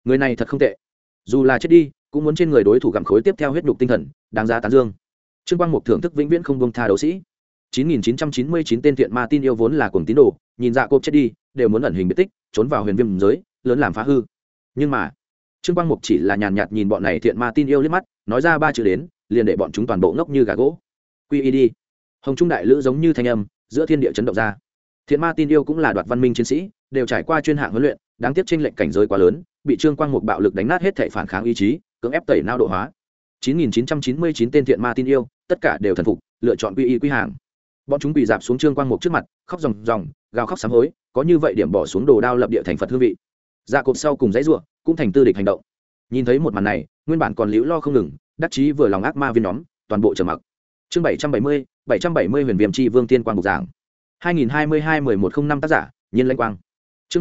người này thật không tệ, dù là chết đi cũng muốn trên người đối thủ gặm khối tiếp theo huyết nhục tinh thần, đáng giá tán dương. Trương Quang Mục thưởng thức vĩnh viễn không buông tha đấu sĩ. 9999 tên thiện ma tin yêu vốn là cuồng tín đồ, nhìn dạ cộp chết đi đều muốn ẩn hình biệt tích, trốn vào huyền viêm giới lớn làm phá hư. Nhưng mà Trương Quang Mục chỉ là nhàn nhạt nhìn bọn này thiện ma tin yêu liếc mắt, nói ra ba chữ đến liền để bọn chúng toàn bộ ngốc như gà gỗ. Quy y đi. Hồng trung đại lữ giống như thanh âm giữa thiên địa chấn động ra. Thiện ma tin yêu cũng là đoạt văn minh chiến sĩ, đều trải qua chuyên hạng huấn luyện, đáng tiếc chênh lệch cảnh giới quá lớn, bị Trương Quang Mục bạo lực đánh nát hết thể phản kháng ý chí, cưỡng ép tẩy não độ hóa. 9999 tên thiện ma tin yêu, tất cả đều thần phục, lựa chọn quy y quy hàng. Bọn chúng quỳ dạp xuống Trương Quang Mục trước mặt, khóc ròng ròng, gào khóc sám hối, có như vậy điểm bỏ xuống đồ đao lập địa thành Phật hương vị. Dạ cộp sau cùng dãy rủa, cũng thành tư địch hành động. Nhìn thấy một màn này, nguyên bản còn liễu lo không ngừng, đắc chí vừa lòng ác ma viên nhóm, toàn bộ trầm mặc. Chương 770 Huyền Viêm Chi Vương Tiên Quang Mục giảng. 2022-1105 tác giả, Nhiên Lãnh Quang. Chương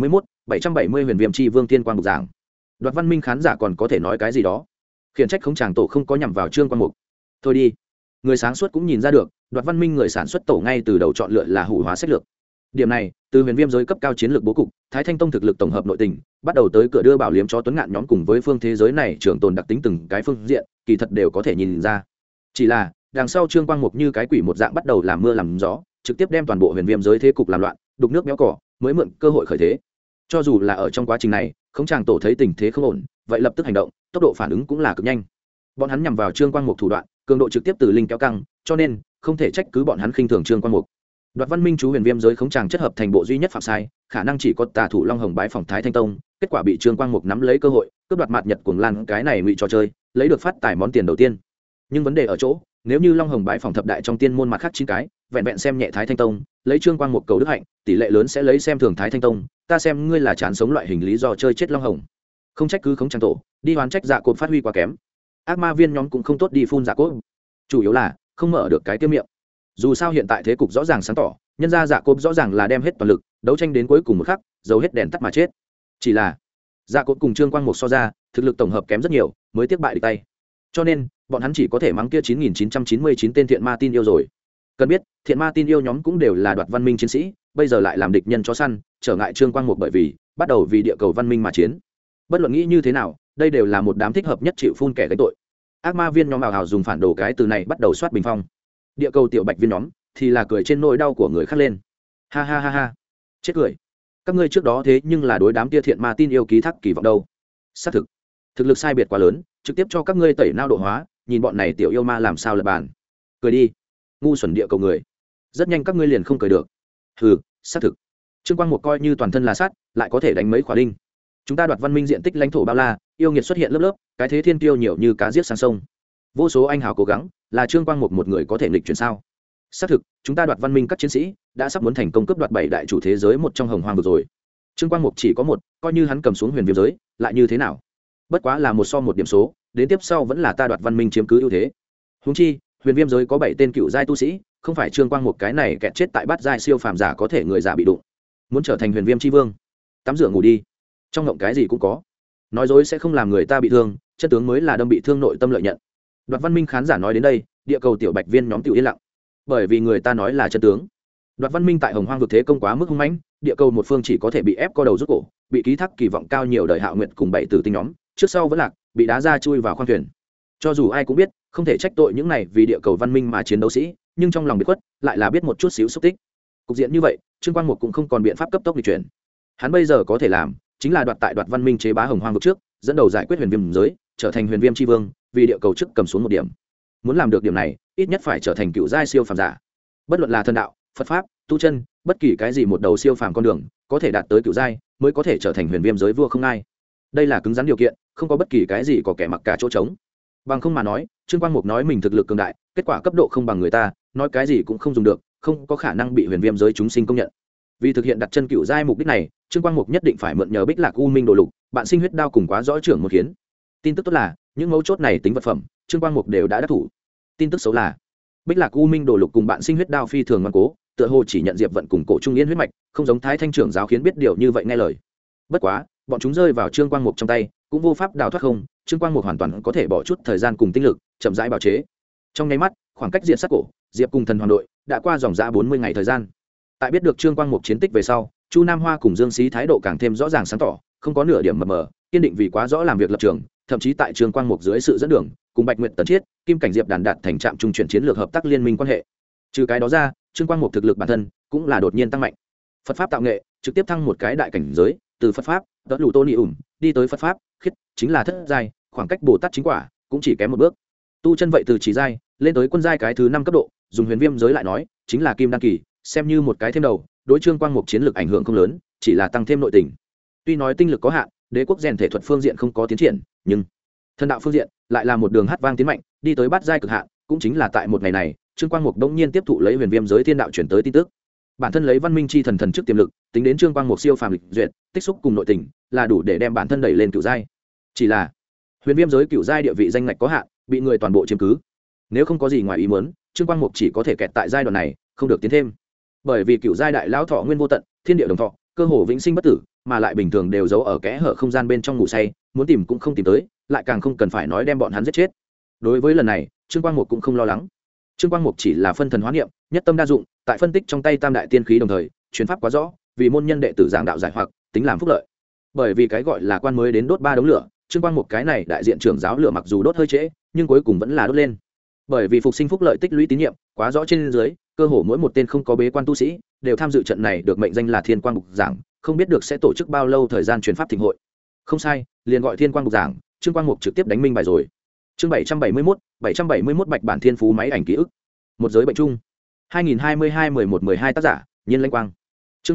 770 Huyền Viêm Chi Vương Tiên Quang Mục giảng. Đoạt văn minh khán giả còn có thể nói cái gì đó. Khiển trách không chàng tổ không có nhằm vào Trương Quang Mục. Thôi đi. Người sáng suốt cũng nhìn ra được, đoạt văn minh người sản xuất tổ ngay từ đầu chọn lựa là hủ hóa sách lược. Điểm này, từ huyền viêm giới cấp cao chiến lược bố cục, Thái Thanh Tông thực lực tổng hợp nội tình, bắt đầu tới cửa đưa bảo liếm cho Tuấn Ngạn nhóm cùng với phương thế giới này trường tồn đặc tính từng cái phương diện, kỳ thật đều có thể nhìn ra. Chỉ là, đằng sau Trương Quang Mục như cái quỷ một dạng bắt đầu làm mưa làm gió, trực tiếp đem toàn bộ huyền viêm giới thế cục làm loạn, đục nước béo cỏ, mới mượn cơ hội khởi thế. Cho dù là ở trong quá trình này, không chàng tổ thấy tình thế không ổn, vậy lập tức hành động, tốc độ phản ứng cũng là cực nhanh. Bọn hắn nhằm vào Trương Quang Mục thủ đoạn, cường độ trực tiếp từ linh kéo căng, cho nên không thể trách cứ bọn hắn khinh thường Trương Quang Mục. Đoạt văn minh chú huyền viêm giới khống tràng chất hợp thành bộ duy nhất phạm sai, khả năng chỉ có tà thủ Long Hồng bái phòng Thái Thanh Tông, kết quả bị Trương Quang Mục nắm lấy cơ hội, cướp đoạt mạt nhật cuồng lan cái này ngụy trò chơi, lấy được phát tài món tiền đầu tiên. Nhưng vấn đề ở chỗ, nếu như Long Hồng bái phòng thập đại trong tiên môn mặt khác 9 cái, vẹn vẹn xem nhẹ Thái Thanh Tông, lấy Trương Quang Mục cầu đức hạnh, tỷ lệ lớn sẽ lấy xem thường Thái Thanh Tông, ta xem ngươi là chán sống loại hình lý do chơi chết Long Hồng. Không trách cứ khống tràng tổ, đi hoán trách dạ cột phát huy quá kém. Ác ma viên nhóm cũng không tốt đi phun dạ cốt, chủ yếu là không mở được cái tiêu miệng. Dù sao hiện tại thế cục rõ ràng sáng tỏ, nhân ra dạ cốt rõ ràng là đem hết toàn lực đấu tranh đến cuối cùng một khắc, giấu hết đèn tắt mà chết. Chỉ là dạ cốt cùng Trương Quang Mục so ra, thực lực tổng hợp kém rất nhiều, mới tiếc bại địch tay. Cho nên bọn hắn chỉ có thể mắng kia 9999 tên thiện ma tin yêu rồi. Cần biết, thiện ma tin yêu nhóm cũng đều là đoạt văn minh chiến sĩ, bây giờ lại làm địch nhân chó săn, trở ngại Trương Quang Mục bởi vì bắt đầu vì địa cầu văn minh mà chiến. Bất luận nghĩ như thế nào, đây đều là một đám thích hợp nhất chịu phun kẻ gánh tội. Ác ma viên nhóm ảo hào dùng phản đồ cái từ này bắt đầu soát bình phong. Địa cầu tiểu bạch viên nhóm thì là cười trên nỗi đau của người khác lên. Ha ha ha ha, chết cười. Các ngươi trước đó thế nhưng là đối đám tia thiện ma tin yêu ký thác kỳ vọng đâu. Xác thực lực sai biệt quá lớn, trực tiếp cho các ngươi tẩy não độ hóa, nhìn bọn này tiểu yêu ma làm sao lật bàn. Cười đi, ngu xuẩn địa cầu người. Rất nhanh các ngươi liền không cười được. Hừ, xác thực. Trương Quang Mục coi như toàn thân là sắt, lại có thể đánh mấy quả đinh. Chúng ta đoạt văn minh diện tích lãnh thổ bao la, yêu nghiệt xuất hiện lớp lớp, cái thế thiên tiêu nhiều như cá giết sang sông. Vô số anh hào cố gắng, là Trương Quang Mục một người có thể nghịch chuyển sao? Xác thực, chúng ta đoạt văn minh các chiến sĩ đã sắp muốn thành công cướp đoạt 7 đại chủ thế giới một trong hồng hoang vực rồi. Trương Quang Mục chỉ có một, coi như hắn cầm xuống huyền viêm giới, lại như thế nào? Bất quá là một so một điểm số, đến tiếp sau vẫn là ta đoạt văn minh chiếm cứ ưu thế. Huống chi, huyền viêm giới có 7 tên cựu giai tu sĩ, không phải Trương Quang Mục cái này kẹt chết tại bát giai siêu phàm giả có thể người giả bị đụng. Muốn trở thành huyền viêm chi vương, tắm rửa ngủ đi, trong ngộng cái gì cũng có. Nói dối sẽ không làm người ta bị thương, chân tướng mới là đâm bị thương nội tâm lợi nhận. Đoạt văn minh khán giả nói đến đây, địa cầu tiểu bạch viên nhóm tiểu yên lặng, bởi vì người ta nói là chân tướng. Đoạt văn minh tại hồng hoang vực thế công quá mức hung mãnh, địa cầu một phương chỉ có thể bị ép co đầu rút cổ, bị ký thác kỳ vọng cao nhiều đời hạo nguyện cùng 7 tử tinh nhóm, trước sau vẫn lạc, bị đá ra chui vào khoang thuyền. Cho dù ai cũng biết, không thể trách tội những này vì địa cầu văn minh mà chiến đấu sĩ, nhưng trong lòng biệt khuất, lại là biết một chút xíu xúc tích. Cục diện như vậy, Trương Quang Mục cũng không còn biện pháp cấp tốc di chuyển. Hắn bây giờ có thể làm, chính là đoạt tại đoạt văn minh chế bá hồng hoang vực trước, dẫn đầu giải quyết huyền viêm giới, trở thành huyền viêm chi vương, vì địa cầu trước cầm xuống một điểm. Muốn làm được điểm này, ít nhất phải trở thành cựu giai siêu phàm giả. Bất luận là thần đạo, Phật pháp, tu chân, bất kỳ cái gì một đầu siêu phàm con đường, có thể đạt tới cựu giai, mới có thể trở thành huyền viêm giới vua không ai. Đây là cứng rắn điều kiện, không có bất kỳ cái gì có kẻ mặc cả chỗ trống. Bằng không mà nói, Trương Quang Mục nói mình thực lực cường đại, kết quả cấp độ không bằng người ta, nói cái gì cũng không dùng được, không có khả năng bị huyền viêm giới chúng sinh công nhận. Vì thực hiện đặt chân cựu giai mục đích này, Trương Quang Mục nhất định phải mượn nhờ Bích Lạc U Minh Đồ Lục, bạn sinh huyết đao cùng quá rõ trưởng một khiến. Tin tức tốt là, những mấu chốt này tính vật phẩm, Trương Quang Mục đều đã đắc thủ. Tin tức xấu là, Bích Lạc U Minh Đồ Lục cùng bạn sinh huyết đao phi thường ngoan cố, tựa hồ chỉ nhận Diệp Vận cùng Cổ Trung Yên huyết mạch, không giống Thái Thanh trưởng giáo khiến biết điều như vậy nghe lời. Bất quá, bọn chúng rơi vào Trương Quang Mục trong tay, cũng vô pháp đào thoát không, Trương Quang Mục hoàn toàn có thể bỏ chút thời gian cùng tinh lực, chậm rãi bào chế. Trong nháy mắt, khoảng cách diện sát cổ, Diệp cùng thần hoàng đội đã qua dòng dã 40 ngày thời gian. Tại biết được Trương Quang Mục chiến tích về sau, Chu Nam Hoa cùng Dương Xí thái độ càng thêm rõ ràng sáng tỏ, không có nửa điểm mập mờ, kiên định vì quá rõ làm việc lập trường, thậm chí tại Trương Quang Mục dưới sự dẫn đường, cùng Bạch Nguyệt Tần Chiết, Kim Cảnh Diệp đàn đạt thành trạm trung chuyển chiến lược hợp tác liên minh quan hệ. Trừ cái đó ra, Trương Quang Mục thực lực bản thân cũng là đột nhiên tăng mạnh. Phật pháp tạo nghệ trực tiếp thăng một cái đại cảnh giới, từ Phật pháp đỡ lù tôn nhị ủng đi tới Phật pháp khiết, chính là thất giai, khoảng cách Bồ Tát chính quả cũng chỉ kém một bước. Tu chân vậy từ chỉ giai lên tới quân giai cái thứ 5 cấp độ, dùng huyền viêm giới lại nói, chính là kim đan kỳ, xem như một cái thêm đầu, đối Trương Quang Mục chiến lược ảnh hưởng không lớn, chỉ là tăng thêm nội tình. Tuy nói tinh lực có hạn, đế quốc rèn thể thuật phương diện không có tiến triển, nhưng thần đạo phương diện lại là một đường hát vang tiến mạnh, đi tới bát giai cực hạn, cũng chính là tại một ngày này, Trương Quang Mục đống nhiên tiếp thụ lấy huyền viêm giới thiên đạo chuyển tới tin tức. Bản thân lấy văn minh chi thần thần trước tiềm lực, tính đến Trương Quang Mục siêu phàm lịch duyệt, tích xúc cùng nội tình, là đủ để đem bản thân đẩy lên cửu giai. Chỉ là huyền viêm giới cửu giai địa vị danh ngạch có hạn, bị người toàn bộ chiếm cứ. Nếu không có gì ngoài ý muốn, Trương Quang Mục chỉ có thể kẹt tại giai đoạn này, không được tiến thêm. Bởi vì cửu giai đại lão thọ nguyên vô tận, thiên địa đồng thọ, cơ hồ vĩnh sinh bất tử, mà lại bình thường đều giấu ở kẽ hở không gian bên trong ngủ say, muốn tìm cũng không tìm tới, lại càng không cần phải nói đem bọn hắn giết chết. Đối với lần này, Trương Quang Mục cũng không lo lắng. Trương Quang Mục chỉ là phân thần hóa niệm, nhất tâm đa dụng, tại phân tích trong tay tam đại tiên khí đồng thời, truyền pháp quá rõ, vì môn nhân đệ tử giảng đạo giải hoặc, tính làm phúc lợi. Bởi vì cái gọi là quan mới đến đốt 3 đống lửa, Trương Quang Mục cái này đại diện trưởng giáo lửa mặc dù đốt hơi trễ, nhưng cuối cùng vẫn là đốt lên. Bởi vì phục sinh phúc lợi tích lũy tín nhiệm, quá rõ trên dưới, cơ hồ mỗi một tên không có bế quan tu sĩ đều tham dự trận này, được mệnh danh là Thiên Quang Mục giảng, không biết được sẽ tổ chức bao lâu thời gian truyền pháp thịnh hội. Không sai, liền gọi Thiên Quang Mục giảng, Trương Quang Mục trực tiếp đánh minh bài rồi. Chương 771 Bạch bản thiên phú máy ảnh ký ức. Một giới bệnh chung. 2022-11-12 tác giả, Nhiên Lãnh Quang. Chương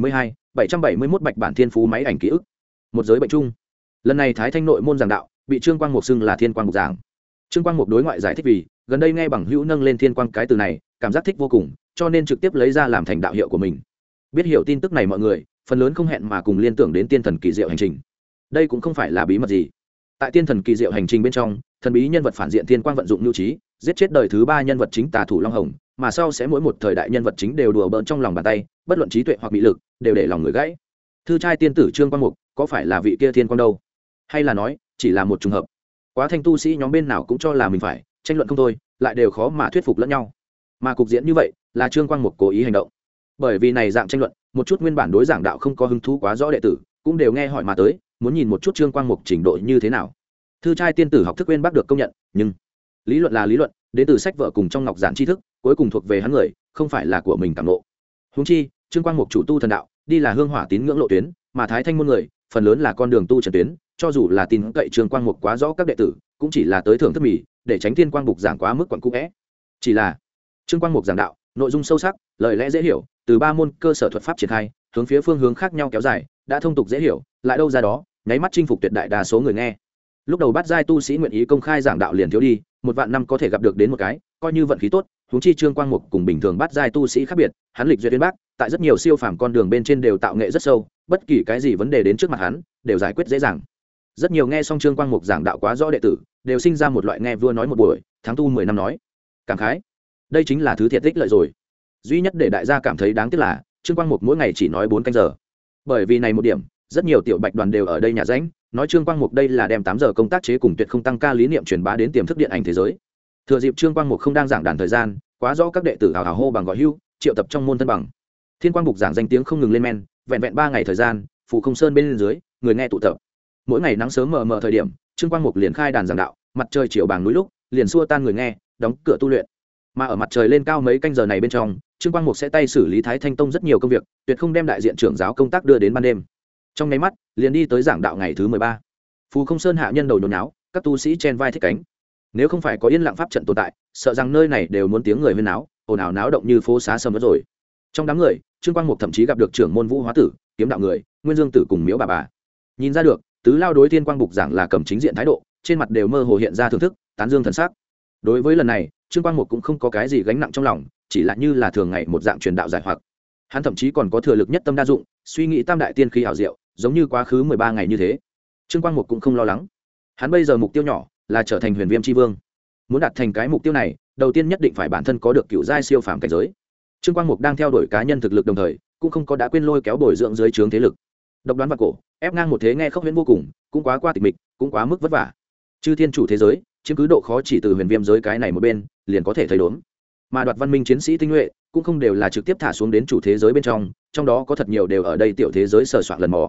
771 Bạch bản thiên phú máy ảnh ký ức. Một giới bệnh chung. Lần này Thái Thanh nội môn giảng đạo, bị Trương Quang Mục xưng là Thiên Quang Mục giảng. Trương Quang Mục đối ngoại giải thích vì, gần đây nghe bằng hữu nâng lên thiên quang cái từ này, cảm giác thích vô cùng, cho nên trực tiếp lấy ra làm thành đạo hiệu của mình. Biết hiểu tin tức này mọi người, phần lớn không hẹn mà cùng liên tưởng đến tiên thần kỳ diệu hành trình. Đây cũng không phải là bí mật gì. Tại tiên thần kỳ diệu hành trình bên trong, thần bí nhân vật phản diện thiên quang vận dụng nhu trí, giết chết đời thứ 3 nhân vật chính tà thủ Long Hồng, mà sau sẽ mỗi một thời đại nhân vật chính đều đùa bỡn trong lòng bàn tay, bất luận trí tuệ hoặc bị lực, đều để lòng người gãy. Thư trai tiên tử Trương Quang Mục, có phải là vị kia thiên quang đâu? Hay là nói, chỉ là một trùng hợp? Quá thanh tu sĩ nhóm bên nào cũng cho là mình phải, tranh luận không thôi, lại đều khó mà thuyết phục lẫn nhau. Mà cục diễn như vậy, là Trương Quang Mục cố ý hành động. Bởi vì này dạng tranh luận, một chút nguyên bản đối giảng đạo không có hứng thú quá rõ đệ tử, cũng đều nghe hỏi mà tới, muốn nhìn một chút Trương Quang Mục trình độ như thế nào. Thư trai tiên tử học thức uyên bác được công nhận, nhưng lý luận là lý luận, đến từ sách vở cùng trong ngọc giản tri thức, cuối cùng thuộc về hắn người, không phải là của mình cảm ngộ. Huống chi, Trương Quang Mục chủ tu thần đạo, đi là hương hỏa tín ngưỡng lộ tuyến, mà Thái Thanh môn người, phần lớn là con đường tu trần tuyến, cho dù là tin cậy Trương Quang Mục quá rõ các đệ tử, cũng chỉ là tới thưởng thức mì, để tránh Thiên Quang Mục giảng quá mức quẩn cũ é. Chỉ là Trương Quang Mục giảng đạo, nội dung sâu sắc, lời lẽ dễ hiểu, từ 3 môn cơ sở thuật pháp triển khai, hướng phía phương hướng khác nhau kéo dài, đã thông tục dễ hiểu, lại đâu ra đó, nháy mắt chinh phục tuyệt đại đa số người nghe. Lúc đầu bát giai tu sĩ nguyện ý công khai giảng đạo liền thiếu đi, 1 vạn năm có thể gặp được đến một cái, coi như vận khí tốt. Huống chi Trương Quang Mục cùng bình thường bát giai tu sĩ khác biệt, hắn lịch duyệt uyên bác, tại rất nhiều siêu phàm con đường bên trên đều tạo nghệ rất sâu, bất kỳ cái gì vấn đề đến trước mặt hắn, đều giải quyết dễ dàng. Rất nhiều nghe xong Trương Quang Mục giảng đạo quá rõ đệ tử, đều sinh ra một loại nghe vua nói một buổi, tháng tu 10 năm nói. Cảm khái, đây chính là thứ thiệt ích lợi rồi. Duy nhất để đại gia cảm thấy đáng tiếc là Trương Quang Mục mỗi ngày chỉ nói 4 canh giờ. Bởi vì này một điểm, rất nhiều tiểu bạch đoàn đều ở đây nhà ránh, nói Trương Quang Mục đây là đem 8 giờ công tác chế cùng tuyệt không tăng ca lý niệm truyền bá đến tiềm thức điện ảnh thế giới. Thừa dịp Trương Quang Mục không đang giảng đàn thời gian, quá rõ các đệ tử hào hào hô bằng gọi hưu, triệu tập trong môn thân bằng. Thiên Quang Mục giảng danh tiếng không ngừng lên men, vẹn vẹn 3 ngày thời gian, phủ không sơn bên dưới, người nghe tụ tập. Mỗi ngày nắng sớm mờ mờ thời điểm, Trương Quang Mục liền khai đàn giảng đạo, mặt trời chiều bàng núi lúc, liền xua tan người nghe, đóng cửa tu luyện. Mà ở mặt trời lên cao mấy canh giờ này bên trong, Trương Quang Mục sẽ tay xử lý Thái Thanh Tông rất nhiều công việc, tuyệt không đem đại diện trưởng giáo công tác đưa đến ban đêm. Trong nháy mắt, liền đi tới giảng đạo ngày thứ 13. Phù Không Sơn hạ nhân đầu nhốn nháo, các tu sĩ chen vai thích cánh. Nếu không phải có yên lặng pháp trận tồn tại, sợ rằng nơi này đều muốn tiếng người huyên náo, ồn ào náo động như phố xá sầm uất rồi. Trong đám người, Trương Quang Mục thậm chí gặp được trưởng môn Vũ Hóa Tử, Kiếm Đạo người, Nguyên Dương Tử cùng Miếu bà bà. Nhìn ra được, tứ lao đối Thiên Quang Mục giảng là cầm chính diện thái độ, trên mặt đều mơ hồ hiện ra thưởng thức, tán dương thần sắc. Đối với lần này, Trương Quang Mục cũng không có cái gì gánh nặng trong lòng, chỉ là như là thường ngày một dạng truyền đạo giải hoặc. Hắn thậm chí còn có thừa lực nhất tâm đa dụng, suy nghĩ tam đại tiên khí ảo diệu, giống như quá khứ 13 ngày như thế. Trương Quang Mục cũng không lo lắng. Hắn bây giờ mục tiêu nhỏ là trở thành Huyền Viêm chi vương. Muốn đạt thành cái mục tiêu này, đầu tiên nhất định phải bản thân có được cựu giai siêu phàm cảnh giới. Trương Quang Mục đang theo đuổi cá nhân thực lực đồng thời, cũng không có đã quên lôi kéo bồi dưỡng dưới trướng thế lực. Độc đoán và cổ, ép ngang một thế nghe khốc huyễn vô cùng, cũng quá qua tịch mịch, cũng quá mức vất vả. Chư thiên chủ thế giới, chiếm cứ độ khó chỉ từ Huyền Viêm giới cái này một bên, liền có thể thấy đốn. Mà đoạt văn minh chiến sĩ tinh nhuệ, cũng không đều là trực tiếp thả xuống đến chủ thế giới bên trong, trong đó có thật nhiều đều ở đây tiểu thế giới sờ soạn lần mò.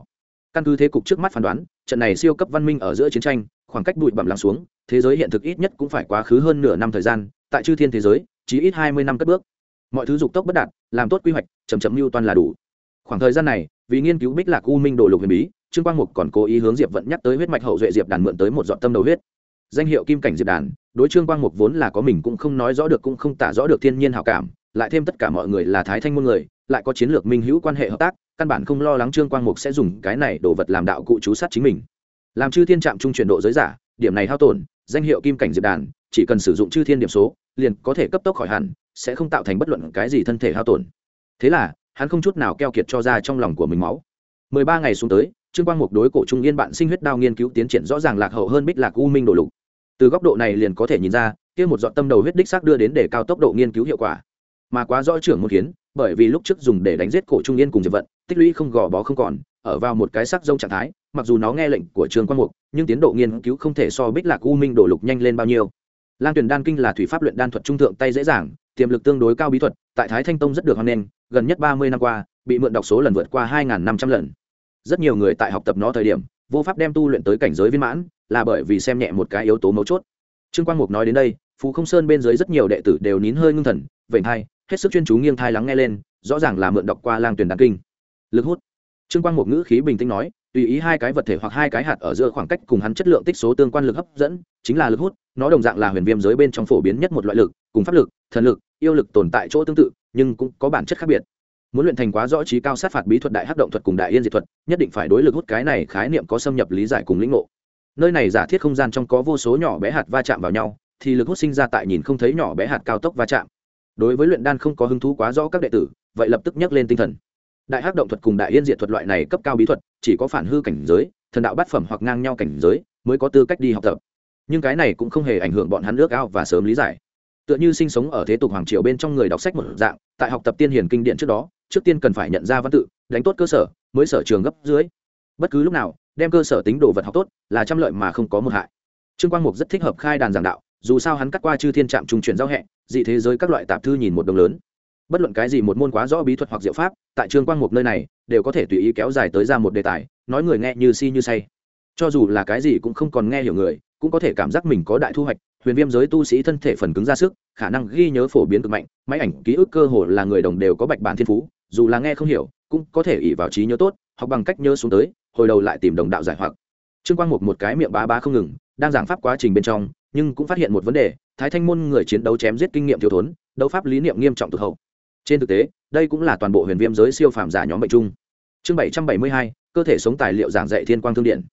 Căn cứ thế cục trước mắt phán đoán, trận này siêu cấp văn minh ở giữa chiến tranh, khoảng cách bụi bặm lắng xuống, thế giới hiện thực ít nhất cũng phải quá khứ hơn nửa năm thời gian, tại chư thiên thế giới, chí ít 20 năm cất bước. Mọi thứ dục tốc bất đạt, làm tốt quy hoạch, chậm chậm mưu toan là đủ. Khoảng thời gian này, vì nghiên cứu Bích Lạc U Minh Đồ Lục huyền bí, Trương Quang Mục còn cố ý hướng Diệp Vận nhắc tới huyết mạch hậu duệ Diệp Đàn mượn tới một giọt tâm đầu huyết. Danh hiệu Kim Cảnh Diệp Đàn, đối Trương Quang Mục vốn là có mình cũng không nói rõ được cũng không tả rõ được thiên nhiên hảo cảm, lại thêm tất cả mọi người là Thái Thanh môn người, lại có chiến lược minh hữu quan hệ hợp tác, căn bản không lo lắng Trương Quang Mục sẽ dùng cái này đồ vật làm đạo cụ chú sát chính mình. Làm chư thiên trạm trung chuyển độ giới giả, điểm này hao tổn, danh hiệu Kim Cảnh Diệp Đàn, chỉ cần sử dụng chư thiên điểm số, liền có thể cấp tốc khỏi hẳn, sẽ không tạo thành bất luận cái gì thân thể hao tổn. Thế là, hắn không chút nào keo kiệt cho ra trong lòng của mình máu. 13 ngày xuống tới, Trương Quang Mục đối cổ trung yên bạn sinh huyết đao nghiên cứu tiến triển rõ ràng lạc hậu hơn Bích Lạc U Minh Đồ Lục. Từ góc độ này liền có thể nhìn ra, kia một giọt tâm đầu huyết đích xác đưa đến để cao tốc độ nghiên cứu hiệu quả. Mà quá rõ trưởng môn kiến, bởi vì lúc trước dùng để đánh giết cổ trung yên cùng Diệp Vận, tích lũy không gò bó không còn, ở vào một cái sắc rông trạng thái, mặc dù nó nghe lệnh của Trương Quang Mục, nhưng tiến độ nghiên cứu không thể so Bích Lạc U Minh Đồ Lục nhanh lên bao nhiêu. Lang Tuyển đan kinh là thủy pháp luyện đan thuật trung thượng tay dễ dàng, tiềm lực tương đối cao bí thuật, tại Thái Thanh Tông rất được hoan nghênh, gần nhất 30 năm qua, bị mượn đọc số lần vượt qua 2500 lần. Rất nhiều người tại học tập nó thời điểm, vô pháp đem tu luyện tới cảnh giới viên mãn, là bởi vì xem nhẹ một cái yếu tố mấu chốt. Trương Quang Mục nói đến đây, Phú Không Sơn bên dưới rất nhiều đệ tử đều nín hơi ngưng thần, vểnh hai, hết sức chuyên chú nghiêng thai lắng nghe lên, rõ ràng là mượn đọc qua Lang Tuyển đan kinh. Lực hút. Trương Quang Mục ngữ khí bình tĩnh nói, tùy ý hai cái vật thể hoặc hai cái hạt ở giữa khoảng cách cùng hắn chất lượng tích số tương quan lực hấp dẫn, chính là lực hút, nó đồng dạng là huyền viêm giới bên trong phổ biến nhất một loại lực, cùng pháp lực, thần lực, yêu lực tồn tại chỗ tương tự, nhưng cũng có bản chất khác biệt. Muốn luyện thành quá rõ trí cao sát phạt bí thuật đại hắc động thuật cùng đại yên diệt thuật, nhất định phải đối lực hút cái này khái niệm có xâm nhập lý giải cùng lĩnh ngộ. Nơi này giả thiết không gian trong có vô số nhỏ bé hạt va chạm vào nhau, thì lực hút sinh ra tại nhìn không thấy nhỏ bé hạt cao tốc va chạm. Đối với luyện đan không có hứng thú quá rõ các đệ tử, vậy lập tức nhắc lên tinh thần. Đại hắc động thuật cùng đại yên diệt thuật loại này cấp cao bí thuật, chỉ có phản hư cảnh giới, thần đạo bát phẩm hoặc ngang nhau cảnh giới mới có tư cách đi học tập. Nhưng cái này cũng không hề ảnh hưởng bọn hắn ước ao và sớm lý giải. Tựa như sinh sống ở thế tục hoàng triều bên trong người đọc sách một dạng, tại học tập tiên hiền kinh điển trước đó, trước tiên cần phải nhận ra văn tự, đánh tốt cơ sở, mới sở trường gấp dưới. Bất cứ lúc nào, đem cơ sở tính đồ vật học tốt, là trăm lợi mà không có một hại. Trương Quang Mục rất thích hợp khai đàn giảng đạo, dù sao hắn cắt qua chư thiên trạm trung chuyển giao hẹ, dị thế giới các loại tạp thư nhìn một đồng lớn. Bất luận cái gì một môn quá rõ bí thuật hoặc diệu pháp, tại Trương Quang Mục nơi này, đều có thể tùy ý kéo dài tới ra một đề tài, nói người nghe như si như say. Cho dù là cái gì cũng không còn nghe hiểu người, cũng có thể cảm giác mình có đại thu hoạch. Huyền viêm giới tu sĩ thân thể phần cứng ra sức, khả năng ghi nhớ phổ biến cực mạnh, máy ảnh ký ức cơ hồ là người đồng đều có bạch bản thiên phú, dù là nghe không hiểu, cũng có thể ỷ vào trí nhớ tốt, học bằng cách nhớ xuống tới, hồi đầu lại tìm đồng đạo giải hoặc. Trương Quang Mục một cái miệng bá bá không ngừng, đang giảng pháp quá trình bên trong, nhưng cũng phát hiện một vấn đề, Thái Thanh môn người chiến đấu chém giết kinh nghiệm thiếu thốn, đấu pháp lý niệm nghiêm trọng tụt hậu. Trên thực tế, đây cũng là toàn bộ huyền viêm giới siêu phàm giả nhóm bệnh chung. Chương 772, cơ thể sống tài liệu giảng dạy Thiên Quang Thương Điện.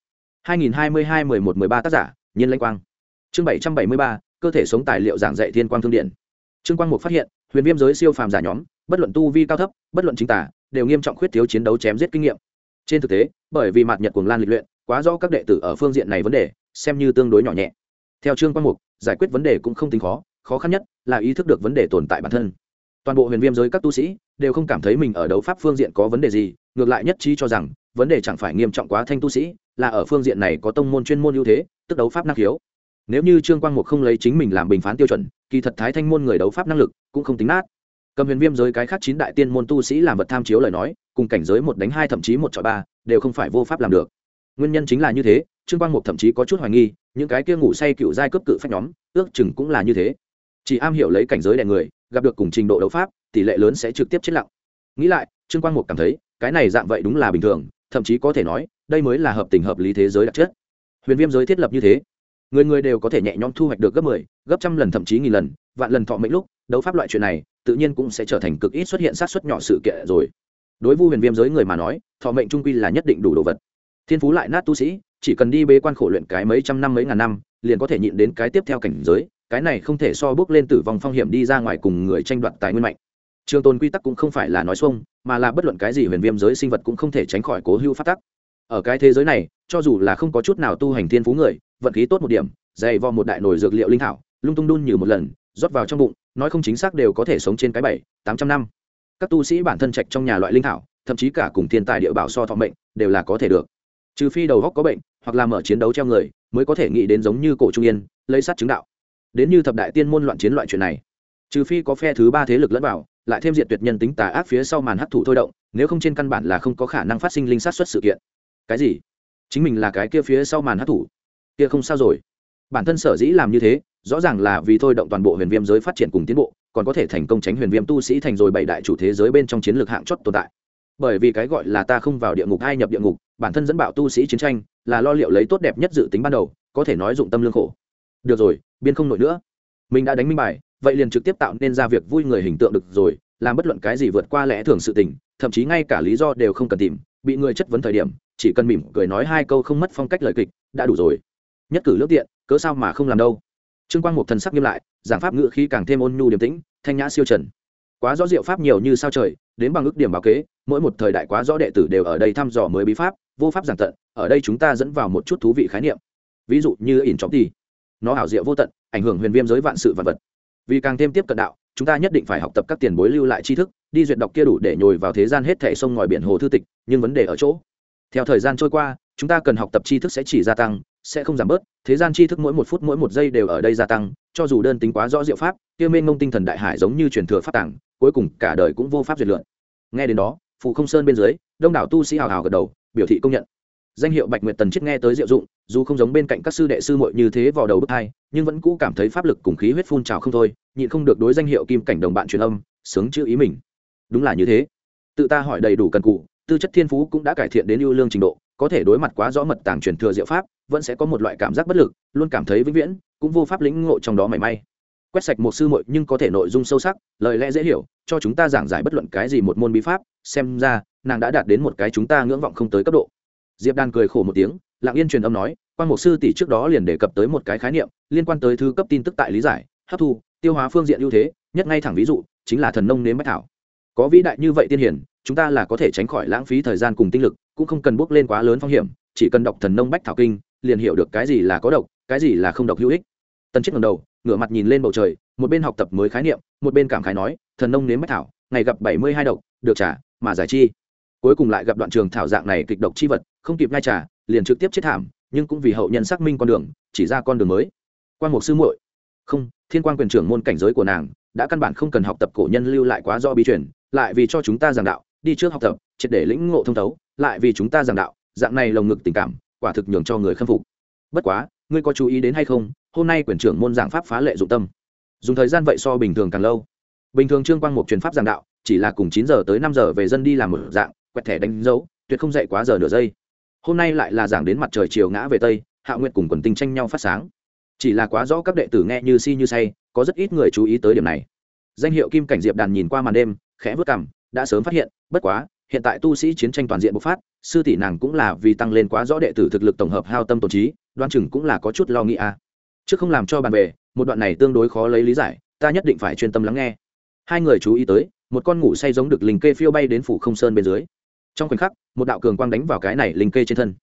2022 11-13 tác giả, Nhiên Lãnh Quang. Chương 773, cơ thể sống tài liệu giảng dạy Thiên Quang Thương Điện. Trương Quang Mục phát hiện, huyền viêm giới siêu phàm giả nhóm, bất luận tu vi cao thấp, bất luận chính tà, đều nghiêm trọng khuyết thiếu chiến đấu chém giết kinh nghiệm. Trên thực tế, bởi vì mạt nhật cuồng lan lịch luyện, quá rõ các đệ tử ở phương diện này vấn đề, xem như tương đối nhỏ nhẹ. Theo Trương Quang Mục, giải quyết vấn đề cũng không tính khó, khó khăn nhất là ý thức được vấn đề tồn tại bản thân. Toàn bộ huyền viêm giới các tu sĩ đều không cảm thấy mình ở đấu pháp phương diện có vấn đề gì, ngược lại nhất trí cho rằng vấn đề chẳng phải nghiêm trọng quá thanh tu sĩ, là ở phương diện này có tông môn chuyên môn ưu thế, tức đấu pháp năng khiếu. Nếu như Trương Quang Mục không lấy chính mình làm bình phán tiêu chuẩn, kỳ thật Thái Thanh môn người đấu pháp năng lực cũng không tính nát. Cầm huyền viêm giới cái khác 9 đại tiên môn tu sĩ làm vật tham chiếu lời nói, cùng cảnh giới 1 đánh 2 thậm chí 1 chọi 3, đều không phải vô pháp làm được. Nguyên nhân chính là như thế, Trương Quang Mục thậm chí có chút hoài nghi, những cái kia ngủ say cựu giai cấp cự phách nhóm, ước chừng cũng là như thế. Chỉ am hiểu lấy cảnh giới đè người, gặp được cùng trình độ đấu pháp, tỷ lệ lớn sẽ trực tiếp chết lặng. Nghĩ lại, Trương Quang Mục cảm thấy, cái này dạng vậy đúng là bình thường, thậm chí có thể nói, đây mới là hợp tình hợp lý thế giới đặc chất. Huyền viêm giới thiết lập như thế, người người đều có thể nhẹ nhõm thu hoạch được gấp 10, gấp trăm lần thậm chí nghìn lần, vạn lần thọ mệnh lúc, đấu pháp loại chuyện này, tự nhiên cũng sẽ trở thành cực ít xuất hiện sát suất nhỏ sự kiện rồi. Đối với huyền viêm giới người mà nói, thọ mệnh trung quy là nhất định đủ đồ vật. Thiên phú lại nát tu sĩ, chỉ cần đi bế quan khổ luyện cái mấy trăm năm mấy ngàn năm, liền có thể nhịn đến cái tiếp theo cảnh giới, cái này không thể so bước lên tử vong phong hiểm đi ra ngoài cùng người tranh đoạt tài nguyên mạnh. Trường tồn quy tắc cũng không phải là nói xuông, mà là bất luận cái gì huyền viêm giới sinh vật cũng không thể tránh khỏi cố hữu pháp tắc. Ở cái thế giới này, cho dù là không có chút nào tu hành thiên phú người, vận khí tốt một điểm, dày vò một đại nồi dược liệu linh thảo, lung tung đun như một lần, rót vào trong bụng, nói không chính xác đều có thể sống trên cái 700-800 năm. Các tu sĩ bản thân trạch trong nhà loại linh thảo, thậm chí cả cùng thiên tài địa bảo so thọ mệnh, đều là có thể được. Trừ phi đầu góc có bệnh, hoặc là mở chiến đấu treo người, mới có thể nghĩ đến giống như cổ trung yên, lấy sát chứng đạo. Đến như thập đại tiên môn loạn chiến loại chuyện này, trừ phi có phe thứ ba thế lực lẫn vào, lại thêm diện tuyệt nhân tính tà ác phía sau màn hấp thụ thôi động, nếu không trên căn bản là không có khả năng phát sinh linh sát xuất sự kiện. cái gì? Chính mình là cái kia phía sau màn hát thủ? Kia không sao rồi. Bản thân sở dĩ làm như thế rõ ràng là vì thôi động toàn bộ huyền viêm giới phát triển cùng tiến bộ, còn có thể thành công tránh huyền viêm tu sĩ thành rồi bảy đại chủ thế giới bên trong chiến lược hạng chót tồn tại. Bởi vì cái gọi là ta không vào địa ngục ai nhập địa ngục, bản thân dẫn bạo tu sĩ chiến tranh là lo liệu lấy tốt đẹp nhất dự tính ban đầu, có thể nói dụng tâm lương khổ. Được rồi, biên không nổi nữa, mình đã đánh minh bài, vậy liền trực tiếp tạo nên ra việc vui người hình tượng được rồi, làm bất luận cái gì vượt qua lẽ thường sự tình, thậm chí ngay cả lý do đều không cần tìm, bị người chất vấn thời điểm chỉ cần mỉm cười nói hai câu không mất phong cách lời kịch đã đủ rồi. Nhất cử lưỡng tiện, cớ sao mà không làm đâu. Trương Quang một thần sắc nghiêm lại, giảng pháp ngữ khí càng thêm ôn nhu điềm tĩnh, thanh nhã siêu trần. Quá rõ diệu pháp nhiều như sao trời, đến bằng ước điểm báo kế, mỗi một thời đại quá rõ đệ tử đều ở đây thăm dò mới bí pháp, vô pháp giảng tận, ở đây chúng ta dẫn vào một chút thú vị khái niệm. Ví dụ như ỉn chóng thì nó ảo diệu vô tận, ảnh hưởng huyền viêm giới vạn sự vạn vật. Vì càng thêm tiếp cận đạo, chúng ta nhất định phải học tập các tiền bối lưu lại tri thức, đi duyệt đọc kia đủ để nhồi vào thế gian hết thảy sông ngòi biển hồ thư tịch, nhưng vấn đề ở chỗ, theo thời gian trôi qua, chúng ta cần học tập tri thức sẽ chỉ gia tăng, sẽ không giảm bớt, thế gian tri thức mỗi một phút mỗi một giây đều ở đây gia tăng, cho dù đơn tính quá rõ diệu pháp, kia mênh mông tinh thần đại hải giống như truyền thừa pháp tàng, cuối cùng cả đời cũng vô pháp duyệt lượn. Nghe đến đó, Phù Không Sơn bên dưới, đông đảo tu sĩ hào hào gật đầu, biểu thị công nhận. Danh hiệu Bạch Nguyệt Tần Chiết nghe tới diệu dụng, dù không giống bên cạnh các sư đệ sư muội như thế vào đầu bức hai, nhưng vẫn cũ cảm thấy pháp lực cùng khí huyết phun trào không thôi, nhịn không được đối danh hiệu kim cảnh đồng bạn truyền âm, sướng chữ ý mình. Đúng là như thế. Tự ta hỏi đầy đủ cần cụ, tư chất thiên phú cũng đã cải thiện đến ưu lương trình độ, có thể đối mặt quá rõ mật tàng truyền thừa diệu pháp, vẫn sẽ có một loại cảm giác bất lực, luôn cảm thấy vĩnh viễn cũng vô pháp lĩnh ngộ trong đó mảy may. Quét sạch một sư muội nhưng có thể nội dung sâu sắc, lời lẽ dễ hiểu, cho chúng ta giảng giải bất luận cái gì một môn bí pháp, xem ra nàng đã đạt đến một cái chúng ta ngưỡng vọng không tới cấp độ. Diệp Đan cười khổ một tiếng, lặng yên truyền âm nói, quan một sư tỷ trước đó liền đề cập tới một cái khái niệm liên quan tới thư cấp tin tức tại lý giải, hấp thu, tiêu hóa phương diện ưu thế, nhất ngay thẳng ví dụ chính là thần nông nếm bách thảo. Có vĩ đại như vậy tiên hiển, chúng ta là có thể tránh khỏi lãng phí thời gian cùng tinh lực, cũng không cần bước lên quá lớn phong hiểm, chỉ cần đọc thần nông bách thảo kinh, liền hiểu được cái gì là có độc, cái gì là không độc hữu ích. Tần Chiết ngẩng đầu, ngửa mặt nhìn lên bầu trời, một bên học tập mới khái niệm, một bên cảm khái nói, thần nông nếm bách thảo, ngày gặp 72 độc, được trả mà giải chi. Cuối cùng lại gặp đoạn trường thảo dạng này kịch độc chi vật, không kịp ngay trả, liền trực tiếp chết thảm, nhưng cũng vì hậu nhân xác minh con đường, chỉ ra con đường mới. Quan Mục sư muội, không, Thiên Quang quyền trưởng môn cảnh giới của nàng đã căn bản không cần học tập cổ nhân lưu lại quá rõ bí truyền, lại vì cho chúng ta giảng đạo, đi trước học tập, triệt để lĩnh ngộ thông thấu, lại vì chúng ta giảng đạo, dạng này lồng ngực tình cảm, quả thực nhường cho người khâm phục. Bất quá, ngươi có chú ý đến hay không, hôm nay quyền trưởng môn giảng pháp phá lệ dụng tâm, dùng thời gian vậy so bình thường càng lâu. Bình thường Trương Quang Mục truyền pháp giảng đạo, chỉ là cùng 9 giờ tới 5 giờ về dân đi làm một dạng, quẹt thẻ đánh dấu, tuyệt không dậy quá giờ nửa giây. Hôm nay lại là giảng đến mặt trời chiều ngã về tây, hạ nguyệt cùng quần tinh tranh nhau phát sáng. Chỉ là quá rõ các đệ tử nghe như si như say, có rất ít người chú ý tới điểm này. Danh hiệu kim cảnh Diệp Đàn nhìn qua màn đêm, khẽ vớt cằm, đã sớm phát hiện, bất quá, hiện tại tu sĩ chiến tranh toàn diện bộc phát, sư tỷ nàng cũng là vì tăng lên quá rõ đệ tử thực lực tổng hợp hao tâm tổn trí, đoan chừng cũng là có chút lo nghĩ a. Trước không làm cho bàn về, một đoạn này tương đối khó lấy lý giải, ta nhất định phải chuyên tâm lắng nghe. Hai người chú ý tới, một con ngủ say giống được linh kê phiêu bay đến phủ không sơn bên dưới. Trong khoảnh khắc, một đạo cường quang đánh vào cái này linh kê trên thân.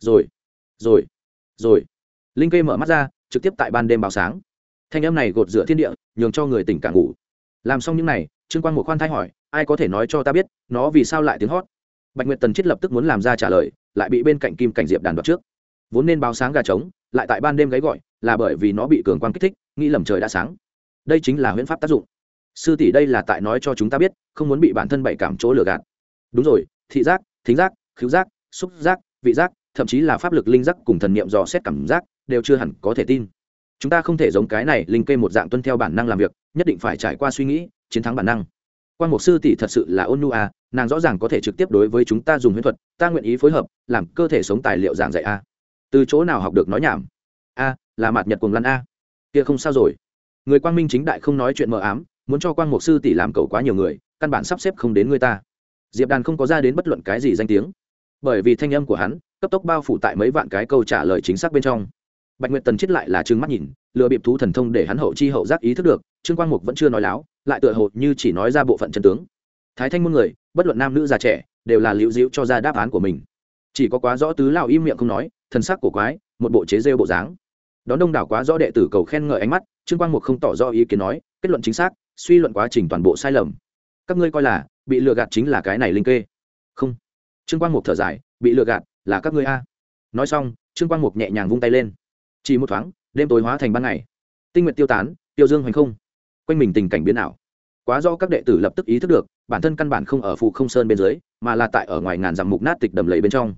Rồi, linh kê mở mắt ra, trực tiếp tại ban đêm báo sáng. Thanh âm này gột rửa thiên địa, nhường cho người tỉnh cả ngủ. Làm xong những này, Trương Quang một khoan thai hỏi, ai có thể nói cho ta biết, nó vì sao lại tiếng hót? Bạch Nguyệt Tần Chiết lập tức muốn làm ra trả lời, lại bị bên cạnh kim cảnh Diệp Đàn đoạt trước. Vốn nên báo sáng gà trống, lại tại ban đêm gáy gọi, là bởi vì nó bị cường quang kích thích, nghĩ lầm trời đã sáng. Đây chính là huyễn pháp tác dụng. Sư tỷ đây là tại nói cho chúng ta biết, không muốn bị bản thân bậy cảm chỗ lừa gạt. Đúng rồi, thị giác, thính giác, khứu giác, xúc giác, vị giác, thậm chí là pháp lực linh giác cùng thần niệm dò xét cảm giác, đều chưa hẳn có thể tin. Chúng ta không thể giống cái này linh kê một dạng tuân theo bản năng làm việc, nhất định phải trải qua suy nghĩ, chiến thắng bản năng. Quan Mục sư tỷ thật sự là ôn nhu a, nàng rõ ràng có thể trực tiếp đối với chúng ta dùng huyễn thuật, ta nguyện ý phối hợp, làm cơ thể sống tài liệu giảng dạy a. Từ chỗ nào học được nói nhảm? A, là Mạt Nhật Cuồng Lăn a. Kia không sao rồi. Người quang minh chính đại không nói chuyện mờ ám, muốn cho Quan Mục sư tỷ làm cậu quá nhiều người, căn bản sắp xếp không đến người ta. Diệp Đàn không có ra đến bất luận cái gì danh tiếng, bởi vì thanh âm của hắn cấp tốc bao phủ tại mấy vạn cái câu trả lời chính xác bên trong. Bạch Nguyệt Tần Chiết lại là trừng mắt nhìn, lừa bịp thú thần thông để hắn hậu chi hậu giác ý thức được, Trương Quang Mục vẫn chưa nói láo, lại tựa hồ như chỉ nói ra bộ phận chân tướng. Thái Thanh môn người, bất luận nam nữ già trẻ, đều là liễu diễu cho ra đáp án của mình. Chỉ có quá rõ tứ lão im miệng không nói, thần sắc của quái, một bộ chế rêu bộ dáng. Đón đông đảo quá rõ đệ tử cầu khen ngợi ánh mắt, Trương Quang Mục không tỏ rõ ý kiến nói, kết luận chính xác, suy luận quá trình toàn bộ sai lầm. Các ngươi coi là bị lừa gạt chính là cái này linh kê. Không. Trương Quang Mục thở dài, bị lừa gạt là các ngươi a. Nói xong, Trương Quang Mục nhẹ nhàng vung tay lên. Chỉ một thoáng, đêm tối hóa thành ban ngày. Tinh nguyệt tiêu tán, tiêu dương hoành không. Quanh mình tình cảnh biến ảo. Quá rõ các đệ tử lập tức ý thức được, bản thân căn bản không ở Phù Không Sơn bên dưới, mà là tại ở ngoài ngàn dặm mục nát tịch đầm lầy bên trong.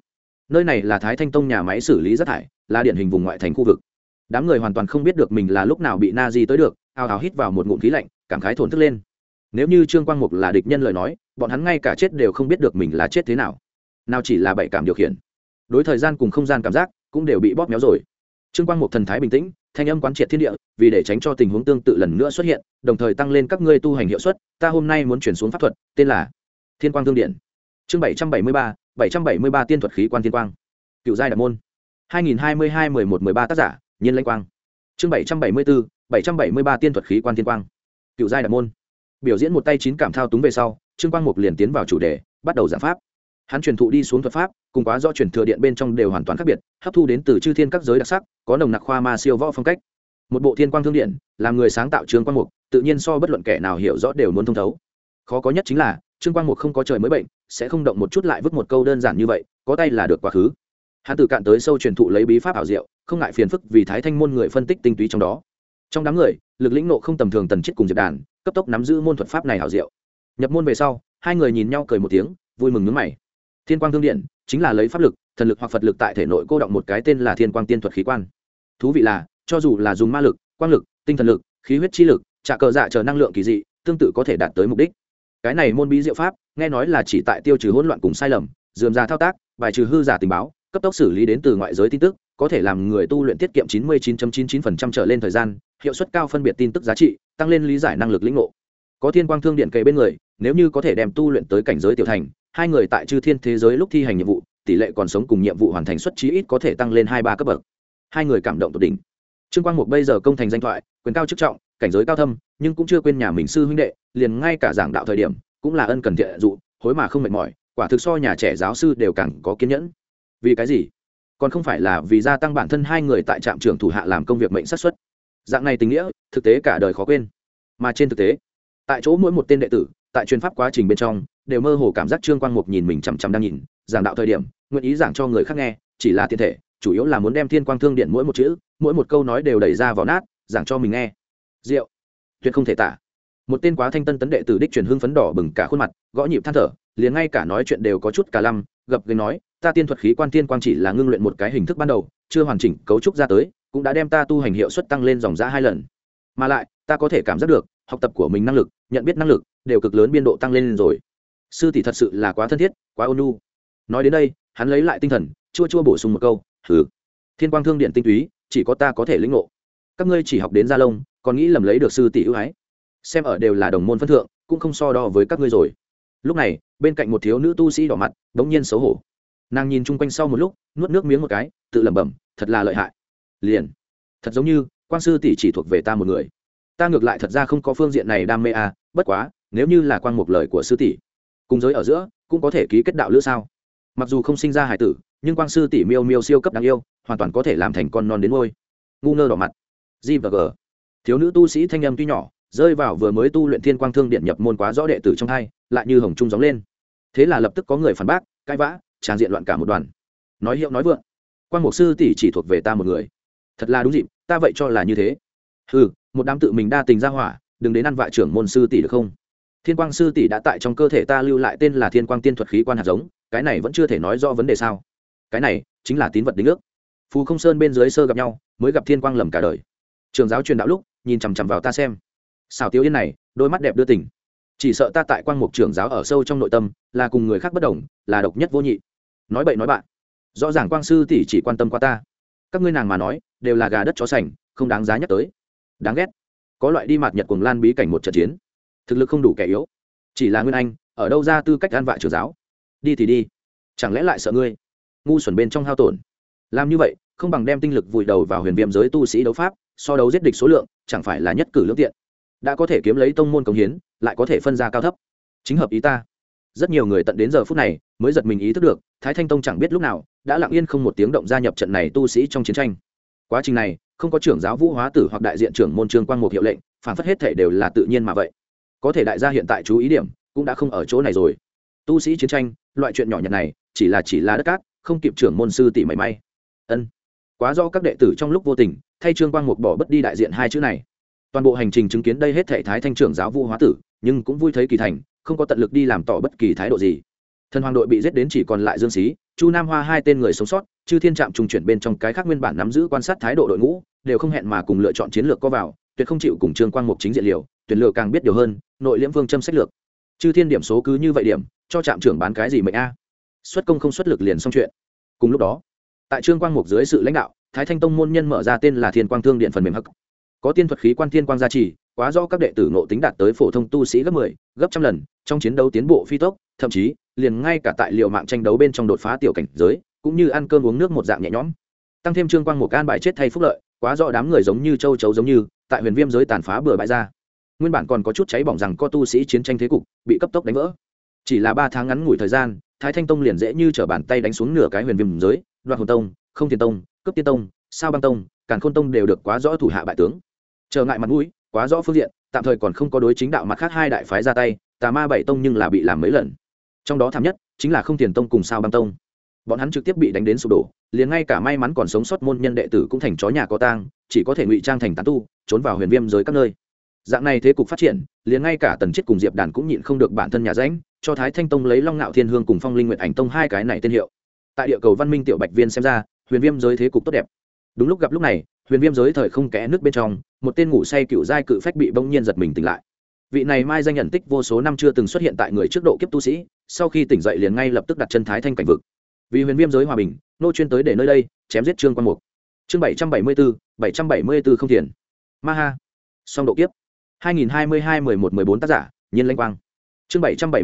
nơi này là Thái Thanh Tông nhà máy xử lý rác thải, là điển hình vùng ngoại thành khu vực. Đám người hoàn toàn không biết được mình là lúc nào bị Nazi tới được, ào ào hít vào một ngụm khí lạnh, cảm khái thổn thức lên. Nếu như Trương Quang Mục là địch nhân lời nói, bọn hắn ngay cả chết đều không biết được mình là chết thế nào. Nào chỉ là bảy cảm điều khiển, đối thời gian cùng không gian cảm giác cũng đều bị bóp méo rồi. Trương Quang Mục thần thái bình tĩnh, thanh âm quán triệt thiên địa, vì để tránh cho tình huống tương tự lần nữa xuất hiện, đồng thời tăng lên các ngươi tu hành hiệu suất, ta hôm nay muốn chuyển xuống pháp thuật, tên là Thiên Quang Thương Điện. Chương 773 tiên thuật khí quan thiên quang. Cựu giai đạo môn. 2022-11-13 tác giả, Nhiên Lãnh Quang. Chương 773 tiên thuật khí quan thiên quang. Cựu giai đạo môn. Biểu diễn một tay chín cảm thao túng về sau, Trương Quang Mục liền tiến vào chủ đề, bắt đầu giảng pháp. Hắn truyền thụ đi xuống thuật pháp, cùng quá rõ truyền thừa điện bên trong đều hoàn toàn khác biệt, hấp thu đến từ chư thiên các giới đặc sắc, có nồng nặc khoa ma siêu võ phong cách. Một bộ Thiên Quang Thương Điện, làm người sáng tạo Trương Quang Mục, tự nhiên so bất luận kẻ nào hiểu rõ đều muốn thông thấu. Khó có nhất chính là, Trương Quang Mục không có trời mới bệnh, sẽ không động một chút lại vứt một câu đơn giản như vậy, có tay là được quá khứ. Hắn từ cạn tới sâu truyền thụ lấy bí pháp ảo diệu, không ngại phiền phức vì Thái Thanh môn người phân tích tinh túy trong đó. Trong đám người, lực lĩnh nộ không tầm thường Tần Chiết cùng Diệp Đàn, cấp tốc nắm giữ môn thuật pháp này ảo diệu. Nhập môn về sau, hai người nhìn nhau cười một tiếng, vui mừng nhướng mày. Thiên Quang Thương Điện chính là lấy pháp lực, thần lực hoặc Phật lực tại thể nội cô động một cái tên là Thiên Quang tiên thuật khí quan. Thú vị là, cho dù là dùng ma lực, quang lực, tinh thần lực, khí huyết chi lực, trả cờ dạ chờ năng lượng kỳ dị, tương tự có thể đạt tới mục đích. Cái này môn bí diệu pháp, nghe nói là chỉ tại tiêu trừ hỗn loạn cùng sai lầm, dườm ra thao tác, bài trừ hư giả tình báo, cấp tốc xử lý đến từ ngoại giới tin tức, có thể làm người tu luyện tiết kiệm 99.99% trở lên thời gian, hiệu suất cao phân biệt tin tức giá trị, tăng lên lý giải năng lực lĩnh ngộ. Có Thiên Quang Thương Điện kề bên người, nếu như có thể đem tu luyện tới cảnh giới tiểu thành, hai người tại chư thiên thế giới lúc thi hành nhiệm vụ, tỷ lệ còn sống cùng nhiệm vụ hoàn thành suất chí ít có thể tăng lên 2-3 cấp bậc. Hai người cảm động tột đỉnh. Trương Quang Mục bây giờ công thành danh thoại, quyền cao chức trọng, cảnh giới cao thâm, nhưng cũng chưa quên nhà mình sư huynh đệ, liền ngay cả giảng đạo thời điểm, cũng là ân cần thiện dụ, hối mà không mệt mỏi, quả thực so nhà trẻ giáo sư đều càng có kiên nhẫn. Vì cái gì? Còn không phải là vì gia tăng bản thân hai người tại trạm trưởng thủ hạ làm công việc mệnh sát suất. Dạng này tình nghĩa, thực tế cả đời khó quên. Mà trên thực tế, tại chỗ mỗi một tên đệ tử, tại truyền pháp quá trình bên trong, đều mơ hồ cảm giác Trương Quang Mục nhìn mình chằm chằm đang nhìn, giảng đạo thời điểm, nguyện ý giảng cho người khác nghe, chỉ là thiên thể, chủ yếu là muốn đem Thiên Quang Thương Điện mỗi một chữ, mỗi một câu nói đều đẩy ra vào nát, giảng cho mình nghe. Diệu, tuyệt không thể tả. Một tên quá thanh tân tấn đệ tử đích truyền hưng phấn đỏ bừng cả khuôn mặt, gõ nhịp than thở, liền ngay cả nói chuyện đều có chút cả lăm, gập ghềnh nói, ta tiên thuật khí quan thiên quang chỉ là ngưng luyện một cái hình thức ban đầu, chưa hoàn chỉnh cấu trúc ra tới, cũng đã đem ta tu hành hiệu suất tăng lên dòng dã 2 lần. Mà lại, ta có thể cảm giác được, học tập của mình năng lực, nhận biết năng lực đều cực lớn biên độ tăng lên rồi. Sư tỷ thật sự là quá thân thiết, quá ôn nhu. Nói đến đây, hắn lấy lại tinh thần, chua chua bổ sung một câu, "Hừ, Thiên Quang Thương Điện tinh túy, chỉ có ta có thể lĩnh ngộ. Các ngươi chỉ học đến gia lông, còn nghĩ lầm lấy được sư tỷ ưu ái. Xem ở đều là đồng môn phân thượng, cũng không so đo với các ngươi rồi." Lúc này, bên cạnh một thiếu nữ tu sĩ đỏ mặt, bỗng nhiên xấu hổ. Nàng nhìn chung quanh sau một lúc, nuốt nước miếng một cái, tự lẩm bẩm, thật là lợi hại. Liền, thật giống như Quang sư tỷ chỉ thuộc về ta một người. Ta ngược lại thật ra không có phương diện này đam mê à, bất quá, nếu như là Quang một lời của sư tỷ, cùng giới ở giữa cũng có thể ký kết đạo lữ sao? Mặc dù không sinh ra hải tử, nhưng Quang sư tỷ miêu miêu siêu cấp đáng yêu, hoàn toàn có thể làm thành con non đến ngôi. Ngu ngơ đỏ mặt. G và G. Thiếu nữ tu sĩ thanh âm tuy nhỏ, rơi vào vừa mới tu luyện Thiên Quang Thương Điện nhập môn quá rõ đệ tử trong hai, lại như hồng trung gióng lên. Thế là lập tức có người phản bác, cãi vã, tràng diện loạn cả một đoàn. Nói hiệu nói vượng, Quang Mục sư tỷ chỉ thuộc về ta một người. Thật là đúng dịp, ta vậy cho là như thế. Ừ, một đám tự mình đa tình ra hỏa, đừng đến ăn vạ trưởng môn sư tỷ được không? Thiên Quang sư tỷ đã tại trong cơ thể ta lưu lại tên là Thiên Quang tiên thuật khí quan hạt giống, cái này vẫn chưa thể nói rõ vấn đề sao? Cái này chính là tín vật đính ước. Phù Không Sơn bên dưới sơ gặp nhau, mới gặp Thiên Quang lầm cả đời. Trường giáo truyền đạo lúc, nhìn chằm chằm vào ta xem. Xảo Tiêu Yên này, đôi mắt đẹp đưa tình. Chỉ sợ ta tại Quang Mục trưởng giáo ở sâu trong nội tâm, là cùng người khác bất đồng, là độc nhất vô nhị. Nói bậy nói bạn. Rõ ràng Quang sư tỷ chỉ quan tâm qua ta. Các ngươi nàng mà nói, đều là gà đất chó sành, không đáng giá nhắc tới. Đáng ghét. Có loại đi mạt Nhật cuồng lan bí cảnh một trận chiến, thực lực không đủ kẻ yếu, chỉ là Nguyên Anh, ở đâu ra tư cách an vạ trưởng giáo? Đi thì đi, chẳng lẽ lại sợ ngươi? Ngu xuẩn bên trong hao tổn. Làm như vậy, không bằng đem tinh lực vùi đầu vào huyền viêm giới tu sĩ đấu pháp, so đấu giết địch số lượng, chẳng phải là nhất cử lưỡng tiện. Đã có thể kiếm lấy tông môn công hiến, lại có thể phân ra cao thấp, chính hợp ý ta. Rất nhiều người tận đến giờ phút này mới giật mình ý thức được, Thái Thanh Tông chẳng biết lúc nào đã lặng yên không một tiếng động gia nhập trận này tu sĩ trong chiến tranh. Quá trình này, không có trưởng giáo Vũ Hóa Tử hoặc đại diện trưởng môn Trương Quang Mục hiệu lệnh, phản phất hết thể đều là tự nhiên mà vậy. Có thể đại gia hiện tại chú ý điểm cũng đã không ở chỗ này rồi. Tu sĩ chiến tranh, loại chuyện nhỏ nhặt này, chỉ là đất cát, không kịp trưởng môn sư tỷ mảy may. Ân, quá do các đệ tử trong lúc vô tình thay Trương Quang Mục bỏ bất đi đại diện hai chữ này. Toàn bộ hành trình chứng kiến đây hết thảy Thái Thanh trưởng giáo Vũ Hóa Tử, nhưng cũng vui thấy kỳ thành, không có tận lực đi làm tỏ bất kỳ thái độ gì. thần hoàng đội bị giết đến chỉ còn lại Dương Xí, Chu Nam Hoa hai tên người sống sót, Chư Thiên Trạm trùng chuyển bên trong cái khác nguyên bản nắm giữ quan sát thái độ đội ngũ, đều không hẹn mà cùng lựa chọn chiến lược có vào, tuyệt không chịu cùng Trương Quang Mục chính diện liều, tuyển lựa càng biết điều hơn, nội liễm vương châm sách lược. Chư Thiên điểm số cứ như vậy điểm, cho trạm trưởng bán cái gì mệnh a? Xuất công không xuất lực liền xong chuyện. Cùng lúc đó, tại Trương Quang Mục dưới sự lãnh đạo, Thái Thanh Tông môn nhân mở ra tên là Thiên Quang Thương Điện phần mềm hắc. Có tiên thuật khí quan thiên quang gia trì, quá rõ các đệ tử ngộ tính đạt tới phổ thông tu sĩ gấp 10, gấp trăm lần, trong chiến đấu tiến bộ phi tốc, thậm chí liền ngay cả tại liều mạng tranh đấu bên trong đột phá tiểu cảnh giới, cũng như ăn cơm uống nước một dạng nhẹ nhõm. Tăng thêm Trương Quang Mục an bài chết thay phúc lợi, quá rõ đám người giống như châu chấu giống như, tại huyền viêm giới tàn phá bừa bãi ra. Nguyên bản còn có chút cháy bỏng rằng có tu sĩ chiến tranh thế cục bị cấp tốc đánh vỡ. Chỉ là 3 tháng ngắn ngủi thời gian, Thái Thanh Tông liền dễ như trở bàn tay đánh xuống nửa cái huyền viêm giới, Đoạt Hồn Tông, Không Thiên Tông, Cấp Tiên Tông, Sao Băng Tông, Càn Khôn Tông đều được quá rõ thủ hạ bại tướng. Trở ngại mặt mũi, quá rõ phương diện, tạm thời còn không có đối chính đạo mặt khác hai đại phái ra tay, Tà Ma Bảy Tông nhưng là bị làm mấy lần. Trong đó thảm nhất chính là Không Tiền Tông cùng Sao Băng Tông. Bọn hắn trực tiếp bị đánh đến sụp đổ, liền ngay cả may mắn còn sống sót môn nhân đệ tử cũng thành chó nhà có tang, chỉ có thể ngụy trang thành tán tu, trốn vào huyền viêm giới các nơi. Dạng này thế cục phát triển, liền ngay cả Tần Chiết cùng Diệp Đàn cũng nhịn không được bản thân nhà rãnh, cho Thái Thanh Tông lấy Long Nạo Thiên Hương cùng Phong Linh Nguyệt Ảnh Tông hai cái này tên hiệu. Tại địa cầu văn minh tiểu bạch viên xem ra, huyền viêm giới thế cục tốt đẹp. Đúng lúc gặp lúc này, huyền viêm giới thời không kẽ nước bên trong, một tên ngủ say cựu giai cự phách bị bỗng nhiên giật mình tỉnh lại. Vị này mai danh nhận tích vô số năm chưa từng xuất hiện tại người trước độ kiếp tu sĩ, sau khi tỉnh dậy liền ngay lập tức đặt chân Thái Thanh cảnh vực. Vì huyền viêm giới hòa bình, nô chuyên tới để nơi đây chém giết Trương Quang Mục. Chương 774 không thiền. Ma ha. Song độ kiếp. 2022-11-14 tác giả, Nhiên Lãnh Quang. Chương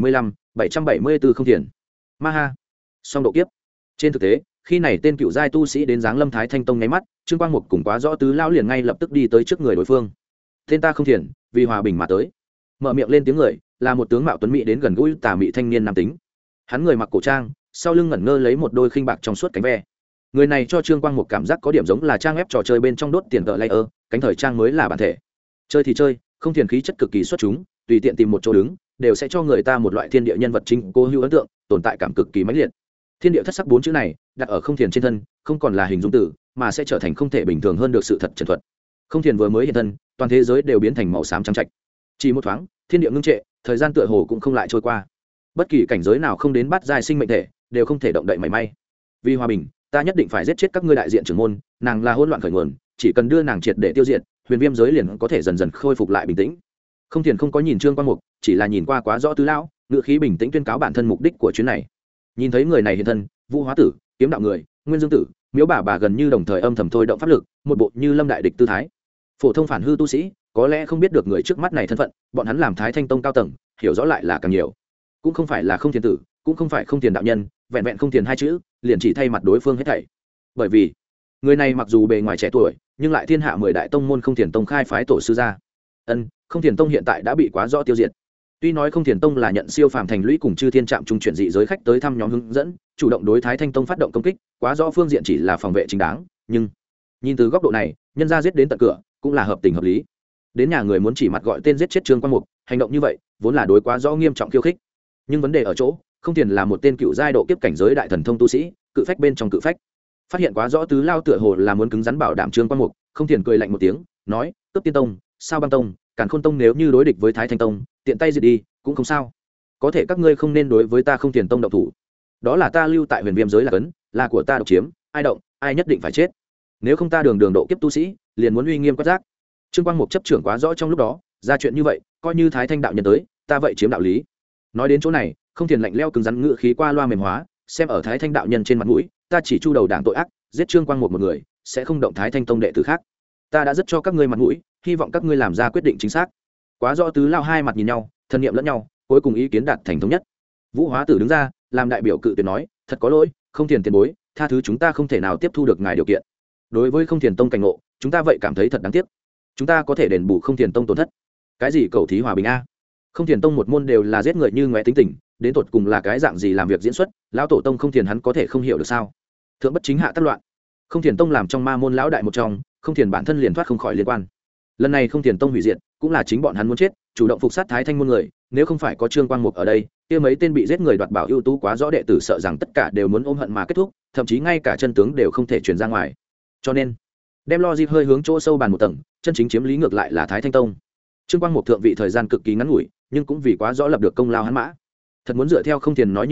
774 không thiền. Ma ha. Song độ kiếp. Trên thực tế, khi này tên cựu giai tu sĩ đến giáng lâm Thái Thanh Tông nháy mắt, Trương Quang Mục cùng quá rõ tứ lão liền ngay lập tức đi tới trước người đối phương. Tên ta không thiền, vì hòa bình mà tới. Mở miệng lên tiếng người, là một tướng mạo tuấn mỹ đến gần gũi tà mị thanh niên nam tính. Hắn người mặc cổ trang, sau lưng ngẩn ngơ lấy một đôi khinh bạc trong suốt cánh ve. Người này cho Trương Quang Mục cảm giác có điểm giống là trang ép trò chơi bên trong đốt tiền tợ layer, cánh thời trang mới là bản thể. Chơi thì chơi, không thiền khí chất cực kỳ xuất chúng, tùy tiện tìm một chỗ đứng, đều sẽ cho người ta một loại thiên địa nhân vật chính cố hữu ấn tượng, tồn tại cảm cực kỳ mãnh liệt. Thiên địa thất sắc 4 chữ này, đặt ở không thiền trên thân, không còn là hình dung từ, mà sẽ trở thành không thể bình thường hơn được sự thật trần thuật. Không thiền vừa mới hiện thân, toàn thế giới đều biến thành màu xám trắng trạch. Chỉ một thoáng, thiên địa ngưng trệ, thời gian tựa hồ cũng không lại trôi qua. Bất kỳ cảnh giới nào không đến bắt giai sinh mệnh thể, đều không thể động đậy mảy may. Vì hòa bình, ta nhất định phải giết chết các ngươi đại diện trưởng môn, nàng là hỗn loạn khởi nguồn, chỉ cần đưa nàng triệt để tiêu diệt, huyền viêm giới liền có thể dần dần khôi phục lại bình tĩnh. Không thiền không có nhìn Trương Quang Mục, chỉ là nhìn qua quá rõ tứ lão, ngữ khí bình tĩnh tuyên cáo bản thân mục đích của chuyến này. Nhìn thấy người này hiện thân, Vũ Hóa Tử, Kiếm Đạo Người, Nguyên Dương Tử, Miếu bà gần như đồng thời âm thầm thôi động pháp lực, một bộ như lâm đại địch tư thái. Phổ thông phản hư tu sĩ có lẽ không biết được người trước mắt này thân phận, bọn hắn làm Thái Thanh Tông cao tầng, hiểu rõ lại là càng nhiều. Cũng không phải là không thiền tử, cũng không phải không thiền đạo nhân, vẹn vẹn không thiền hai chữ, liền chỉ thay mặt đối phương hết thảy. Bởi vì người này mặc dù bề ngoài trẻ tuổi, nhưng lại thiên hạ 10 đại tông môn không thiền tông khai phái tổ sư gia. Không thiền tông hiện tại đã bị quá rõ tiêu diệt. Tuy nói không thiền tông là nhận siêu phàm thành lũy cùng chư thiên trạm trung chuyển dị giới khách tới thăm nhóm hướng dẫn, chủ động đối Thái Thanh Tông phát động công kích, quá rõ phương diện chỉ là phòng vệ chính đáng, nhưng nhìn từ góc độ này, nhân gia giết đến tận cửa, cũng là hợp tình hợp lý. Đến nhà người muốn chỉ mặt gọi tên giết chết Trương Quang Mục, hành động như vậy vốn là đối quá rõ nghiêm trọng khiêu khích. Nhưng vấn đề ở chỗ, không thiền là một tên cựu giai độ kiếp cảnh giới đại thần thông tu sĩ, cự phách bên trong cự phách. Phát hiện quá rõ tứ lao tựa hồ là muốn cứng rắn bảo đảm Trương Quang Mục, không thiền cười lạnh một tiếng, nói: "Cấp Tiên Tông, Sao Băng Tông, Càn Khôn Tông nếu như đối địch với Thái Thanh Tông, tiện tay diệt đi, cũng không sao. Có thể các ngươi không nên đối với ta không thiền tông động thủ. Đó là ta lưu tại huyền viêm giới là cấn, là của ta độc chiếm, ai động, ai nhất định phải chết. Nếu không ta đường độ kiếp tu sĩ, liền muốn uy nghiêm quát giác." Trương Quang Mục chấp trưởng quá rõ trong lúc đó, ra chuyện như vậy, coi như Thái Thanh đạo nhân tới, ta vậy chiếm đạo lý. Nói đến chỗ này, không thiền lạnh leo cứng rắn ngựa khí qua loa mềm hóa, xem ở Thái Thanh đạo nhân trên mặt mũi, ta chỉ chu đầu đảng tội ác, giết Trương Quang Mục một người, sẽ không động Thái Thanh tông đệ tử khác. Ta đã rất cho các ngươi mặt mũi, hy vọng các ngươi làm ra quyết định chính xác. Quá rõ tứ lao hai mặt nhìn nhau, thân niệm lẫn nhau, cuối cùng ý kiến đạt thành thống nhất. Vũ Hóa Tử đứng ra, làm đại biểu cự tuyệt nói: "Thật có lỗi, không thiền tiền bối, tha thứ chúng ta không thể nào tiếp thu được ngài điều kiện. Đối với không thiền tông cảnh ngộ, chúng ta vậy cảm thấy thật đáng tiếc. Chúng ta có thể đền bù không thiền tông tổn thất." Cái gì cầu thí hòa bình a? Không thiền tông một môn đều là giết người như ngoé tính tình, đến tột cùng là cái dạng gì làm việc diễn xuất, lão tổ tông không thiền hắn có thể không hiểu được sao? Thượng bất chính hạ tất loạn. Không thiền tông làm trong ma môn lão đại một trong, không thiền bản thân liền thoát không khỏi liên quan. Lần này không thiền tông hủy diệt, cũng là chính bọn hắn muốn chết, chủ động phục sát Thái Thanh môn người, nếu không phải có Trương Quang Mục ở đây, kia mấy tên bị giết người đoạt bảo ưu tú quá rõ đệ tử sợ rằng tất cả đều muốn ôm hận mà kết thúc, thậm chí ngay cả chân tướng đều không thể truyền ra ngoài. Cho nên, đem logic hơi hướng chỗ sâu bàn một tầng, chân chính chiếm lý ngược lại là Thái Thanh tông. Trương Quang Mục thượng vị thời gian cực kỳ ngắn ngủi, nhưng cũng vì quá rõ lập được công lao hắn mã. Thật muốn dựa theo không thiền nói như vậy,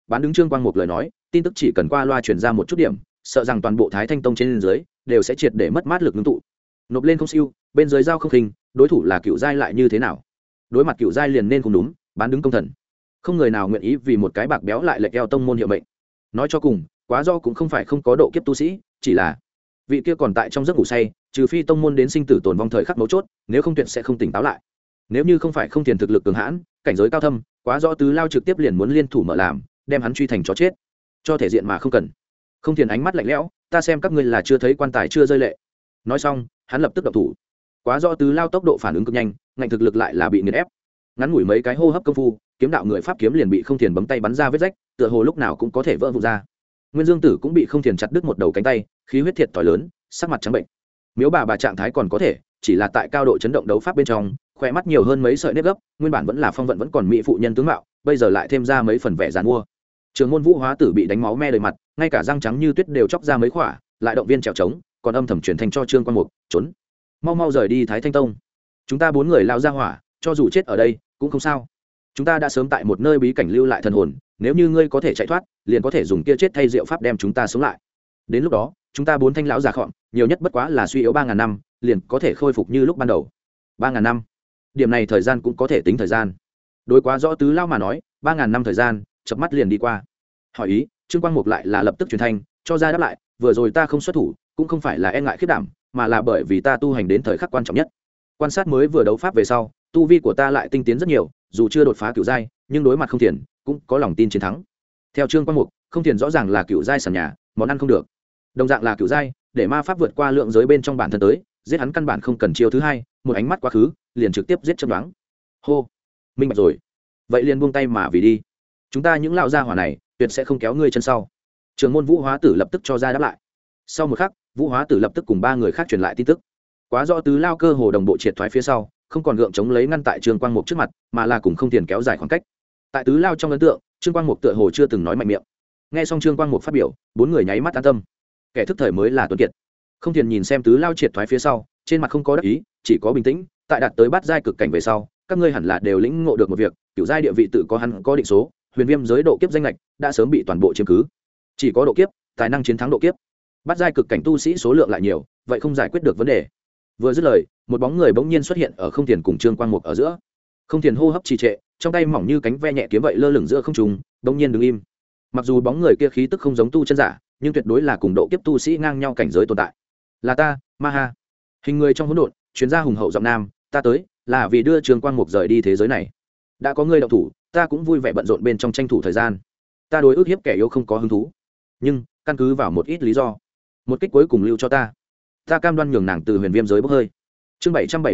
bán đứng Trương Quang Mục lời nói, tin tức chỉ cần qua loa truyền ra một chút điểm, sợ rằng toàn bộ Thái Thanh Tông trên dưới đều sẽ triệt để mất mát lực ngưng tụ. Nộp lên không siêu, bên dưới giao không khinh, đối thủ là Cựu giai lại như thế nào? Đối mặt Cựu giai liền nên cũng đúng, bán đứng công thần. Không người nào nguyện ý vì một cái bạc béo lại lệch eo tông môn hiệu mệnh. Nói cho cùng, Quá Do cũng không phải không có độ kiếp tu sĩ, chỉ là vị kia còn tại trong giấc ngủ say, trừ phi tông môn đến sinh tử tồn vong thời khắc mấu chốt, nếu không tuyệt sẽ không tỉnh táo lại. Nếu như không phải không tiền thực lực cường hãn, cảnh giới cao thâm, Quá Do tứ lao trực tiếp liền muốn liên thủ mở làm, đem hắn truy thành chó chết. Cho thể diện mà không cần. Không tiền ánh mắt lạnh lẽo, ta xem các ngươi là chưa thấy quan tài chưa rơi lệ. Nói xong, hắn lập tức động thủ. Quá Do tứ lao tốc độ phản ứng cực nhanh, ngạnh thực lực lại là bị nghiền ép. Ngắn ngủi mấy cái hô hấp công phu, kiếm đạo người pháp kiếm liền bị không tiền bấm tay bắn ra vết rách, tựa hồ lúc nào cũng có thể vỡ vụn ra. Nguyên Dương Tử cũng bị không tiền chặt đứt một đầu cánh tay, khí huyết thiệt thòi lớn, sắc mặt trắng bệnh. Miếu bà trạng thái còn có thể, chỉ là tại cao độ chấn động đấu pháp bên trong, khỏe mắt nhiều hơn mấy sợi nếp gấp, nguyên bản vẫn là phong vận vẫn còn mỹ phụ nhân tướng mạo, bây giờ lại thêm ra mấy phần vẻ giàn mua. Trường môn Vũ Hóa Tử bị đánh máu me đầy mặt, ngay cả răng trắng như tuyết đều chóc ra mấy khỏa, lại động viên trèo trống, còn âm thầm truyền thành cho Trương Quan Mục, trốn, mau mau rời đi Thái Thanh Tông. Chúng ta 4 người lao ra hỏa, cho dù chết ở đây cũng không sao. Chúng ta đã sớm tại một nơi bí cảnh lưu lại thần hồn, nếu như ngươi có thể chạy thoát, liền có thể dùng kia chết thay diệu pháp đem chúng ta sống lại. Đến lúc đó, chúng ta 4 thanh lão già khọm, nhiều nhất bất quá là suy yếu 3000 năm, liền có thể khôi phục như lúc ban đầu. 3000 năm. Điểm này thời gian cũng có thể tính thời gian. Đối Quá rõ tứ lao mà nói, 3000 năm thời gian, chớp mắt liền đi qua. Hỏi ý, Trương Quang Mục lại là lập tức truyền thanh, cho ra đáp lại, vừa rồi ta không xuất thủ, cũng không phải là e ngại khiếp đảm, mà là bởi vì ta tu hành đến thời khắc quan trọng nhất. Quan sát mới vừa đấu pháp về sau, tu vi của ta lại tinh tiến rất nhiều, dù chưa đột phá cửu giai, nhưng đối mặt không tiền, cũng có lòng tin chiến thắng. Theo Trương Quang Mục, không tiền rõ ràng là cửu giai sàn nhà, món ăn không được. Đồng dạng là cửu giai, để ma pháp vượt qua lượng giới bên trong bản thân tới, giết hắn căn bản không cần chiêu thứ hai, một ánh mắt quá khứ, liền trực tiếp giết chấm đoán. Hô, minh bạch rồi. Vậy liền buông tay mà vì đi. Chúng ta những lão gia hỏa này, tuyệt sẽ không kéo ngươi chân sau. Trường môn Vũ Hóa Tử lập tức cho ra đáp lại. Sau một khắc, Vũ Hóa Tử lập tức cùng 3 người khác truyền lại tin tức. Quá rõ tứ lao cơ hồ đồng bộ triệt thoái phía sau, không còn gượng chống lấy ngăn tại Trương Quang Mục trước mặt, mà là cùng không tiền kéo dài khoảng cách. Tại tứ lao trong ấn tượng, Trương Quang Mục tựa hồ chưa từng nói mạnh miệng. Nghe xong Trương Quang Mục phát biểu, 4 người nháy mắt an tâm. Kẻ thức thời mới là tuấn kiệt. Không tiền nhìn xem tứ lao triệt thoái phía sau, trên mặt không có đắc ý, chỉ có bình tĩnh. Tại đạt tới bát giai cực cảnh về sau, các ngươi hẳn là đều lĩnh ngộ được một việc, cửu giai địa vị tự có hắn có định số, huyền viêm giới độ kiếp danh lệch đã sớm bị toàn bộ chiếm cứ. Chỉ có độ kiếp, tài năng chiến thắng độ kiếp. Bát giai cực cảnh tu sĩ số lượng lại nhiều, vậy không giải quyết được vấn đề. Vừa dứt lời, một bóng người bỗng nhiên xuất hiện ở không tiền cùng Trương Quang Mục ở giữa. Không tiền hô hấp trì trệ, trong tay mỏng như cánh ve nhẹ kiếm vậy lơ lửng giữa không trung, bỗng nhiên đứng im. Mặc dù bóng người kia khí tức không giống tu chân giả, nhưng tuyệt đối là cùng độ kiếp tu sĩ ngang nhau cảnh giới tồn tại. Là ta, Ma Ha. Hình người trong hỗn độn, chuyên gia hùng hậu giọng nam, ta tới, là vì đưa Trương Quang Mục rời đi thế giới này. Đã có ngươi động thủ, ta cũng vui vẻ bận rộn bên trong tranh thủ thời gian. Ta đối ức hiếp kẻ yếu không có hứng thú, nhưng căn cứ vào một ít lý do, một kích cuối cùng lưu cho ta. Ta cam đoan nhường nàng từ huyền viêm giới bốc hơi. Chương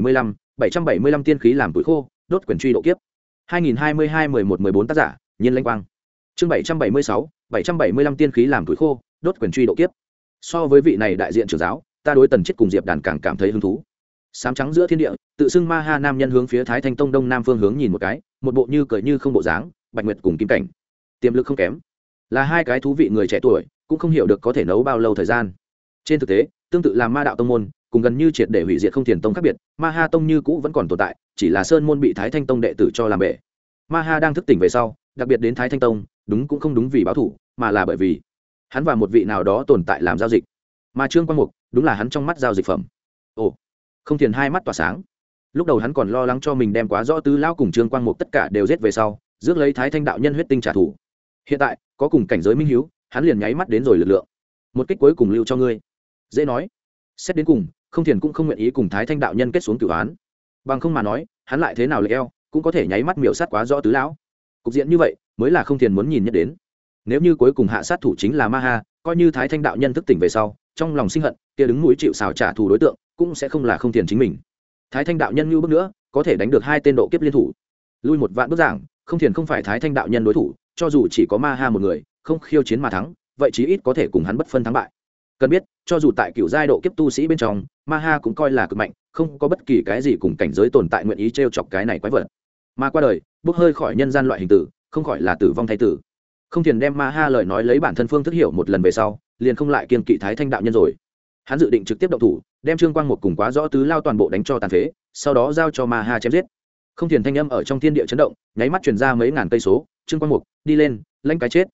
775 tiên khí làm tuổi khô, đốt quyền truy độ kiếp. 2022-11-14 tác giả, Nhiên Lanh Quang. Chương 775 tiên khí làm tuổi khô, đốt quyền truy độ kiếp. So với vị này đại diện trưởng giáo, ta đối Tần Chiết cùng Diệp Đàn càng cảm thấy hứng thú. Sám trắng giữa thiên địa, tự xưng Ma Ha nam nhân hướng phía Thái Thanh Tông đông nam phương hướng nhìn một cái, một bộ như cười như không bộ dáng, Bạch Nguyệt cùng Kim Cảnh, tiềm lực không kém, là hai cái thú vị người trẻ tuổi, cũng không hiểu được có thể nấu bao lâu thời gian. Trên thực tế, tương tự là Ma đạo tông môn, cùng gần như triệt để hủy diệt không tiền tông khác biệt, Ma Ha tông như cũ vẫn còn tồn tại, chỉ là sơn môn bị Thái Thanh Tông đệ tử cho làm bể. Ma Ha đang thức tỉnh về sau, đặc biệt đến Thái Thanh Tông, đúng cũng không đúng vì báo thủ, mà là bởi vì hắn và một vị nào đó tồn tại làm giao dịch. Mà Trương Quang Mục, đúng là hắn trong mắt giao dịch phẩm. Ồ, không tiền hai mắt tỏa sáng. Lúc đầu hắn còn lo lắng cho mình đem Quá rõ tứ lão cùng Trương Quang Mục tất cả đều giết về sau, rước lấy Thái Thanh đạo nhân huyết tinh trả thù. Hiện tại, có cùng cảnh giới minh hiếu, hắn liền nháy mắt đến rồi lực lượng. Một kích cuối cùng lưu cho ngươi. Dễ nói. Xét đến cùng, không tiền cũng không nguyện ý cùng Thái Thanh đạo nhân kết xuống cửu án. Bằng không mà nói, hắn lại thế nào lệch eo, cũng có thể nháy mắt miểu sát Quá rõ tứ lão. Cục diện như vậy, mới là không tiền muốn nhìn nhất đến. Nếu như cuối cùng hạ sát thủ chính là Ma Ha, coi như Thái Thanh đạo nhân thức tỉnh về sau, trong lòng sinh hận, kia đứng núi chịu sào trả thù đối tượng, cũng sẽ không là không tiền chính mình. Thái Thanh đạo nhân như bước nữa, có thể đánh được 2 tên độ kiếp liên thủ. Lui một vạn bước giảng, không tiền không phải Thái Thanh đạo nhân đối thủ, cho dù chỉ có Ma Ha một người, không khiêu chiến mà thắng, vậy chí ít có thể cùng hắn bất phân thắng bại. Cần biết, cho dù tại cựu giai độ kiếp tu sĩ bên trong, Ma Ha cũng coi là cực mạnh, không có bất kỳ cái gì cùng cảnh giới tồn tại nguyện ý trêu chọc cái này quái vật. Mà qua đời, bước hơi khỏi nhân gian loại hình tử, không khỏi là tử vong thay tử. Không tiền đem Ma Ha lời nói lấy bản thân phương thức hiểu một lần về sau, liền không lại kiên kỵ Thái Thanh đạo nhân rồi. Hắn dự định trực tiếp động thủ, đem Trương Quang Mục cùng Quá rõ tứ lao toàn bộ đánh cho tàn phế, sau đó giao cho Ma Ha chém giết. Không tiền thanh âm ở trong thiên địa chấn động, nháy mắt truyền ra mấy ngàn cây số, Trương Quang Mục, đi lên, lãnh cái chết.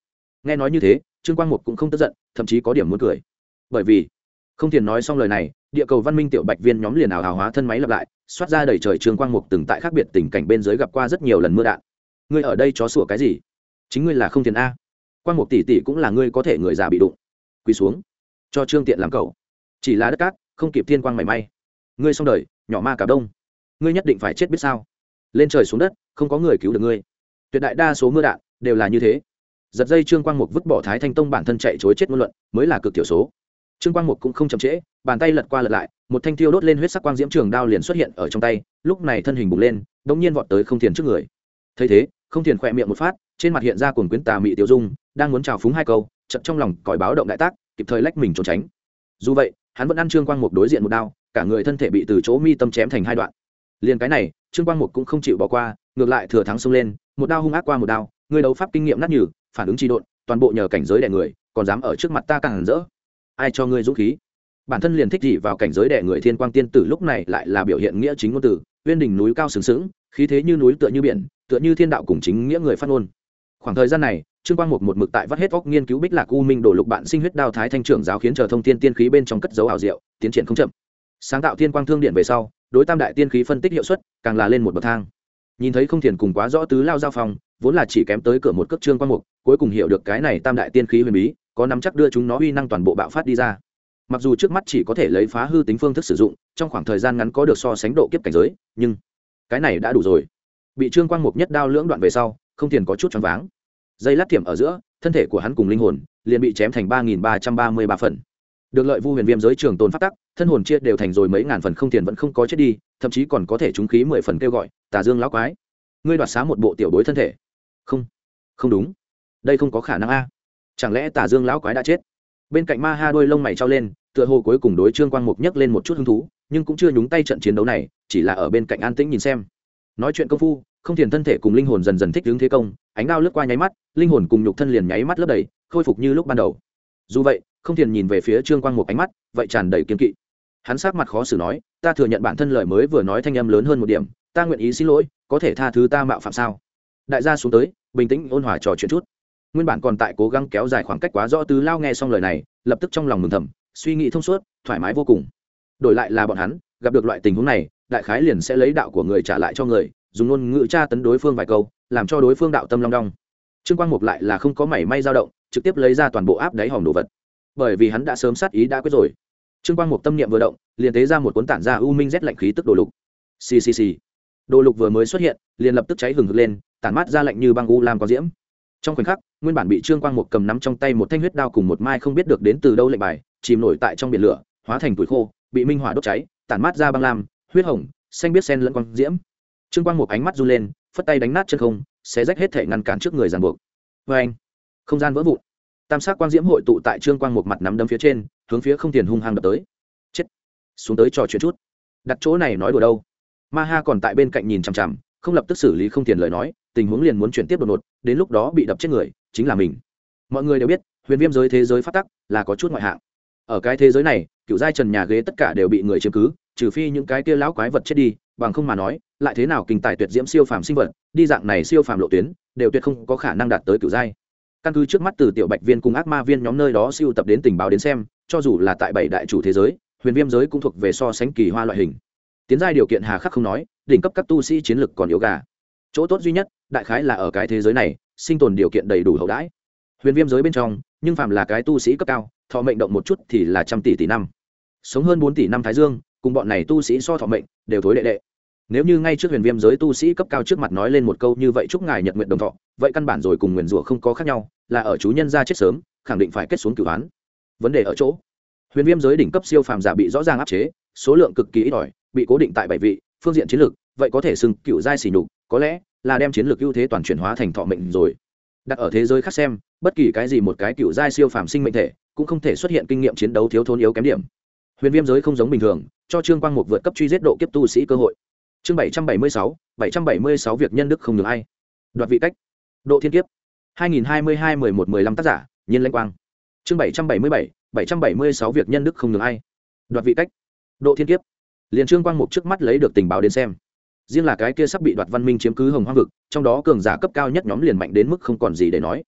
Nghe nói như thế, Trương Quang Mục cũng không tức giận, thậm chí có điểm muốn cười. Bởi vì không tiền nói xong lời này, địa cầu văn minh tiểu bạch viên nhóm liền ảo hào hóa thân máy lập lại, xoát ra đầy trời. Trương Quang Mục từng tại khác biệt tình cảnh bên dưới gặp qua rất nhiều lần mưa đạn. Ngươi ở đây chó sủa cái gì? Chính ngươi là không tiền a. Quang Mục tỷ tỷ cũng là ngươi có thể người già bị đụng. Quỳ xuống, cho Trương Tiện làm cậu. Chỉ là đất cát, không kịp thiên quang mảy may. Ngươi xong đời, nhỏ ma cả đông. Ngươi nhất định phải chết biết sao? Lên trời xuống đất, không có người cứu được ngươi. Tuyệt đại đa số mưa đạn đều là như thế. Giật dây Trương Quang Mục vứt bỏ Thái Thanh Tông bản thân chạy chối chết ngôn luận, mới là cực thiểu số. Trương Quang Mục cũng không chậm trễ, bàn tay lật qua lật lại, một thanh thiêu đốt lên huyết sắc quang diễm trường đao liền xuất hiện ở trong tay, lúc này thân hình bùng lên, đột nhiên vọt tới Không Tiền trước người. Thấy thế, Không Tiền khẽ miệng một phát, trên mặt hiện ra cuồng quyến tà mị tiêu dung, đang muốn chào phúng hai câu, chợt trong lòng còi báo động đại tác, kịp thời lách mình trốn tránh. Dù vậy, hắn vẫn ăn Trương Quang Mục đối diện một đao, cả người thân thể bị từ chỗ mi tâm chém thành hai đoạn. Liền cái này, Trương Quang Mục cũng không chịu bỏ qua, ngược lại thừa thắng xông lên, một đao hung ác qua một đao, người đấu pháp kinh nghiệm nát nhừ, phản ứng trì độn, toàn bộ nhờ cảnh giới đè người, còn dám ở trước mặt ta càng rỡ. Ai cho ngươi dũng khí? Bản thân liền thích gì vào cảnh giới đè người Thiên Quang Tiên Tử lúc này lại là biểu hiện nghĩa chính ngôn từ, uyên đỉnh núi cao sừng sững, khí thế như núi tựa như biển, tựa như thiên đạo cùng chính nghĩa người phát ngôn. Khoảng thời gian này, Trương Quang một mực tại vắt hết óc nghiên cứu Bích Lạc U Minh đổ lục bạn sinh huyết đao thái thanh trưởng giáo khiến chờ thông thiên tiên khí bên trong cất dấu ảo diệu, tiến triển không chậm. Sáng tạo Thiên Quang Thương Điện về sau, đối tam đại tiên khí phân tích hiệu suất càng là lên một bậc thang. Nhìn thấy Không Thiền cùng quá rõ tứ lao giao phòng, vốn là chỉ kém tới cửa một cước Trương Quang Mục, cuối cùng hiểu được cái này tam đại tiên khí huyền bí, có nắm chắc đưa chúng nó uy năng toàn bộ bạo phát đi ra. Mặc dù trước mắt chỉ có thể lấy phá hư tính phương thức sử dụng, trong khoảng thời gian ngắn có được so sánh độ kiếp cảnh giới, nhưng cái này đã đủ rồi. Bị Trương Quang Mục nhất đao lưỡng đoạn về sau, Không Thiền có chút choáng váng. Dây lát tiệm ở giữa, thân thể của hắn cùng linh hồn liền bị chém thành 3.333 phần. Được lợi Vu Huyền Viêm giới trường tồn pháp tắc, thân hồn chia đều thành rồi mấy ngàn phần. Không Thiền vẫn không có chết đi, thậm chí còn có thể trúng khí 10 phần kêu gọi, Tà Dương lão quái, ngươi đoạt xá một bộ tiểu bối thân thể. Không, không đúng, đây không có khả năng a. Chẳng lẽ Tà Dương lão quái đã chết? Bên cạnh Ma Ha đôi lông mày trao lên, tựa hồ cuối cùng đối Trương Quang Mục nhấc lên một chút hứng thú, nhưng cũng chưa nhúng tay trận chiến đấu này, chỉ là ở bên cạnh an tĩnh nhìn xem. Nói chuyện công phu, Không Thiền thân thể cùng linh hồn dần dần thích ứng thế công, ánh đao lướt qua nháy mắt, linh hồn cùng nhục thân liền nháy mắt lấp đầy, khôi phục như lúc ban đầu. Dù vậy, Không Thiền nhìn về phía Trương Quang Mục ánh mắt vậy tràn đầy kiên kỵ. Hắn sắc mặt khó xử nói, ta thừa nhận bản thân lời mới vừa nói thanh âm lớn hơn một điểm, ta nguyện ý xin lỗi, có thể tha thứ ta mạo phạm sao? Đại gia xuống tới, bình tĩnh ôn hòa trò chuyện chút. Nguyên bản còn tại cố gắng kéo dài khoảng cách quá rõ tứ lao nghe xong lời này, lập tức trong lòng mừng thầm, suy nghĩ thông suốt, thoải mái vô cùng. Đổi lại là bọn hắn, gặp được loại tình huống này, đại khái liền sẽ lấy đạo của người trả lại cho người, dùng ngôn ngữ tra tấn đối phương vài câu, làm cho đối phương đạo tâm long đong. Trương Quang Mục lại là không có mảy may dao động, trực tiếp lấy ra toàn bộ áp đáy hòm đồ vật, bởi vì hắn đã sớm sát ý đã quyết rồi. Trương Quang Mục tâm niệm vừa động, liền tế ra một cuốn tản ra u minh rét lạnh khí tức đồ lục. Xì xì xì. Đồ lục vừa mới xuất hiện, liền lập tức cháy hừng hực lên, tản mát ra lạnh như băng u lam có diễm. Trong khoảnh khắc, nguyên bản bị Trương Quang Mục cầm nắm trong tay một thanh huyết đao cùng một mai không biết được đến từ đâu lệnh bài, chìm nổi tại trong biển lửa, hóa thành củi khô, bị minh hỏa đốt cháy, tản mát ra băng lam, huyết hồng, xanh biết xen lẫn quang diễm. Trương Quang Mục ánh mắt run lên, phất tay đánh nát chân không, xé rách hết thể ngăn cản trước người ràng buộc. Và anh, không gian vỡ vụn, tam sắc quang diễm hội tụ tại Trương Quang Mục mặt nắm đấm phía trên, hướng phía Không Tiền hung hăng đập tới. Chết, xuống tới trò chuyện chút, đặt chỗ này nói đùa đâu? Ma Ha còn tại bên cạnh nhìn chằm chằm, không lập tức xử lý Không Tiền lời nói, tình huống liền muốn chuyển tiếp đột ngột, đến lúc đó bị đập chết người chính là mình. Mọi người đều biết, huyền viêm giới thế giới phát tắc là có chút ngoại hạng. Ở cái thế giới này, cựu giai trần nhà ghế tất cả đều bị người chiếm cứ, trừ phi những cái kia lão quái vật chết đi, bằng không mà nói, lại thế nào kinh tài tuyệt diễm siêu phàm sinh vật, đi dạng này siêu phàm lộ tuyến, đều tuyệt không có khả năng đạt tới cựu giai. Căn cứ trước mắt từ tiểu bạch viên cùng ác ma viên nhóm nơi đó siêu tập đến tình báo đến xem, cho dù là tại bảy đại chủ thế giới, huyền viêm giới cũng thuộc về so sánh kỳ hoa loại hình. Tiến giai điều kiện hà khắc không nói, đỉnh cấp các tu sĩ chiến lực còn yếu gà. Chỗ tốt duy nhất, đại khái là ở cái thế giới này, sinh tồn điều kiện đầy đủ hậu đãi. Huyền viêm giới bên trong, nhưng phàm là cái tu sĩ cấp cao, thọ mệnh động một chút thì là trăm tỷ tỷ năm. Sống hơn 4 tỷ năm thái dương, cùng bọn này tu sĩ so thọ mệnh, đều thối đệ đệ. Nếu như ngay trước huyền viêm giới tu sĩ cấp cao trước mặt nói lên một câu như vậy chúc ngài nhật nguyện đồng thọ, vậy căn bản rồi cùng nguyền rủa không có khác nhau, là ở chú nhân gia chết sớm, khẳng định phải kết xuống cửu án. Vấn đề ở chỗ, huyền viêm giới đỉnh cấp siêu phàm giả bị rõ ràng áp chế, số lượng cực kỳ ít ỏi, bị cố định tại 7 vị, phương diện chiến lược, vậy có thể xưng cựu giai xỉ nhục, có lẽ là đem chiến lược ưu thế toàn chuyển hóa thành thọ mệnh rồi. Đặt ở thế giới khác xem, bất kỳ cái gì một cái cựu giai siêu phàm sinh mệnh thể, cũng không thể xuất hiện kinh nghiệm chiến đấu thiếu thốn yếu kém điểm. Huyền viêm giới không giống bình thường, cho Trương Quang Mục vượt cấp truy giết độ kiếp tu sĩ cơ hội. Chương 776 việc nhân đức không nhường ai. Đoạt vị cách. Độ thiên kiếp. 2022-11-15 tác giả, Nhiên Lãnh Quang. Chương 776 việc nhân đức không nhường ai. Đoạt vị cách. Độ thiên kiếp. Liên Trương Quang Mục trước mắt lấy được tình báo đến xem, riêng là cái kia sắp bị đoạt văn minh chiếm cứ hồng hoang vực, trong đó cường giả cấp cao nhất nhóm liền mạnh đến mức không còn gì để nói.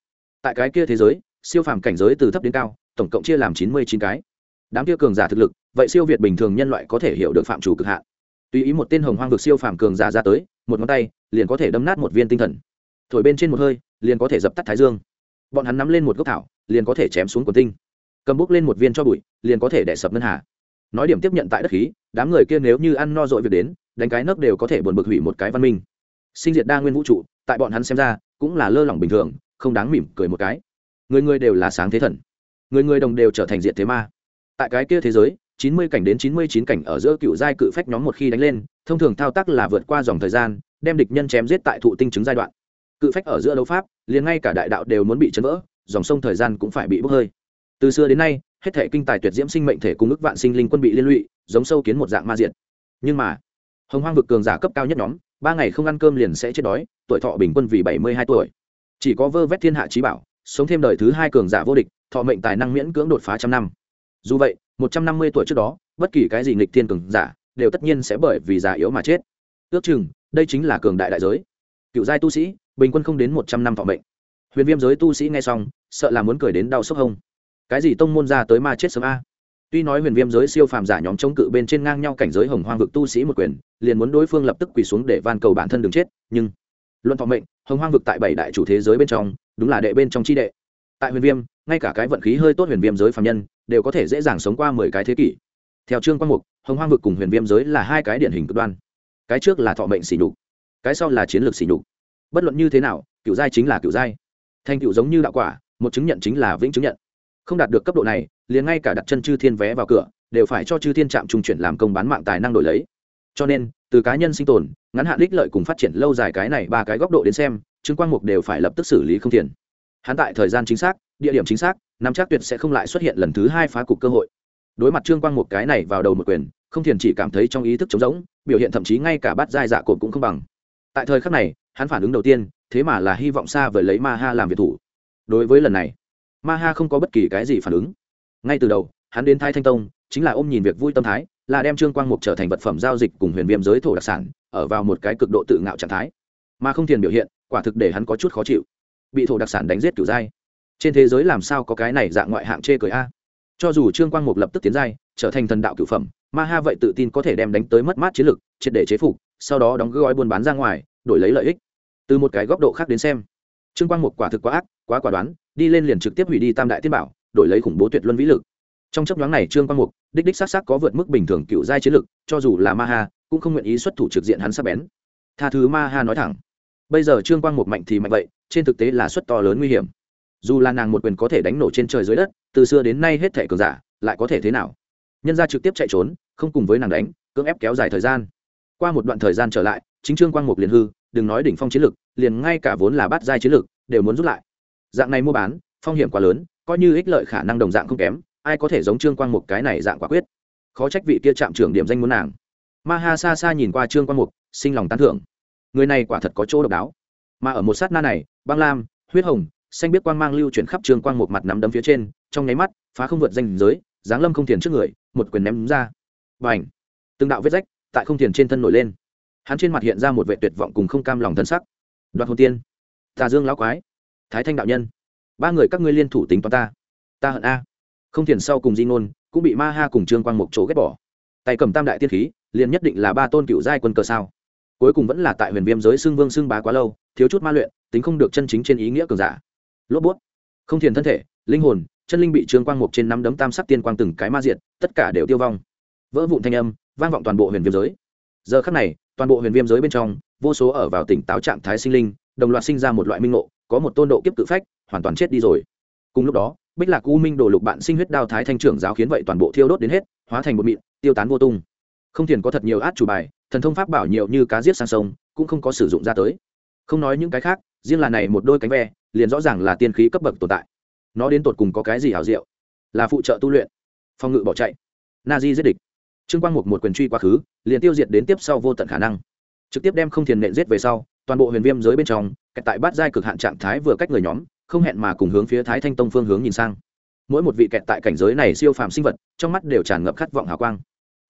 tại cái kia thế giới siêu phàm cảnh giới từ thấp đến cao tổng cộng chia làm 99 cái. Đám kia cường giả thực lực vậy siêu việt bình thường nhân loại có thể hiểu được phạm chủ cực hạn. Tùy ý một tên hồng hoang vực siêu phàm cường giả ra tới, một ngón tay liền có thể đâm nát một viên tinh thần, thổi bên trên một hơi liền có thể dập tắt thái dương. Bọn hắn nắm lên một gốc thảo liền có thể chém xuống quần tinh, cầm bút lên một viên cho bụi liền có thể đè sập ngân hà. Nói điểm tiếp nhận tại đất khí, đám người kia nếu như ăn no dội việc đến, đánh cái nấc đều có thể buồn bực hủy một cái văn minh. Sinh diệt đa nguyên vũ trụ, tại bọn hắn xem ra cũng là lơ lỏng bình thường, không đáng mỉm cười một cái. Người người đều là sáng thế thần, người người đồng đều trở thành diệt thế ma. Tại cái kia thế giới 90 cảnh đến 99 cảnh ở giữa cựu giai cự phách nhóm một khi đánh lên, thông thường thao tác là vượt qua dòng thời gian, đem địch nhân chém giết tại thụ tinh chứng giai đoạn. Cự phách ở giữa đấu pháp, liền ngay cả đại đạo đều muốn bị chấn vỡ, dòng sông thời gian cũng phải bị bốc hơi. Từ xưa đến nay, hết thảy kinh tài tuyệt diễm sinh mệnh thể cùng ức vạn sinh linh quân bị liên lụy, giống sâu kiến một dạng ma diệt. Nhưng mà, hồng hoang vực cường giả cấp cao nhất nhóm, 3 ngày không ăn cơm liền sẽ chết đói, tuổi thọ bình quân vì 72 tuổi. Chỉ có vơ vét thiên hạ chí bảo, sống thêm đời thứ 2 cường giả vô địch, thọ mệnh tài năng miễn cưỡng đột phá trăm năm. Dù vậy, 150 tuổi trước đó, bất kỳ cái gì nghịch thiên cường giả đều tất nhiên sẽ bởi vì già yếu mà chết. Ước chừng, đây chính là cường đại đại giới. Cựu giai tu sĩ, bình quân không đến 100 năm thọ mệnh. Huyền viêm giới tu sĩ nghe xong, sợ là muốn cười đến đau sốc hông. Cái gì tông môn ra tới ma chết sớm a? Tuy nói huyền viêm giới siêu phàm giả nhóm chống cự bên trên ngang nhau cảnh giới hồng hoang vực tu sĩ một quyền, liền muốn đối phương lập tức quỳ xuống để van cầu bản thân đừng chết, nhưng luận thọ mệnh, hồng hoang vực tại 7 đại chủ thế giới bên trong, đúng là đệ bên trong chi đệ. Tại huyền viêm, ngay cả cái vận khí hơi tốt huyền viêm giới phàm nhân đều có thể dễ dàng sống qua 10 cái thế kỷ. Theo Trương Quang Mục, hồng hoang vực cùng huyền viêm giới là hai cái điển hình cực đoan. Cái trước là thọ mệnh sỉ nhục, cái sau là chiến lược sỉ nhục. Bất luận như thế nào, cựu giai chính là cựu giai. Thành cựu giống như đạo quả, một chứng nhận chính là vĩnh chứng nhận. Không đạt được cấp độ này, liền ngay cả đặt chân chư thiên vé vào cửa đều phải cho chư thiên trạm trung chuyển làm công bán mạng tài năng đổi lấy. Cho nên, từ cá nhân sinh tồn, ngắn hạn ích lợi cùng phát triển lâu dài cái này ba cái góc độ đến xem, Trương Quang Mục đều phải lập tức xử lý không thiền. Hắn tại thời gian chính xác, địa điểm chính xác, nắm chắc tuyệt sẽ không lại xuất hiện lần thứ 2 phá cục cơ hội. Đối mặt Trương Quang Mục cái này vào đầu một quyền, không thiền chỉ cảm thấy trong ý thức trống rỗng, biểu hiện thậm chí ngay cả bát giai dạ cột cũng không bằng. Tại thời khắc này, hắn phản ứng đầu tiên, thế mà là hy vọng xa vời lấy Ma Ha làm việc thủ. Đối với lần này, Ma Ha không có bất kỳ cái gì phản ứng. Ngay từ đầu, hắn đến Thái Thanh Tông chính là ôm nhìn việc vui tâm thái, là đem Trương Quang Mục trở thành vật phẩm giao dịch cùng huyền viêm giới thổ đặc sản, ở vào một cái cực độ tự ngạo trạng thái. Mà không thiền biểu hiện, quả thực để hắn có chút khó chịu. Bị thổ đặc sản đánh giết cửu giai, trên thế giới làm sao có cái này dạng ngoại hạng chê cười a? Cho dù Trương Quang Mục lập tức tiến giai, trở thành thần đạo cửu phẩm, Ma Ha vậy tự tin có thể đem đánh tới mất mát chiến lực, triệt để chế phục, sau đó đóng gói buôn bán ra ngoài, đổi lấy lợi ích. Từ một cái góc độ khác đến xem, Trương Quang Mục quả thực quá ác, quá quả đoán, đi lên liền trực tiếp hủy đi Tam đại tiên bảo, đổi lấy khủng bố tuyệt luân vĩ lực. Trong chốc nhoáng này Trương Quang Mục, đích xác có vượt mức bình thường cựu giai chiến lực, cho dù là Ma Ha, cũng không nguyện ý xuất thủ trực diện hắn sắc bén. Tha thứ Ma Ha nói thẳng, bây giờ Trương Quang Mục mạnh thì mạnh vậy, trên thực tế là xuất to lớn nguy hiểm. Dù là nàng một quyền có thể đánh nổ trên trời dưới đất, từ xưa đến nay hết thảy cường giả, lại có thể thế nào? Nhân gia trực tiếp chạy trốn, không cùng với nàng đánh, cưỡng ép kéo dài thời gian. Qua một đoạn thời gian trở lại, chính Trương Quang Mục liền hư, đừng nói đỉnh phong chiến lực, liền ngay cả vốn là bát giai chiến lực, đều muốn rút lại. Dạng này mua bán, phong hiểm quá lớn, coi như ích lợi khả năng đồng dạng không kém, ai có thể giống Trương Quang Mục cái này dạng quả quyết. Khó trách vị kia trạm trưởng điểm danh muốn nàng. Ma Ha xa xa nhìn qua Trương Quang Mục, sinh lòng tán thưởng. Người này quả thật có chỗ độc đáo. Mà ở một sát na này, băng lam, huyết hồng, xanh biết quang mang lưu chuyển khắp Trương Quang Mục mặt nắm đấm phía trên, trong nháy mắt, phá không vượt danh giới, giáng lâm không thiền trước người, một quyền ném ra. Bành! Từng đạo vết rách tại không thiền trên thân nổi lên. Hắn trên mặt hiện ra một vẻ tuyệt vọng cùng không cam lòng thân sắc. Đoạt hồn tiên, Tà Dương lão quái, Thái Thanh đạo nhân, 3 người các ngươi liên thủ tính toán ta hận a. Không thiền sau cùng di ngôn, cũng bị Ma Ha cùng Trương Quang Mục chỗ ghét bỏ. Tay cầm tam đại tiên khí, liền nhất định là 3 tôn cựu giai quân cờ sao? Cuối cùng vẫn là tại huyền viêm giới xưng vương xưng bá quá lâu, thiếu chút ma luyện, tính không được chân chính trên ý nghĩa cường giả. Lốp bút. Không thiền thân thể, linh hồn, chân linh bị Trương Quang Mục trên nắm đấm tam sắc tiên quang từng cái ma diệt, tất cả đều tiêu vong. Vỡ vụn thanh âm vang vọng toàn bộ huyền viêm giới. Giờ khắc này, toàn bộ huyền viêm giới bên trong, vô số ở vào tỉnh táo trạng thái sinh linh, đồng loạt sinh ra một loại minh ngộ, có một tôn độ kiếp tự phách, hoàn toàn chết đi rồi. Cùng lúc đó, Bích Lạc U Minh đổ lục bạn sinh huyết đao thái thanh trưởng giáo khiến vậy toàn bộ thiêu đốt đến hết, hóa thành một mịn, tiêu tán vô tung. Không thiền có thật nhiều át chủ bài, thần thông pháp bảo nhiều như cá giết sang sông, cũng không có sử dụng ra tới. Không nói những cái khác, riêng là này một đôi cánh ve, liền rõ ràng là tiên khí cấp bậc tồn tại. Nó đến tột cùng có cái gì hảo diệu? Là phụ trợ tu luyện, phòng ngự bỏ chạy, Nazi giết địch. Trương Quang Mục một quyền truy quá khứ, liền tiêu diệt đến tiếp sau vô tận khả năng, trực tiếp đem không thiền nện giết về sau, toàn bộ huyền viêm giới bên trong, kẹt tại bát giai cực hạn trạng thái vừa cách người nhóm, không hẹn mà cùng hướng phía Thái Thanh Tông phương hướng nhìn sang. Mỗi một vị kẹt tại cảnh giới này siêu phàm sinh vật, trong mắt đều tràn ngập khát vọng hào quang.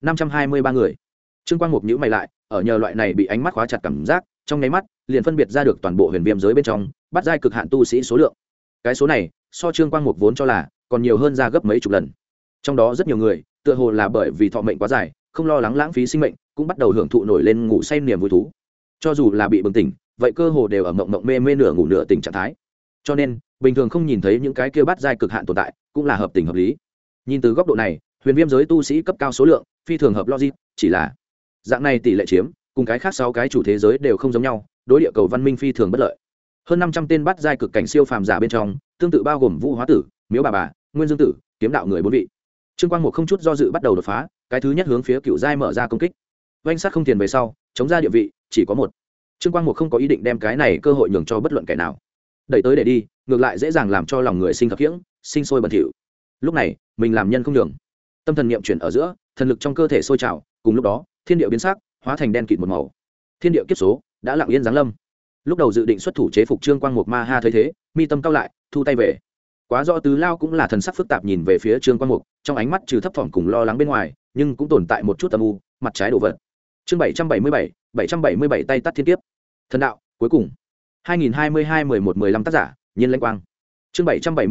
523 người. Trương Quang Mục nhíu mày lại, ở nhờ loại này bị ánh mắt khóa chặt cảm giác, trong nháy mắt, liền phân biệt ra được toàn bộ huyền viêm giới bên trong, bát giai cực hạn tu sĩ số lượng. cái số này so Trương Quang Mục vốn cho là còn nhiều hơn ra gấp mấy chục lần. Trong đó rất nhiều người tựa hồ là bởi vì thọ mệnh quá dài, không lo lắng lãng phí sinh mệnh, cũng bắt đầu hưởng thụ nổi lên ngủ say niềm vui thú. Cho dù là bị bừng tỉnh, vậy cơ hồ đều ở mộng mộng mê mê nửa ngủ nửa tỉnh trạng thái. Cho nên bình thường không nhìn thấy những cái kia bát giai cực hạn tồn tại cũng là hợp tình hợp lý. Nhìn từ góc độ này, huyền viêm giới tu sĩ cấp cao số lượng phi thường hợp logic, chỉ là dạng này tỷ lệ chiếm cùng cái khác 6 cái chủ thế giới đều không giống nhau, đối địa cầu văn minh phi thường bất lợi. Hơn 500 tên bát giai cực cảnh siêu phàm giả bên trong, tương tự bao gồm Vũ Hóa Tử, Miếu Bà, Nguyên Dương Tử, Kiếm Đạo người 4 vị. Trương Quang Mục không chút do dự bắt đầu đột phá, cái thứ nhất hướng phía cựu giai mở ra công kích. Oanh sát không tiền về sau, chống ra địa vị chỉ có một. Trương Quang Mục không có ý định đem cái này cơ hội nhường cho bất luận kẻ nào. Đẩy tới để đi, ngược lại dễ dàng làm cho lòng người sinh khập khiễng, sinh sôi bẩn thỉu. Lúc này, mình làm nhân không đường. Tâm thần niệm chuyển ở giữa, thần lực trong cơ thể sôi trào, cùng lúc đó, thiên địa biến sắc, hóa thành đen kịt một màu. Thiên địa kiếp số đã lặng yên giáng lâm. Lúc đầu dự định xuất thủ chế phục Trương Quang Mục ma ha thấy thế, mi tâm cao lại, thu tay về. Quá rõ tứ lao cũng là thần sắc phức tạp nhìn về phía Trương Quang Mục, trong ánh mắt trừ thấp thỏm cùng lo lắng bên ngoài, nhưng cũng tồn tại một chút âm u, mặt trái đổ vật. Chương 777 tay tắt thiên kiếp. Thần đạo, cuối cùng. 2022-11-15 tác giả, Nhiên Lãnh Quang. Chương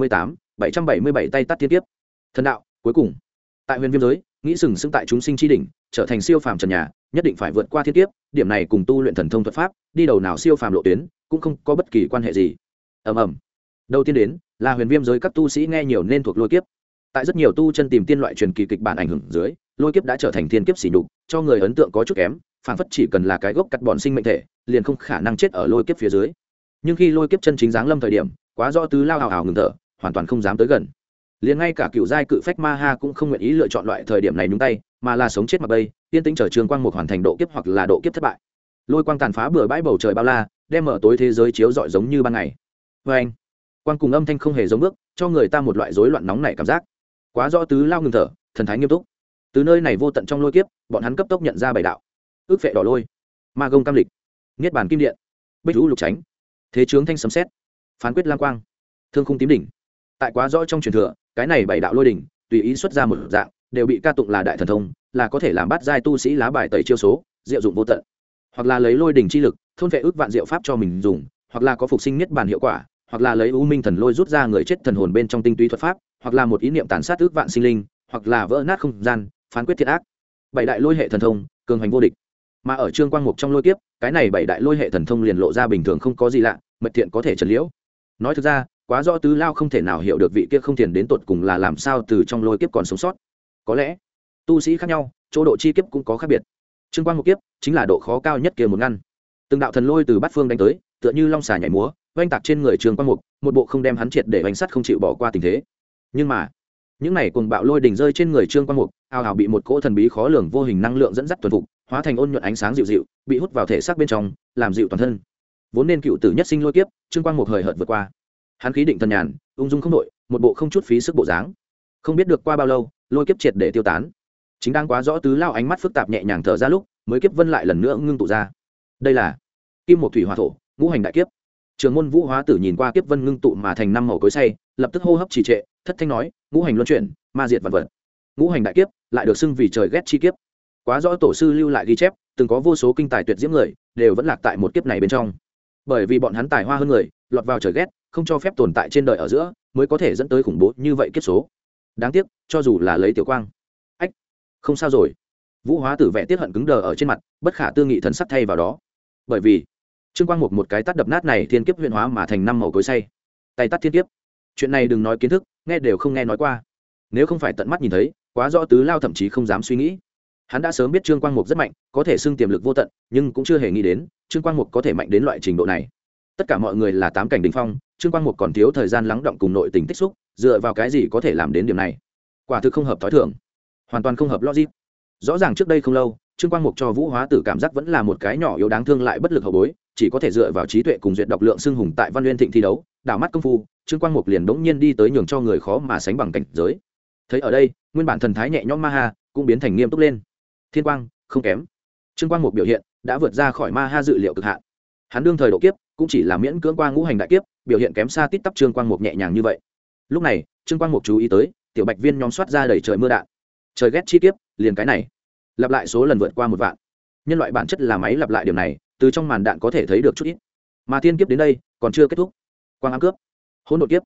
777 tay tắt thiên kiếp. Thần đạo, cuối cùng. Tại huyền viêm giới, nghĩ sừng sững tại chúng sinh chi đỉnh, trở thành siêu phàm trần nhà, nhất định phải vượt qua thiên kiếp, điểm này cùng tu luyện thần thông thuật pháp, đi đầu nào siêu phàm lộ tuyến, cũng không có bất kỳ quan hệ gì. Ầm ầm. Đầu tiên đến, là huyền viêm giới các tu sĩ nghe nhiều nên thuộc lôi kiếp. Tại rất nhiều tu chân tìm tiên loại truyền kỳ kịch bản ảnh hưởng dưới, lôi kiếp đã trở thành thiên kiếp sỉ nhục, cho người ấn tượng có chút kém, phảng phất chỉ cần là cái gốc cắt bọn sinh mệnh thể, liền không khả năng chết ở lôi kiếp phía dưới. Nhưng khi lôi kiếp chân chính giáng lâm thời điểm, quá rõ tứ lao hào hào ngừng thở, hoàn toàn không dám tới gần. Liền ngay cả cựu giai cự phách ma ha cũng không nguyện ý lựa chọn loại thời điểm này nhúng tay, mà là sống chết mặc bay, yên tĩnh chờ Trương Quang Mục hoàn thành độ kiếp hoặc là độ kiếp thất bại. Lôi quang tàn phá bừa bãi bầu trời bao la, đem mở tối thế giới chiếu rọi giống như ban ngày. Vê anh, quang cùng âm thanh không hề giống bước, cho người ta một loại rối loạn nóng nảy cảm giác. Quá rõ tứ lao ngừng thở, thần thái nghiêm túc. Từ nơi này vô tận trong lôi kiếp, bọn hắn cấp tốc nhận ra bảy đạo: ước phệ đỏ lôi, ma gông cam lịch, niết bàn kim điện, bích lũ lục tránh, thế chướng thanh sấm xét, phán quyết lang quang, thương khung tím đỉnh. Tại quá rõ trong truyền thừa, cái này bảy đạo lôi đỉnh tùy ý xuất ra một dạng, đều bị ca tụng là đại thần thông, là có thể làm bát giai tu sĩ lá bài tẩy chiêu số, diệu dụng vô tận. Hoặc là lấy lôi đỉnh chi lực thôn vệ ước vạn diệu pháp cho mình dùng, hoặc là có phục sinh niết bàn hiệu quả, hoặc là lấy u minh thần lôi rút ra người chết thần hồn bên trong tinh túy thuật pháp, hoặc là một ý niệm tàn sát ước vạn sinh linh, hoặc là vỡ nát không gian, phán quyết thiện ác. Bảy đại lôi hệ thần thông, cường hành vô địch. Mà ở Trương Quang Mục trong lôi kiếp, cái này bảy đại lôi hệ thần thông liền lộ ra bình thường không có gì lạ, mật thiện có thể trần liễu. Nói thực ra, quá rõ tứ lao không thể nào hiểu được vị kia không tiền đến tột cùng là làm sao từ trong lôi kiếp còn sống sót. Có lẽ tu sĩ khác nhau, chỗ độ chi kiếp cũng có khác biệt. Trương Quang Mục kiếp chính là độ khó cao nhất kia một ngăn. Từng đạo thần lôi từ bát phương đánh tới, tựa như long xà nhảy múa, oanh tạc trên người Trương Quang Mục, một bộ không đem hắn triệt để oanh sắt không chịu bỏ qua tình thế. Nhưng mà những này cuồng bạo lôi đỉnh rơi trên người Trương Quang Mục, ào ào bị một cỗ thần bí khó lường vô hình năng lượng dẫn dắt tuần phục, hóa thành ôn nhuận ánh sáng dịu dịu, bị hút vào thể xác bên trong, làm dịu toàn thân. Vốn nên cựu tử nhất sinh lôi kiếp, Trương Quang Mục hời hợt vượt qua. Hắn khí định thần nhàn, ung dung không đội, một bộ không chút phí sức bộ dáng. Không biết được qua bao lâu, lôi kiếp triệt để tiêu tán. Chính đang quá rõ tứ lao ánh mắt phức tạp nhẹ nhàng thở ra lúc, mới kiếp vân lại lần nữa ngưng tụ ra. Đây là kim một thủy hỏa thổ, ngũ hành đại kiếp. Trường môn Vũ Hóa Tử nhìn qua kiếp vân ngưng tụ mà thành năm màu cối xay, lập tức hô hấp trì trệ, thất thanh nói: ngũ hành luân chuyển, ma diệt vạn vật. Ngũ hành đại kiếp lại được xưng vì trời ghét chi kiếp. Quá rõ tổ sư lưu lại ghi chép, từng có vô số kinh tài tuyệt diễm người đều vẫn lạc tại một kiếp này bên trong. Bởi vì bọn hắn tài hoa hơn người, lọt vào trời ghét, không cho phép tồn tại trên đời ở giữa, mới có thể dẫn tới khủng bố như vậy kiếp số. Đáng tiếc, cho dù là lấy tiểu quang, ách, không sao rồi. Vũ Hóa Tử vẻ tiếc hận cứng đờ ở trên mặt, bất khả tư nghị thần sắc thay vào đó. Bởi vì Trương Quang một cái tát đập nát này thiên kiếp huyện hóa mà thành năm màu cối xay. Tay tát thiên kiếp. Chuyện này đừng nói kiến thức, nghe đều không nghe nói qua. Nếu không phải tận mắt nhìn thấy, quá rõ tứ lao thậm chí không dám suy nghĩ. Hắn đã sớm biết Trương Quang Mục rất mạnh, có thể xưng tiềm lực vô tận, nhưng cũng chưa hề nghĩ đến Trương Quang Mục có thể mạnh đến loại trình độ này. Tất cả mọi người là tám cảnh đỉnh phong, Trương Quang Mục còn thiếu thời gian lắng động cùng nội tình tích xúc, dựa vào cái gì có thể làm đến điểm này? Quả thực không hợp thói thường, hoàn toàn không hợp logic. Rõ ràng trước đây không lâu, Trương Quang Mục cho Vũ Hóa Tử cảm giác vẫn là một cái nhỏ yếu đáng thương lại bất lực hậu bối, chỉ có thể dựa vào trí tuệ cùng duyệt độc lượng xưng hùng tại Văn Nguyên Thịnh thi đấu, đảo mắt công phu, Trương Quang Mục liền bỗng nhiên đi tới nhường cho người khó mà sánh bằng cảnh giới. Thấy ở đây, nguyên bản thần thái nhẹ nhõm Ma Ha cũng biến thành nghiêm túc lên. Thiên quang, không kém. Trương Quang Mục biểu hiện đã vượt ra khỏi Ma Ha dự liệu cực hạn. Hắn đương thời độ kiếp cũng chỉ là miễn cưỡng qua ngũ hành đại kiếp, biểu hiện kém xa tít tắp Trương Quang Mục nhẹ nhàng như vậy. Lúc này, Trương Quang Mục chú ý tới, tiểu bạch viên nhóm soát ra đầy trời mưa đạn. Trời ghét chi kiếp, liền cái này, lặp lại số lần vượt qua 1 vạn. Nhân loại bản chất là máy lặp lại điều này, từ trong màn đạn có thể thấy được chút ít. Mà thiên kiếp đến đây, còn chưa kết thúc. Quang ám cướp, hỗn độn kiếp,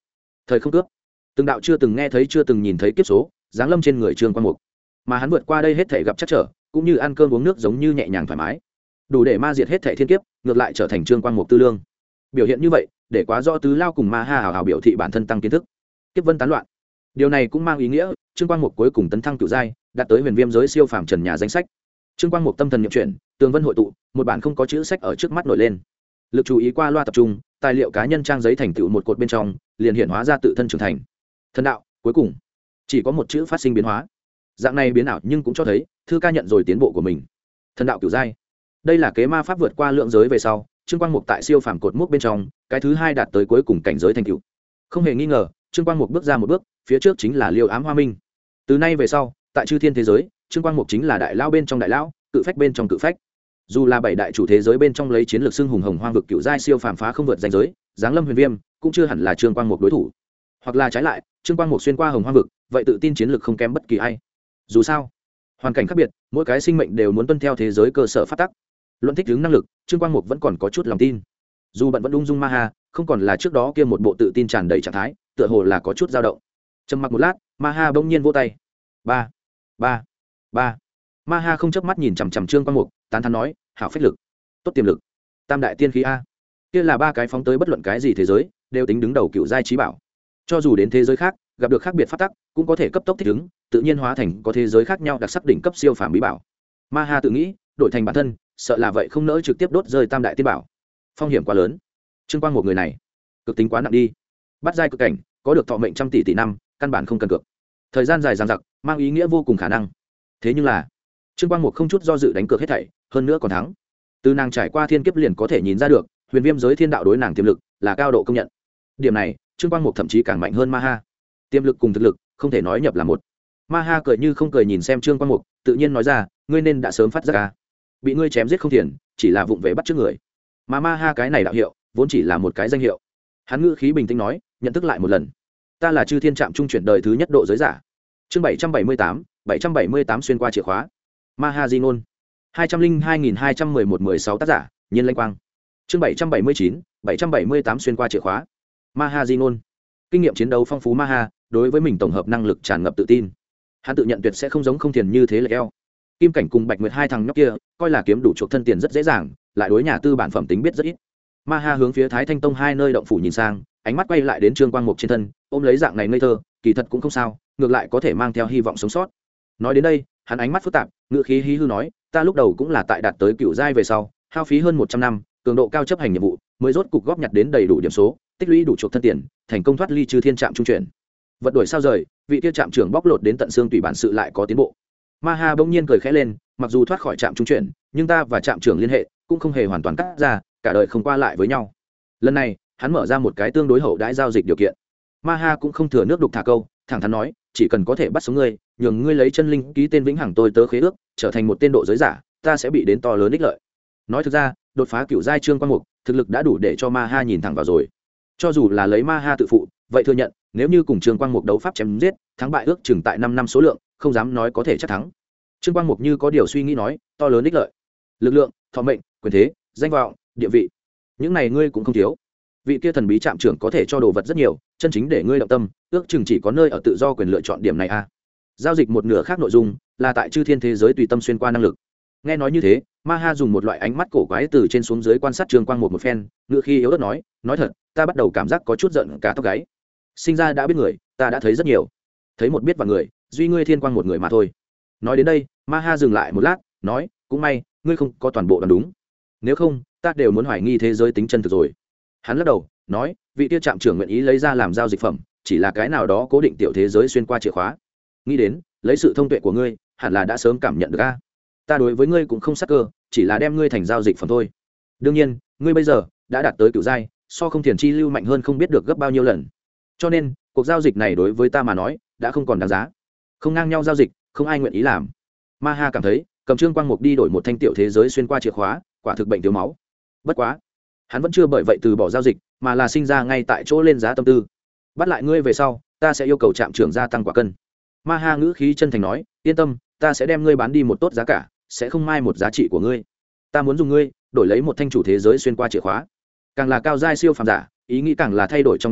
thời không cướp, từng đạo chưa từng nghe thấy chưa từng nhìn thấy kiếp số giáng lâm trên người trương quang mục, mà hắn vượt qua đây hết thể gặp chắc trở, cũng như ăn cơm uống nước giống như nhẹ nhàng thoải mái, đủ để ma diệt hết thể thiên kiếp, ngược lại trở thành trương quang mục tư lương. Biểu hiện như vậy để quá rõ tứ lao cùng ma ha hào hào biểu thị bản thân tăng kiến thức, kiếp vân tán loạn. Điều này cũng mang ý nghĩa trương quang mục cuối cùng tấn thăng cựu giai, đạt tới huyền viêm giới siêu phàm trần nhà danh sách. Trương quang mục tâm thần nhậm chuyển, tường vân hội tụ, một bản không có chữ sách ở trước mắt nổi lên. Lực chú ý qua loa tập trung, tài liệu cá nhân trang giấy thành tựu một cột bên trong, liền hiện hóa ra tự thân trưởng thành. Thần đạo cuối cùng chỉ có một chữ phát sinh biến hóa. Dạng này biến ảo nhưng cũng cho thấy thư ca nhận rồi tiến bộ của mình. Thần đạo cửu giai, đây là kế ma pháp vượt qua lượng giới về sau, trương quang mục tại siêu phàm cột mốc bên trong cái thứ hai đạt tới cuối cùng cảnh giới thành tựu. Không hề nghi ngờ, trương quang mục bước ra một bước, phía trước chính là Liêu Ám Hoa Minh. Từ nay về sau, tại chư thiên thế giới, trương quang mục chính là đại lao bên trong đại lão, cự phách bên trong cự phách. Dù là bảy đại chủ thế giới bên trong lấy chiến lược xưng hùng hồng hoang vực cựu giai siêu phàm phá không vượt danh giới, giáng lâm huyền viêm cũng chưa hẳn là trương quang mục đối thủ. Hoặc là trái lại, trương quang mục xuyên qua hồng hoang vực, vậy tự tin chiến lược không kém bất kỳ ai. Dù sao, hoàn cảnh khác biệt, mỗi cái sinh mệnh đều muốn tuân theo thế giới cơ sở phát tắc. Luận thích ứng năng lực, trương quang mục vẫn còn có chút lòng tin. Dù bận vẫn ung dung ma ha, không còn là trước đó kia một bộ tự tin tràn đầy trạng thái, tựa hồ là có chút dao động. Trầm mặc một lát, ma ha bỗng nhiên vỗ tay. Ba, ba, ba. Ma ha không chớp mắt nhìn chằm chằm trương quang mục, tán thán nói, hảo phách lực, tốt tiềm lực, tam đại tiên khí a. Kia là ba cái phóng tới bất luận cái gì thế giới đều tính đứng đầu cựu giai trí bảo. Cho dù đến thế giới khác gặp được khác biệt phát tắc, cũng có thể cấp tốc thích ứng, tự nhiên hóa thành có thế giới khác nhau đặc sắc đỉnh cấp siêu phàm bí bảo. Ma ha tự nghĩ, đổi thành bản thân, sợ là vậy không nỡ trực tiếp đốt rơi tam đại tiên bảo, phong hiểm quá lớn. Trương quang một người này cực tính quá nặng đi, bắt giai cực cảnh, có được thọ mệnh trăm tỷ tỷ năm, căn bản không cần cược, thời gian dài dằng dặc mang ý nghĩa vô cùng khả năng. Thế nhưng là trương quang một không chút do dự đánh cược hết thảy, hơn nữa còn thắng. Từ nàng trải qua thiên kiếp liền có thể nhìn ra được, huyền viêm giới thiên đạo đối nàng tiềm lực là cao độ công nhận. Điểm này trương quang mục thậm chí càng mạnh hơn ma ha. Tiềm lực cùng thực lực không thể nói nhập là một. Ma ha cười như không cười nhìn xem trương quang mục, tự nhiên nói ra, ngươi nên đã sớm phát giác ca, bị ngươi chém giết không thiền, chỉ là vụng về bắt trước người. Mà ma ha cái này đạo hiệu vốn chỉ là một cái danh hiệu. Hắn ngữ khí bình tĩnh nói, nhận thức lại một lần, ta là chư thiên trạm trung chuyển đời thứ nhất độ giới giả. Chương 778 xuyên qua chìa khóa. Ma ha di ngôn 202.211-16 tác giả Nhiên Lanh Quang. Chương 778 xuyên qua chìa khóa. Ma ha di ngôn. Kinh nghiệm chiến đấu phong phú ma ha, đối với mình tổng hợp năng lực tràn ngập tự tin. Hắn tự nhận tuyệt sẽ không giống không thiền như thế là eo. Kim Cảnh cùng Bạch Nguyệt hai thằng nhóc kia, coi là kiếm đủ chuộc thân tiền rất dễ dàng, lại đối nhà tư bản phẩm tính biết rất ít. Ma ha hướng phía Thái Thanh Tông hai nơi động phủ nhìn sang, ánh mắt quay lại đến trương quang mục trên thân, ôm lấy dạng này ngây thơ, kỳ thật cũng không sao, ngược lại có thể mang theo hy vọng sống sót. Nói đến đây, hắn ánh mắt phức tạp, ngựa khí hí hư nói, ta lúc đầu cũng là tại đạt tới cựu giai về sau, hao phí hơn 100 năm, cường độ cao chấp hành nhiệm vụ, mới rốt cục góp nhặt đến đầy đủ điểm số, tích lũy đủ chuộc thân tiền, thành công thoát ly chư thiên trạm trung chuyển. Vật đổi sao rời, vị kia trạm trưởng bóc lột đến tận xương tùy bản sự lại có tiến bộ. Ma ha bỗng nhiên cười khẽ lên, mặc dù thoát khỏi trạm trung chuyển, nhưng ta và trạm trưởng liên hệ cũng không hề hoàn toàn cắt ra, cả đời không qua lại với nhau. Lần này, hắn mở ra một cái tương đối hậu đãi giao dịch điều kiện. Ma ha cũng không thừa nước đục thả câu, thẳng thắn nói, chỉ cần có thể bắt sống ngươi, nhường ngươi lấy chân linh ký tên vĩnh hằng tôi tớ khế ước, trở thành một tên độ giới giả, ta sẽ bị đến to lớn ích lợi. Nói thực ra, đột phá cựu giai trương quang mục, thực lực đã đủ để cho ma ha nhìn thẳng vào rồi. Cho dù là lấy ma ha tự phụ, vậy thừa nhận, nếu như cùng trương quang mục đấu pháp chém giết, thắng bại ước chừng tại 5 năm số lượng, không dám nói có thể chắc thắng. Trương quang mục như có điều suy nghĩ nói, to lớn ích lợi, lực lượng, thọ mệnh, quyền thế, danh vọng, địa vị, những này ngươi cũng không thiếu. Vị kia thần bí trạm trưởng có thể cho đồ vật rất nhiều, chân chính để ngươi động tâm, ước chừng chỉ có nơi ở tự do quyền lựa chọn điểm này a. Giao dịch một nửa khác nội dung là tại chư thiên thế giới tùy tâm xuyên qua năng lực. Nghe nói như thế, ma ha dùng một loại ánh mắt cổ quái từ trên xuống dưới quan sát trương quang một phen, ngựa khi yếu ớt nói thật, ta bắt đầu cảm giác có chút giận cả tóc gáy. Sinh ra đã biết người, ta đã thấy rất nhiều, thấy một biết và người, duy ngươi thiên quang một người mà thôi. Nói đến đây, ma ha dừng lại một lát, nói, cũng may ngươi không có toàn bộ đoán đúng, nếu không ta đều muốn hoài nghi thế giới tính chân thực rồi. Hắn lắc đầu nói, vị tiêu trạm trưởng nguyện ý lấy ra làm giao dịch phẩm, chỉ là cái nào đó cố định tiểu thế giới xuyên qua chìa khóa. Nghĩ đến lấy sự thông tuệ của ngươi, hẳn là đã sớm cảm nhận được a. Ta đối với ngươi cũng không sắc cơ, chỉ là đem ngươi thành giao dịch phẩm thôi. Đương nhiên ngươi bây giờ đã đạt tới cựu giai, so không thiền chi lưu mạnh hơn không biết được gấp bao nhiêu lần, cho nên cuộc giao dịch này đối với ta mà nói đã không còn đáng giá. Không ngang nhau giao dịch, không ai nguyện ý làm. Ma ha cảm thấy cầm trương quang mục đi đổi một thanh tiểu thế giới xuyên qua chìa khóa, quả thực bệnh thiếu máu. Bất quá hắn vẫn chưa bởi vậy từ bỏ giao dịch, mà là sinh ra ngay tại chỗ lên giá tâm tư. Bắt lại ngươi về sau, ta sẽ yêu cầu trạm trưởng gia tăng quả cân. Ma ha ngữ khí chân thành nói, yên tâm, ta sẽ đem ngươi bán đi một tốt giá cả, sẽ không mai một giá trị của ngươi. Ta muốn dùng ngươi đổi lấy một thanh chủ thế giới xuyên qua chìa khóa. Càng là cao giai siêu phàm giả, ý nghĩ càng là thay đổi trong nháy mắt,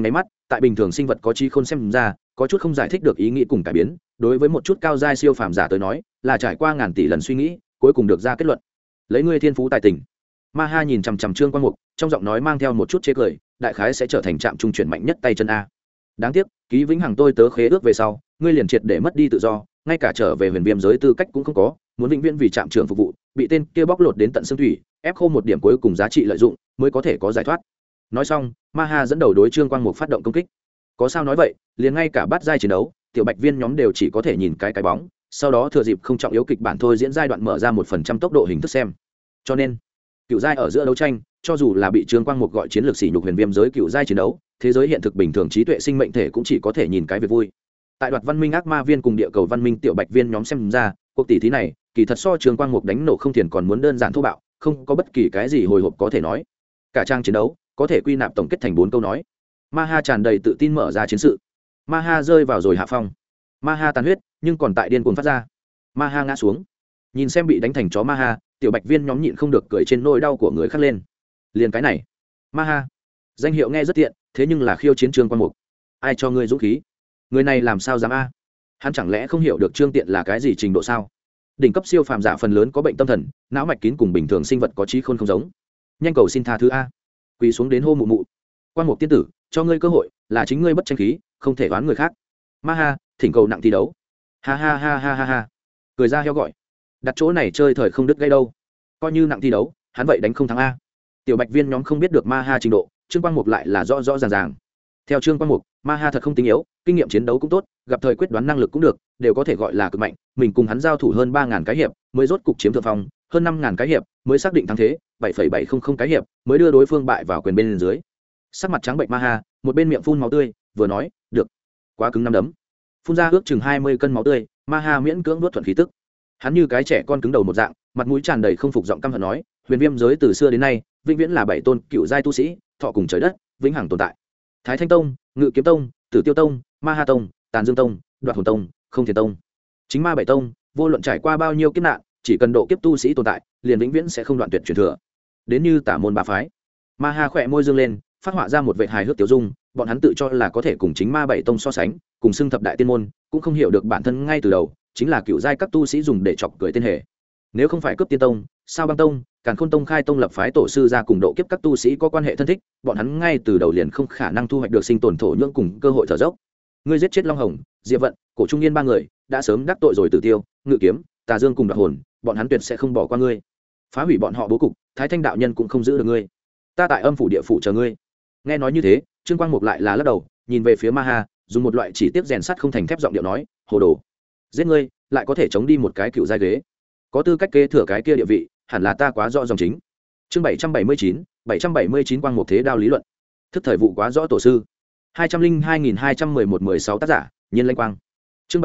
tại bình thường sinh vật có trí khôn xem ra có chút không giải thích được ý nghĩ cùng cải biến, đối với một chút cao giai siêu phàm giả tới nói là trải qua ngàn tỷ lần suy nghĩ cuối cùng được ra kết luận. Lấy ngươi thiên phú tài tình. Ma Ha nhìn chằm chằm Trương Quang Mục, trong giọng nói mang theo một chút chế cười, đại khái sẽ trở thành trạm trung chuyển mạnh nhất tay chân a. Đáng tiếc, ký vĩnh hằng tôi tớ khế ước về sau, ngươi liền triệt để mất đi tự do, ngay cả trở về huyền viêm giới tư cách cũng không có, muốn vĩnh viễn vì trạm trưởng phục vụ, bị tên kia bóc lột đến tận xương thủy, ép khô một điểm cuối cùng giá trị lợi dụng, mới có thể có giải thoát. Nói xong, Ma Ha dẫn đầu đối Trương Quang Mục phát động công kích. Có sao nói vậy, liền ngay cả bát giai chiến đấu, tiểu bạch viên nhóm đều chỉ có thể nhìn cái bóng, sau đó thừa dịp không trọng yếu kịch bản thôi diễn giai đoạn mở ra 1% tốc độ hình thức xem. Cho nên, cựu giai ở giữa đấu tranh, cho dù là bị Trương Quang Mục gọi chiến lược sỉ nhục huyền viêm giới cựu giai chiến đấu, thế giới hiện thực bình thường trí tuệ sinh mệnh thể cũng chỉ có thể nhìn cái việc vui. Tại đoạt văn minh ác ma viên cùng địa cầu văn minh tiểu bạch viên nhóm xem ra, cuộc tỷ thí này kỳ thật so Trương Quang Mục đánh nổ không thiền còn muốn đơn giản thô bạo, không có bất kỳ cái gì hồi hộp có thể nói. Cả trang chiến đấu có thể quy nạp tổng kết thành 4 câu nói. Ma Ha tràn đầy tự tin mở ra chiến sự. Ma Ha rơi vào rồi hạ phong. Ma Ha tàn huyết, nhưng còn tại điên cuồng phát ra. Ma Ha ngã xuống. Nhìn xem bị đánh thành chó Ma Ha, tiểu bạch viên nhóm nhịn không được cười trên nỗi đau của người khác lên. Liền cái này, Ma Ha, danh hiệu nghe rất tiện, thế nhưng là khiêu chiến Trương Quang Mục. Ai cho ngươi dũng khí? Người này làm sao dám a? Hắn chẳng lẽ không hiểu được Trương Tiện là cái gì trình độ sao? Đỉnh cấp siêu phàm giả phần lớn có bệnh tâm thần, não mạch kín cùng bình thường sinh vật có trí khôn không giống. Nhanh cầu xin tha thứ a. Quỳ xuống đến hô mụ mụ. Quang Mục tiên tử, cho ngươi cơ hội, là chính ngươi bất tranh khí, không thể đoán người khác. Ma Ha, thỉnh cầu nặng thi đấu. Ha ha ha ha ha ha. Cười ra heo gọi. Đặt chỗ này chơi thời không đứt gây đâu. Coi như nặng thi đấu, hắn vậy đánh không thắng a. Tiểu bạch viên nhóm không biết được Ma Ha trình độ, Trương Quang Mục lại là rõ rõ ràng ràng. Theo Trương Quang Mục, Ma Ha thật không tinh yếu, kinh nghiệm chiến đấu cũng tốt, gặp thời quyết đoán năng lực cũng được, đều có thể gọi là cực mạnh. Mình cùng hắn giao thủ hơn 3000 cái hiệp, mới rốt cục chiếm thượng phong, hơn 5000 cái hiệp, mới xác định thắng thế, 7,700 cái hiệp, mới đưa đối phương bại vào quyền bên dưới. Sắc mặt trắng bệnh Ma Ha, một bên miệng phun máu tươi, vừa nói, "Được, quá cứng năm đấm." Phun ra ước chừng 20 cân máu tươi, Ma Ha miễn cưỡng nuốt thuận khí tức. Hắn như cái trẻ con cứng đầu một dạng, mặt mũi tràn đầy không phục giọng căm hận nói, "Huyền Viêm giới từ xưa đến nay, vĩnh viễn là 7 tôn cựu giai tu sĩ, thọ cùng trời đất, vĩnh hằng tồn tại. Thái Thanh Tông, Ngự Kiếm Tông, Tử Tiêu Tông, Ma Ha Tông, Tàn Dương Tông, Đoạt Hồn Tông, Không Thiền Tông, chính ma 7 tông, vô luận trải qua bao nhiêu kiếp nạn, chỉ cần độ kiếp tu sĩ tồn tại, liền vĩnh viễn sẽ không đoạn tuyệt truyền thừa." Đến như tả môn ba phái. Ma Ha khỏe môi dương lên, phát họa ra một vệt hài hước tiêu dung, bọn hắn tự cho là có thể cùng chính ma 7 tông so sánh, cùng xưng thập đại tiên môn, cũng không hiểu được bản thân ngay từ đầu chính là cựu giai các tu sĩ dùng để chọc cười tên hề. Nếu không phải cướp tiên tông, sao băng tông, càn khôn tông khai tông lập phái tổ sư ra cùng độ kiếp các tu sĩ có quan hệ thân thích, bọn hắn ngay từ đầu liền không khả năng thu hoạch được sinh tồn thổ nhưỡng cùng cơ hội thở dốc. Ngươi giết chết Long Hồng, Diệp Vận, Cổ Trung Niên ba người, đã sớm đắc tội rồi Tử Tiêu, Ngự Kiếm, Tà Dương cùng Đoạt Hồn, bọn hắn tuyệt sẽ không bỏ qua ngươi. Phá hủy bọn họ bố cục, Thái Thanh đạo nhân cũng không giữ được ngươi. Ta tại âm phủ địa phủ chờ ngươi. Nghe nói như thế, Trương Quang Mục lại là lắc đầu, nhìn về phía Ma Ha, dùng một loại chỉ tiếp rèn sắt không thành thép giọng điệu nói, "Hồ đồ, giết ngươi, lại có thể chống đi một cái cựu giai ghế, có tư cách kế thừa cái kia địa vị, hẳn là ta quá rõ dòng chính." Chương 779 Quang Mục thế đao lý luận. Thức thời vụ quá rõ tổ sư. 202.211-16 tác giả, Nhiên Lanh Quang. Chương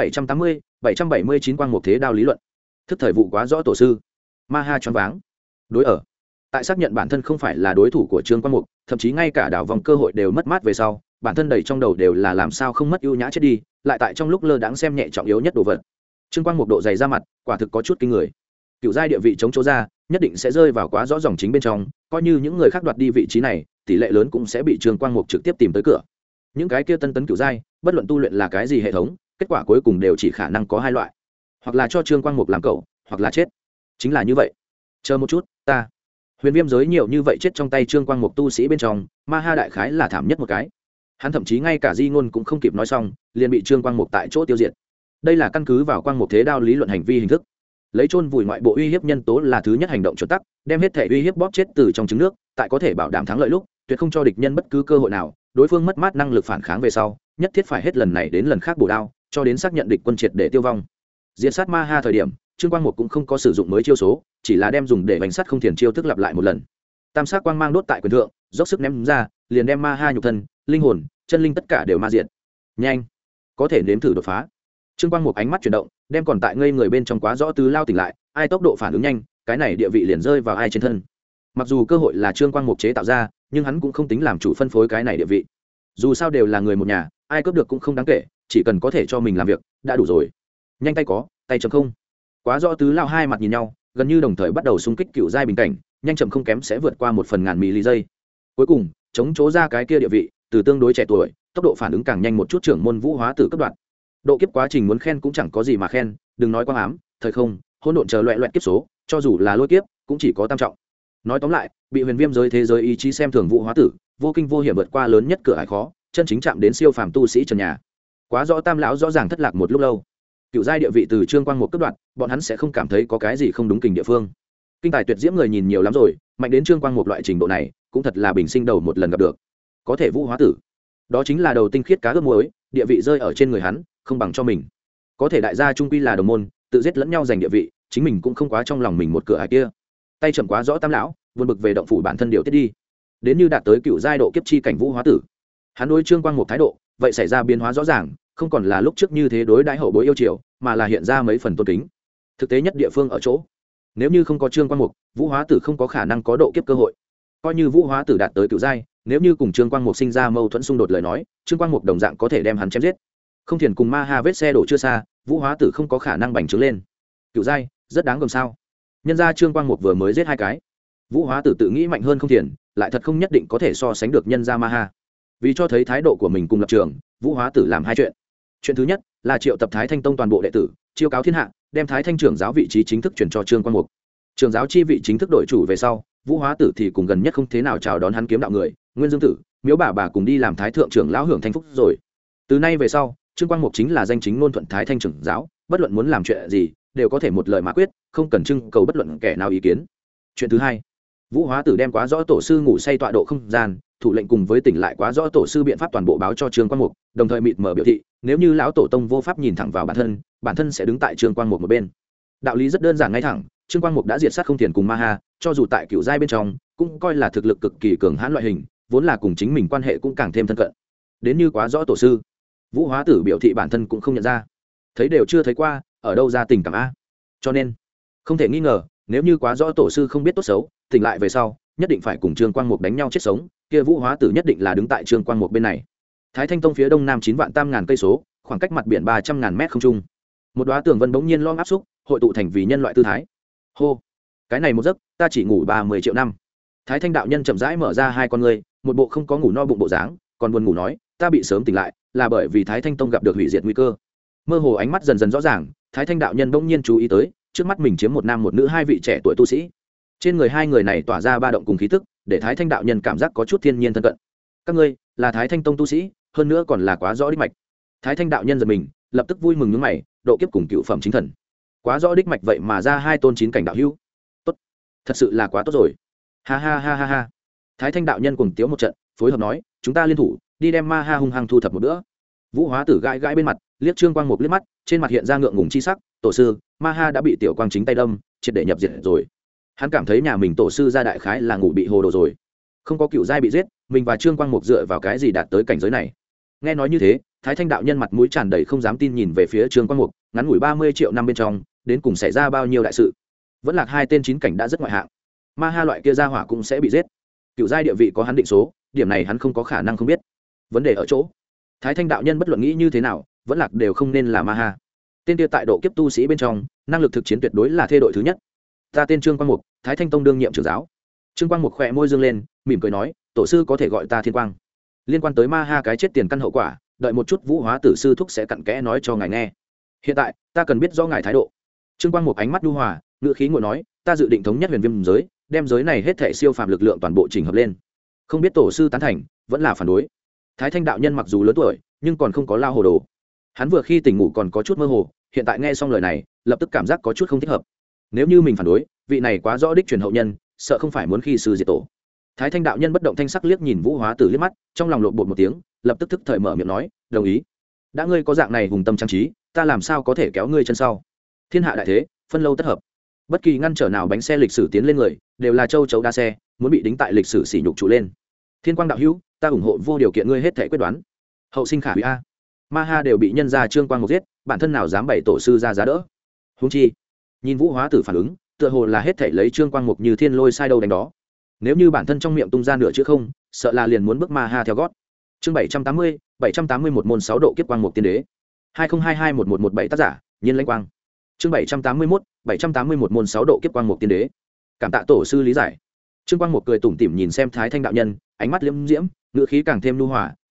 779 Quang Mục thế đao lý luận. Thức thời vụ quá rõ tổ sư. Ma Ha choáng váng. Đối ở. Tại xác nhận bản thân không phải là đối thủ của Trương Quang Mục, thậm chí ngay cả đảo vòng cơ hội đều mất mát về sau, bản thân đầy trong đầu đều là làm sao không mất ưu nhã chết đi, lại tại trong lúc lơ đãng xem nhẹ trọng yếu nhất đồ vật. Trương Quang Mục độ dày ra mặt, quả thực có chút kinh người. Cựu giai địa vị chống chỗ ra, nhất định sẽ rơi vào quá rõ dòng chính bên trong, coi như những người khác đoạt đi vị trí này, tỷ lệ lớn cũng sẽ bị Trương Quang Mục trực tiếp tìm tới cửa. Những cái kia tân tấn cựu giai, bất luận tu luyện là cái gì hệ thống, kết quả cuối cùng đều chỉ khả năng có hai loại, hoặc là cho Trương Quang Mục làm cậu, hoặc là chết. Chính là như vậy. Chờ một chút, ta huyền viêm giới nhiều như vậy chết trong tay Trương Quang Mục tu sĩ bên trong, Ma Ha đại khái là thảm nhất một cái. Hắn thậm chí ngay cả di ngôn cũng không kịp nói xong, liền bị Trương Quang Mục tại chỗ tiêu diệt. Đây là căn cứ vào Quang Mục thế đao lý luận hành vi hình thức, lấy chôn vùi ngoại bộ uy hiếp nhân tố là thứ nhất hành động chuẩn tắc, đem hết thể uy hiếp bóp chết từ trong trứng nước, tại có thể bảo đảm thắng lợi lúc, tuyệt không cho địch nhân bất cứ cơ hội nào, đối phương mất mát năng lực phản kháng về sau, nhất thiết phải hết lần này đến lần khác bổ đao, cho đến xác nhận địch quân triệt để tiêu vong. Diệt sát Ma Ha thời điểm, Trương Quang Mục cũng không có sử dụng mới chiêu số, chỉ là đem dùng để bánh sắt không thiền chiêu thức lặp lại một lần. Tam sát quang mang đốt tại quyền thượng, dốc sức ném ra, liền đem Ma Ha nhục thân, linh hồn, chân linh tất cả đều ma diệt. Nhanh, có thể nếm thử đột phá. Trương Quang Mục ánh mắt chuyển động, đem còn tại ngây người bên trong quá rõ tứ lao tỉnh lại, ai tốc độ phản ứng nhanh, cái này địa vị liền rơi vào ai trên thân. Mặc dù cơ hội là Trương Quang Mục chế tạo ra, nhưng hắn cũng không tính làm chủ phân phối cái này địa vị. Dù sao đều là người một nhà, ai cướp được cũng không đáng kể, chỉ cần có thể cho mình làm việc, đã đủ rồi. Nhanh tay có, tay chậm không. Quá rõ tứ lao hai mặt nhìn nhau, gần như đồng thời bắt đầu xung kích cựu giai bình cảnh, nhanh chậm không kém sẽ vượt qua 1/1000 mili giây. Cuối cùng, chống chỗ ra cái kia địa vị, từ tương đối trẻ tuổi, tốc độ phản ứng càng nhanh một chút. Trưởng môn Vũ Hóa Tử cấp đoạn độ kiếp quá trình muốn khen cũng chẳng có gì mà khen, đừng nói quang ám thời không hỗn độn chờ loẹ loẹt kiếp số, cho dù là lôi kiếp cũng chỉ có tam trọng. Nói tóm lại, bị huyền viêm giới thế giới ý chí xem thường Vũ Hóa Tử vô kinh vô hiểm vượt qua lớn nhất cửa ải khó, chân chính chạm đến siêu phàm tu sĩ trần nhà. Quá rõ tam lão rõ ràng thất lạc một lúc lâu. Cựu giai địa vị từ Trương Quang một cấp đoạn, bọn hắn sẽ không cảm thấy có cái gì không đúng kình địa phương. Kinh tài tuyệt diễm người nhìn nhiều lắm rồi, mạnh đến Trương Quang một loại trình độ này cũng thật là bình sinh đầu một lần gặp được. Có thể Vũ Hóa Tử, đó chính là đầu tinh khiết cá ướp muối, địa vị rơi ở trên người hắn không bằng cho mình. Có thể đại gia trung quy là đồng môn, tự giết lẫn nhau giành địa vị, chính mình cũng không quá trong lòng mình một cửa ải kia. Tay chậm quá rõ tam lão vươn bực về động phủ bản thân điều tiết đi, đến như đạt tới cựu giai độ kiếp chi cảnh Vũ Hóa Tử, hắn đối Trương Quang một thái độ vậy xảy ra biến hóa rõ ràng, không còn là lúc trước như thế đối đãi hậu bối yêu chiều, mà là hiện ra mấy phần tôn kính. Thực tế nhất địa phương ở chỗ, nếu như không có Trương Quang Mục, Vũ Hóa Tử không có khả năng có độ kiếp cơ hội. Coi như Vũ Hóa Tử đạt tới cựu giai, nếu như cùng Trương Quang Mục sinh ra mâu thuẫn xung đột lời nói, Trương Quang Mục đồng dạng có thể đem hắn chém giết. Không thiền cùng Ma Ha vết xe đổ chưa xa, Vũ Hóa Tử không có khả năng bành trướng lên. Cựu giai rất đáng gờm sao? Nhân ra Trương Quang Mục vừa mới giết 2 cái, Vũ Hóa Tử tự nghĩ mạnh hơn không thiền, lại thật không nhất định có thể so sánh được nhân ra Ma Ha. Vì cho thấy thái độ của mình cùng lập trường, Vũ Hóa Tử làm 2 chuyện. Chuyện thứ nhất là triệu tập Thái Thanh Tông toàn bộ đệ tử, chiêu cáo thiên hạ, đem Thái Thanh trưởng giáo vị trí chính thức chuyển cho Trương Quang Mục. Trưởng giáo chi vị chính thức đổi chủ về sau, Vũ Hóa Tử thì cùng gần nhất không thế nào chào đón hắn kiếm đạo người, Nguyên Dương Tử, Miếu bà cùng đi làm Thái thượng trưởng lão hưởng thanh phúc rồi. Từ nay về sau, Trương Quang Mục chính là danh chính ngôn thuận Thái Thanh trưởng giáo, bất luận muốn làm chuyện gì, đều có thể một lời mà quyết, không cần trưng cầu bất luận kẻ nào ý kiến. Chuyện thứ hai, Vũ Hóa Tử đem quá rõ tổ sư ngủ say tọa độ không gian, thủ lệnh cùng với tỉnh lại quá rõ tổ sư biện pháp toàn bộ báo cho Trương Quang Mục, đồng thời mịt mờ biểu thị, nếu như lão tổ tông vô pháp nhìn thẳng vào bản thân sẽ đứng tại Trương Quang Mục một bên. Đạo lý rất đơn giản ngay thẳng, Trương Quang Mục đã diệt sát không thiền cùng Ma Ha, cho dù tại cựu giai bên trong, cũng coi là thực lực cực kỳ cường hãn loại hình, vốn là cùng chính mình quan hệ cũng càng thêm thân cận. Đến như quá rõ tổ sư, Vũ Hóa Tử biểu thị bản thân cũng không nhận ra, thấy đều chưa thấy qua, ở đâu ra tình cảm a? Cho nên, không thể nghi ngờ, nếu như quá rõ tổ sư không biết tốt xấu, tỉnh lại về sau, nhất định phải cùng Trương Quang Mục đánh nhau chết sống, kia Vũ Hóa Tử nhất định là đứng tại Trương Quang Mục bên này. Thái Thanh Tông phía đông nam 9.300.000 cây số, khoảng cách mặt biển 300.000 mét không trung. Một đóa tường vân bỗng nhiên lom áp xúc, hội tụ thành vì nhân loại tư thái. Hô, cái này một giấc, ta chỉ ngủ 30 triệu năm. Thái Thanh đạo nhân chậm rãi mở ra 2 con ngươi, một bộ không có ngủ no bụng bộ dáng, còn buồn ngủ nói, ta bị sớm tỉnh lại, là bởi vì Thái Thanh Tông gặp được hủy diệt nguy cơ. Mơ hồ ánh mắt dần dần rõ ràng, Thái Thanh đạo nhân bỗng nhiên chú ý tới, trước mắt mình chiếm một nam một nữ 2 vị trẻ tuổi tu sĩ. Trên người 2 người này tỏa ra ba động cùng khí tức, để Thái Thanh đạo nhân cảm giác có chút thiên nhiên thân cận. Các ngươi là Thái Thanh Tông tu sĩ, hơn nữa còn là quá rõ đích mạch. Thái Thanh đạo nhân giật mình, lập tức vui mừng nhướng mày, độ kiếp cùng cựu phẩm chính thần. Quá rõ đích mạch vậy mà ra 2 tôn 9 cảnh đạo hữu. Tốt, thật sự là quá tốt rồi. Ha ha ha ha ha. Thái Thanh đạo nhân cùng tiếu một trận, phối hợp nói, chúng ta liên thủ, đi đem Ma Ha hung hăng thu thập một bữa. Vũ Hóa Tử gãi gãi bên mặt, liếc Trương Quang Mục liếc mắt, trên mặt hiện ra ngượng ngùng chi sắc, tổ sư, Ma Ha đã bị tiểu quang chính tay đâm, triệt để nhập diệt rồi. Hắn cảm thấy nhà mình tổ sư gia đại khái là ngủ bị hồ đồ rồi, không có cựu giai bị giết, mình và Trương Quang Mục dựa vào cái gì đạt tới cảnh giới này? Nghe nói như thế, Thái Thanh đạo nhân mặt mũi tràn đầy không dám tin nhìn về phía Trương Quang Mục, ngắn ngủi 30 triệu năm bên trong, đến cùng xảy ra bao nhiêu đại sự? Vẫn lạc 2 tên 9 cảnh đã rất ngoại hạng, Ma Ha loại kia gia hỏa cũng sẽ bị giết. Cựu giai địa vị có hắn định số, điểm này hắn không có khả năng không biết. Vấn đề ở chỗ, Thái Thanh đạo nhân bất luận nghĩ như thế nào, vẫn lạc đều không nên là Ma Ha. Tên kia tại độ kiếp tu sĩ bên trong, năng lực thực chiến tuyệt đối là thê đội thứ nhất. Ta tên Trương Quang Mục, Thái Thanh Tông đương nhiệm trưởng giáo. Trương Quang Mục khẽ môi dương lên, mỉm cười nói, tổ sư có thể gọi ta Thiên Quang. Liên quan tới Ma Ha cái chết tiền căn hậu quả, đợi một chút Vũ Hóa Tử sư thúc sẽ cặn kẽ nói cho ngài nghe. Hiện tại, ta cần biết rõ ngài thái độ. Trương Quang Mục ánh mắt nhu hòa, ngữ khí ngồi nói, ta dự định thống nhất huyền viêm giới, đem giới này hết thảy siêu phàm lực lượng toàn bộ chỉnh hợp lên. Không biết tổ sư tán thành, vẫn là phản đối. Thái Thanh đạo nhân mặc dù lớn tuổi, nhưng còn không có lao hồ đồ. Hắn vừa khi tỉnh ngủ còn có chút mơ hồ, hiện tại nghe xong lời này, lập tức cảm giác có chút không thích hợp. Nếu như mình phản đối, vị này quá rõ đích truyền hậu nhân, sợ không phải muốn khi sư diệt tổ. Thái Thanh đạo nhân bất động thanh sắc liếc nhìn Vũ Hóa Tử liếc mắt, trong lòng lộn bột một tiếng, lập tức tức thời mở miệng nói, đồng ý. Đã ngươi có dạng này hùng tâm trang trí, ta làm sao có thể kéo ngươi chân sau? Thiên hạ đại thế, phân lâu tất hợp. Bất kỳ ngăn trở nào bánh xe lịch sử tiến lên người, đều là châu chấu đa xe, muốn bị đính tại lịch sử sỉ nhục trụ lên. Thiên Quang đạo hữu, ta ủng hộ vô điều kiện ngươi hết thể quyết đoán. Hậu sinh khả hủy a. Ma Ha đều bị nhân gia Trương Quang Mục giết, bản thân nào dám bày tổ sư ra giá đỡ? Huống chi, nhìn Vũ Hóa Tử phản ứng, tựa hồ là hết thể lấy Trương Quang Mục như thiên lôi sai đâu đánh đó. Nếu như bản thân trong miệng tung ra nửa chữ không, sợ là liền muốn bước Ma Ha theo gót. Chương 781 môn 6 độ kiếp quang mục tiên đế. 2022-1117 tác giả, Nhiên Lãnh Quang. Chương 781 môn 6 độ kiếp quang mục tiên đế. Cảm tạ tổ sư lý giải. Trương Quang Mục cười tủm tỉm nhìn xem Thái Thanh đạo nhân, ánh mắt liễm diễm, ngữ khí càng thêm nhu hòa,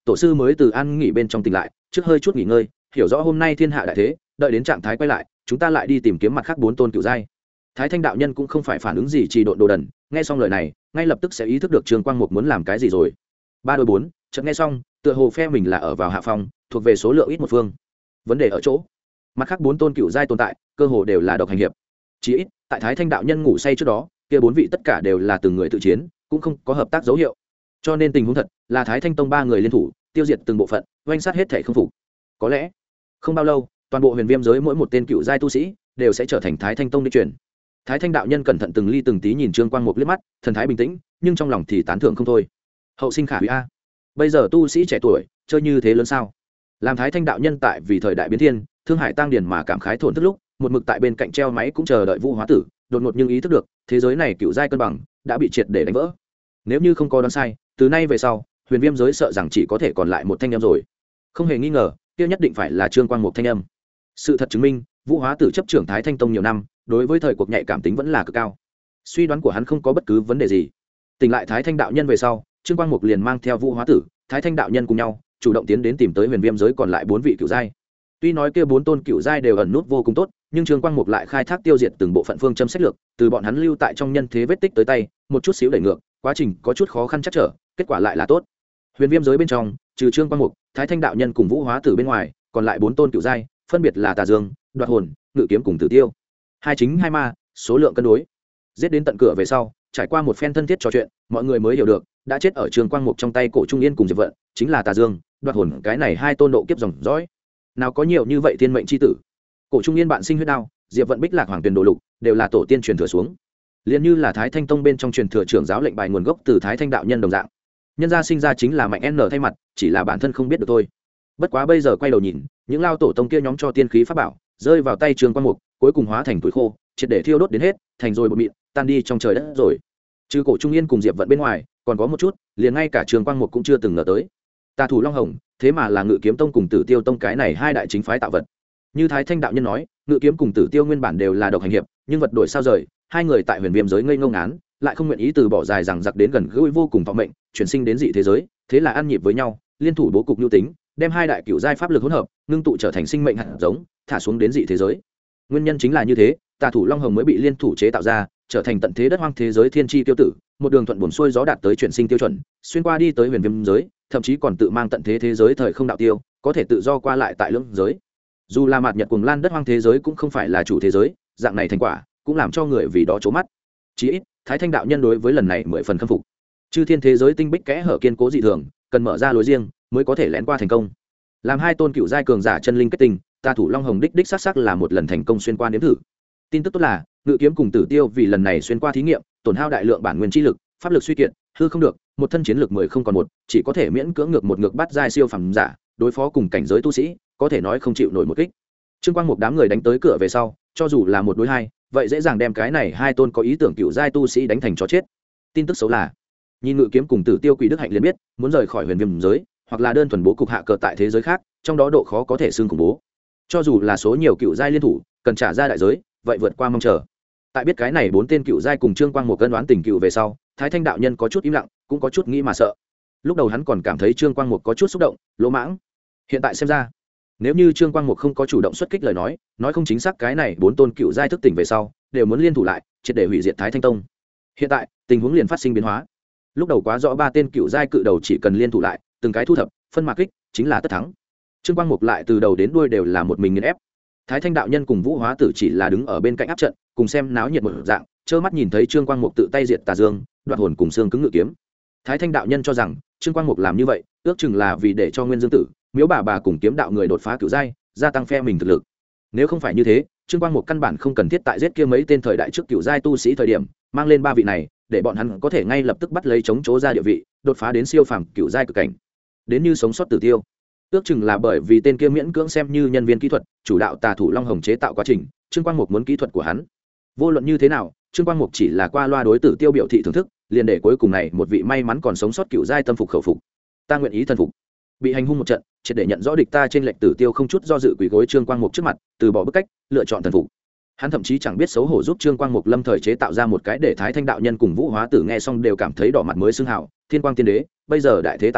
tổ sư mới từ an nghỉ bên trong tỉnh lại, trước hơi chút nghỉ ngơi, hiểu rõ hôm nay thiên hạ đại thế, đợi đến trạng thái quay lại, chúng ta lại đi tìm kiếm mặt khác 4 tôn cựu giai. Thái Thanh đạo nhân cũng không phải phản ứng gì trì độn đồ đần, nghe xong lời này, ngay lập tức sẽ ý thức được Trương Quang Mục muốn làm cái gì rồi. 3 đối 4, chợt nghe xong, tựa hồ phe mình là ở vào hạ phong, thuộc về số lượng ít một phương. Vấn đề ở chỗ, mặt khác 4 tôn cựu giai tồn tại, cơ hồ đều là độc hành hiệp. Chỉ ít, tại Thái Thanh đạo nhân ngủ say trước đó, kia 4 vị tất cả đều là từng người tự chiến, cũng không có hợp tác dấu hiệu. Cho nên tình huống thật là Thái Thanh tông 3 người liên thủ, tiêu diệt từng bộ phận, oanh sát hết thể không phục. Có lẽ, không bao lâu, toàn bộ huyền viêm giới mỗi một tên cựu giai tu sĩ đều sẽ trở thành Thái Thanh tông đi truyền. Thái Thanh đạo nhân cẩn thận từng ly từng tí nhìn Trương Quang Mục liếc mắt, thần thái bình tĩnh, nhưng trong lòng thì tán thưởng không thôi. Hậu sinh khả hủy a, bây giờ tu sĩ trẻ tuổi chơi như thế lớn sao? Làm Thái Thanh đạo nhân tại vì thời đại biến thiên, thương hải tăng điền mà cảm khái thổn thức lúc, một mực tại bên cạnh treo máy cũng chờ đợi Vũ Hóa Tử, đột ngột nhưng ý thức được, thế giới này cựu giai cân bằng đã bị triệt để đánh vỡ. Nếu như không có đoán sai, từ nay về sau, huyền viêm giới sợ rằng chỉ có thể còn lại một thanh âm rồi. Không hề nghi ngờ, kia nhất định phải là Trương Quang Mục thanh âm. Sự thật chứng minh, Vũ Hóa Tử chấp trưởng Thái Thanh tông nhiều năm, đối với thời cuộc nhạy cảm tính vẫn là cực cao. Suy đoán của hắn không có bất cứ vấn đề gì. Tỉnh lại Thái Thanh đạo nhân về sau, Trương Quang Mục liền mang theo Vũ Hóa Tử, Thái Thanh đạo nhân cùng nhau, chủ động tiến đến tìm tới huyền viêm giới còn lại 4 vị cựu giai. Tuy nói kia 4 tôn cựu giai đều ẩn nút vô cùng tốt, nhưng Trương Quang Mục lại khai thác tiêu diệt từng bộ phận phương châm sách lược, từ bọn hắn lưu tại trong nhân thế vết tích tới tay, một chút xíu đẩy ngược, quá trình có chút khó khăn chắc trở, kết quả lại là tốt. Huyền viêm giới bên trong, trừ Trương Quang Mục, Thái Thanh đạo nhân cùng Vũ Hóa Tử bên ngoài, còn lại 4 tôn cựu giai, phân biệt là Tà Dương, Đoạt Hồn, Ngự Kiếm cùng Tử Tiêu. Hai chính hai ma, số lượng cân đối. Giết đến tận cửa về sau, trải qua một phen thân thiết trò chuyện, mọi người mới hiểu được, đã chết ở Trương Quang Mục trong tay Cổ Trung Yên cùng Diệp Vận, chính là Tà Dương, Đoạt Hồn, cái này hai tôn độ kiếp dòng dõi. Nào có nhiều như vậy thiên mệnh chi tử. Cổ Trung Yên bạn sinh huyết đao, Diệp Vận Bích Lạc Hoàng Tuyền Đồ Lục, đều là tổ tiên truyền thừa xuống. Liên như là Thái Thanh tông bên trong truyền thừa trưởng giáo lệnh bài nguồn gốc từ Thái Thanh đạo nhân đồng dạng. Nhân gia sinh ra chính là mạnh n thay mặt, chỉ là bản thân không biết được thôi. Bất quá bây giờ quay đầu nhìn, những lao tổ tông kia nhóm cho tiên khí pháp bảo, rơi vào tay Trương Quang Mục, cuối cùng hóa thành tuổi khô, triệt để thiêu đốt đến hết, thành rồi bột mịn, tan đi trong trời đất rồi. Trừ Cổ Trung Yên cùng Diệp Vận bên ngoài, còn có một chút, liền ngay cả Trương Quang Mục cũng chưa từng ngờ tới. Tà thủ Long Hồng, thế mà là Ngự Kiếm tông cùng Tử Tiêu tông cái này hai đại chính phái tạo vật. Như Thái Thanh đạo nhân nói, Ngự Kiếm cùng Tử Tiêu nguyên bản đều là độc hành hiệp, nhưng vật đổi sao rời, hai người tại huyền viêm giới ngây ngông án, lại không nguyện ý từ bỏ dài rằng giặc đến gần gũi vô cùng thọ mệnh, chuyển sinh đến dị thế giới, thế là ăn nhịp với nhau, liên thủ bố cục nhu tính, đem hai đại cửu giai pháp lực hỗn hợp, ngưng tụ trở thành sinh mệnh hạt giống, thả xuống đến dị thế giới. Nguyên nhân chính là như thế, Tà thủ Long Hồng mới bị liên thủ chế tạo ra, trở thành tận thế đất hoang thế giới thiên chi tiêu tử, một đường thuận buồm xuôi gió đạt tới chuyển sinh tiêu chuẩn, xuyên qua đi tới huyền viêm giới, thậm chí còn tự mang tận thế thế giới thời không đạo tiêu, có thể tự do qua lại tại lưỡng giới. Dù là mạt nhật cuồng lan đất hoang thế giới cũng không phải là chủ thế giới, dạng này thành quả cũng làm cho người vì đó trố mắt. Chỉ ít, Thái Thanh đạo nhân đối với lần này 10 phần khâm phục. Chư thiên thế giới tinh bích kẽ hở kiên cố dị thường, cần mở ra lối riêng mới có thể lén qua thành công. Làm hai tôn cựu giai cường giả chân linh kết tình, Tà thủ Long Hồng đích xác là một lần thành công xuyên qua nếm thử. Tin tức tốt là, Ngự Kiếm cùng Tử Tiêu vì lần này xuyên qua thí nghiệm, tổn hao đại lượng bản nguyên chi lực, pháp lực suy kiệt, hư không được, một thân chiến lực 10 không còn một, chỉ có thể miễn cưỡng ngược một ngược bắt giai siêu phàm giả, đối phó cùng cảnh giới tu sĩ, có thể nói không chịu nổi một kích. Trương Quang một đám người đánh tới cửa về sau, cho dù là một đối hai, vậy dễ dàng đem cái này hai tôn có ý tưởng cựu giai tu sĩ đánh thành chó chết. Tin tức xấu là, nhìn Ngự Kiếm cùng Tử Tiêu Quỷ Đức Hạnh liền biết, muốn rời khỏi huyền viêm giới, hoặc là đơn thuần bố cục hạ cờ tại thế giới khác, trong đó độ khó có thể xương khủng bố. Cho dù là số nhiều cựu giai liên thủ, cần trả ra đại giới, vậy vượt qua mong chờ. Tại biết cái này 4 tên cựu giai cùng Trương Quang một cân đoán tình cựu về sau, Thái Thanh đạo nhân có chút im lặng, cũng có chút nghĩ mà sợ. Lúc đầu hắn còn cảm thấy Trương Quang một có chút xúc động, lỗ mãng. Hiện tại xem ra, nếu như Trương Quang một không có chủ động xuất kích lời nói không chính xác cái này 4 tôn cựu giai thức tỉnh về sau, đều muốn liên thủ lại, triệt để hủy diệt Thái Thanh tông. Hiện tại, tình huống liền phát sinh biến hóa. Lúc đầu quá rõ 3 tên cựu giai cự đầu chỉ cần liên thủ lại, từng cái thu thập, phân mạc kích, chính là tất thắng. Trương Quang Mục lại từ đầu đến đuôi đều là một mình nghiền ép. Thái Thanh đạo nhân cùng Vũ Hóa Tử chỉ là đứng ở bên cạnh áp trận, cùng xem náo nhiệt một dạng, trơ mắt nhìn thấy Trương Quang Mục tự tay diệt Tà Dương, Đoạt Hồn cùng xương cứng Ngự Kiếm. Thái Thanh đạo nhân cho rằng, Trương Quang Mục làm như vậy, ước chừng là vì để cho Nguyên Dương Tử, Miếu bà cùng kiếm đạo người đột phá cửu giai, gia tăng phe mình thực lực. Nếu không phải như thế, Trương Quang Mục căn bản không cần thiết tại giết kia mấy tên thời đại trước cửu giai tu sĩ thời điểm, mang lên 3 vị này, để bọn hắn có thể ngay lập tức bắt lấy chống chố ra địa vị, đột phá đến siêu phàm cửu giai cực cảnh. Đến như sống sót Tử Tiêu. Ước chừng là bởi vì tên kia miễn cưỡng xem như nhân viên kỹ thuật, chủ đạo Tà thủ Long Hồng chế tạo quá trình, Trương Quang Mục muốn kỹ thuật của hắn. Vô luận như thế nào, Trương Quang Mục chỉ là qua loa đối Tử Tiêu biểu thị thưởng thức, liền để cuối cùng này một vị may mắn còn sống sót cựu giai tâm phục khẩu phục. Ta nguyện ý thần phục. Bị hành hung một trận, triệt để nhận rõ địch ta trên lệnh Tử Tiêu không chút do dự quỳ gối Trương Quang Mục trước mặt, từ bỏ bức cách, lựa chọn thần phục. Hắn thậm chí chẳng biết xấu hổ giúp Trương Quang Mục lâm thời chế tạo ra một cái để Thái Thanh đạo nhân cùng Vũ Hóa Tử nghe xong đều cảm thấy đỏ mặt mới xưng hào, Thiên Quang Tiên Đế, bây giờ đại thế tại ngài,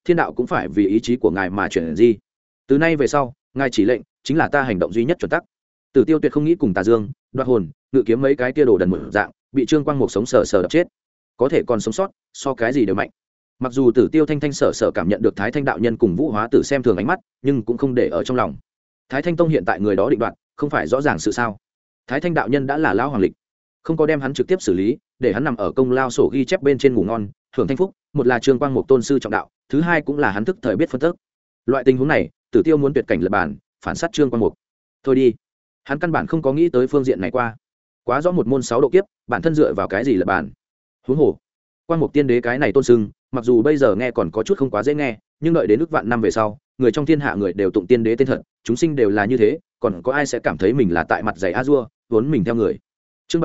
thiên đạo cũng phải vì ý chí của ngài mà chuyển di. Từ nay về sau ngài chỉ lệnh chính là ta hành động duy nhất chuẩn tắc. Tử Tiêu tuyệt không nghĩ cùng Tà Dương, Đoạt Hồn, Ngự Kiếm mấy cái kia đồ đần một dạng bị Trương Quang Mục sống sờ sờ đập chết, có thể còn sống sót so cái gì đều mạnh. Mặc dù Tử Tiêu thanh thanh sở sở cảm nhận được Thái Thanh đạo nhân cùng Vũ Hóa Tử xem thường ánh mắt, nhưng cũng không để ở trong lòng. Thái Thanh tông hiện tại người đó định đoạt không phải rõ ràng sự sao? Thái Thanh đạo nhân đã là lão hoàng lịch, không có đem hắn trực tiếp xử lý, để hắn nằm ở công lao sổ ghi chép bên trên ngủ ngon hưởng thanh phúc. Một là Trương Quang Mục tôn sư trọng đạo, thứ hai cũng là hắn thức thời biết phân tích. Loại tình huống này Tử Tiêu muốn tuyệt cảnh lập bản phản sát Trương Quang Mục thôi đi, hắn căn bản không có nghĩ tới phương diện này qua. Quá rõ một môn 6 độ kiếp bản thân dựa vào cái gì lập bản. Huống hồ Quang Mục tiên đế cái này tôn sưng, mặc dù bây giờ nghe còn có chút không quá dễ nghe, nhưng đợi đến ước vạn năm về sau, người trong thiên hạ người đều tụng tiên đế tên thật, chúng sinh đều là như thế, còn có ai sẽ cảm thấy mình là tại mặt giày a dua vốn mình theo người. Chương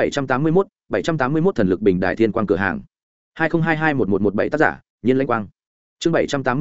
781 thần lực bình đại thiên quang cửa hàng. 20221117 tác giả Nhiên Lãnh Quang. Chương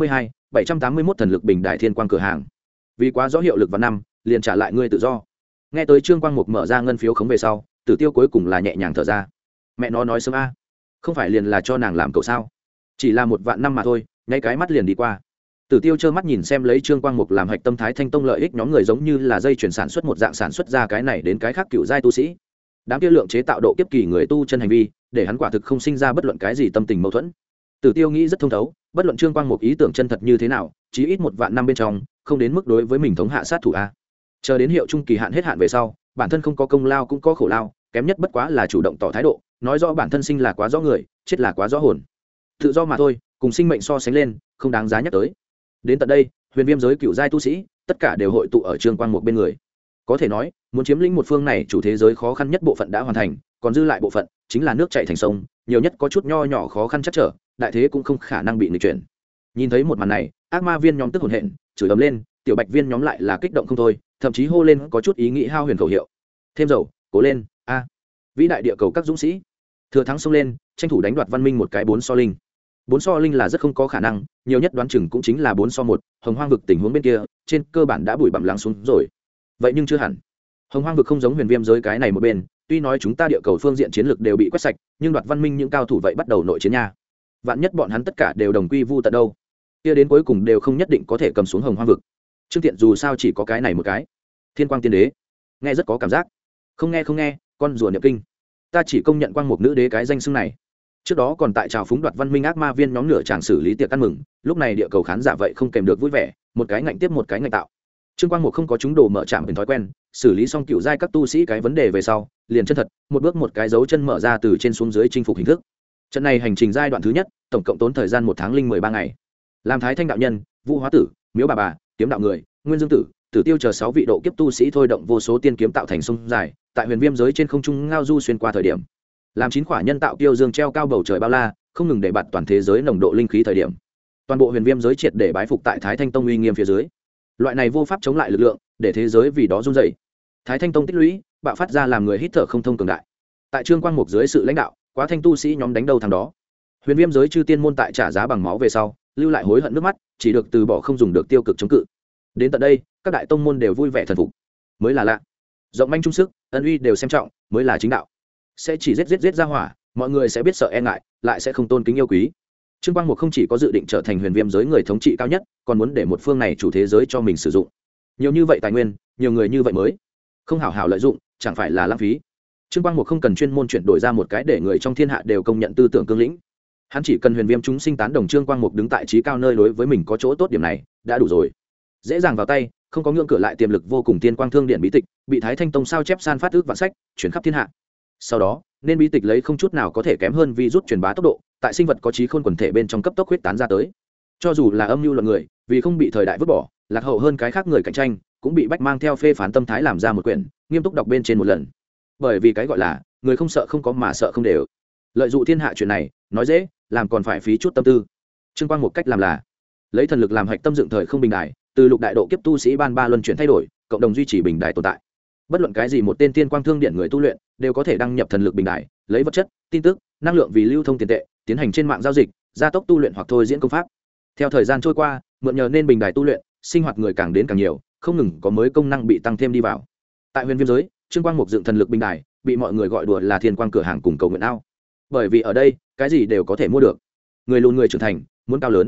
781 thần lực bình đại thiên quang cửa hàng. Vì quá rõ hiệu lực vào năm, liền trả lại ngươi tự do. Nghe tới Trương Quang Mục mở ra ngân phiếu khống về sau, Tử Tiêu cuối cùng là nhẹ nhàng thở ra. Mẹ nó nói sớm a, không phải liền là cho nàng làm cậu sao? Chỉ là 1 vạn năm mà thôi, ngay cái mắt liền đi qua. Tử Tiêu trơ mắt nhìn xem lấy Trương Quang Mục làm hạch tâm Thái Thanh tông lợi ích nhóm người giống như là dây chuyển sản xuất một dạng sản xuất ra cái này đến cái khác cựu giai tu sĩ. Đám kia lượng chế tạo độ kiếp kỳ người tu chân hành vi, để hắn quả thực không sinh ra bất luận cái gì tâm tình mâu thuẫn. Tử Tiêu nghĩ rất thông thấu, bất luận Trương Quang Mục ý tưởng chân thật như thế nào, chí ít 1 vạn năm bên trong, không đến mức đối với mình thống hạ sát thủ a. Chờ đến hiệu trung kỳ hạn hết hạn về sau, bản thân không có công lao cũng có khổ lao, kém nhất bất quá là chủ động tỏ thái độ, nói rõ bản thân sinh là quá rõ người, chết là quá rõ hồn. Tự do mà thôi, cùng sinh mệnh so sánh lên, không đáng giá nhắc tới. Đến tận đây, huyền viêm giới cựu giai tu sĩ, tất cả đều hội tụ ở Trương Quang Mục bên người. Có thể nói, muốn chiếm lĩnh một phương này chủ thế giới khó khăn nhất bộ phận đã hoàn thành, còn dư lại bộ phận chính là nước chảy thành sông, nhiều nhất có chút nho nhỏ khó khăn chắc trở, đại thế cũng không khả năng bị nghịch chuyển. Nhìn thấy một màn này, ác ma viên nhóm tức hồn hện, chửi ầm lên, tiểu bạch viên nhóm lại là kích động không thôi, thậm chí hô lên có chút ý nghĩ hao huyền khẩu hiệu. Thêm dầu, cố lên, a! Vĩ đại địa cầu các dũng sĩ, thừa thắng xông lên, tranh thủ đánh đoạt văn minh một cái 4 so linh. 4 so linh là rất không có khả năng, nhiều nhất đoán chừng cũng chính là 4 so 1, Hồng Hoang vực tình huống bên kia, trên cơ bản đã bụi bặm lắng xuống rồi. Vậy nhưng chưa hẳn. Hồng Hoang vực không giống huyền viêm giới cái này một bên, tuy nói chúng ta địa cầu phương diện chiến lược đều bị quét sạch, nhưng đoạt văn minh những cao thủ vậy bắt đầu nội chiến nha. Vạn nhất bọn hắn tất cả đều đồng quy vu tận đâu, kia đến cuối cùng đều không nhất định có thể cầm xuống Hồng Hoang vực. Trương Tiện dù sao chỉ có cái này một cái. Thiên Quang Tiên Đế, nghe rất có cảm giác. Không nghe, con rùa niệm kinh. Ta chỉ công nhận Quang Mục nữ đế cái danh xưng này. Trước đó còn tại trào phúng đoạt văn minh ác ma viên nhóm nửa chàng xử lý tiệc ăn mừng, lúc này địa cầu khán giả vậy không kèm được vui vẻ, một cái ngạnh tiếp một cái ngạnh tạo. Trương Quang Mục không có chúng đồ mở trạmเป็นthói quen, xử lý xong cựu giai các tu sĩ cái vấn đề về sau, liền chân thật, một bước một cái dấu chân mở ra từ trên xuống dưới chinh phục hình thức. Trận này hành trình giai đoạn thứ nhất, tổng cộng tốn thời gian 1 tháng linh 13 ngày. Làm Thái Thanh đạo nhân, Vũ Hóa Tử, Miếu bà, Kiếm đạo người, Nguyên Dương Tử, Tử Tiêu chờ 6 vị độ kiếp tu sĩ thôi động vô số tiên kiếm tạo thành sông dài, tại huyền viêm giới trên không trung ngao du xuyên qua thời điểm. Làm 9 quả nhân tạo tiêu dương treo cao bầu trời bao la, không ngừng để bạt toàn thế giới nồng độ linh khí thời điểm. Toàn bộ huyền viêm giới triệt để bái phục tại Thái Thanh tông uy nghiêm phía dưới. Loại này vô pháp chống lại lực lượng, để thế giới vì đó run rẩy. Thái Thanh tông tích lũy, bạo phát ra làm người hít thở không thông cường đại. Tại Trương Quang Mục dưới sự lãnh đạo, quá thanh tu sĩ nhóm đánh đầu thằng đó. Huyền viêm giới chư tiên môn tại trả giá bằng máu về sau, lưu lại hối hận nước mắt, chỉ được từ bỏ không dùng được tiêu cực chống cự. Đến tận đây, các đại tông môn đều vui vẻ thần phục. Mới là lạ. Rộng manh trung sức, ân uy đều xem trọng, mới là chính đạo. Sẽ chỉ giết ra hỏa, mọi người sẽ biết sợ e ngại, lại sẽ không tôn kính yêu quý. Trương Quang Mục không chỉ có dự định trở thành huyền viêm giới người thống trị cao nhất, còn muốn để một phương này chủ thế giới cho mình sử dụng. Nhiều như vậy tài nguyên, nhiều người như vậy mới không hảo hảo lợi dụng, chẳng phải là lãng phí. Trương Quang Mục không cần chuyên môn chuyển đổi ra một cái để người trong thiên hạ đều công nhận tư tưởng cương lĩnh. Hắn chỉ cần huyền viêm chúng sinh tán đồng Trương Quang Mục đứng tại trí cao nơi đối với mình có chỗ tốt điểm này, đã đủ rồi. Dễ dàng vào tay, không có ngưỡng cửa lại tiềm lực vô cùng tiên quang thương điện bí tịch, bị Thái Thanh tông sao chép san phát ước vạn sách, chuyển khắp thiên hạ. Sau đó, nên bí tịch lấy không chút nào có thể kém hơn virus truyền bá tốc độ, tại sinh vật có trí khôn quần thể bên trong cấp tốc huyết tán ra tới. Cho dù là âm mưu luận người, vì không bị thời đại vứt bỏ, lạc hậu hơn cái khác người cạnh tranh, cũng bị bách mang theo phê phán tâm thái làm ra một quyển, nghiêm túc đọc bên trên một lần. Bởi vì cái gọi là người không sợ không có mà sợ không đều. Lợi dụng thiên hạ chuyện này, nói dễ, làm còn phải phí chút tâm tư. Trương Quang một cách làm là lấy thần lực làm hạch tâm dựng thời không bình đài, từ lục đại độ kiếp tu sĩ ban 3 luân chuyển thay đổi, cộng đồng duy trì bình đài tồn tại. Bất luận cái gì một tên tiên quang thương điện người tu luyện, đều có thể đăng nhập thần lực bình đài, lấy vật chất, tin tức, năng lượng vì lưu thông tiền tệ, tiến hành trên mạng giao dịch, gia tốc tu luyện hoặc thôi diễn công pháp. Theo thời gian trôi qua, mượn nhờ nên bình đài tu luyện, sinh hoạt người càng đến càng nhiều, không ngừng có mới công năng bị tăng thêm đi vào. Tại huyền viêm giới, Trương Quang Mục dựng thần lực bình đài, bị mọi người gọi đùa là thiên quang cửa hàng cùng cầu nguyện ao. Bởi vì ở đây, cái gì đều có thể mua được. Người lùn người trưởng thành, muốn cao lớn,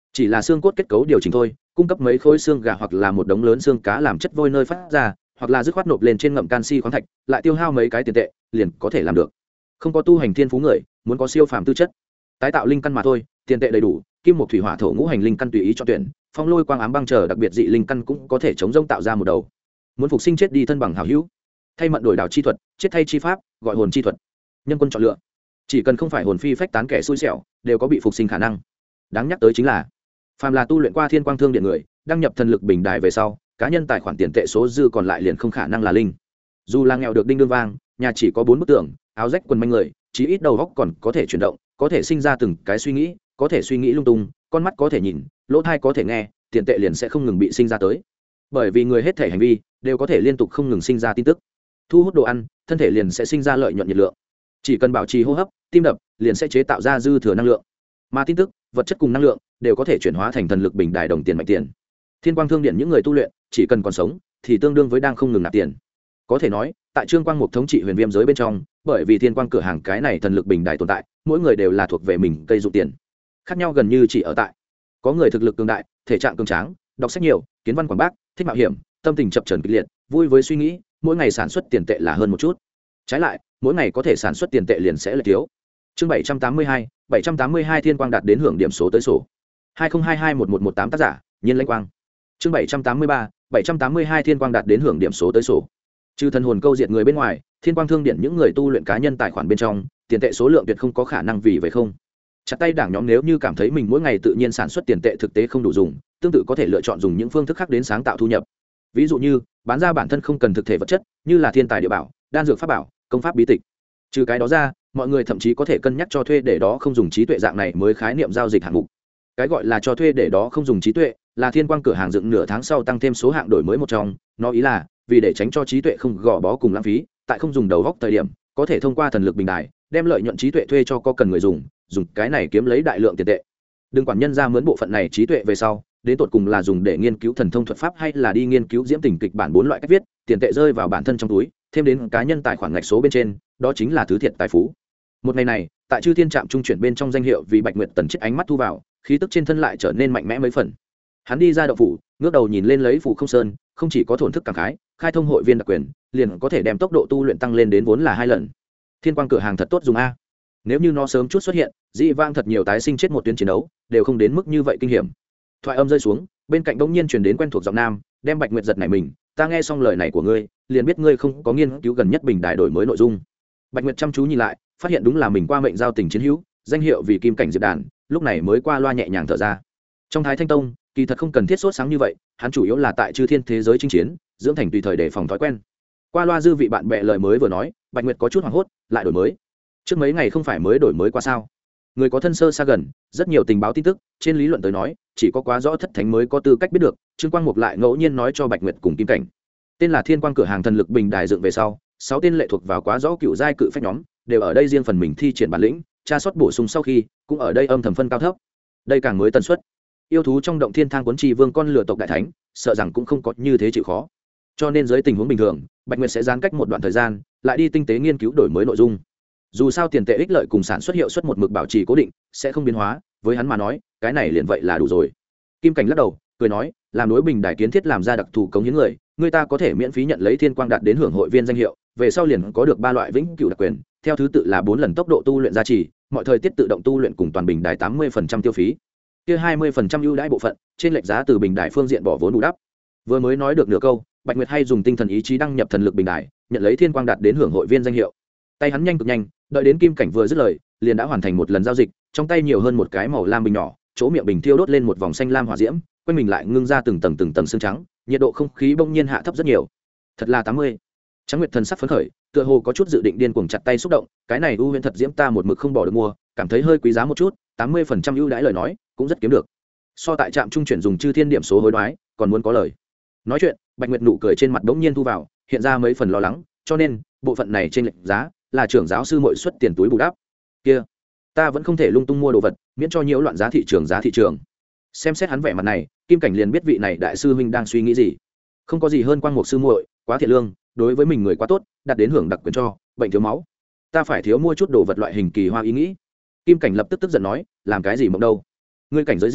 chỉ là xương cốt kết cấu điều chỉnh thôi, cung cấp mấy khối xương gà hoặc là một đống lớn xương cá làm chất vôi nơi phát ra, hoặc là dứt khoát nộp lên trên ngậm canxi khoáng thạch, lại tiêu hao mấy cái tiền tệ, liền có thể làm được. Không có tu hành thiên phú người, muốn có siêu phàm tư chất, tái tạo linh căn mà thôi, tiền tệ đầy đủ, kim một thủy hỏa thổ ngũ hành linh căn tùy ý cho tuyển, phong lôi quang ám băng chờ đặc biệt dị linh căn cũng có thể chống rông tạo ra một đầu. Muốn phục sinh chết đi thân bằng hảo hữu, thay mận đổi đảo chi thuật, chết thay chi pháp, gọi hồn chi thuật, nhân quân chọn lựa, chỉ cần không phải hồn phi phách tán kẻ xui xẻo, đều có bị phục sinh khả năng. Đáng nhắc tới chính là, phàm là tu luyện qua thiên quang thương điện người, đăng nhập thần lực bình đài về sau, cá nhân tài khoản tiền tệ số dư còn lại liền không khả năng là linh. Dù là nghèo được đinh đương vang, nhà chỉ có 4 bức tường, áo rách quần manh người, chí ít đầu óc còn có thể chuyển động, có thể sinh ra từng cái suy nghĩ, có thể suy nghĩ lung tung, con mắt có thể nhìn, lỗ tai có thể nghe, tiền tệ liền sẽ không ngừng bị sinh ra tới. Bởi vì người hết thể hành vi đều có thể liên tục không ngừng sinh ra tin tức. Thu hút đồ ăn, thân thể liền sẽ sinh ra lợi nhuận nhiệt lượng. Chỉ cần bảo trì hô hấp, tim đập, liền sẽ chế tạo ra dư thừa năng lượng. Mà tin tức, vật chất cùng năng lượng đều có thể chuyển hóa thành thần lực bình đài đồng tiền mạnh tiền. Thiên quang thương điện những người tu luyện, chỉ cần còn sống thì tương đương với đang không ngừng nạp tiền. Có thể nói, tại Trương Quang Mục thống trị huyền viêm giới bên trong, bởi vì thiên quang cửa hàng cái này thần lực bình đài tồn tại, mỗi người đều là thuộc về mình cây dụng tiền. Khác nhau gần như chỉ ở tại, có người thực lực cường đại, thể trạng cường tráng, đọc sách nhiều, kiến văn quảng bác, thích mạo hiểm, tâm tình chập chờn kịch liệt, vui với suy nghĩ, mỗi ngày sản xuất tiền tệ là hơn một chút. Trái lại, mỗi ngày có thể sản xuất tiền tệ liền sẽ là thiếu. Chương 782 thiên quang đạt đến hưởng điểm số tới sổ. 20221118 tác giả, Nhiên Lãnh Quang. Chương 782 thiên quang đạt đến hưởng điểm số tới sổ. Trừ thần hồn câu diệt người bên ngoài, thiên quang thương điện những người tu luyện cá nhân tài khoản bên trong, tiền tệ số lượng tuyệt không có khả năng vì vậy không. Chặt tay đảng nhóm nếu như cảm thấy mình mỗi ngày tự nhiên sản xuất tiền tệ thực tế không đủ dùng, tương tự có thể lựa chọn dùng những phương thức khác đến sáng tạo thu nhập. Ví dụ như bán ra bản thân không cần thực thể vật chất, như là thiên tài địa bảo, đan dược pháp bảo, công pháp bí tịch. Trừ cái đó ra, mọi người thậm chí có thể cân nhắc cho thuê để đó không dùng trí tuệ dạng này mới khái niệm giao dịch hạng mục. Cái gọi là cho thuê để đó không dùng trí tuệ, là thiên quang cửa hàng dựng nửa tháng sau tăng thêm số hạng đổi mới một trong, nó ý là vì để tránh cho trí tuệ không gò bó cùng lãng phí, tại không dùng đầu góc thời điểm, có thể thông qua thần lực bình đài, đem lợi nhuận trí tuệ thuê cho có cần người dùng cái này kiếm lấy đại lượng tiền tệ. Đừng quản nhân ra mướn bộ phận này trí tuệ về sau, đến tột cùng là dùng để nghiên cứu thần thông thuật pháp hay là đi nghiên cứu diễm tình kịch bản 4 loại cách viết, tiền tệ rơi vào bản thân trong túi, thêm đến cá nhân tài khoản ngạch số bên trên, đó chính là thứ thiệt tài phú. Một ngày này, tại Chư Thiên Trạm trung chuyển bên trong danh hiệu vì Bạch Nguyệt Tần chết ánh mắt thu vào, khí tức trên thân lại trở nên mạnh mẽ mấy phần. Hắn đi ra động phủ, ngước đầu nhìn lên lấy phủ không sơn, không chỉ có thổn thức cảm khái, khai thông hội viên đặc quyền, liền có thể đem tốc độ tu luyện tăng lên đến vốn là 2 lần. Thiên quang cửa hàng thật tốt dùng a. Nếu như nó sớm chút xuất hiện, dị vang thật nhiều tái sinh chết một tuyến chiến đấu, đều không đến mức như vậy kinh hiểm. Thoại âm rơi xuống, bên cạnh bỗng nhiên truyền đến quen thuộc giọng nam, đem Bạch Nguyệt giật nảy mình, ta nghe xong lời này của ngươi, liền biết ngươi không có nghiên cứu gần nhất bình đài đổi mới nội dung. Bạch Nguyệt chăm chú nhìn lại, phát hiện đúng là mình qua mệnh giao tình chiến hữu, danh hiệu vì Kim Cảnh Diệp Đàn, lúc này mới qua loa nhẹ nhàng thở ra. Trong Thái Thanh Tông, kỳ thật không cần thiết sốt sáng như vậy, hắn chủ yếu là tại Chư Thiên thế giới chinh chiến, dưỡng thành tùy thời để phòng thói quen. Qua loa dư vị bạn bè lời mới vừa nói, Bạch Nguyệt có chút hoảng hốt, lại đổi mới. Trước mấy ngày không phải mới đổi mới qua sao? Người có thân sơ xa gần, rất nhiều tình báo tin tức, trên lý luận tới nói, chỉ có quá rõ thất thánh mới có tư cách biết được. Trương Quang Mục lại ngẫu nhiên nói cho Bạch Nguyệt cùng Kim Cảnh, tên là Thiên Quang cửa hàng thần lực bình đài dựng về sau, 6 tên lệ thuộc vào quá rõ cựu giai cự phách nhóm, đều ở đây riêng phần mình thi triển bản lĩnh, tra soát bổ sung sau khi, cũng ở đây âm thầm phân cao thấp. Đây càng mới tần suất. Yêu thú trong động thiên thang cuốn trì vương con lửa tộc đại thánh, sợ rằng cũng không có như thế chịu khó. Cho nên dưới tình huống bình thường, Bạch Nguyệt sẽ giãn cách một đoạn thời gian, lại đi tinh tế nghiên cứu đổi mới nội dung. Dù sao tiền tệ ích lợi cùng sản xuất hiệu suất một mực bảo trì cố định, sẽ không biến hóa, với hắn mà nói, cái này liền vậy là đủ rồi. Kim Cảnh lắc đầu, cười nói, làm đối bình đài kiến thiết làm ra đặc thù cống hiến người ta có thể miễn phí nhận lấy Thiên Quang đạt đến hưởng hội viên danh hiệu, về sau liền có được 3 loại vĩnh cửu đặc quyền, theo thứ tự là 4 lần tốc độ tu luyện gia trì, mọi thời tiết tự động tu luyện cùng toàn bình đài 80% tiêu phí. Kia 20% ưu đãi bộ phận, trên lệch giá từ bình đài phương diện bỏ vốn bù đắp. Vừa mới nói được nửa câu, Bạch Nguyệt hay dùng tinh thần ý chí đăng nhập thần lực bình đài, nhận lấy Thiên Quang đạt đến hưởng hội viên danh hiệu. Tay hắn nhanh cực nhanh, đợi đến Kim Cảnh vừa dứt lời, liền đã hoàn thành một lần giao dịch, trong tay nhiều hơn một cái màu lam bình nhỏ, chỗ miệng bình thiêu đốt lên một vòng xanh lam hỏa diễm, quanh mình lại ngưng ra từng tầng sương trắng, nhiệt độ không khí bỗng nhiên hạ thấp rất nhiều. Thật là 80. Tráng Nguyệt thần sắc phấn khởi, tựa hồ có chút dự định điên cuồng chặt tay xúc động, cái này ưu huyền thật diễm ta một mực không bỏ được mua, cảm thấy hơi quý giá một chút, 80% ưu đãi lời nói, cũng rất kiếm được. So tại trạm trung chuyển dùng Chư Thiên điểm số hối đoái, còn muốn có lời. Nói chuyện, Bạch Nguyệt nụ cười trên mặt bỗng nhiên thu vào, hiện ra mấy phần lo lắng, cho nên, bộ phận này trên lệch giá, là trưởng giáo sư muội xuất tiền túi bù đắp. Kia, ta vẫn không thể lung tung mua đồ vật, miễn cho nhiễu loạn giá thị trường. Xem xét hắn vẻ mặt này, Kim Cảnh liền biết vị này đại sư huynh đang suy nghĩ gì. Không có gì hơn Quang Mục sư muội, quá thiện lương, đối với mình người quá tốt, đặt đến hưởng đặc quyền cho, bệnh thiếu máu. Ta phải thiếu mua chút đồ vật loại hình kỳ hoa ý nghĩ. Kim Cảnh lập tức tức giận nói, làm cái gì mộng đâu? Ngươi cảnh giới gì,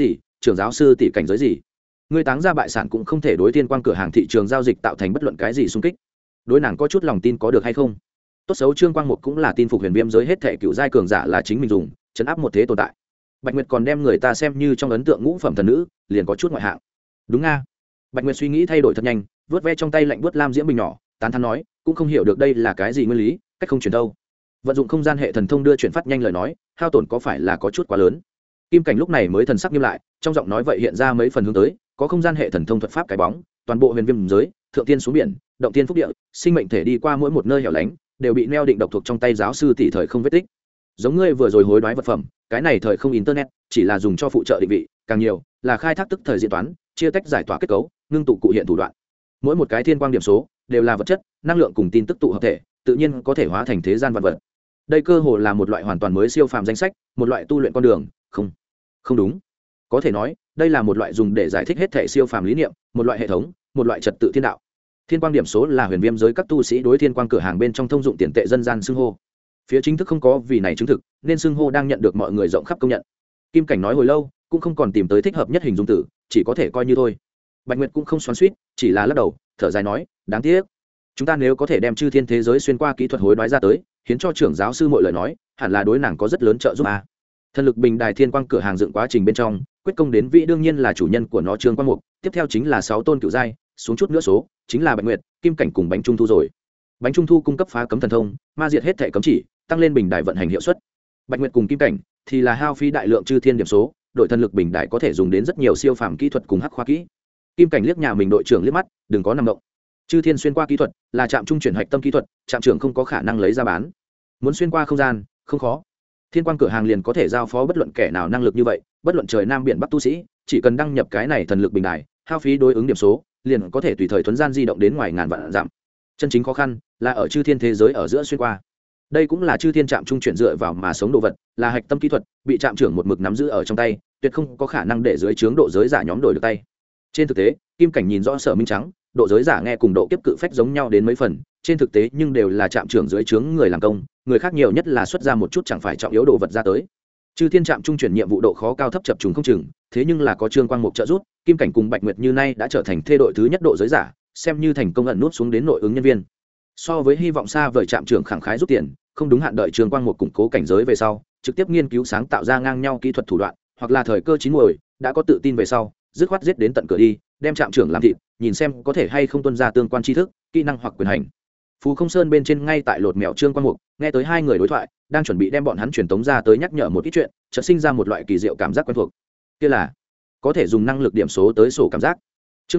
trưởng giáo sư tỷ cảnh giới gì? Ngươi táng ra bại sản cũng không thể đối thiên quang cửa hàng thị trường giao dịch tạo thành bất luận cái gì xung kích. Đối nàng có chút lòng tin có được hay không? Tốt xấu Trương Quang Mục cũng là tin phục huyền viêm giới hết thể cựu giai cường giả là chính mình dùng, chấn áp một thế tồn tại. Bạch Nguyệt còn đem người ta xem như trong ấn tượng ngũ phẩm thần nữ, liền có chút ngoại hạng. Đúng nga. Bạch Nguyệt suy nghĩ thay đổi thật nhanh, vớt ve trong tay lạnh vớt lam diễm bình nhỏ, tán thán nói, cũng không hiểu được đây là cái gì nguyên lý, cách không chuyển đâu. Vận dụng không gian hệ thần thông đưa chuyển phát nhanh lời nói, hao tổn có phải là có chút quá lớn? Kim Cảnh lúc này mới thần sắc nghiêm lại, trong giọng nói vậy hiện ra mấy phần hướng tới, có không gian hệ thần thông thuật pháp cái bóng, toàn bộ huyền viêm giới, thượng tiên xuống biển, động tiên phúc địa, sinh mệnh thể đi qua mỗi một nơi hẻo lánh, đều bị neo định độc thuộc trong tay giáo sư tỷ thời không vết tích. Giống ngươi vừa rồi hối đoái vật phẩm, cái này thời không internet, chỉ là dùng cho phụ trợ định vị, càng nhiều là khai thác tức thời diễn toán, chia tách giải tỏa kết cấu, ngưng tụ cụ hiện thủ đoạn. Mỗi một cái thiên quang điểm số đều là vật chất, năng lượng cùng tin tức tụ hợp thể, tự nhiên có thể hóa thành thế gian vật vật. Đây cơ hồ là một loại hoàn toàn mới siêu phàm danh sách, một loại tu luyện con đường, không đúng. Có thể nói, đây là một loại dùng để giải thích hết thể siêu phàm lý niệm, một loại hệ thống, một loại trật tự thiên đạo. Thiên quang điểm số là huyền viêm giới các tu sĩ đối thiên quang cửa hàng bên trong thông dụng tiền tệ dân gian xưng hô. Phía chính thức không có vì này chứng thực, nên xưng hô đang nhận được mọi người rộng khắp công nhận. Kim Cảnh nói hồi lâu, cũng không còn tìm tới thích hợp nhất hình dung từ, chỉ có thể coi như thôi. Bạch Nguyệt cũng không xoắn xuýt, chỉ là lắc đầu, thở dài nói, đáng tiếc. Chúng ta nếu có thể đem chư thiên thế giới xuyên qua kỹ thuật hối đoái ra tới, khiến cho trưởng giáo sư mọi lời nói, hẳn là đối nàng có rất lớn trợ giúp a. Thần lực bình đài thiên quang cửa hàng dựng quá trình bên trong, quyết công đến vị đương nhiên là chủ nhân của nó Trương Quang Mục, tiếp theo chính là 6 tôn cựu giai, xuống chút nữa số, chính là Bạch Nguyệt, Kim Cảnh cùng bánh trung thu rồi. Bánh trung thu cung cấp phá cấm thần thông, ma diệt hết thể cấm chỉ, tăng lên bình đài vận hành hiệu suất. Bạch Nguyệt cùng Kim Cảnh thì là hao phí đại lượng chư thiên điểm số, đội thần lực bình đài có thể dùng đến rất nhiều siêu phàm kỹ thuật cùng hắc khoa kỹ. Kim Cảnh liếc nhà mình đội trưởng liếc mắt, đừng có nằm động. Chư thiên xuyên qua kỹ thuật là trạm trung chuyển hạch tâm kỹ thuật, trạm trưởng không có khả năng lấy ra bán. Muốn xuyên qua không gian, không khó. Thiên quang cửa hàng liền có thể giao phó bất luận kẻ nào năng lực như vậy, bất luận trời nam biển bắc tu sĩ, chỉ cần đăng nhập cái này thần lực bình đài, hao phí đối ứng điểm số, liền có thể tùy thời thuấn gian di động đến ngoài ngàn vạn dặm. Chân chính khó khăn là ở chư thiên thế giới ở giữa xuyên qua. Đây cũng là chư thiên trạm trung chuyển dựa vào mà sống đồ vật, là hạch tâm kỹ thuật, bị trạm trưởng một mực nắm giữ ở trong tay, tuyệt không có khả năng để dưới trướng độ giới giả nhóm đổi được tay. Trên thực tế, Kim Cảnh nhìn rõ Sở Minh Trắng, độ giới giả nghe cùng độ kiếp cự phách giống nhau đến mấy phần, trên thực tế nhưng đều là trạm trưởng dưới trướng người làm công, người khác nhiều nhất là xuất ra một chút chẳng phải trọng yếu đồ vật ra tới. Chư thiên trạm trung chuyển nhiệm vụ độ khó cao thấp chập trùng không chừng, thế nhưng là có Trương Quang Mục trợ giúp, Kim Cảnh cùng Bạch Nguyệt như nay đã trở thành thê đội thứ nhất độ giới giả, xem như thành công ẩn nút xuống đến nội ứng nhân viên. So với hy vọng xa vời trạm trưởng khẳng khái rút tiền, không đúng hạn đợi Trương Quang Mục củng cố cảnh giới về sau, trực tiếp nghiên cứu sáng tạo ra ngang nhau kỹ thuật thủ đoạn, hoặc là thời cơ chín muồi, đã có tự tin về sau, dứt khoát giết đến tận cửa đi, đem trạm trưởng làm thịt, nhìn xem có thể hay không tuân ra tương quan tri thức, kỹ năng hoặc quyền hành. Phú Không Sơn bên trên ngay tại lột mèo Trương Quang Mục, nghe tới hai người đối thoại, đang chuẩn bị đem bọn hắn truyền tống ra tới nhắc nhở một ít chuyện, chợt sinh ra một loại kỳ diệu cảm giác quen thuộc. Kia là có thể dùng năng lực điểm số tới sổ cảm giác. Chương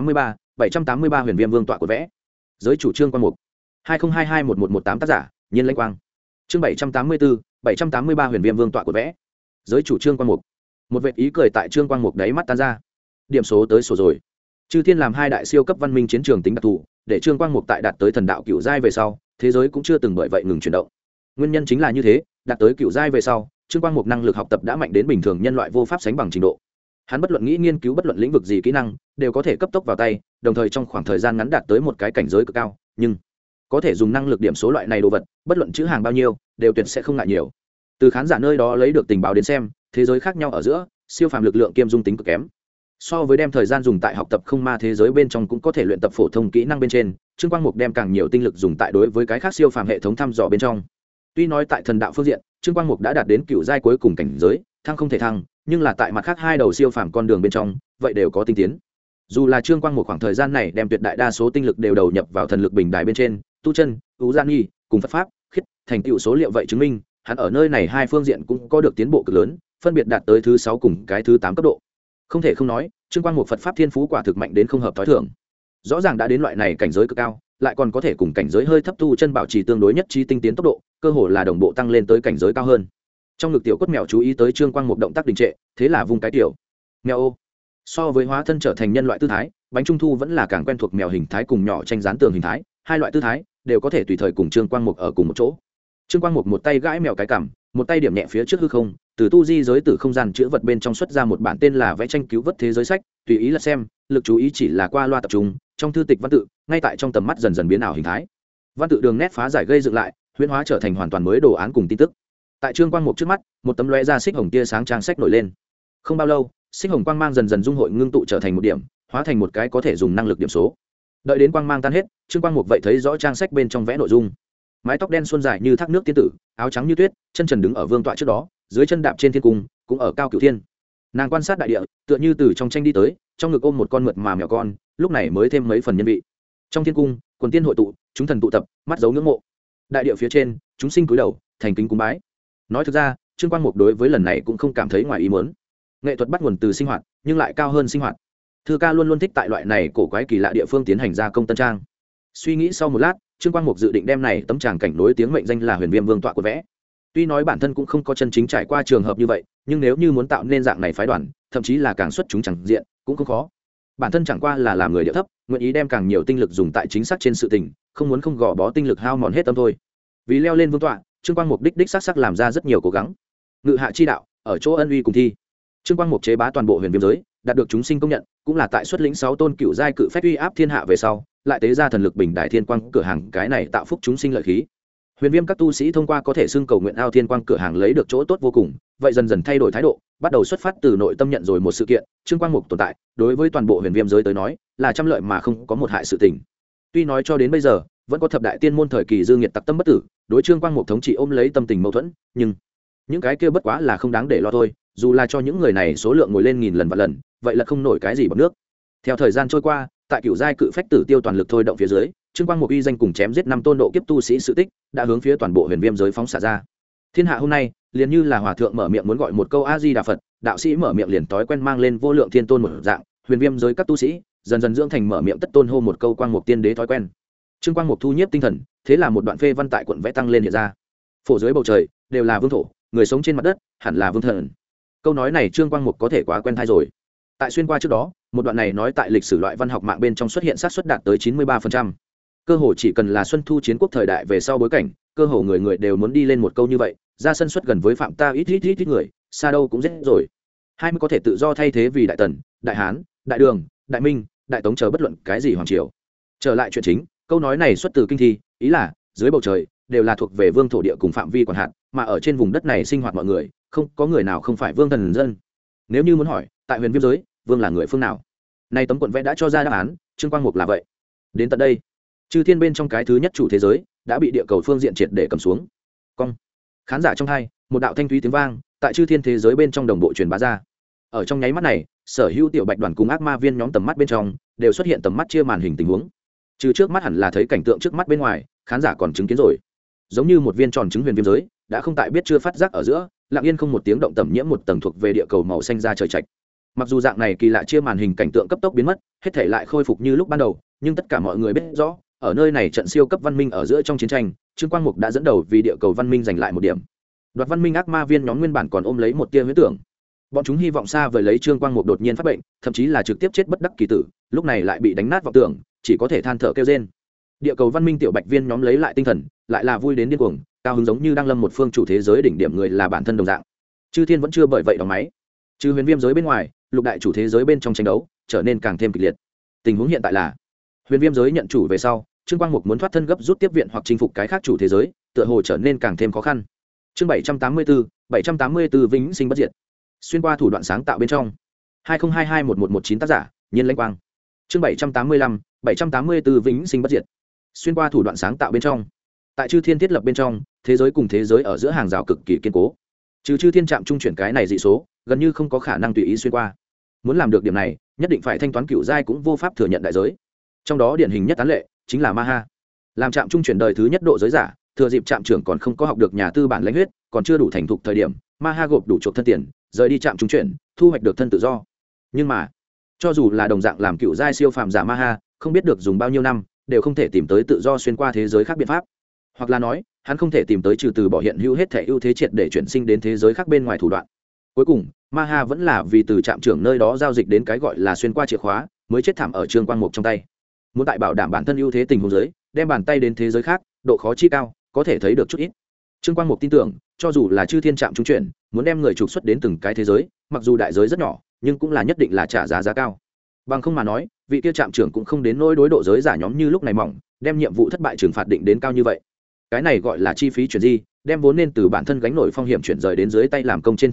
783 Huyền Viêm Vương tọa của vẽ. Giới chủ Trương Quang Mục. 2022-1118 tác giả, Nhiên Lãnh Quang. Chương 783 Huyền Viêm Vương tọa của vẽ. Giới chủ Trương Quang Mục. Một vệt ý cười tại Trương Quang Mục đáy mắt tan ra. Điểm số tới sổ rồi. Chư Thiên làm hai đại siêu cấp văn minh chiến trường tính đặc thù, để Trương Quang Mục tại đạt tới thần đạo cựu giai về sau, thế giới cũng chưa từng bởi vậy ngừng chuyển động. Nguyên nhân chính là như thế, đạt tới cựu giai về sau, Trương Quang Mục năng lực học tập đã mạnh đến bình thường nhân loại vô pháp sánh bằng trình độ. Hắn bất luận nghĩ nghiên cứu bất luận lĩnh vực gì kỹ năng, đều có thể cấp tốc vào tay, đồng thời trong khoảng thời gian ngắn đạt tới một cái cảnh giới cực cao, nhưng có thể dùng năng lực điểm số loại này đồ vật, bất luận chữ hàng bao nhiêu, đều tuyệt sẽ không ngại nhiều. Từ khán giả nơi đó lấy được tình báo đến xem, thế giới khác nhau ở giữa, siêu phàm lực lượng kiêm dung tính cực kém. So với đem thời gian dùng tại học tập không ma thế giới bên trong cũng có thể luyện tập phổ thông kỹ năng bên trên, Trương Quang Mục đem càng nhiều tinh lực dùng tại đối với cái khác siêu phàm hệ thống thăm dò bên trong. Tuy nói tại thần đạo phương diện, Trương Quang Mục đã đạt đến cựu giai cuối cùng cảnh giới, thăng không thể thăng, nhưng là tại mặt khác hai đầu siêu phàm con đường bên trong, vậy đều có tinh tiến. Dù là Trương Quang Mục khoảng thời gian này đem tuyệt đại đa số tinh lực đều đầu nhập vào thần lực bình đài bên trên, tu chân, ú gian nghi, cùng Phật pháp, khiết, thành tựu số liệu vậy chứng minh, hắn ở nơi này hai phương diện cũng có được tiến bộ cực lớn, phân biệt đạt tới thứ 6 cùng cái thứ 8 cấp độ. Không thể không nói, Trương Quang Mục Phật pháp thiên phú quả thực mạnh đến không hợp thói thường. Rõ ràng đã đến loại này cảnh giới cực cao, lại còn có thể cùng cảnh giới hơi thấp tu chân bảo trì tương đối nhất trí tinh tiến tốc độ, cơ hồ là đồng bộ tăng lên tới cảnh giới cao hơn. Trong ngực tiểu quất mèo chú ý tới Trương Quang Mục động tác đình trệ, thế là vung cái tiểu. Mèo ô. So với hóa thân trở thành nhân loại tư thái, bánh trung thu vẫn là càng quen thuộc mèo hình thái cùng nhỏ tranh dán tường hình thái, hai loại tư thái đều có thể tùy thời cùng Trương Quang Mục ở cùng một chỗ. Trương Quang Mục một tay gãi mèo cái cằm, một tay điểm nhẹ phía trước hư không, từ tu di giới từ không gian chữ vật bên trong xuất ra một bản tên là vẽ tranh cứu vớt thế giới sách, tùy ý là xem, lực chú ý chỉ là qua loa tập trung, trong thư tịch văn tự, ngay tại trong tầm mắt dần dần biến ảo hình thái. Văn tự đường nét phá giải gây dựng lại, huyễn hóa trở thành hoàn toàn mới đồ án cùng tin tức. Tại Trương Quang Mục trước mắt, một tấm lóe ra xích hồng tia sáng trang sách nổi lên. Không bao lâu, xích hồng quang mang dần dần dung hội ngưng tụ trở thành một điểm, hóa thành một cái có thể dùng năng lực điểm số. Đợi đến quang mang tan hết, Trương Quang Mục vậy thấy rõ trang sách bên trong vẽ nội dung. Mái tóc đen xuân dài như thác nước tiên tử, áo trắng như tuyết, chân trần đứng ở vương tọa trước đó, dưới chân đạp trên thiên cung, cũng ở cao cửu thiên. Nàng quan sát đại địa, tựa như từ trong tranh đi tới, trong ngực ôm một con mượt mà mèo con, lúc này mới thêm mấy phần nhân vị. Trong thiên cung, quần tiên hội tụ, chúng thần tụ tập, mắt dấu ngưỡng mộ. Đại địa phía trên, chúng sinh cúi đầu, thành kính cúng bái. Nói thực ra, Trương Quang Mục đối với lần này cũng không cảm thấy ngoài ý muốn. Nghệ thuật bắt nguồn từ sinh hoạt, nhưng lại cao hơn sinh hoạt. Thư ca luôn luôn thích tại loại này cổ quái kỳ lạ địa phương tiến hành gia công tân trang. Suy nghĩ sau một lát, Trương Quang Mục dự định đem này tấm tràng cảnh nối tiếng mệnh danh là Huyền Viêm Vương tọa của vẽ. Tuy nói bản thân cũng không có chân chính trải qua trường hợp như vậy, nhưng nếu như muốn tạo nên dạng này phái đoàn, thậm chí là càng xuất chúng chẳng diện, cũng không khó. Bản thân chẳng qua là làm người địa thấp, nguyện ý đem càng nhiều tinh lực dùng tại chính xác trên sự tình, không muốn không gò bó tinh lực hao mòn hết tâm thôi. Vì leo lên vương tọa, Trương Quang Mục đích xác làm ra rất nhiều cố gắng. Ngự hạ chi đạo, ở chỗ ân uy cùng thi. Trương Quang Mục chế bá toàn bộ huyền viêm giới, đạt được chúng sinh công nhận, cũng là tại xuất lĩnh 6 tôn cựu giai cự phách uy áp thiên hạ về sau, lại tế ra thần lực bình đại thiên quang cửa hàng, cái này tạo phúc chúng sinh lợi khí. Huyền viêm các tu sĩ thông qua có thể xưng cầu nguyện ao thiên quang cửa hàng lấy được chỗ tốt vô cùng, vậy dần dần thay đổi thái độ, bắt đầu xuất phát từ nội tâm nhận rồi một sự kiện, Trương Quang Mục tồn tại, đối với toàn bộ huyền viêm giới tới nói, là trăm lợi mà không có một hại sự tình. Tuy nói cho đến bây giờ, vẫn có thập đại tiên môn thời kỳ dư nghiệt tặc tâm bất tử, đối Trương Quang Mục thống trị ôm lấy tâm tình mâu thuẫn, nhưng những cái kia bất quá là không đáng để lo thôi, dù là cho những người này số lượng ngồi lên nghìn lần vạn lần, vậy là không nổi cái gì bằng nước. Theo thời gian trôi qua, tại cửu giai cự phách tử tiêu toàn lực thôi động phía dưới, Trương Quang Mục uy danh cùng chém giết 5 tôn độ kiếp tu sĩ sự tích, đã hướng phía toàn bộ huyền viêm giới phóng xạ ra. Thiên hạ hôm nay, liền như là hòa thượng mở miệng muốn gọi một câu A Di Đà Phật, đạo sĩ mở miệng liền tối quen mang lên vô lượng thiên tôn một dạng, huyền viêm giới các tu sĩ dần dần dưỡng thành mở miệng tất tôn hô một câu Quang Mục tiên đế thói quen. Trương Quang Mục thu nhiếp tinh thần, thế là một đoạn phê văn tại quận vẽ tăng lên hiện ra. Phổ dưới bầu trời đều là vương thổ, người sống trên mặt đất hẳn là vương thần. Câu nói này Trương Quang Mục có thể quá quen thai rồi. Tại xuyên qua trước đó, một đoạn này nói tại lịch sử loại văn học mạng bên trong xuất hiện xác suất đạt tới 93%. Cơ hồ chỉ cần là xuân thu chiến quốc thời đại về sau bối cảnh, cơ hồ người người đều muốn đi lên một câu như vậy, ra sân suất gần với phạm ta ít người, xa đâu cũng giết rồi. 20 có thể tự do thay thế vì đại tần, đại hán, đại đường, đại minh, đại tống chờ bất luận cái gì hoàng triều. Trở lại chuyện chính, câu nói này xuất từ kinh thi, ý là dưới bầu trời đều là thuộc về vương thổ địa cùng phạm vi quản hạt, mà ở trên vùng đất này sinh hoạt mọi người, không có người nào không phải vương thần dân. Nếu như muốn hỏi, tại huyền viêm giới, vương là người phương nào? Nay tấm quận vẽ đã cho ra đáp án, Trương Quang Mục là vậy. Đến tận đây, chư thiên bên trong cái thứ nhất chủ thế giới đã bị địa cầu phương diện triệt để cầm xuống. Cong. Khán giả trong hai, một đạo thanh thúy tiếng vang tại chư thiên thế giới bên trong đồng bộ truyền bá ra. Ở trong nháy mắt này, sở hữu tiểu bạch đoàn cùng ác ma viên nhóm tầm mắt bên trong đều xuất hiện tầm mắt chia màn hình tình huống. Trừ trước mắt hẳn là thấy cảnh tượng trước mắt bên ngoài, khán giả còn chứng kiến rồi. Giống như một viên tròn trứng huyền viêm giới, đã không tại biết chưa phát giác ở giữa, lặng yên không một tiếng động tẩm nhiễm một tầng thuộc về địa cầu màu xanh ra trời trạch. Mặc dù dạng này kỳ lạ chia màn hình cảnh tượng cấp tốc biến mất, hết thể lại khôi phục như lúc ban đầu, nhưng tất cả mọi người biết rõ, ở nơi này trận siêu cấp văn minh ở giữa trong chiến tranh, Trương Quang Mục đã dẫn đầu vì địa cầu văn minh giành lại một điểm. Đoạt văn minh ác ma viên nhóm nguyên bản còn ôm lấy một tia huyễn tưởng, bọn chúng hy vọng xa vời lấy Trương Quang Mục đột nhiên phát bệnh, thậm chí là trực tiếp chết bất đắc kỳ tử, lúc này lại bị đánh nát vọng tưởng, chỉ có thể than thở kêu rên. Địa cầu văn minh tiểu bạch viên nhóm lấy lại tinh thần, lại là vui đến điên cuồng, cao hứng giống như đang lâm một phương chủ thế giới đỉnh điểm người là bản thân đồng dạng. Chư thiên vẫn chưa bởi vậy đóng máy. Trừ huyền viêm giới bên ngoài, lục đại chủ thế giới bên trong tranh đấu trở nên càng thêm kịch liệt. Tình huống hiện tại là huyền viêm giới nhận chủ về sau, Trương Quang Mục muốn thoát thân gấp rút tiếp viện hoặc chinh phục cái khác chủ thế giới, tựa hồ trở nên càng thêm khó khăn. Chương 784 vĩnh sinh bất diệt. Xuyên qua thủ đoạn sáng tạo bên trong. 20221119 tác giả, Nhiên Lãnh Quang. Chương 784 vĩnh sinh bất diệt. Xuyên qua thủ đoạn sáng tạo bên trong. Tại chư thiên thiết lập bên trong, thế giới cùng thế giới ở giữa hàng rào cực kỳ kiên cố. Trừ chư thiên trạm trung chuyển cái này dị số, gần như không có khả năng tùy ý xuyên qua. Muốn làm được điểm này, nhất định phải thanh toán cựu giai cũng vô pháp thừa nhận đại giới. Trong đó điển hình nhất tán lệ chính là Maha. Làm trạm trung chuyển đời thứ nhất độ giới giả, thừa dịp trạm trưởng còn không có học được nhà tư bản lãnh huyết, còn chưa đủ thành thục thời điểm, Maha gộp đủ chuộc thân tiền, rời đi trạm trung chuyển, thu hoạch được thân tự do. Nhưng mà, cho dù là đồng dạng làm cựu giai siêu phàm giả Maha, không biết được dùng bao nhiêu năm, đều không thể tìm tới tự do xuyên qua thế giới khác biện pháp. Hoặc là nói, hắn không thể tìm tới trừ từ bỏ hiện hữu hết thể ưu thế triệt để chuyển sinh đến thế giới khác bên ngoài thủ đoạn. Cuối cùng, Maha vẫn là vì từ trạm trưởng nơi đó giao dịch đến cái gọi là xuyên qua chìa khóa, mới chết thảm ở Trương Quang Mục trong tay. Muốn tại bảo đảm bản thân ưu thế tình huống giới, đem bàn tay đến thế giới khác, độ khó chi cao, có thể thấy được chút ít. Trương Quang Mục tin tưởng, cho dù là chư thiên trạm trung chuyển, muốn đem người trục xuất đến từng cái thế giới, mặc dù đại giới rất nhỏ, nhưng cũng là nhất định là trả giá cao. Bằng không mà nói, vị kia trạm trưởng cũng không đến nỗi đối độ giới giả nhóm như lúc này mỏng, đem nhiệm vụ thất bại trừng phạt định đến cao như vậy. Cái này gọi là chi phí chuyển di, đem vốn nên từ bản thân gánh nổi phong hiểm chuyển rời đến dưới tay làm công trên thân người,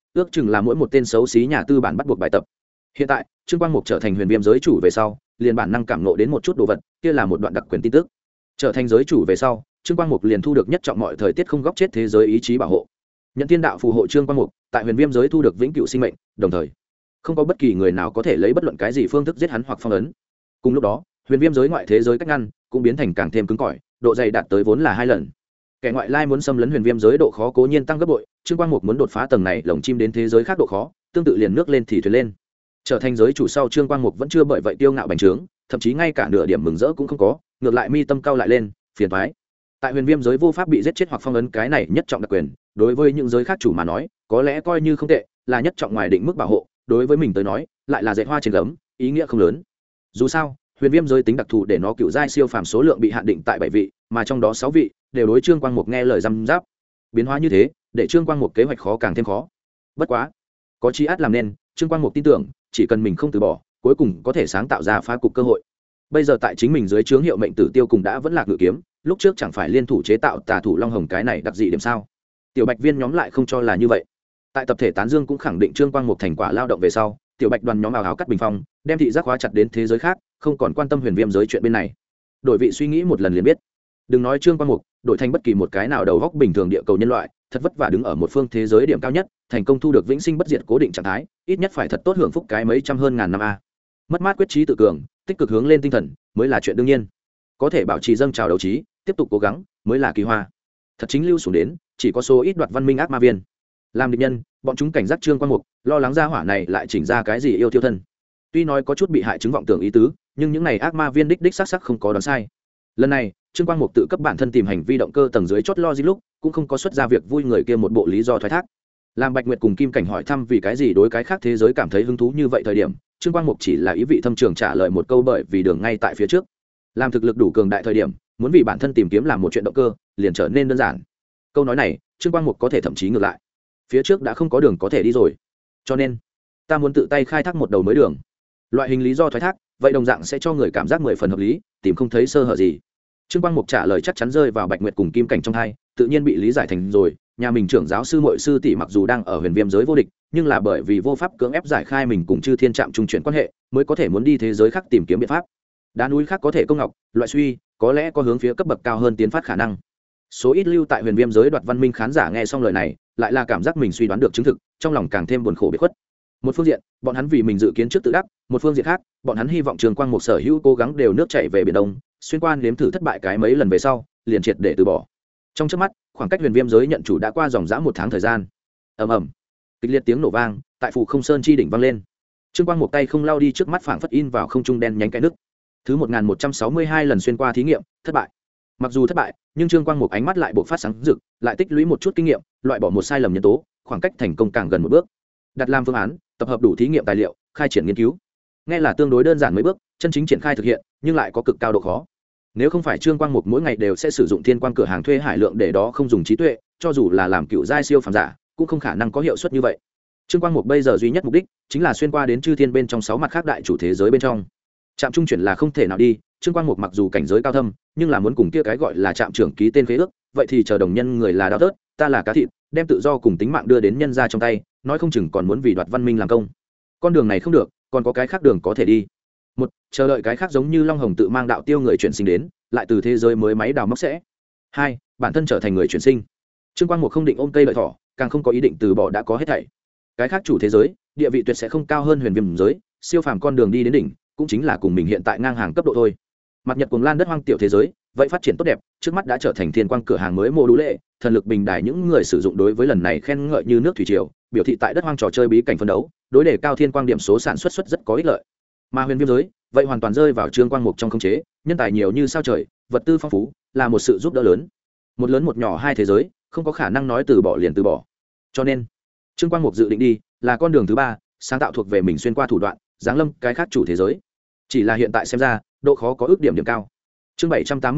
ước chừng là mỗi một tên xấu xí nhà tư bản bắt buộc bài tập. Hiện tại Trương Quang Mục trở thành huyền viêm giới chủ về sau, liền bản năng cảm nộ đến một chút đồ vật, kia là một đoạn đặc quyền tin tức. Trở thành giới chủ về sau, Trương Quang Mục liền thu được nhất trọng mọi thời tiết không góc chết thế giới ý chí bảo hộ. Nhận thiên đạo phù hộ Trương Quang Mục, tại huyền viêm giới thu được vĩnh cửu sinh mệnh, đồng thời không có bất kỳ người nào có thể lấy bất luận cái gì phương thức giết hắn hoặc phong ấn. Cùng lúc đó, huyền viêm giới ngoại thế giới cách ngăn cũng biến thành càng thêm cứng cỏi, độ dày đạt tới vốn là 2 lần. Kẻ ngoại lai muốn xâm lấn huyền viêm giới độ khó cố nhiên tăng gấp bội, Trương Quang Mục muốn đột phá tầng này lồng chim đến thế giới khác độ khó, tương tự liền nước lên thì thuyền lên. Trở thành giới chủ sau, Trương Quang Mục vẫn chưa bởi vậy tiêu ngạo bành trướng, thậm chí ngay cả nửa điểm mừng rỡ cũng không có, ngược lại mi tâm cao lại lên, phiền toái. Tại huyền viêm giới vô pháp bị giết chết hoặc phong ấn, cái này nhất trọng đặc quyền, đối với những giới khác chủ mà nói, có lẽ coi như không tệ, là nhất trọng ngoài định mức bảo hộ, đối với mình tới nói, lại là dệt hoa trên gấm, ý nghĩa không lớn. Dù sao, huyền viêm giới tính đặc thù để nó cựu giai siêu phàm số lượng bị hạn định tại 7 vị, mà trong đó 6 vị đều đối Trương Quang Mục nghe lời răm giáp. Biến hóa như thế, để Trương Quang Mục kế hoạch khó càng thêm khó. Bất quá, có chi át làm nên, Trương Quang Mục tin tưởng, chỉ cần mình không từ bỏ, cuối cùng có thể sáng tạo ra phá cục cơ hội. Bây giờ tại chính mình dưới trướng hiệu mệnh tử tiêu cùng đã vẫn là ngự kiếm, lúc trước chẳng phải liên thủ chế tạo tà thủ long hồng cái này đặc dị điểm sao? Tiểu Bạch Viên nhóm lại không cho là như vậy. Tại tập thể tán dương cũng khẳng định Trương Quang Mục thành quả lao động về sau, Tiểu Bạch đoàn nhóm ảo ảo cắt bình phong, đem thị giác khóa chặt đến thế giới khác, không còn quan tâm huyền viêm giới chuyện bên này. Đổi vị suy nghĩ một lần liền biết, đừng nói Trương Quang Mục, đổi thành bất kỳ một cái nào đầu góc bình thường địa cầu nhân loại, thật vất vả đứng ở một phương thế giới điểm cao nhất, thành công thu được vĩnh sinh bất diệt cố định trạng thái, ít nhất phải thật tốt hưởng phúc cái mấy trăm hơn ngàn năm a. Mất mát quyết trí tự cường, tích cực hướng lên tinh thần mới là chuyện đương nhiên. Có thể bảo trì dâng trào đấu trí, tiếp tục cố gắng mới là kỳ hoa. Thật chính lưu xuống đến, chỉ có số ít đoạt văn minh ác ma viên. Làm địch nhân, bọn chúng cảnh giác Trương Quang Mục, lo lắng ra hỏa này lại chỉnh ra cái gì yêu tiêu thân. Tuy nói có chút bị hại chứng vọng tưởng ý tứ, nhưng những này ác ma viên đích xác không có đoán sai. Lần này, Trương Quang Mục tự cấp bản thân tìm hành vi động cơ tầng dưới chót logic lúc, cũng không có xuất ra việc vui người kia một bộ lý do thoái thác. Làm Bạch Nguyệt cùng Kim Cảnh hỏi thăm vì cái gì đối cái khác thế giới cảm thấy hứng thú như vậy thời điểm, Trương Quang Mục chỉ là ý vị thâm trường trả lời một câu bởi vì đường ngay tại phía trước. Làm thực lực đủ cường đại thời điểm, muốn vì bản thân tìm kiếm làm một chuyện động cơ, liền trở nên đơn giản. Câu nói này, Trương Quang Mục có thể thậm chí ngược lại. Phía trước đã không có đường có thể đi rồi, cho nên ta muốn tự tay khai thác một đầu mới đường. Loại hình lý do thoái thác, vậy đồng dạng sẽ cho người cảm giác 10 phần hợp lý, tìm không thấy sơ hở gì. Trương Quang Mục trả lời chắc chắn rơi vào Bạch Nguyệt cùng Kim Cảnh trong hai, tự nhiên bị lý giải thành rồi, nhà mình trưởng giáo sư muội sư tỷ mặc dù đang ở huyền viêm giới vô địch, nhưng là bởi vì vô pháp cưỡng ép giải khai mình cùng Chư Thiên Trạm trung chuyển quan hệ, mới có thể muốn đi thế giới khác tìm kiếm biện pháp. Đá núi khác có thể công ngọc, loại suy, có lẽ có hướng phía cấp bậc cao hơn tiến phát khả năng. Số ít lưu tại huyền viêm giới đoạt văn minh khán giả nghe xong lời này, lại là cảm giác mình suy đoán được chứng thực, trong lòng càng thêm buồn khổ biệt khuất. Một phương diện, bọn hắn vì mình dự kiến trước tự đắc, một phương diện khác, bọn hắn hy vọng Trương Quang Mục sở hữu cố gắng đều nước chảy về biển đông, xuyên qua nếm thử thất bại cái mấy lần về sau, liền triệt để từ bỏ. Trong chớp mắt, khoảng cách huyền viêm giới nhận chủ đã qua dòng dã 1 tháng thời gian. Ầm ầm, kịch liệt tiếng nổ vang tại phủ không sơn chi đỉnh vang lên. Trương Quang Mục tay không lao đi trước mắt phảng phất in vào không trung đen nhánh cái nước. Thứ 1162 lần xuyên qua thí nghiệm, thất bại. Mặc dù thất bại, nhưng Trương Quang Mục ánh mắt lại bộc phát sáng rực, lại tích lũy một chút kinh nghiệm, loại bỏ một sai lầm nhân tố, khoảng cách thành công càng gần một bước. Đặt làm phương án, tập hợp đủ thí nghiệm tài liệu, khai triển nghiên cứu. Nghe là tương đối đơn giản mấy bước, chân chính triển khai thực hiện, nhưng lại có cực cao độ khó. Nếu không phải Trương Quang Mục mỗi ngày đều sẽ sử dụng thiên quang cửa hàng thuê hải lượng để đó không dùng trí tuệ, cho dù là làm cựu giai siêu phàm giả, cũng không khả năng có hiệu suất như vậy. Trương Quang Mục bây giờ duy nhất mục đích chính là xuyên qua đến chư thiên bên trong 6 mặt khác đại chủ thế giới bên trong. Trạm trung chuyển là không thể nào đi, Trương Quang Mục mặc dù cảnh giới cao thâm, nhưng là muốn cùng kia cái gọi là trạm trưởng ký tên khế ước, vậy thì chờ đồng nhân người là đao tớt, ta là cá thịt, đem tự do cùng tính mạng đưa đến nhân ra trong tay, nói không chừng còn muốn vì đoạt văn minh làm công. Con đường này không được, còn có cái khác đường có thể đi. Một, chờ đợi cái khác giống như Long Hồng tự mang đạo tiêu người chuyển sinh đến, lại từ thế giới mới máy đào móc sẽ. Hai, bản thân trở thành người chuyển sinh. Trương Quang Mục không định ôm cây lợi thỏ, càng không có ý định từ bỏ đã có hết thảy. Cái khác chủ thế giới, địa vị tuyệt sẽ không cao hơn huyền viêm giới, siêu phàm con đường đi đến đỉnh, cũng chính là cùng mình hiện tại ngang hàng cấp độ thôi. Mặt nhật cuồng lan đất hoang tiểu thế giới, vậy phát triển tốt đẹp, trước mắt đã trở thành thiên quang cửa hàng mới mô đũ lệ, thần lực bình đài những người sử dụng đối với lần này khen ngợi như nước thủy triều, biểu thị tại đất hoang trò chơi bí cảnh phân đấu, đối đề cao thiên quang điểm số sản xuất rất có ích lợi. Mà huyền viêm giới, vậy hoàn toàn rơi vào Trương Quang Mục trong khống chế, nhân tài nhiều như sao trời, vật tư phong phú, là một sự giúp đỡ lớn. Một lớn một nhỏ hai thế giới, không có khả năng nói từ bỏ liền từ bỏ. Cho nên, Trương Quang Mục dự định đi, là con đường thứ ba, sáng tạo thuộc về mình xuyên qua thủ đoạn, giáng lâm cái khác chủ thế giới. Chỉ là hiện tại xem ra, độ khó có ước điểm cao. Chương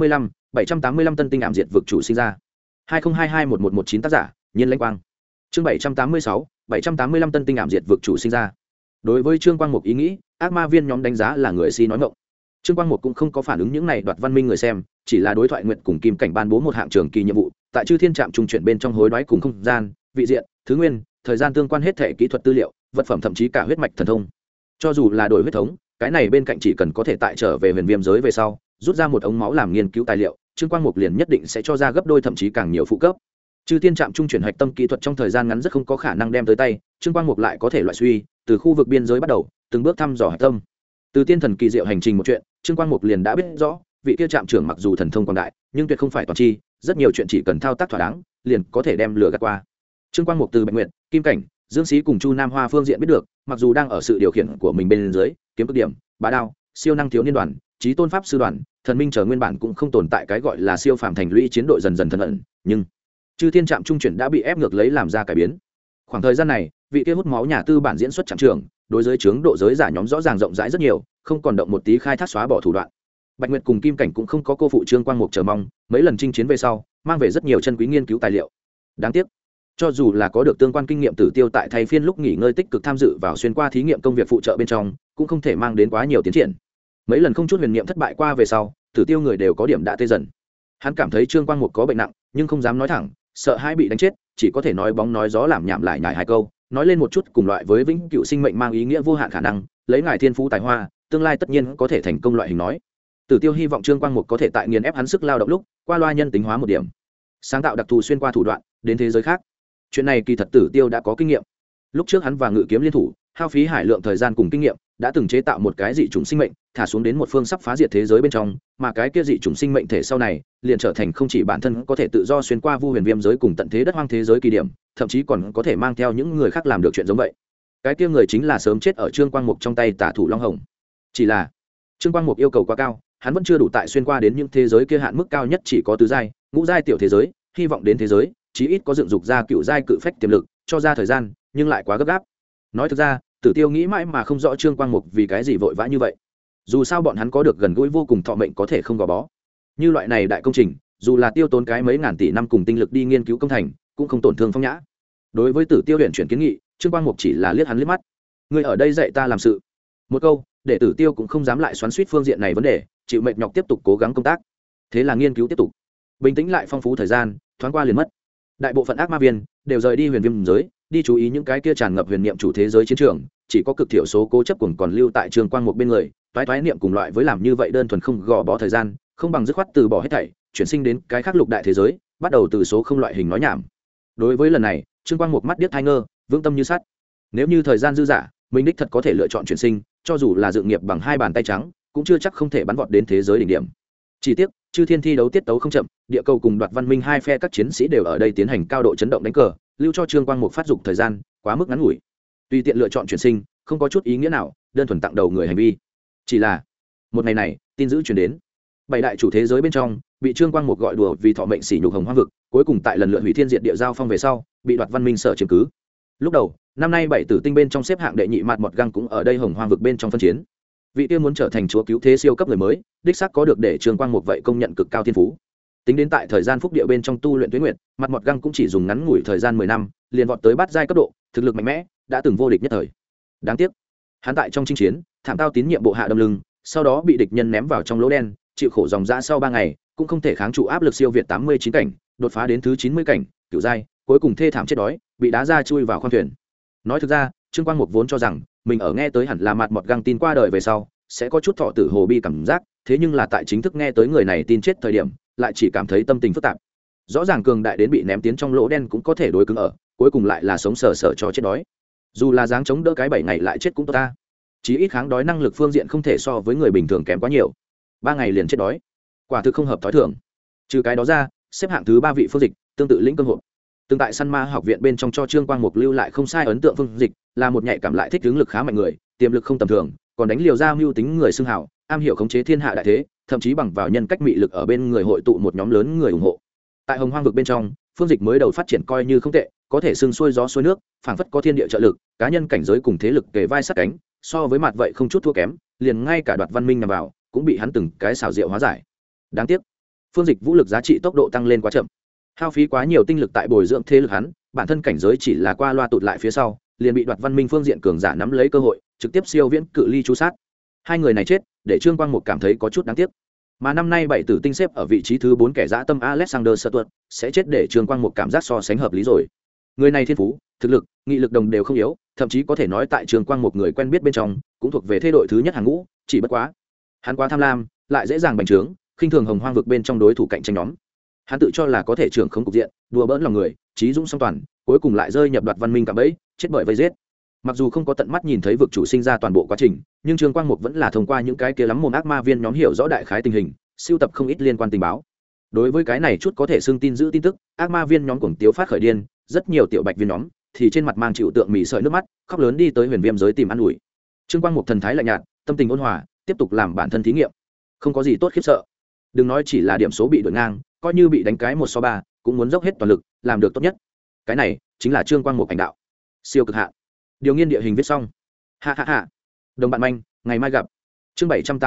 785 tân tinh ảm diệt vực chủ sinh ra. 20221119 tác giả, Nhiên Lãnh Quang. Chương 785 tân tinh ảm diệt vực chủ sinh ra. Đối với Trương Quang Mục ý nghĩ, ác ma viên nhóm đánh giá là người si nói ngọng. Trương Quang Mục cũng không có phản ứng những này đoạt văn minh người xem, chỉ là đối thoại nguyện cùng Kim Cảnh ban bố một hạng trường kỳ nhiệm vụ, tại Chư Thiên Trạm trung chuyển bên trong hối đoái cùng không gian, vị diện, thứ nguyên, thời gian tương quan hết thể kỹ thuật tư liệu vật phẩm thậm chí cả huyết mạch thần thông. Cho dù là đổi huyết thống, cái này bên cạnh chỉ cần có thể tại trở về huyền viêm giới về sau rút ra một ống máu làm nghiên cứu tài liệu, Trương Quang Mục liền nhất định sẽ cho ra gấp đôi thậm chí càng nhiều phụ cấp. Chư Tiên Trạm trung chuyển hạch tâm kỹ thuật trong thời gian ngắn rất không có khả năng đem tới tay, Trương Quang Mục lại có thể loại suy từ khu vực biên giới bắt đầu từng bước thăm dò hạch tâm. Từ tiên thần kỳ diệu hành trình một chuyện, Trương Quang Mục liền đã biết rõ vị kia trạm trưởng mặc dù thần thông quảng đại nhưng tuyệt không phải toàn chi, rất nhiều chuyện chỉ cần thao tác thỏa đáng liền có thể đem lừa gạt qua. Trương Quang Mục từ Bạch Nguyệt, Kim Cảnh, Dương Sĩ cùng Chu Nam Hoa phương diện biết được, mặc dù đang ở sự điều khiển của mình bên dưới, kiếm cực điểm, bá đao, siêu năng thiếu niên đoàn, chí tôn pháp sư đoàn, thần minh chờ nguyên bản cũng không tồn tại cái gọi là siêu phàm thành lũy chiến đội dần dần thần ẩn, nhưng Chư Thiên Trạm trung chuyển đã bị ép ngược lấy làm ra cải biến. Khoảng thời gian này, vị kia hút máu nhà tư bản diễn xuất trạm trưởng, đối với chướng độ giới giả nhóm rõ ràng rộng rãi rất nhiều, không còn động một tí khai thác xóa bỏ thủ đoạn. Bạch Nguyệt cùng Kim Cảnh cũng không có cô phụ Trương Quang Mục chờ mong, mấy lần chinh chiến về sau, mang về rất nhiều chân quý nghiên cứu tài liệu. Đáng tiếc, cho dù là có được tương quan kinh nghiệm Tử Tiêu tại thay phiên lúc nghỉ ngơi tích cực tham dự vào xuyên qua thí nghiệm công việc phụ trợ bên trong, cũng không thể mang đến quá nhiều tiến triển. Mấy lần không chút huyền niệm thất bại qua về sau, Tử Tiêu người đều có điểm đã tê dần. Hắn cảm thấy Trương Quang Mục có bệnh nặng, nhưng không dám nói thẳng, sợ hai bị đánh chết, chỉ có thể nói bóng nói gió làm nhảm lại nhải hai câu, nói lên một chút cùng loại với vĩnh cửu sinh mệnh mang ý nghĩa vô hạn khả năng, lấy ngài thiên phú tài hoa, tương lai tất nhiên có thể thành công loại hình nói. Tử Tiêu hy vọng Trương Quang Mục có thể tại nghiền ép hắn sức lao động lúc, qua loa nhân tính hóa một điểm, sáng tạo đặc thù xuyên qua thủ đoạn đến thế giới khác. Chuyện này kỳ thật Tử Tiêu đã có kinh nghiệm. Lúc trước hắn và Ngự Kiếm liên thủ, hao phí hải lượng thời gian cùng kinh nghiệm, đã từng chế tạo một cái dị chủng sinh mệnh, thả xuống đến một phương sắp phá diệt thế giới bên trong, mà cái kia dị chủng sinh mệnh thể sau này, liền trở thành không chỉ bản thân có thể tự do xuyên qua vu huyền viêm giới cùng tận thế đất hoang thế giới kỳ điểm, thậm chí còn có thể mang theo những người khác làm được chuyện giống vậy. Cái kia người chính là sớm chết ở Trương Quang Mục trong tay Tả Thủ Long Hồng. Chỉ là Trương Quang Mục yêu cầu quá cao, hắn vẫn chưa đủ tại xuyên qua đến những thế giới kia hạn mức cao nhất chỉ có tứ giai, ngũ giai tiểu thế giới, hy vọng đến thế giới, chí ít có dựng dục ra cựu giai cự phách tiềm lực, cho ra thời gian, nhưng lại quá gấp gáp. Nói thực ra, Tử Tiêu nghĩ mãi mà không rõ Trương Quang Mục vì cái gì vội vã như vậy. Dù sao bọn hắn có được gần gũi vô cùng thọ mệnh có thể không gò bó. Như loại này đại công trình, dù là tiêu tốn cái mấy ngàn tỷ năm cùng tinh lực đi nghiên cứu công thành, cũng không tổn thương phong nhã. Đối với Tử Tiêu luyện chuyển kiến nghị, Trương Quang Mục chỉ là liếc hắn liếc mắt. Ngươi ở đây dạy ta làm sự. Một câu, để Tử Tiêu cũng không dám lại xoắn xuýt phương diện này vấn đề, chịu mệt nhọc tiếp tục cố gắng công tác. Thế là nghiên cứu tiếp tục. Bình tĩnh lại phong phú thời gian, thoáng qua liền mất. Đại bộ phận ác ma viên đều rời đi huyền viêm giới, đi chú ý những cái kia tràn ngập huyền niệm chủ thế giới chiến trường, chỉ có cực thiểu số cố chấp cuồng còn lưu tại Trương Quang Mục bên người, toái niệm cùng loại với làm như vậy đơn thuần không gò bó thời gian, không bằng dứt khoát từ bỏ hết thảy, chuyển sinh đến cái khác lục đại thế giới, bắt đầu từ số không loại hình nói nhảm. Đối với lần này, Trương Quang Mục mắt điếc tai ngơ, vững tâm như sắt. Nếu như thời gian dư dả, mình đích thật có thể lựa chọn chuyển sinh, cho dù là dự nghiệp bằng hai bàn tay trắng, cũng chưa chắc không thể bắn vọt đến thế giới đỉnh điểm. Chỉ tiếc, Chư Thiên thi đấu tiết tấu không chậm, địa cầu cùng Đoạt Văn Minh hai phe các chiến sĩ đều ở đây tiến hành cao độ chấn động đánh cờ, lưu cho Trương Quang Mục phát dục thời gian quá mức ngắn ngủi. Tùy tiện lựa chọn chuyển sinh, không có chút ý nghĩa nào, đơn thuần tặng đầu người hành vi. Chỉ là, một ngày này, tin dữ truyền đến. Bảy đại chủ thế giới bên trong, bị Trương Quang Mục gọi đùa vì thọ mệnh sỉ nhục hồng hoang vực, cuối cùng tại lần lượt hủy thiên diệt địa giao phong về sau, bị Đoạt Văn Minh sở chiếm cứ. Lúc đầu, năm nay bảy tử tinh bên trong xếp hạng đệ nhị Mạt Mọt Găng cũng ở đây hồng hoang vực bên trong phân chiến. Vị tiên muốn trở thành chúa cứu thế siêu cấp người mới, đích xác có được để Trương Quang Mục vậy công nhận cực cao thiên phú. Tính đến tại thời gian phúc địa bên trong tu luyện tuyết nguyệt, Mạt Mọt Găng cũng chỉ dùng ngắn ngủi thời gian 10 năm, liền vọt tới bát giai cấp độ, thực lực mạnh mẽ, đã từng vô địch nhất thời. Đáng tiếc, hắn tại trong chinh chiến, thảm tao tín nhiệm bộ hạ đâm lưng, sau đó bị địch nhân ném vào trong lỗ đen, chịu khổ dòng dã sau 3 ngày, cũng không thể kháng trụ áp lực siêu việt 89 cảnh, đột phá đến thứ 90 cảnh, cửu giai, cuối cùng thê thảm chết đói, bị đá ra chui vào khoang thuyền. Nói thực ra, Trương Quang Mục vốn cho rằng mình ở nghe tới hẳn là Mạt Mọt Găng tin qua đời về sau, sẽ có chút thọ tử hồ bi cảm giác, thế nhưng là tại chính thức nghe tới người này tin chết thời điểm, lại chỉ cảm thấy tâm tình phức tạp. Rõ ràng cường đại đến bị ném tiến trong lỗ đen cũng có thể đối cứng ở, cuối cùng lại là sống sờ sờ cho chết đói. Dù là dáng chống đỡ cái 7 ngày lại chết cũng tốt ta. Chí ít kháng đói năng lực phương diện không thể so với người bình thường kém quá nhiều. 3 ngày liền chết đói, quả thực không hợp thói thường. Trừ cái đó ra, xếp hạng thứ 3 vị Phương Dịch, tương tự lĩnh cương hộ. Từng tại Săn Ma học viện bên trong cho Trương Quang Mục lưu lại không sai ấn tượng. Phương Dịch là một nhạy cảm lại thích ứng lực khá mạnh người, tiềm lực không tầm thường, còn đánh liều ra mưu tính người xưng hào, am hiểu khống chế thiên hạ đại thế, thậm chí bằng vào nhân cách mị lực ở bên người hội tụ một nhóm lớn người ủng hộ. Tại hồng hoang vực bên trong, Phương Dịch mới đầu phát triển coi như không tệ, có thể xưng xuôi gió xuôi nước, phảng phất có thiên địa trợ lực, cá nhân cảnh giới cùng thế lực kề vai sát cánh, so với mặt vậy không chút thua kém, liền ngay cả Đoạt Văn Minh nằm vào, cũng bị hắn từng cái xảo diệu hóa giải. Đáng tiếc, Phương Dịch vũ lực giá trị tốc độ tăng lên quá chậm, hao phí quá nhiều tinh lực tại bồi dưỡng thế lực hắn, bản thân cảnh giới chỉ là qua loa tụt lại phía sau, liền bị Đoạt Văn Minh phương diện cường giả nắm lấy cơ hội, trực tiếp siêu viễn cự ly chu sát. Hai người này chết, để Trương Quang Mục cảm thấy có chút đáng tiếc. Mà năm nay bảy tử tinh xếp ở vị trí thứ 4 kẻ dã tâm Alexander Sutton sẽ chết để Trương Quang Mục cảm giác so sánh hợp lý rồi. Người này thiên phú, thực lực nghị lực đồng đều không yếu, thậm chí có thể nói tại Trương Quang một người quen biết bên trong cũng thuộc về thế đội thứ nhất hàng ngũ, chỉ bất quá hắn quá tham lam, lại dễ dàng bành trướng, khinh thường Hồng Hoang vực bên trong đối thủ cạnh tranh nhóm. Hắn tự cho là có thể trưởng khống cục diện, đùa bỡn lòng người, trí dũng song toàn, cuối cùng lại rơi nhập Đoạt Văn Minh cạm bẫy, chết bởi vây giết. Mặc dù không có tận mắt nhìn thấy vực chủ sinh ra toàn bộ quá trình, nhưng Trương Quang Mục vẫn là thông qua những cái kia lắm mồm ác ma viên nhóm hiểu rõ đại khái tình hình, sưu tập không ít liên quan tình báo. Đối với cái này chút có thể xưng tin giữ tin tức, ác ma viên nhóm cuồng tiếu phát khởi điên, rất nhiều tiểu bạch viên nhóm thì trên mặt mang chịu tượng mỉ sợi nước mắt, khóc lớn đi tới Huyền Viêm giới tìm ăn ủi. Trương Quang Mục thần thái lạnh nhạt, tâm tình ôn hòa, tiếp tục làm bản thân thí nghiệm. Không có gì tốt khiếp sợ. Đừng nói chỉ là điểm số bị đội ngang, coi như bị đánh cái 1-3, cũng muốn dốc hết toàn lực, làm được tốt nhất. Cái này chính là Trương Quang Mục cảnh đạo. Siêu cực hạn. Điều nghiên địa hình viết xong. Ha ha ha. Đồng bạn manh, ngày mai gặp. Chương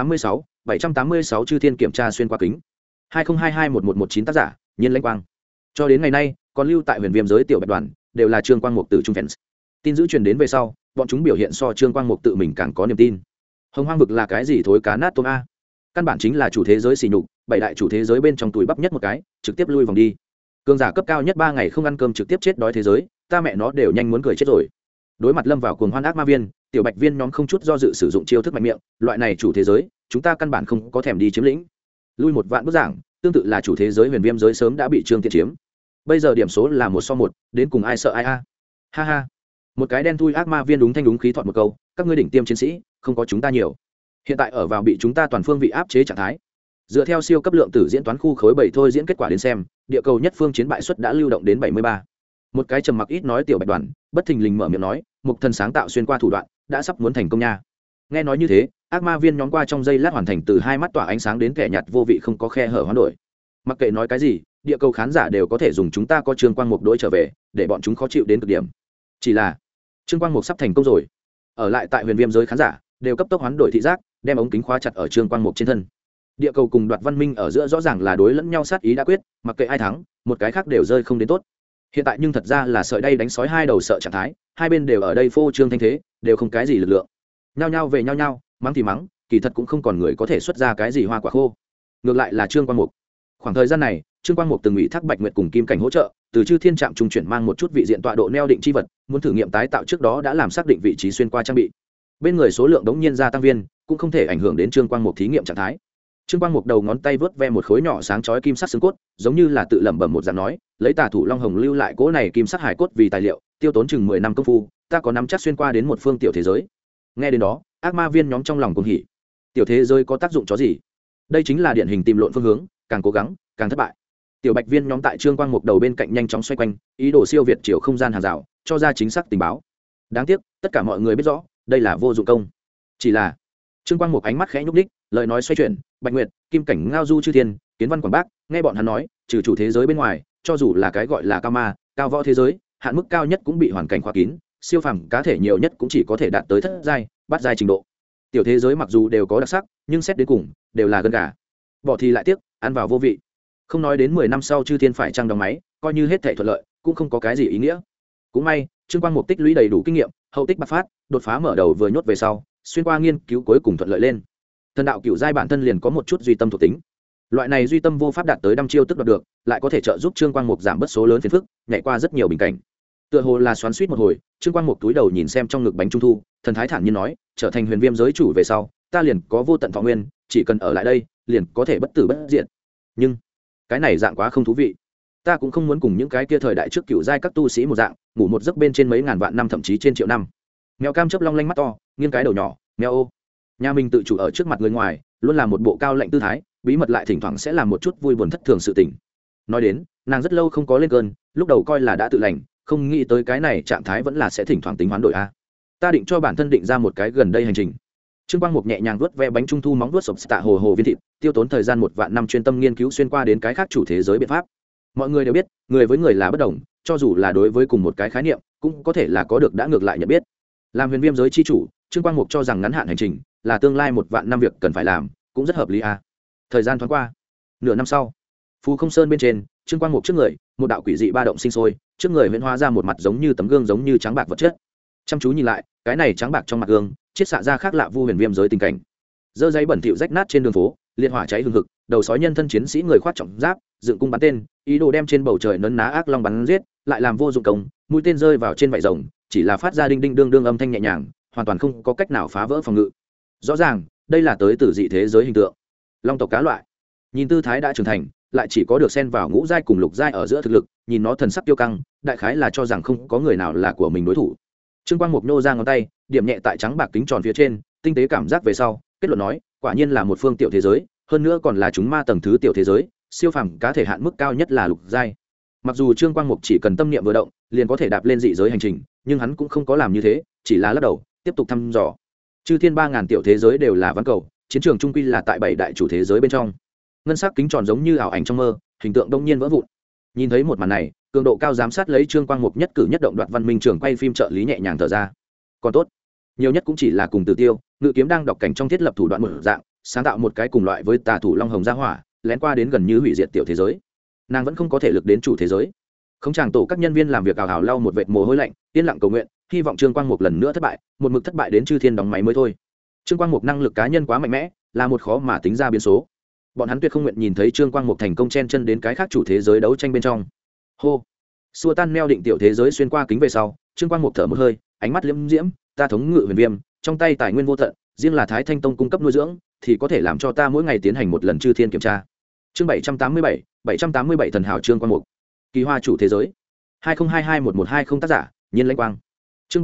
786 chư thiên kiểm tra xuyên qua kính. 2022-1119 tác giả, Nhiên Lãnh Quang. Cho đến ngày nay, còn lưu tại Huyền Viêm giới tiểu bạch đoàn, đều là Trương Quang Mục tử trung fans. Tin dữ truyền đến về sau, bọn chúng biểu hiện so Trương Quang Mục tự mình càng có niềm tin. Hồng Hoang vực là cái gì thối cá nát tôm a? Căn bản chính là chủ thế giới xỉ nhục, bảy đại chủ thế giới bên trong túi bắp nhất một cái, trực tiếp lui vòng đi. Cường giả cấp cao nhất 3 ngày không ăn cơm trực tiếp chết đói thế giới, ta mẹ nó đều nhanh muốn cười chết rồi. Đối mặt lâm vào cuồng hoan ác ma viên, tiểu bạch viên nhóm không chút do dự sử dụng chiêu thức mạnh miệng, loại này chủ thế giới, chúng ta căn bản không có thèm đi chiếm lĩnh. Lui một vạn bước giảng, tương tự là chủ thế giới Huyền Viêm giới sớm đã bị Trương Tiện chiếm. Bây giờ điểm số là 1-1, đến cùng ai sợ ai a? Ha ha. Một cái đen thui ác ma viên đúng thanh đúng khí thọt một câu, các ngươi đỉnh tiêm chiến sĩ, không có chúng ta nhiều. Hiện tại ở vào bị chúng ta toàn phương vị áp chế trạng thái. Dựa theo siêu cấp lượng tử diễn toán khu khối 7 thôi diễn kết quả đến xem, địa cầu nhất phương chiến bại suất đã lưu động đến 73. Một cái trầm mặc ít nói tiểu bạch đoàn, bất thình lình mở miệng nói, Mục Thần sáng tạo xuyên qua thủ đoạn, đã sắp muốn thành công nha. Nghe nói như thế, ác ma viên nhóm qua trong giây lát hoàn thành từ hai mắt tỏa ánh sáng đến kẻ nhạt vô vị không có khe hở hoán đổi. Mặc kệ nói cái gì, địa cầu khán giả đều có thể dùng chúng ta có Trương Quang Mục đối trở về, để bọn chúng khó chịu đến cực điểm. Chỉ là Trương Quang Mục sắp thành công rồi. Ở lại tại Huyền Viêm giới khán giả đều cấp tốc hoán đổi thị giác, đem ống kính khóa chặt ở Trương Quang Mục trên thân. Địa cầu cùng Đoạt Văn Minh ở giữa rõ ràng là đối lẫn nhau sát ý đã quyết, mặc kệ ai thắng, một cái khác đều rơi không đến tốt. Hiện tại nhưng thật ra là sợi đay đánh sói hai đầu sợ trạng thái, hai bên đều ở đây phô trương thanh thế, đều không cái gì lực lượng. Nhao nhao về nhao nhao, mắng thì mắng, kỳ thật cũng không còn người có thể xuất ra cái gì hoa quả khô. Ngược lại là Trương Quang Mục. Khoảng thời gian này, Trương Quang Mục từng ủy thác Bạch Nguyệt cùng Kim Cảnh hỗ trợ, từ Chư Thiên Trạm trung chuyển mang một chút vị diện tọa độ neo định chi vật, muốn thử nghiệm tái tạo trước đó đã làm xác định vị trí xuyên qua trang bị. Bên người số lượng đống nhiên gia tăng viên, cũng không thể ảnh hưởng đến Trương Quang Mục thí nghiệm trạng thái. Trương Quang Mục đầu ngón tay vớt ve một khối nhỏ sáng chói kim sắc xương cốt, giống như là tự lẩm bẩm một dạng nói, lấy Tà Thủ Long Hồng lưu lại cỗ này kim sắc hải cốt vì tài liệu, tiêu tốn chừng 10 năm công phu, ta có nắm chắc xuyên qua đến một phương tiểu thế giới. Nghe đến đó, ác ma viên nhóm trong lòng cuồng hỉ. Tiểu thế giới có tác dụng chó gì? Đây chính là điển hình tìm lộn phương hướng, càng cố gắng, càng thất bại. Tiểu bạch viên nhóm tại Trương Quang Mục đầu bên cạnh nhanh chóng xoay quanh, ý đồ siêu việt chiều không gian hàng rào, cho ra chính xác tình báo. Đáng tiếc, tất cả mọi người biết rõ, đây là vô dụng công. Chỉ là Trương Quang Mục ánh mắt khẽ nhúc nhích, lời nói xoay chuyển, Bạch Nguyệt, Kim Cảnh ngao du chư thiên, Kiến Văn Quảng Bác, nghe bọn hắn nói, trừ chủ thế giới bên ngoài, cho dù là cái gọi là cao ma, cao võ thế giới, hạn mức cao nhất cũng bị hoàn cảnh khóa kín, siêu phàm cá thể nhiều nhất cũng chỉ có thể đạt tới thất giai, bát giai trình độ. Tiểu thế giới mặc dù đều có đặc sắc, nhưng xét đến cùng, đều là gân gà. Bỏ thì lại tiếc, ăn vào vô vị. Không nói đến 10 năm sau chư thiên phải trang đóng máy, coi như hết thảy thuận lợi, cũng không có cái gì ý nghĩa. Cũng may, Trương Quang Mục tích lũy đầy đủ kinh nghiệm, hậu tích bạc phát, đột phá mở đầu vừa nhốt về sau, xuyên qua nghiên cứu cuối cùng thuận lợi lên. Thần đạo cựu giai bản thân liền có một chút duy tâm thuộc tính. Loại này duy tâm vô pháp đạt tới đăm chiêu tức đoạt được, lại có thể trợ giúp Trương Quang Mục giảm bớt số lớn phiền phức, nhảy qua rất nhiều bình cảnh. Tựa hồ là xoắn xuýt một hồi, Trương Quang Mục túi đầu nhìn xem trong ngực bánh trung thu, thần thái thản nhiên nói, trở thành Huyền Viêm giới chủ về sau, ta liền có vô tận thọ nguyên, chỉ cần ở lại đây, liền có thể bất tử bất diệt. Nhưng cái này dạng quá không thú vị. Ta cũng không muốn cùng những cái kia thời đại trước cựu giai các tu sĩ một dạng, ngủ một giấc bên trên mấy ngàn vạn năm thậm chí trên triệu năm. Mèo cam chớp long lanh mắt to, nghiêng cái đầu nhỏ, mèo ô. Nhà mình tự chủ ở trước mặt người ngoài, luôn là một bộ cao lạnh tư thái, bí mật lại thỉnh thoảng sẽ làm một chút vui buồn thất thường sự tình. Nói đến, nàng rất lâu không có lên cơn, lúc đầu coi là đã tự lành, không nghĩ tới cái này trạng thái vẫn là sẽ thỉnh thoảng tính hoán đổi a. Ta định cho bản thân định ra một cái gần đây hành trình. Trương Quang Mục nhẹ nhàng vuốt ve bánh trung thu móng vuốt sộp tạ hồ hồ viên thịt, tiêu tốn thời gian 1 vạn năm chuyên tâm nghiên cứu xuyên qua đến cái khác chủ thế giới biện pháp. Mọi người đều biết, người với người là bất đồng, cho dù là đối với cùng một cái khái niệm, cũng có thể là có được đã ngược lại nhận biết. Làm Huyền Viêm giới chi chủ, Trương Quang Mục cho rằng ngắn hạn hành trình là tương lai 1 vạn năm việc cần phải làm, cũng rất hợp lý a. Thời gian thoáng qua, nửa năm sau, Phù Không Sơn bên trên, Trương Quang Mục trước người, một đạo quỷ dị ba động sinh sôi, trước người huyễn hóa ra một mặt giống như tấm gương giống như trắng bạc vật chất. Chăm chú nhìn lại, cái này trắng bạc trong mặt gương, chiết xạ ra khác lạ vu huyền viêm giới tình cảnh. Dơ giấy bẩn thỉu rách nát trên đường phố, liệt hỏa cháy hừng hực, đầu sói nhân thân chiến sĩ người khoác trọng giáp, dựng cung bắn tên, ý đồ đem trên bầu trời nấn ná ác long bắn giết, lại làm vô dụng công, mũi tên rơi vào trên vải rồng chỉ là phát ra đinh đinh đương đương âm thanh nhẹ nhàng, hoàn toàn không có cách nào phá vỡ phòng ngự. Rõ ràng đây là tới từ dị thế giới hình tượng long tộc cá loại. Nhìn tư thái đã trưởng thành, lại chỉ có được xen vào ngũ giai cùng lục giai ở giữa thực lực, nhìn nó thần sắc kiêu căng, đại khái là cho rằng không có người nào là của mình đối thủ. Trương Quang Mục nhô ra ngón tay, điểm nhẹ tại trắng bạc kính tròn phía trên, tinh tế cảm giác về sau, kết luận nói, quả nhiên là một phương tiểu thế giới, hơn nữa còn là chúng ma tầng thứ tiểu thế giới, siêu phàm cá thể hạn mức cao nhất là lục giai. Mặc dù Trương Quang Mục chỉ cần tâm niệm vừa động, liền có thể đạp lên dị giới hành trình, nhưng hắn cũng không có làm như thế, chỉ là lắc đầu, tiếp tục thăm dò. Chư thiên 3000 tiểu thế giới đều là ván cầu, chiến trường trung quy là tại 7 đại chủ thế giới bên trong. Ngân sắc kính tròn giống như ảo ảnh trong mơ, hình tượng đông nhiên vỡ vụn. Nhìn thấy một màn này, cường độ cao giám sát lấy Trương Quang Mục nhất cử nhất động Đoạt Văn Minh trưởng quay phim trợ lý nhẹ nhàng thở ra. Còn tốt, nhiều nhất cũng chỉ là cùng Tử Tiêu, Ngự Kiếm đang đọc cảnh trong thiết lập thủ đoạn một dạng, sáng tạo một cái cùng loại với Tà thủ Long Hồng gia hỏa, lén qua đến gần như hủy diệt tiểu thế giới. Nàng vẫn không có thể lực đến chủ thế giới. Không chàng tổ các nhân viên làm việc ảo ảo lau một vệt mồ hôi lạnh, yên lặng cầu nguyện, hy vọng Trương Quang Mục lần nữa thất bại, một mực thất bại đến chư thiên đóng máy mới thôi. Trương Quang Mục năng lực cá nhân quá mạnh mẽ, là một khó mà tính ra biến số. Bọn hắn tuyệt không nguyện nhìn thấy Trương Quang Mục thành công chen chân đến cái khác chủ thế giới đấu tranh bên trong. Hô, xua tan neo định tiểu thế giới xuyên qua kính về sau, Trương Quang Mục thở một hơi, ánh mắt liễm diễm, ta thống ngự huyền viêm, trong tay tài nguyên vô tận, riêng là Thái Thanh Tông cung cấp nuôi dưỡng, thì có thể làm cho ta mỗi ngày tiến hành một lần chư thiên kiểm tra. Chương 787 thần hào Trương Quang Mục. Kỳ Hoa chủ thế giới. 20221120 tác giả, Nhiên Lãnh Quang. Chương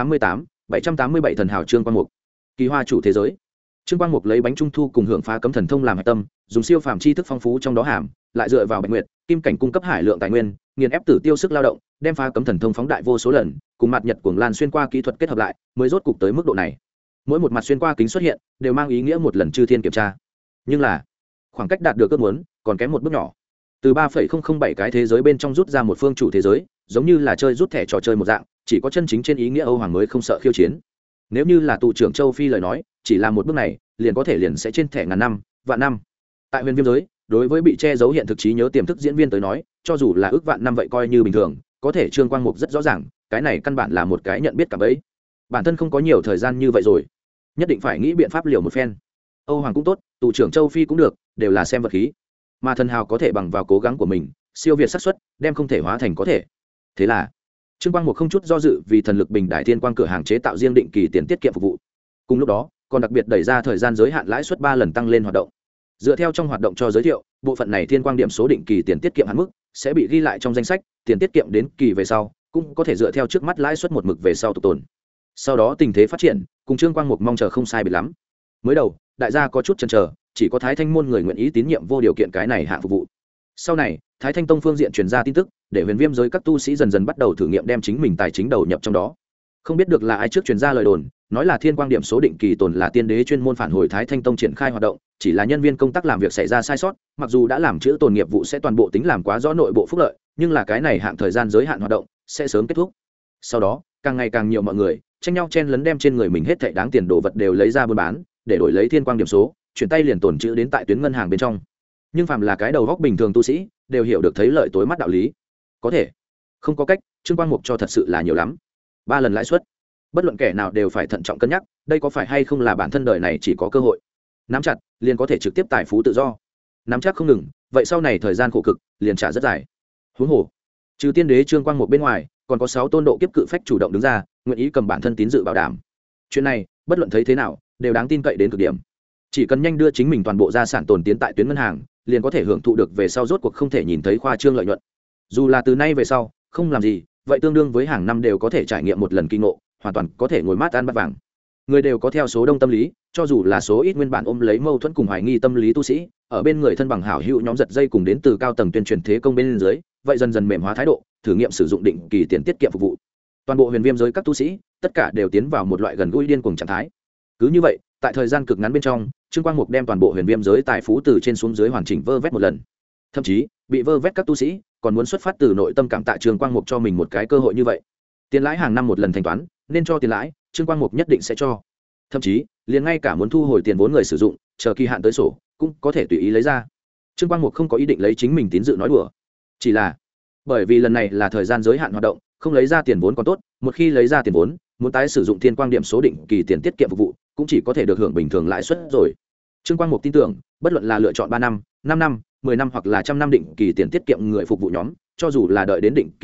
787 thần hào Trương Quang Mục. Kỳ Hoa chủ thế giới. Trương Quang Mục lấy bánh trung thu cùng hưởng phá cấm thần thông làm hạch tâm, dùng siêu phàm tri thức phong phú trong đó hàm, lại dựa vào Bạch Nguyệt, kim cảnh cung cấp hải lượng tài nguyên, nghiền ép Tử Tiêu sức lao động, đem phá cấm thần thông phóng đại vô số lần, cùng mặt nhật cuồng lan xuyên qua kỹ thuật kết hợp lại, mới rốt cục tới mức độ này. Mỗi một mặt xuyên qua kính xuất hiện, đều mang ý nghĩa một lần chư thiên kiểm tra. Nhưng là, khoảng cách đạt được ước muốn, còn kém một bước nhỏ. Từ 3,007 cái thế giới bên trong rút ra một phương chủ thế giới, giống như là chơi rút thẻ trò chơi một dạng, chỉ có chân chính trên ý nghĩa Âu Hoàng mới không sợ khiêu chiến. Nếu như là tụ trưởng Châu Phi lời nói, chỉ là một bước này, liền có thể liền sẽ trên thẻ ngàn năm, vạn năm. Tại huyền viêm giới, đối với bị che giấu hiện thực trí nhớ tiềm thức diễn viên tới nói, cho dù là ước vạn năm vậy coi như bình thường, có thể Trương Quang Mục rất rõ ràng, cái này căn bản là một cái nhận biết cả bấy. Bản thân không có nhiều thời gian như vậy rồi, nhất định phải nghĩ biện pháp liều một phen. Âu Hoàng cũng tốt, tụ trưởng Châu Phi cũng được, đều là xem vật khí. Mà thần hào có thể bằng vào cố gắng của mình, siêu việt xác suất, đem không thể hóa thành có thể. Thế là, Trương Quang Mục không chút do dự vì thần lực bình đại thiên quang cửa hàng chế tạo riêng định kỳ tiền tiết kiệm phục vụ. Cùng lúc đó, còn đặc biệt đẩy ra thời gian giới hạn lãi suất 3 lần tăng lên hoạt động. Dựa theo trong hoạt động cho giới thiệu, bộ phận này thiên quang điểm số định kỳ tiền tiết kiệm hạn mức sẽ bị ghi lại trong danh sách, tiền tiết kiệm đến kỳ về sau, cũng có thể dựa theo trước mắt lãi suất một mực về sau tục tồn. Sau đó tình thế phát triển, cùng Trương Quang Mục mong chờ không sai biệt lắm. Mới đầu, đại gia có chút chần chờ, chỉ có Thái Thanh môn người nguyện ý tín nhiệm vô điều kiện cái này hạng phục vụ. Sau này, Thái Thanh Tông phương diện truyền ra tin tức, để huyền viêm giới các tu sĩ dần dần bắt đầu thử nghiệm đem chính mình tài chính đầu nhập trong đó. Không biết được là ai trước truyền ra lời đồn, nói là thiên quang điểm số định kỳ tồn là tiên đế chuyên môn phản hồi Thái Thanh Tông triển khai hoạt động, chỉ là nhân viên công tác làm việc xảy ra sai sót, mặc dù đã làm chữ tồn nghiệp vụ sẽ toàn bộ tính làm quá rõ nội bộ phúc lợi, nhưng là cái này hạn thời gian giới hạn hoạt động sẽ sớm kết thúc. Sau đó, càng ngày càng nhiều mọi người tranh nhau chen lấn đem trên người mình hết thảy đáng tiền đồ vật đều lấy ra buôn bán, để đổi lấy thiên quang điểm số, chuyển tay liền tồn chữ đến tại tuyến ngân hàng bên trong. Nhưng phàm là cái đầu góc bình thường tu sĩ, đều hiểu được thấy lợi tối mắt đạo lý. Có thể, không có cách, Trương Quang Mục cho thật sự là nhiều lắm. 3 lần lãi suất, bất luận kẻ nào đều phải thận trọng cân nhắc, đây có phải hay không là bản thân đời này chỉ có cơ hội. Nắm chặt, liền có thể trực tiếp tài phú tự do. Nắm chắc không ngừng, vậy sau này thời gian khổ cực liền trả rất dài. Huống hồ, trừ tiên đế Trương Quang Mục bên ngoài, còn có 6 tôn độ kiếp cự phách chủ động đứng ra, nguyện ý cầm bản thân tín dự bảo đảm. Chuyện này, bất luận thấy thế nào, đều đáng tin cậy đến cực điểm. Chỉ cần nhanh đưa chính mình toàn bộ gia sản tồn tiến tại tuyến ngân hàng, liền có thể hưởng thụ được về sau rốt cuộc không thể nhìn thấy khoa trương lợi nhuận. Dù là từ nay về sau không làm gì, vậy tương đương với hàng năm đều có thể trải nghiệm một lần kinh ngộ, hoàn toàn có thể ngồi mát ăn bát vàng. Người đều có theo số đông tâm lý, cho dù là số ít nguyên bản ôm lấy mâu thuẫn cùng hoài nghi tâm lý tu sĩ, ở bên người thân bằng hảo hữu nhóm giật dây cùng đến từ cao tầng tuyên truyền thế công bên dưới, vậy dần dần mềm hóa thái độ, thử nghiệm sử dụng định kỳ tiền tiết kiệm phục vụ. Toàn bộ huyền viêm giới các tu sĩ, tất cả đều tiến vào một loại gần gũi điên cuồng trạng thái. Cứ như vậy, tại thời gian cực ngắn bên trong, Trương Quang Mục đem toàn bộ huyền viêm giới tài phú từ trên xuống dưới hoàn chỉnh vơ vét một lần. Thậm chí, bị vơ vét các tu sĩ còn muốn xuất phát từ nội tâm cảm tạ Trương Quang Mục cho mình một cái cơ hội như vậy. Tiền lãi hàng năm một lần thanh toán, nên cho tiền lãi, Trương Quang Mục nhất định sẽ cho. Thậm chí, liền ngay cả muốn thu hồi tiền vốn người sử dụng, chờ kỳ hạn tới sổ, cũng có thể tùy ý lấy ra. Trương Quang Mục không có ý định lấy chính mình tín dự nói đùa, chỉ là bởi vì lần này là thời gian giới hạn hoạt động, không lấy ra tiền vốn còn tốt, một khi lấy ra tiền vốn, muốn tái sử dụng thiên quang điểm số định kỳ tiền tiết kiệm phục vụ, cũng chỉ có thể được hưởng bình thường lãi suất rồi. Trương Quang Mục tin tưởng, bất luận là lựa chọn 3 năm, 5 năm, 10 năm hoặc là 100 năm định kỳ tiền tiết kiệm người phục vụ nhóm, cho dù là đợi đến định kỳ kết thúc,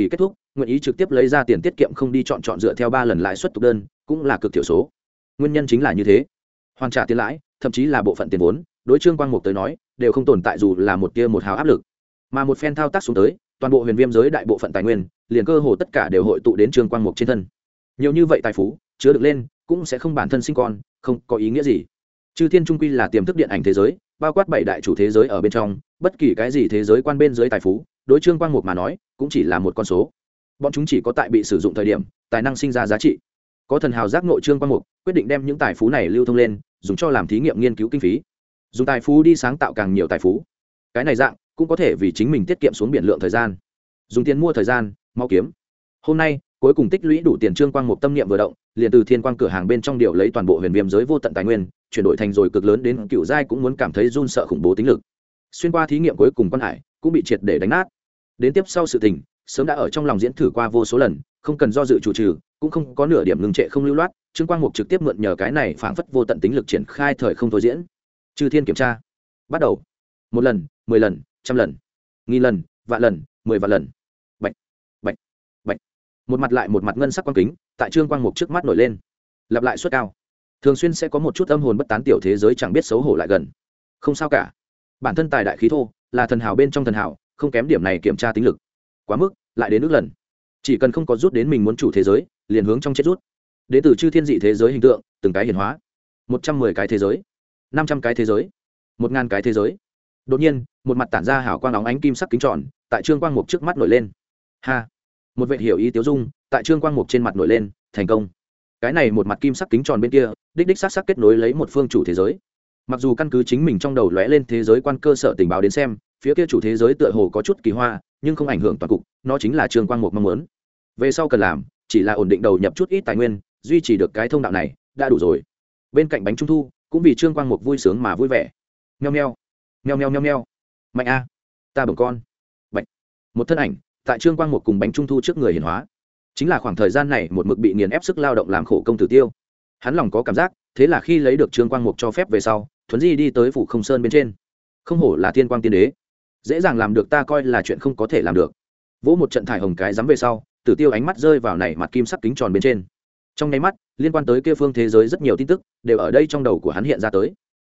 nguyện ý trực tiếp lấy ra tiền tiết kiệm không đi chọn dựa theo 3 lần lãi suất tục đơn cũng là cực thiểu số. Nguyên nhân chính là như thế, hoàn trả tiền lãi thậm chí là bộ phận tiền vốn đối Trương Quang Mục tới nói đều không tồn tại dù là một tia một hào áp lực, mà một phen thao tác xuống tới toàn bộ huyền viêm giới đại bộ phận tài nguyên liền cơ hồ tất cả đều hội tụ đến Trương Quang Mục trên thân. Nhiều như vậy tài phú chứa được lên cũng sẽ không bản thân sinh con, không có ý nghĩa gì. Chư thiên trung quy là tiềm thức điện ảnh thế giới, bao quát 7 đại chủ thế giới ở bên trong, bất kỳ cái gì thế giới quan bên dưới tài phú đối Trương Quang Mục mà nói cũng chỉ là một con số. Bọn chúng chỉ có tại bị sử dụng thời điểm tài năng sinh ra giá trị. Có thần hào giác ngộ Trương Quang Mục quyết định đem những tài phú này lưu thông lên, dùng cho làm thí nghiệm nghiên cứu kinh phí, dùng tài phú đi sáng tạo càng nhiều tài phú. Cái này dạng cũng có thể vì chính mình tiết kiệm xuống biển lượng thời gian, dùng tiền mua thời gian mau kiếm. Hôm nay cuối cùng tích lũy đủ tiền, Trương Quang Mục tâm niệm vừa động, liền từ thiên quang cửa hàng bên trong điều lấy toàn bộ huyền viêm giới vô tận tài nguyên, chuyển đổi thành rồi cực lớn đến cựu giai cũng muốn cảm thấy run sợ khủng bố tính lực. Xuyên qua thí nghiệm cuối cùng quan hải cũng bị triệt để đánh nát. Đến tiếp sau sự tình sớm đã ở trong lòng diễn thử qua vô số lần, không cần do dự chủ trừ, cũng không có nửa điểm ngừng trệ không lưu loát. Trương Quang Mục trực tiếp mượn nhờ cái này phảng phất vô tận tính lực triển khai thời không thôi diễn. Chư thiên kiểm tra bắt đầu. 1 lần, 10 lần, 100 lần, 1000 lần, vạn lần, 10 vạn lần. Bạch bạch bạch, một mặt lại một mặt ngân sắc quang kính tại Trương Quang Mục trước mắt nổi lên, lặp lại suất cao. Thường xuyên sẽ có một chút âm hồn bất tán tiểu thế giới chẳng biết xấu hổ lại gần. Không sao cả, bản thân tài đại khí thô, là thần hào bên trong thần hào, không kém điểm này kiểm tra tính lực. Quá mức lại đến nước lần, chỉ cần không có rút đến mình muốn chủ thế giới liền hướng trong chết rút. Đến từ chư thiên dị thế giới hình tượng từng cái hiển hóa, 110 cái thế giới, 500 cái thế giới, 1000 cái thế giới. Đột nhiên một mặt tản ra hào quang óng ánh kim sắc kính tròn tại Trương Quang Mục trước mắt nổi lên. Ha, một vệ hiểu ý tiêu dung tại Trương Quang Mục trên mặt nổi lên. Thành công. Cái này một mặt kim sắc kính tròn bên kia đích đích xác xác kết nối lấy một phương chủ thế giới. Mặc dù căn cứ chính mình trong đầu lóe lên thế giới quan cơ sở tình báo đến xem, phía kia chủ thế giới tựa hồ có chút kỳ hoa, nhưng không ảnh hưởng toàn cục, nó chính là Trương Quang Mục mong muốn. Về sau cần làm chỉ là ổn định đầu nhập chút ít tài nguyên, duy trì được cái thông đạo này đã đủ rồi. Bên cạnh bánh trung thu cũng vì Trương Quang Mục vui sướng mà vui vẻ. Meo meo meo meo meo meo, mạnh a, ta bồng con. Bạch. Một thân ảnh tại Trương Quang Mục cùng bánh trung thu trước người hiển hóa, chính là khoảng thời gian này một mực bị nghiền ép sức lao động làm khổ công Tử Tiêu. Hắn lòng có cảm giác, thế là khi lấy được Trương Quang Mục cho phép về sau, thuấn di đi tới phủ Không Sơn bên trên. Không hổ là thiên quang tiên đế, dễ dàng làm được ta coi là chuyện không có thể làm được. Vỗ một trận thải hồng cái dám về sau, Tử Tiêu ánh mắt rơi vào này mặt kim sắc kính tròn bên trên. Trong nháy mắt liên quan tới kia phương thế giới rất nhiều tin tức đều ở đây trong đầu của hắn hiện ra tới.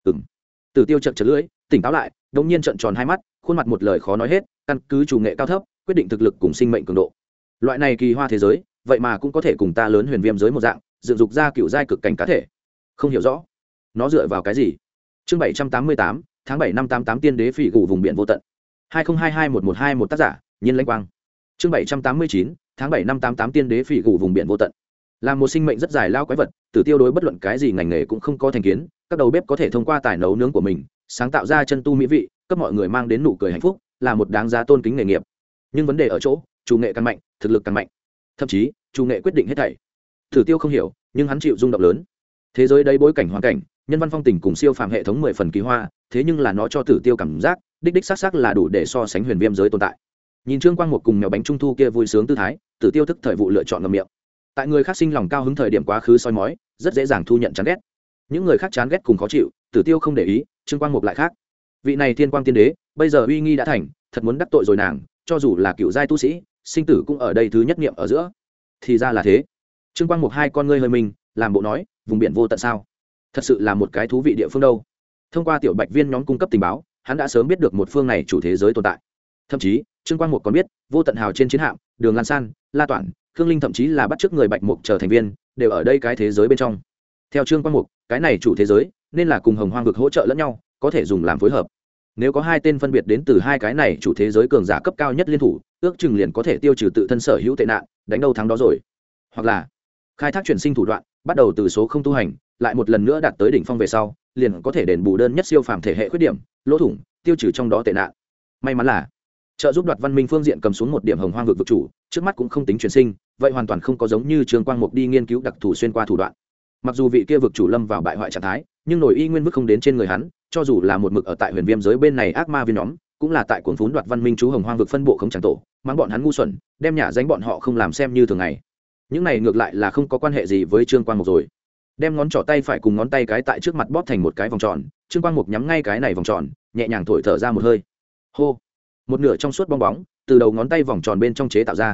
Tử Tiêu chợt chợt lưỡi, tỉnh táo lại, đột nhiên trợn tròn hai mắt, khuôn mặt một lời khó nói hết, căn cứ chủ nghệ cao thấp quyết định thực lực cùng sinh mệnh cường độ. Loại này kỳ hoa thế giới vậy mà cũng có thể cùng ta lớn huyền viêm giới một dạng dựng dục ra cựu giai cực cảnh cá thể. Không hiểu rõ nó dựa vào cái gì. Chương 788, tháng 7 năm 88 tiên đế phỉ gù vùng biển vô tận. 2022-1121 tác giả Nhiên Lãnh Quang. Chương 789, tháng 7 năm 88 tiên đế phỉ gù vùng biển vô tận. Là một sinh mệnh rất dài lao quái vật, Tử Tiêu đối bất luận cái gì ngành nghề cũng không có thành kiến, các đầu bếp có thể thông qua tài nấu nướng của mình sáng tạo ra chân tu mỹ vị, cấp mọi người mang đến nụ cười hạnh phúc, là một đáng giá tôn kính nghề nghiệp. Nhưng vấn đề ở chỗ chủ nghệ càng mạnh thực lực càng mạnh, thậm chí chủ nghệ quyết định hết thảy. Tử Tiêu không hiểu, nhưng hắn chịu rung động lớn. Thế giới đây bối cảnh hoàn cảnh nhân văn phong tình cùng siêu phàm hệ thống 10 phần kỳ hoa, thế nhưng là nó cho Tử Tiêu cảm giác đích đích xác xác là đủ để so sánh huyền viêm giới tồn tại. Nhìn Trương Quang Mục cùng mèo bánh trung thu kia vui sướng tư thái, Tử Tiêu thức thời vụ lựa chọn ngậm miệng. Tại người khác sinh lòng cao hứng thời điểm quá khứ soi mói, rất dễ dàng thu nhận chán ghét. Những người khác chán ghét cùng khó chịu, Tử Tiêu không để ý. Trương Quang Mục lại khác. Vị này thiên quang tiên đế bây giờ uy nghi đã thành, thật muốn đắc tội rồi nàng, cho dù là cựu giai tu sĩ sinh tử cũng ở đây thứ nhất niệm ở giữa. Thì ra là thế. Trương Quang Mục hai con ngươi hơi mình, làm bộ nói, vùng biển vô tận sao, thật sự là một cái thú vị địa phương đâu. Thông qua tiểu bạch viên nhóm cung cấp tình báo, hắn đã sớm biết được một phương này chủ thế giới tồn tại. Thậm chí Trương Quang Mục còn biết vô tận hào trên chiến hạm Đường Lan San, La Toản, Khương Linh, thậm chí là bắt chước người bạch mục trở thành viên đều ở đây cái thế giới bên trong. Theo Trương Quang Mục, cái này chủ thế giới nên là cùng Hồng Hoang vực hỗ trợ lẫn nhau, có thể dùng làm phối hợp. Nếu có hai tên phân biệt đến từ hai cái này chủ thế giới cường giả cấp cao nhất liên thủ, ước chừng liền có thể tiêu trừ tự thân sở hữu tệ nạn, đánh đâu thắng đó rồi. Hoặc là khai thác chuyển sinh thủ đoạn, bắt đầu từ số không tu hành, lại một lần nữa đạt tới đỉnh phong về sau, liền có thể đền bù đơn nhất siêu phàm thể hệ khuyết điểm, lỗ thủng, tiêu trừ trong đó tệ nạn. May mắn là trợ giúp Đoạt Văn Minh phương diện cầm xuống một điểm Hồng Hoang vực vực chủ, trước mắt cũng không tính chuyển sinh, vậy hoàn toàn không có giống như Trương Quang Mục đi nghiên cứu đặc thù xuyên qua thủ đoạn. Mặc dù vị kia vực chủ lâm vào bại hoại trạng thái, nhưng nổi y nguyên mức không đến trên người hắn, cho dù là một mực ở tại huyền viêm giới bên này ác ma viên nhóm, cũng là tại cuồng phún Đoạt Văn Minh chú Hồng Hoang vực phân bộ không chẳng tổ, mang bọn hắn ngu xuẩn, đem nhả danh bọn họ không làm xem như thường ngày. Những này ngược lại là không có quan hệ gì với Trương Quang Mục rồi. Đem ngón trỏ tay phải cùng ngón tay cái tại trước mặt bóp thành một cái vòng tròn, Trương Quang Mục nhắm ngay cái này vòng tròn, nhẹ nhàng thổi thở ra một hơi. Hô. Một nửa trong suốt bong bóng từ đầu ngón tay vòng tròn bên trong chế tạo ra.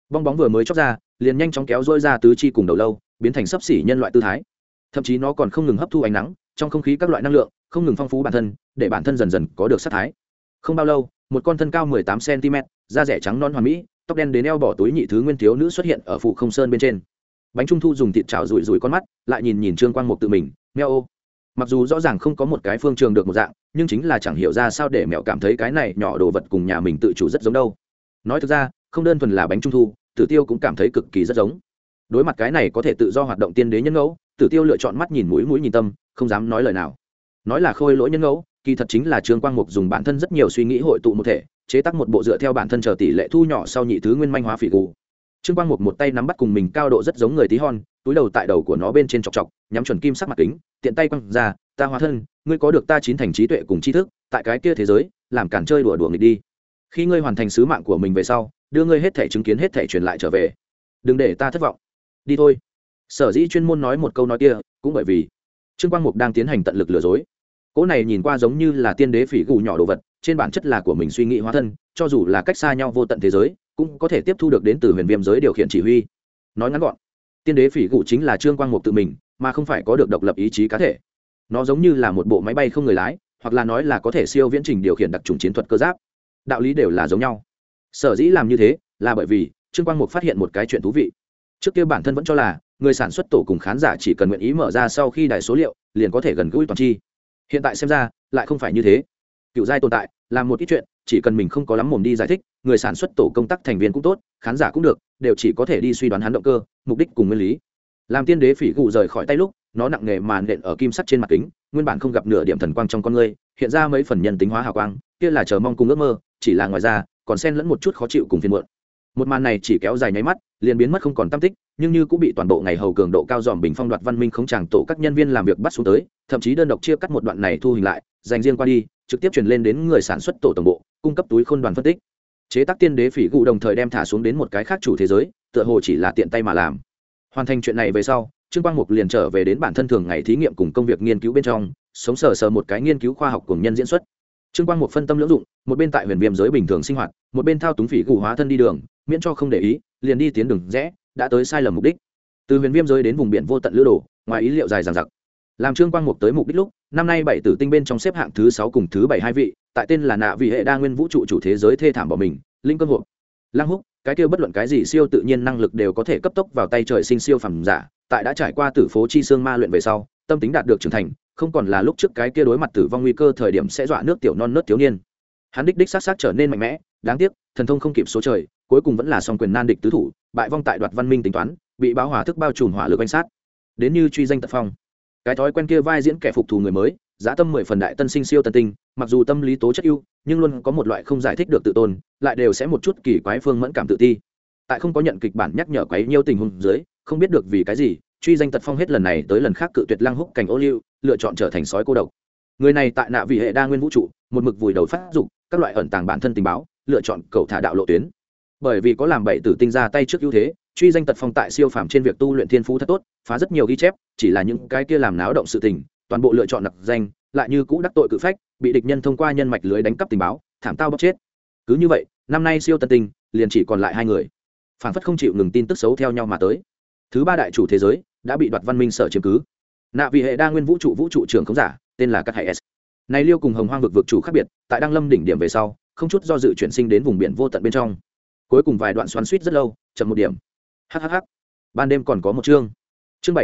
bong bóng vừa mới chóc ra liền nhanh chóng kéo dôi ra tứ chi cùng đầu lâu, biến thành sấp xỉ nhân loại tư thái. Thậm chí nó còn không ngừng hấp thu ánh nắng trong không khí các loại năng lượng, không ngừng phong phú bản thân, để bản thân dần dần có được sắc thái. Không bao lâu, một con thân cao 18 cm, da rẻ trắng non hoàn mỹ, tóc đen đến eo bỏ túi nhị thứ nguyên thiếu nữ xuất hiện ở phụ không sơn bên trên. Bánh trung thu dùng thịt chảo rủi rủi con mắt, lại nhìn nhìn Trương Quang Mục tự mình, meo ô. Mặc dù rõ ràng không có một cái phương trường được một dạng, nhưng chính là chẳng hiểu ra sao để mẹo cảm thấy cái này nhỏ đồ vật cùng nhà mình tự chủ rất giống đâu. Nói thực ra, không đơn thuần là bánh trung thu, Tử Tiêu cũng cảm thấy cực kỳ rất giống. Đối mặt cái này có thể tự do hoạt động tiên đế nhân ngẫu, Tử Tiêu lựa chọn mắt nhìn mũi mũi nhìn tâm, không dám nói lời nào. Nói là khôi lỗi nhân ngẫu, kỳ thật chính là Trương Quang Mục dùng bản thân rất nhiều suy nghĩ hội tụ một thể, chế tác một bộ dựa theo bản thân chờ tỷ lệ thu nhỏ sau nhị thứ nguyên manh hóa phỉ cụ. Trương Quang Mục một tay nắm bắt cùng mình cao độ rất giống người tí hon, túi đầu tại đầu của nó bên trên chọc chọc, nhắm chuẩn kim sắc mặt kính, tiện tay quăng ra, ta hóa thân, ngươi có được ta chín thành trí tuệ cùng tri thức, tại cái kia thế giới, làm cản chơi đùa đùa nghịch đi. Khi ngươi hoàn thành sứ mạng của mình về sau, đưa ngươi hết thể chứng kiến hết thể truyền lại trở về. Đừng để ta thất vọng. Đi thôi. Sở dĩ chuyên môn nói một câu nói kia, cũng bởi vì Trương Quang Mục đang tiến hành tận lực lừa dối. Cỗ này nhìn qua giống như là tiên đế phỉ gù nhỏ đồ vật, trên bản chất là của mình suy nghĩ hóa thân, cho dù là cách xa nhau vô tận thế giới, cũng có thể tiếp thu được đến từ huyền viêm giới điều khiển chỉ huy. Nói ngắn gọn, tiên đế phỉ gù chính là Trương Quang Mục tự mình, mà không phải có được độc lập ý chí cá thể. Nó giống như là một bộ máy bay không người lái, hoặc là nói là có thể siêu viễn trình điều khiển đặc trùng chiến thuật cơ giáp. Đạo lý đều là giống nhau. Sở dĩ làm như thế, là bởi vì Trương Quang Mục phát hiện một cái chuyện thú vị. Trước kia bản thân vẫn cho là người sản xuất tổ cùng khán giả chỉ cần nguyện ý mở ra sau khi đài số liệu, liền có thể gần gũi toàn chi. Hiện tại xem ra, lại không phải như thế. Cựu giai tồn tại, làm một ít chuyện, chỉ cần mình không có lắm mồm đi giải thích, người sản xuất tổ công tác thành viên cũng tốt, khán giả cũng được, đều chỉ có thể đi suy đoán hắn động cơ, mục đích cùng nguyên lý. Làm tiên đế phỉ gù rời khỏi tay lúc, nó nặng nề màn nện ở kim sắt trên mặt kính, nguyên bản không gặp nửa điểm thần quang trong con người, hiện ra mấy phần nhân tính hóa hào quang, kia là chờ mong cùng ước mơ, chỉ là ngoài ra, còn xen lẫn một chút khó chịu cùng phiền muộn. Một màn này chỉ kéo dài nháy mắt, liền biến mất không còn tăm tích, nhưng như cũng bị toàn bộ ngày hầu cường độ cao dòm bình phong đoạt văn minh không chàng tổ các nhân viên làm việc bắt xuống tới, thậm chí đơn độc chia cắt một đoạn này thu hình lại, dành riêng qua đi, trực tiếp truyền lên đến người sản xuất tổ tổng bộ, cung cấp túi khôn đoàn phân tích. Chế tác tiên đế phỉ gù đồng thời đem thả xuống đến một cái khác chủ thế giới, tựa hồ chỉ là tiện tay mà làm. Hoàn thành chuyện này về sau, Trương Quang Mục liền trở về đến bản thân thường ngày thí nghiệm cùng công việc nghiên cứu bên trong, sống sờ sờ một cái nghiên cứu khoa học cùng nhân diễn xuất. Trương Quang Mục phân tâm lưỡng dụng, một bên tại huyền viêm giới bình thường sinh hoạt, một bên thao túng phỉ gù hóa thân đi đường, miễn cho không để ý, liền đi tiến đường rẽ, đã tới sai lầm mục đích. Từ huyền viêm giới đến vùng biển vô tận lữ đồ, ngoài ý liệu dài dằng dặc. Làm Trương Quang Mục tới mục đích lúc, năm nay 7 tử tinh bên trong xếp hạng thứ 6 cùng thứ 7 hai vị, tại tên là nạ vị hệ đa nguyên vũ trụ chủ thế giới thê thảm bỏ mình, linh cơ hộ. Lăng Húc, cái kia bất luận cái gì siêu tự nhiên năng lực đều có thể cấp tốc vào tay trời sinh siêu phàm giả, tại đã trải qua tử phố chi xương ma luyện về sau, tâm tính đạt được trưởng thành, không còn là lúc trước cái kia đối mặt tử vong nguy cơ thời điểm sẽ dọa nước tiểu non nớt thiếu niên. Hắn đích sát sát trở nên mạnh mẽ, đáng tiếc, thần thông không kịp số trời, cuối cùng vẫn là song quyền nan địch tứ thủ, bại vong tại đoạt văn minh tính toán, bị báo hỏa thức bao trùm hỏa lực quanh sát. Đến như truy danh tật phong. Cái thói quen kia vai diễn kẻ phục thù người mới, dã tâm 10 phần đại tân sinh siêu tân tinh, mặc dù tâm lý tố chất ưu, nhưng luôn có một loại không giải thích được tự tôn, lại đều sẽ một chút kỳ quái phương mẫn cảm tự ti. Tại không có nhận kịch bản nhắc nhở quấy nhiêu tình huống dưới, không biết được vì cái gì, truy danh tật phong hết lần này tới lần khác cự tuyệt Lăng Húc cảnh ô liu, lựa chọn trở thành sói cô độc. Người này tại nạ vị hệ đa nguyên vũ trụ, một mực vùi đầu phát dục, các loại ẩn tàng bản thân tình báo, lựa chọn cầu thả đạo lộ tuyến. Bởi vì có làm bảy tử tinh ra tay trước ưu thế, truy danh tật phong tại siêu phàm trên việc tu luyện thiên phú thật tốt, phá rất nhiều ghi chép, chỉ là những cái kia làm náo động sự tình, toàn bộ lựa chọn nặc danh, lại như cũ đắc tội cự phách, bị địch nhân thông qua nhân mạch lưới đánh cắp tình báo, thảm tao bóc chết. Cứ như vậy, năm nay siêu tân tinh liền chỉ còn lại hai người, phản phất không chịu ngừng tin tức xấu theo nhau mà tới. Thứ ba đại chủ thế giới đã bị đoạt văn minh sở chiếm cứ. Nạ vị hệ đa nguyên vũ trụ trưởng không giả, tên là Cát Hải S. Này Liêu cùng Hồng Hoang vực chủ khác biệt, tại Đăng Lâm đỉnh điểm về sau, không chút do dự chuyển sinh đến vùng biển vô tận bên trong. Cuối cùng vài đoạn xoắn xuýt rất lâu, chậm một điểm. Hhh. Ban đêm còn có một chương. Chương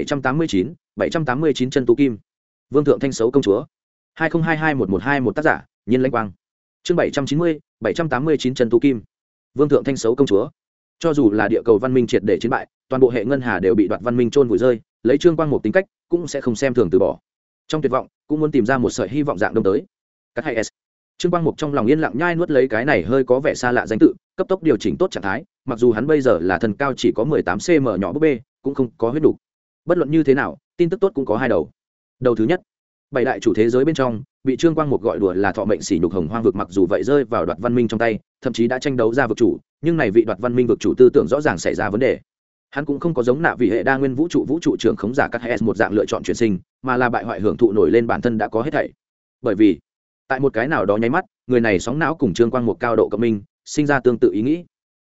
789 chân tú kim. Vương thượng thanh xấu công chúa. 20221121 tác giả, Nhiên Lãnh Quang. Chương 789 chân tú kim. Vương thượng thanh xấu công chúa. Cho dù là địa cầu văn minh triệt để chiến bại, toàn bộ hệ ngân hà đều bị đoạt văn minh chôn vùi rơi, lấy Trương Quang một tính cách, cũng sẽ không xem thường từ bỏ. Trong tuyệt vọng, cũng muốn tìm ra một sợi hy vọng dạng đông tới. Cắt hay S. Trương Quang Mục trong lòng yên lặng nhai nuốt lấy cái này hơi có vẻ xa lạ danh tự, cấp tốc điều chỉnh tốt trạng thái, mặc dù hắn bây giờ là thần cao chỉ có 18 cm nhỏ búp bê, cũng không có huyết đủ. Bất luận như thế nào, tin tức tốt cũng có hai đầu. Đầu thứ nhất, bảy đại chủ thế giới bên trong, bị Trương Quang Mục gọi đùa là thọ mệnh sỉ nhục Hồng Hoang vực, mặc dù vậy rơi vào đoạt văn minh trong tay, thậm chí đã tranh đấu ra vực chủ, nhưng này vị đoạt văn minh vực chủ tư tưởng rõ ràng xảy ra vấn đề. Hắn cũng không có giống nạ vị hệ đa nguyên vũ trụ trưởng khống giả các S một dạng lựa chọn chuyển sinh, mà là bại hoại hưởng thụ nổi lên bản thân đã có hết thảy. Bởi vì, tại một cái nào đó nháy mắt, người này sóng não cùng Trương Quang Mục cao độ cộng minh, sinh ra tương tự ý nghĩ.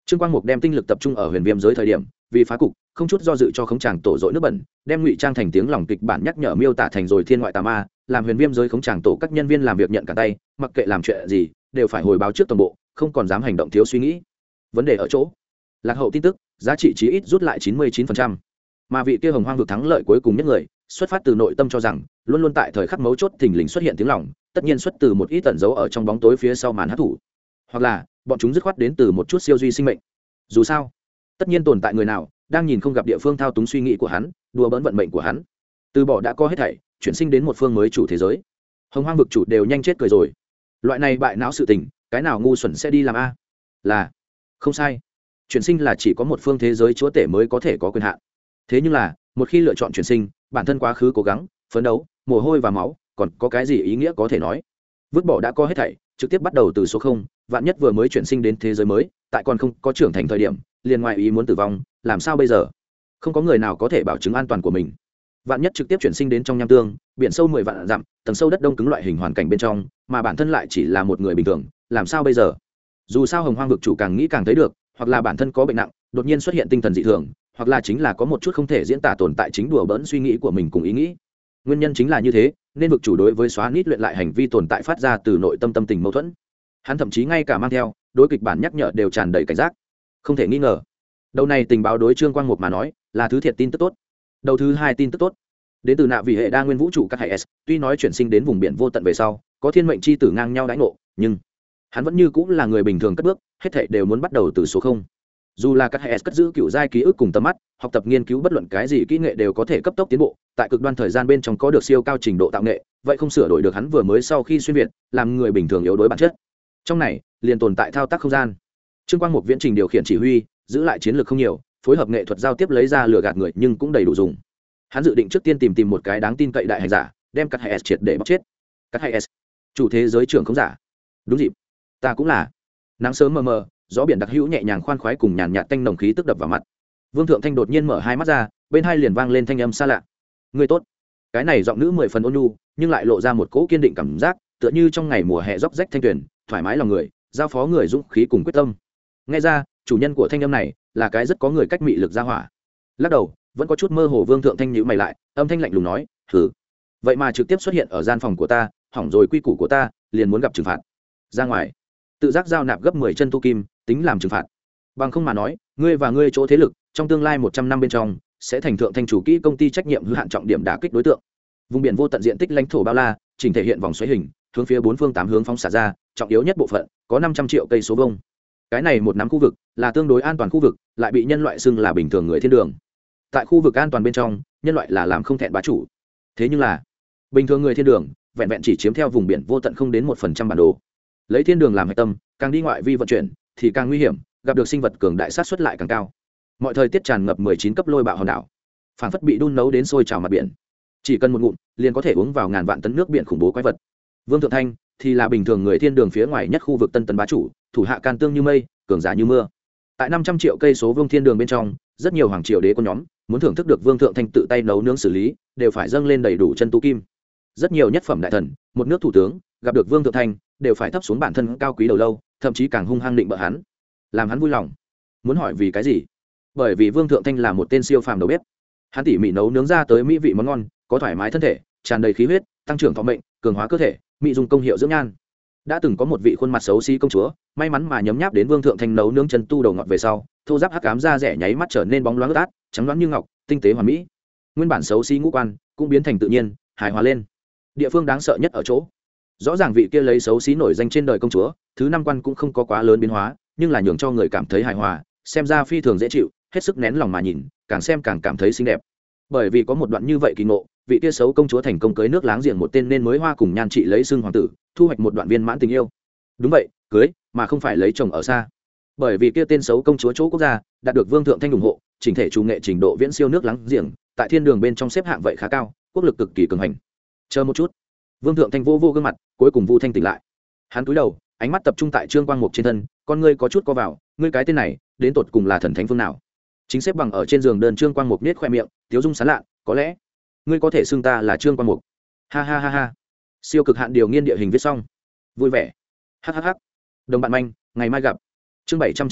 Trương Quang Mục đem tinh lực tập trung ở huyền viêm giới thời điểm, vì phá cục, không chút do dự cho khống tràng tổ dội nước bẩn, đem ngụy trang thành tiếng lòng kịch bản nhắc nhở miêu tả thành rồi thiên ngoại tà ma, làm huyền viêm giới khống tràng tổ các nhân viên làm việc nhận cả tay, mặc kệ làm chuyện gì, đều phải hồi báo trước toàn bộ, không còn dám hành động thiếu suy nghĩ. Vấn đề ở chỗ, lạc hậu tin tức, giá trị chí ít rút lại 99%. Mà vị kia hồng hoang vực thắng lợi cuối cùng nhất người, xuất phát từ nội tâm cho rằng, luôn luôn tại thời khắc mấu chốt thình lình xuất hiện tiếng lòng, tất nhiên xuất từ một ít tẩn giấu ở trong bóng tối phía sau màn hắc thủ, hoặc là bọn chúng dứt khoát đến từ một chút siêu duy sinh mệnh. Dù sao, tất nhiên tồn tại người nào đang nhìn không gặp địa phương thao túng suy nghĩ của hắn, đùa bỡn vận mệnh của hắn, từ bỏ đã có hết thảy, chuyển sinh đến một phương mới chủ thế giới. Hồng hoang vực chủ đều nhanh chết cười rồi. Loại này bại não sự tình, cái nào ngu xuẩn sẽ đi làm a? Là không sai, chuyển sinh là chỉ có một phương thế giới chúa tể mới có thể có quyền hạn. Thế nhưng là một khi lựa chọn chuyển sinh, bản thân quá khứ cố gắng phấn đấu, mồ hôi và máu, còn có cái gì ý nghĩa có thể nói? Vứt bỏ đã có hết thảy, trực tiếp bắt đầu từ số không, vạn nhất vừa mới chuyển sinh đến thế giới mới, tại còn không có trưởng thành thời điểm, liền ngoại ý muốn tử vong, làm sao bây giờ? Không có người nào có thể bảo chứng an toàn của mình. Vạn nhất trực tiếp chuyển sinh đến trong nham tương, biển sâu 10 vạn dặm, tầng sâu đất đông cứng loại hình hoàn cảnh bên trong, mà bản thân lại chỉ là một người bình thường, làm sao bây giờ? Dù sao hồng hoang vực chủ càng nghĩ càng thấy được, hoặc là bản thân có bệnh nặng, đột nhiên xuất hiện tinh thần dị thường, hoặc là chính là có một chút không thể diễn tả tồn tại chính đùa bỡn suy nghĩ của mình cùng ý nghĩ. Nguyên nhân chính là như thế, nên vực chủ đối với xóa nít luyện lại hành vi tồn tại phát ra từ nội tâm tâm tình mâu thuẫn. Hắn thậm chí ngay cả mang theo đối kịch bản nhắc nhở đều tràn đầy cảnh giác. Không thể nghi ngờ, đầu này tình báo đối Trương Quang Mục mà nói là thứ thiệt tin tức tốt. Đầu thứ hai tin tức tốt đến từ nạ vị hệ đa nguyên vũ trụ các hải s, tuy nói chuyển sinh đến vùng biển vô tận về sau có thiên mệnh chi tử ngang nhau đãi ngộ, nhưng hắn vẫn như cũng là người bình thường cất bước, hết thảy đều muốn bắt đầu từ số không. Dù là các hệ s cất giữ cựu giai ký ức cùng tầm mắt, học tập nghiên cứu bất luận cái gì kỹ nghệ đều có thể cấp tốc tiến bộ, tại cực đoan thời gian bên trong có được siêu cao trình độ tạo nghệ, vậy không sửa đổi được hắn vừa mới sau khi xuyên việt làm người bình thường yếu đuối bản chất. Trong này liền tồn tại thao tác không gian. Trương Quang Mục viễn trình điều khiển chỉ huy, giữ lại chiến lược không nhiều, phối hợp nghệ thuật giao tiếp lấy ra lừa gạt người nhưng cũng đầy đủ dùng. Hắn dự định trước tiên tìm một cái đáng tin cậy đại hành giả, đem các hệ s triệt để bóc chết. Các hệ s chủ thế giới trưởng không giả. Đúng dịp, ta cũng là. Nắng sớm mờ mờ, gió biển đặc hữu nhẹ nhàng khoan khoái cùng nhàn nhạt tanh nồng khí tức đập vào mặt. Vương Thượng Thanh đột nhiên mở hai mắt ra, bên hai liền vang lên thanh âm xa lạ. Người tốt. Cái này giọng nữ 10 phần ôn nhu, nhưng lại lộ ra một cỗ kiên định cảm giác, tựa như trong ngày mùa hè róc rách thanh tuyền, thoải mái lòng người, giao phó người dũng khí cùng quyết tâm. Nghe ra, chủ nhân của thanh âm này là cái rất có người cách mị lực ra hỏa. Lắc đầu, vẫn có chút mơ hồ. Vương Thượng Thanh nhíu mày lại, âm thanh lạnh lùng nói, "Hừ, vậy mà trực tiếp xuất hiện ở gian phòng của ta, hỏng rồi quy củ của ta, liền muốn gặp trừng phạt. Ra ngoài." Tự giác giao nạp gấp 10 chân tu kim, tính làm trừng phạt. Bằng không mà nói, ngươi và ngươi chỗ thế lực, trong tương lai 100 năm bên trong, sẽ thành Thượng Thanh chủ kỹ công ty trách nhiệm hữu hạn trọng điểm đả kích đối tượng. Vùng biển vô tận diện tích lãnh thổ bao la, chỉnh thể hiện vòng xoáy hình, hướng phía 4 phương 8 hướng phóng xạ ra, trọng yếu nhất bộ phận có 500 triệu cây số vuông. Cái này một nắm khu vực là tương đối an toàn khu vực, lại bị nhân loại xưng là bình thường người thiên đường. Tại khu vực an toàn bên trong, nhân loại là làm không thẹn bá chủ. Thế nhưng là, bình thường người thiên đường vẹn vẹn chỉ chiếm theo vùng biển vô tận không đến 1% bản đồ. Lấy thiên đường làm hệ tâm, càng đi ngoại vi vận chuyển thì càng nguy hiểm, gặp được sinh vật cường đại sát suất lại càng cao. Mọi thời tiết tràn ngập 19 cấp lôi bạo hòn đảo, phảng phất bị đun nấu đến sôi trào mặt biển. Chỉ cần một ngụm, liền có thể uống vào ngàn vạn tấn nước biển khủng bố quái vật. Vương Thượng Thanh thì là bình thường người thiên đường phía ngoài nhất khu vực Tân Tấn bá chủ, thủ hạ can tương như mây, cường giả như mưa. Tại 500 triệu cây số vuông thiên đường bên trong, rất nhiều hoàng triều đế có nhóm muốn thưởng thức được Vương Thượng Thanh tự tay nấu nướng xử lý, đều phải dâng lên đầy đủ chân tu kim. Rất nhiều nhất phẩm đại thần, một nước thủ tướng, gặp được Vương Thượng Thanh, đều phải thấp xuống bản thân cao quý đầu lâu, thậm chí càng hung hăng định bợ hắn, làm hắn vui lòng. Muốn hỏi vì cái gì? Bởi vì Vương Thượng Thanh là một tên siêu phàm đầu bếp. Hắn tỉ mỉ nấu nướng ra tới mỹ vị món ngon, có thoải mái thân thể, tràn đầy khí huyết, tăng trưởng thọ mệnh, cường hóa cơ thể, mỹ dùng công hiệu dưỡng nhan. Đã từng có một vị khuôn mặt xấu xí công chúa, may mắn mà nhấm nháp đến Vương Thượng Thanh nấu nướng chân tu đầu ngọt về sau, thô ráp hắc ám da rẻ nháy mắt trở nên bóng loáng ướt át, trắng loáng như ngọc, tinh tế hoàn mỹ. Nguyên bản xấu xí ngũ quan cũng biến thành tự nhiên, hài hòa lên. Địa phương đáng sợ nhất ở chỗ, rõ ràng vị kia lấy xấu xí nổi danh trên đời công chúa, thứ năm quan cũng không có quá lớn biến hóa, nhưng là nhường cho người cảm thấy hài hòa, xem ra phi thường dễ chịu, hết sức nén lòng mà nhìn, càng xem càng cảm thấy xinh đẹp. Bởi vì có một đoạn như vậy kỳ ngộ, vị kia xấu công chúa thành công cưới nước láng giềng một tên nên mới hoa cùng nhan trị lấy xưng hoàng tử, thu hoạch một đoạn viên mãn tình yêu. Đúng vậy, cưới mà không phải lấy chồng ở xa. Bởi vì kia tên xấu công chúa chỗ quốc gia đạt được Vương Thượng Thanh ủng hộ, chỉnh thể chủ nghệ trình độ viễn siêu nước láng giềng, tại thiên đường bên trong xếp hạng vậy khá cao, quốc lực cực kỳ cường hành. Chờ một chút. Vương Thượng Thanh vô gương mặt, cuối cùng Vu Thanh tỉnh lại. Hắn cúi đầu, ánh mắt tập trung tại Trương Quang Mục trên thân, con ngươi có chút co vào, ngươi cái tên này, đến tột cùng là thần thánh phương nào? Chính xếp bằng ở trên giường đơn Trương Quang Mục nhếch khoe miệng, tiếu dung sán lạ, có lẽ ngươi có thể xưng ta là Trương Quang Mục. Ha ha ha ha. Siêu cực hạn điều nghiên địa hình viết xong. Vui vẻ. Hắc hắc hắc. Đồng bạn manh, ngày mai gặp. Chương 790,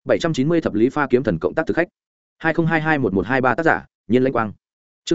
790 thập lý pha kiếm thần cộng tác thực khách. 20221123 tác giả, Nhiên Lãnh Quang. Chương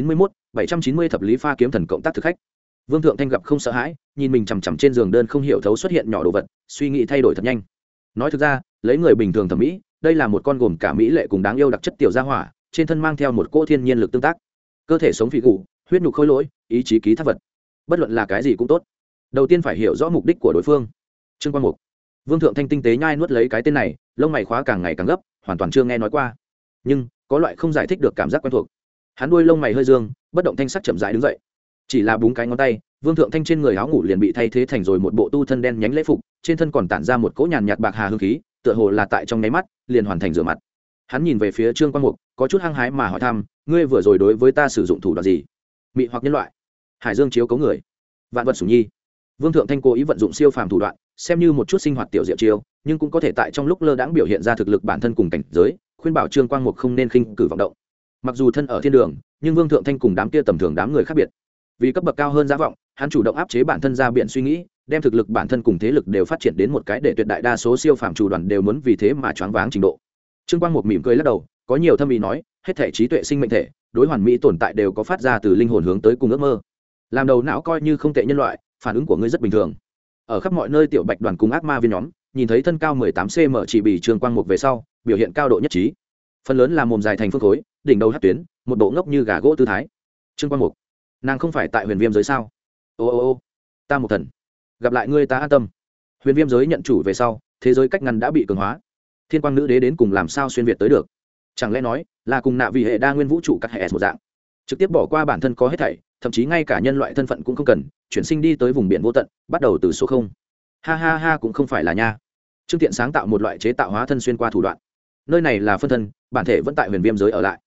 790 thập lý pha kiếm thần cộng tác thực khách. Vương Thượng Thanh gặp không sợ hãi, nhìn mình chằm chằm trên giường đơn không hiểu thấu xuất hiện nhỏ đồ vật, suy nghĩ thay đổi thật nhanh. Nói thực ra, lấy người bình thường thẩm mỹ, đây là một con gồm cả mỹ lệ cùng đáng yêu đặc chất tiểu gia hỏa, trên thân mang theo một cỗ thiên nhiên lực tương tác. Cơ thể sống phì gù, huyết nhục khôi lỗi, ý chí ký thác vật. Bất luận là cái gì cũng tốt. Đầu tiên phải hiểu rõ mục đích của đối phương. Trương Quang Mục. Vương Thượng Thanh tinh tế nhai nuốt lấy cái tên này, lông mày khóa càng ngày càng gấp, hoàn toàn chưa nghe nói qua. Nhưng có loại không giải thích được cảm giác quen thuộc. Hắn đuôi lông mày hơi dương, bất động thanh sắc chậm rãi đứng dậy. Chỉ là búng cái ngón tay, Vương Thượng Thanh trên người áo ngủ liền bị thay thế thành rồi một bộ tu thân đen nhánh lễ phục, trên thân còn tản ra một cỗ nhàn nhạt bạc hà hương khí, tựa hồ là tại trong nháy mắt liền hoàn thành rửa mặt. Hắn nhìn về phía Trương Quang Mục, có chút hăng hái mà hỏi thăm, ngươi vừa rồi đối với ta sử dụng thủ đoạn gì? Mị hoặc nhân loại? Hải Dương chiếu cấu người? Vạn vật sủng nhi? Vương Thượng Thanh cố ý vận dụng siêu phàm thủ đoạn, xem như một chút sinh hoạt tiểu diệu chiêu, nhưng cũng có thể tại trong lúc lơ đãng biểu hiện ra thực lực bản thân cùng cảnh giới, khuyên bảo Trương Quang Mục không nên khinh cử vọng động. Mặc dù thân ở thiên đường, nhưng Vương Thượng Thanh cùng đám kia tầm thường đám người khác biệt. Vì cấp bậc cao hơn giá vọng, hắn chủ động áp chế bản thân ra biện suy nghĩ, đem thực lực bản thân cùng thế lực đều phát triển đến một cái để tuyệt đại đa số siêu phàm chủ đoàn đều muốn vì thế mà choáng váng trình độ. Trương Quang Mục mỉm cười lắc đầu, có nhiều thâm ý nói, hết thể trí tuệ sinh mệnh thể, đối hoàn mỹ tồn tại đều có phát ra từ linh hồn hướng tới cùng ước mơ. Làm đầu não coi như không tệ nhân loại, phản ứng của ngươi rất bình thường. Ở khắp mọi nơi tiểu bạch đoàn cùng ác ma viên nhóm, nhìn thấy thân cao 18 cm chỉ bị Trương Quang Mục về sau, biểu hiện cao độ nhất trí. Phần lớn là mồm dài thành phương khối, đỉnh đầu hất tuyến, một bộ ngốc như gà gỗ tư thái. Trương Quang Mục, nàng không phải tại Huyền Viêm giới sao? Ô, ta một thần, gặp lại ngươi ta an tâm. Huyền Viêm giới nhận chủ về sau, thế giới cách ngăn đã bị cường hóa. Thiên Quang nữ đế đến cùng làm sao xuyên việt tới được? Chẳng lẽ nói là cùng nạ vì hệ đa nguyên vũ trụ các hệ một dạng, trực tiếp bỏ qua bản thân có hết thảy, thậm chí ngay cả nhân loại thân phận cũng không cần, chuyển sinh đi tới vùng biển vô tận, bắt đầu từ số không. Ha, cũng không phải là nha. Trương Tiện sáng tạo một loại chế tạo hóa thân xuyên qua thủ đoạn. Nơi này là phân thân, bản thể vẫn tại Huyền Viêm giới ở lại.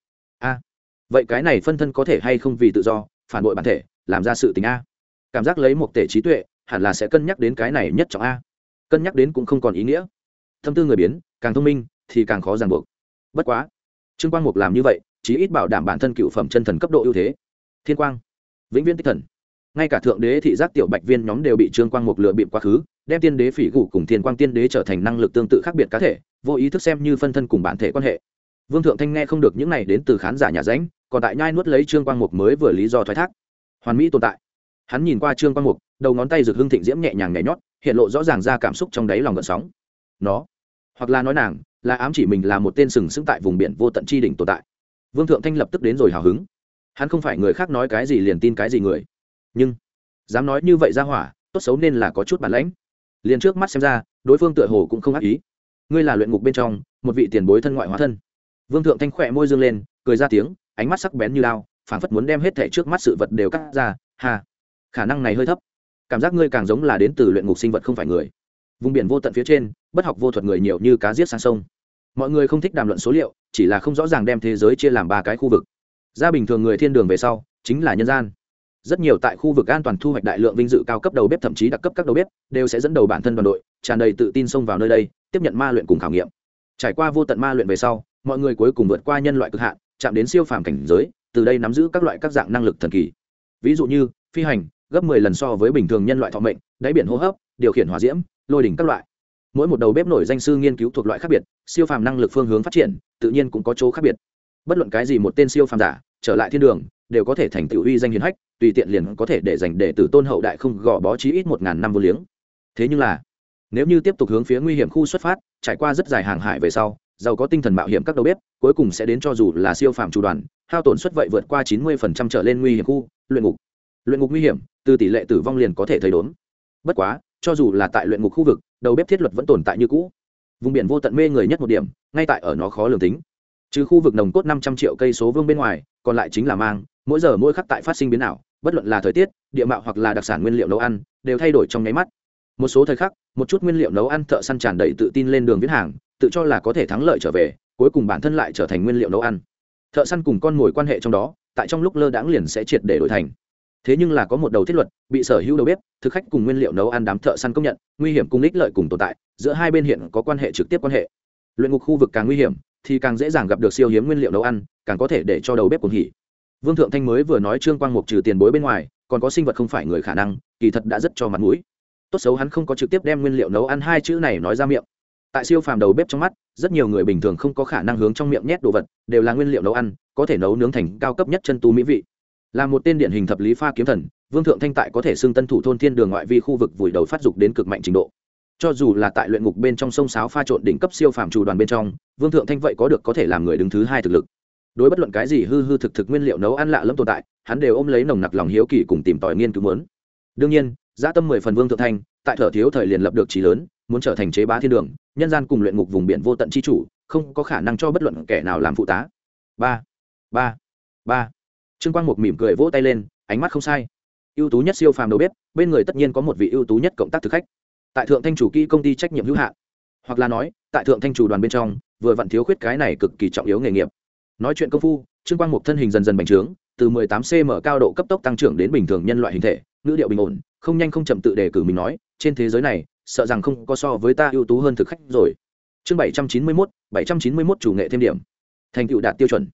Vậy cái này phân thân có thể hay không vì tự do phản bội bản thể làm ra sự tình a? Cảm giác lấy một tể trí tuệ hẳn là sẽ cân nhắc đến cái này nhất trọng a. Cân nhắc đến cũng không còn ý nghĩa. Tâm tư người biến, càng thông minh thì càng khó ràng buộc. Bất quá Trương Quang Mục làm như vậy chí ít bảo đảm bản thân cựu phẩm chân thần cấp độ ưu thế. Thiên quang, vĩnh viễn tích thần. Ngay cả thượng đế thị giác tiểu bạch viên nhóm đều bị Trương Quang Mục lừa bịp quá khứ, đem tiên đế phỉ gù cùng thiên quang tiên đế trở thành năng lực tương tự khác biệt cá thể, vô ý thức xem như phân thân cùng bản thể quan hệ. Vương Thượng Thanh nghe không được những này đến từ khán giả nhà ránh, còn tại nhai nuốt lấy Trương Quang Mục mới vừa lý do thoái thác. Hoàn mỹ tồn tại. Hắn nhìn qua Trương Quang Mục, đầu ngón tay rực hưng thịnh diễm nhẹ nhàng nhảy nhót, hiện lộ rõ ràng ra cảm xúc trong đáy lòng gợn sóng. Nó, hoặc là nói nàng, là ám chỉ mình là một tên sừng sững tại vùng biển vô tận chi đỉnh tồn tại. Vương Thượng Thanh lập tức đến rồi hào hứng. Hắn không phải người khác nói cái gì liền tin cái gì người, nhưng dám nói như vậy ra hỏa, tốt xấu nên là có chút bản lãnh. Liền trước mắt xem ra, đối phương tựa hồ cũng không ác ý. Ngươi là luyện ngục bên trong một vị tiền bối thân ngoại hóa thân. Vương Thượng Thanh khỏe môi dương lên, cười ra tiếng, ánh mắt sắc bén như lao, phảng phất muốn đem hết thảy trước mắt sự vật đều cắt ra. Ha, khả năng này hơi thấp. Cảm giác ngươi càng giống là đến từ luyện ngục sinh vật không phải người. Vùng biển vô tận phía trên, bất học vô thuật người nhiều như cá giết sang sông. Mọi người không thích đàm luận số liệu, chỉ là không rõ ràng đem thế giới chia làm 3 cái khu vực. Ra bình thường người thiên đường về sau, chính là nhân gian. Rất nhiều tại khu vực an toàn thu hoạch đại lượng vinh dự cao cấp đầu bếp, thậm chí đặc cấp các đầu bếp đều sẽ dẫn đầu bản thân đoàn đội, tràn đầy tự tin xông vào nơi đây, tiếp nhận ma luyện cùng khảo nghiệm. Trải qua vô tận ma luyện về sau, mọi người cuối cùng vượt qua nhân loại cực hạn, chạm đến siêu phàm cảnh giới, từ đây nắm giữ các loại các dạng năng lực thần kỳ. Ví dụ như phi hành, gấp 10 lần so với bình thường nhân loại thọ mệnh, đáy biển hô hấp, điều khiển hỏa diễm, lôi đỉnh các loại. Mỗi một đầu bếp nổi danh sư nghiên cứu thuộc loại khác biệt, siêu phàm năng lực phương hướng phát triển, tự nhiên cũng có chỗ khác biệt. Bất luận cái gì một tên siêu phàm giả trở lại thiên đường, đều có thể thành tựu uy danh hiển hách, tùy tiện liền có thể để dành để tử tôn hậu đại không gò bó chí ít 1000 năm vô liếng. Thế nhưng là, nếu như tiếp tục hướng phía nguy hiểm khu xuất phát, trải qua rất dài hàng hải về sau, giàu có tinh thần mạo hiểm các đầu bếp, cuối cùng sẽ đến cho dù là siêu phàm chủ đoàn, hao tổn suất vậy vượt qua 90% trở lên nguy hiểm khu, luyện ngục. Luyện ngục nguy hiểm, từ tỷ lệ tử vong liền có thể thấy đốn. Bất quá, cho dù là tại luyện ngục khu vực, đầu bếp thiết luật vẫn tồn tại như cũ. Vùng biển vô tận mê người nhất một điểm, ngay tại ở nó khó lường tính. Trừ khu vực nồng cốt 500 triệu cây số vuông bên ngoài, còn lại chính là mang, mỗi giờ mỗi khắc tại phát sinh biến ảo, bất luận là thời tiết, địa mạo hoặc là đặc sản nguyên liệu nấu ăn, đều thay đổi trong nháy mắt. Một số thời khắc, một chút nguyên liệu nấu ăn thợ săn tràn đầy tự tin lên đường viễn hàng, tự cho là có thể thắng lợi trở về, cuối cùng bản thân lại trở thành nguyên liệu nấu ăn. Thợ săn cùng con mồi quan hệ trong đó, tại trong lúc lơ đãng liền sẽ triệt để đổi thành. Thế nhưng là có một đầu thiết luật, bị sở hữu đầu bếp, thực khách cùng nguyên liệu nấu ăn đám thợ săn công nhận, nguy hiểm cùng ích lợi cùng tồn tại, giữa hai bên hiện có quan hệ trực tiếp quan hệ. Luyện ngục khu vực càng nguy hiểm, thì càng dễ dàng gặp được siêu hiếm nguyên liệu nấu ăn, càng có thể để cho đầu bếp cuồng hỉ. Vương Thượng Thanh mới vừa nói Trương Quang Mục trừ tiền bối bên ngoài, còn có sinh vật không phải người khả năng, kỳ thật đã rất cho mặt mũi. Tốt xấu hắn không có trực tiếp đem nguyên liệu nấu ăn 2 chữ này nói ra miệng. tại siêu phàm đầu bếp trong mắt, rất nhiều người bình thường không có khả năng hướng trong miệng nhét đồ vật, đều là nguyên liệu nấu ăn, có thể nấu nướng thành cao cấp nhất chân tu mỹ vị. Là một tên điển hình thập lý pha kiếm thần, Vương Thượng Thanh tại có thể xưng tân thủ thôn thiên đường ngoại vi khu vực vùi đầu phát dục đến cực mạnh trình độ. Cho dù là tại luyện ngục bên trong sông sáo pha trộn đỉnh cấp siêu phàm chủ đoàn bên trong, Vương Thượng Thanh vậy có thể làm người đứng thứ hai thực lực. Đối bất luận cái gì hư hư thực nguyên liệu nấu ăn lạ lẫm tồn tại, hắn đều ôm lấy nồng nặc lòng hiếu kỳ cùng tìm tòi nghiên cứu muốn. Đương nhiên, dã tâm 10 phần Vương Thượng Thanh, tại thở thiếu thời liền lập được chí lớn, muốn trở thành chế bá thiên đường, nhân gian cùng luyện ngục vùng biển vô tận chi chủ, không có khả năng cho bất luận kẻ nào làm phụ tá. Ba. Trương Quang Mục mỉm cười vỗ tay lên, ánh mắt không sai. Ưu tú nhất siêu phàm đầu bếp, bên người tất nhiên có một vị ưu tú nhất cộng tác thực khách. Tại Thượng Thanh chủ kỹ công ty trách nhiệm hữu hạn, hoặc là nói, tại Thượng Thanh chủ đoàn bên trong, vừa vặn thiếu khuyết cái này cực kỳ trọng yếu nghề nghiệp. Nói chuyện công phu, Trương Quang Mục thân hình dần dần bành trướng, từ 18 cm cao độ cấp tốc tăng trưởng đến bình thường nhân loại hình thể, ngữ điệu bình ổn, không nhanh không chậm tự đề cử mình nói, trên thế giới này, sợ rằng không có so với ta ưu tú hơn thực khách rồi. Chương 791 chủ nghệ thêm điểm. Thành tựu đạt tiêu chuẩn.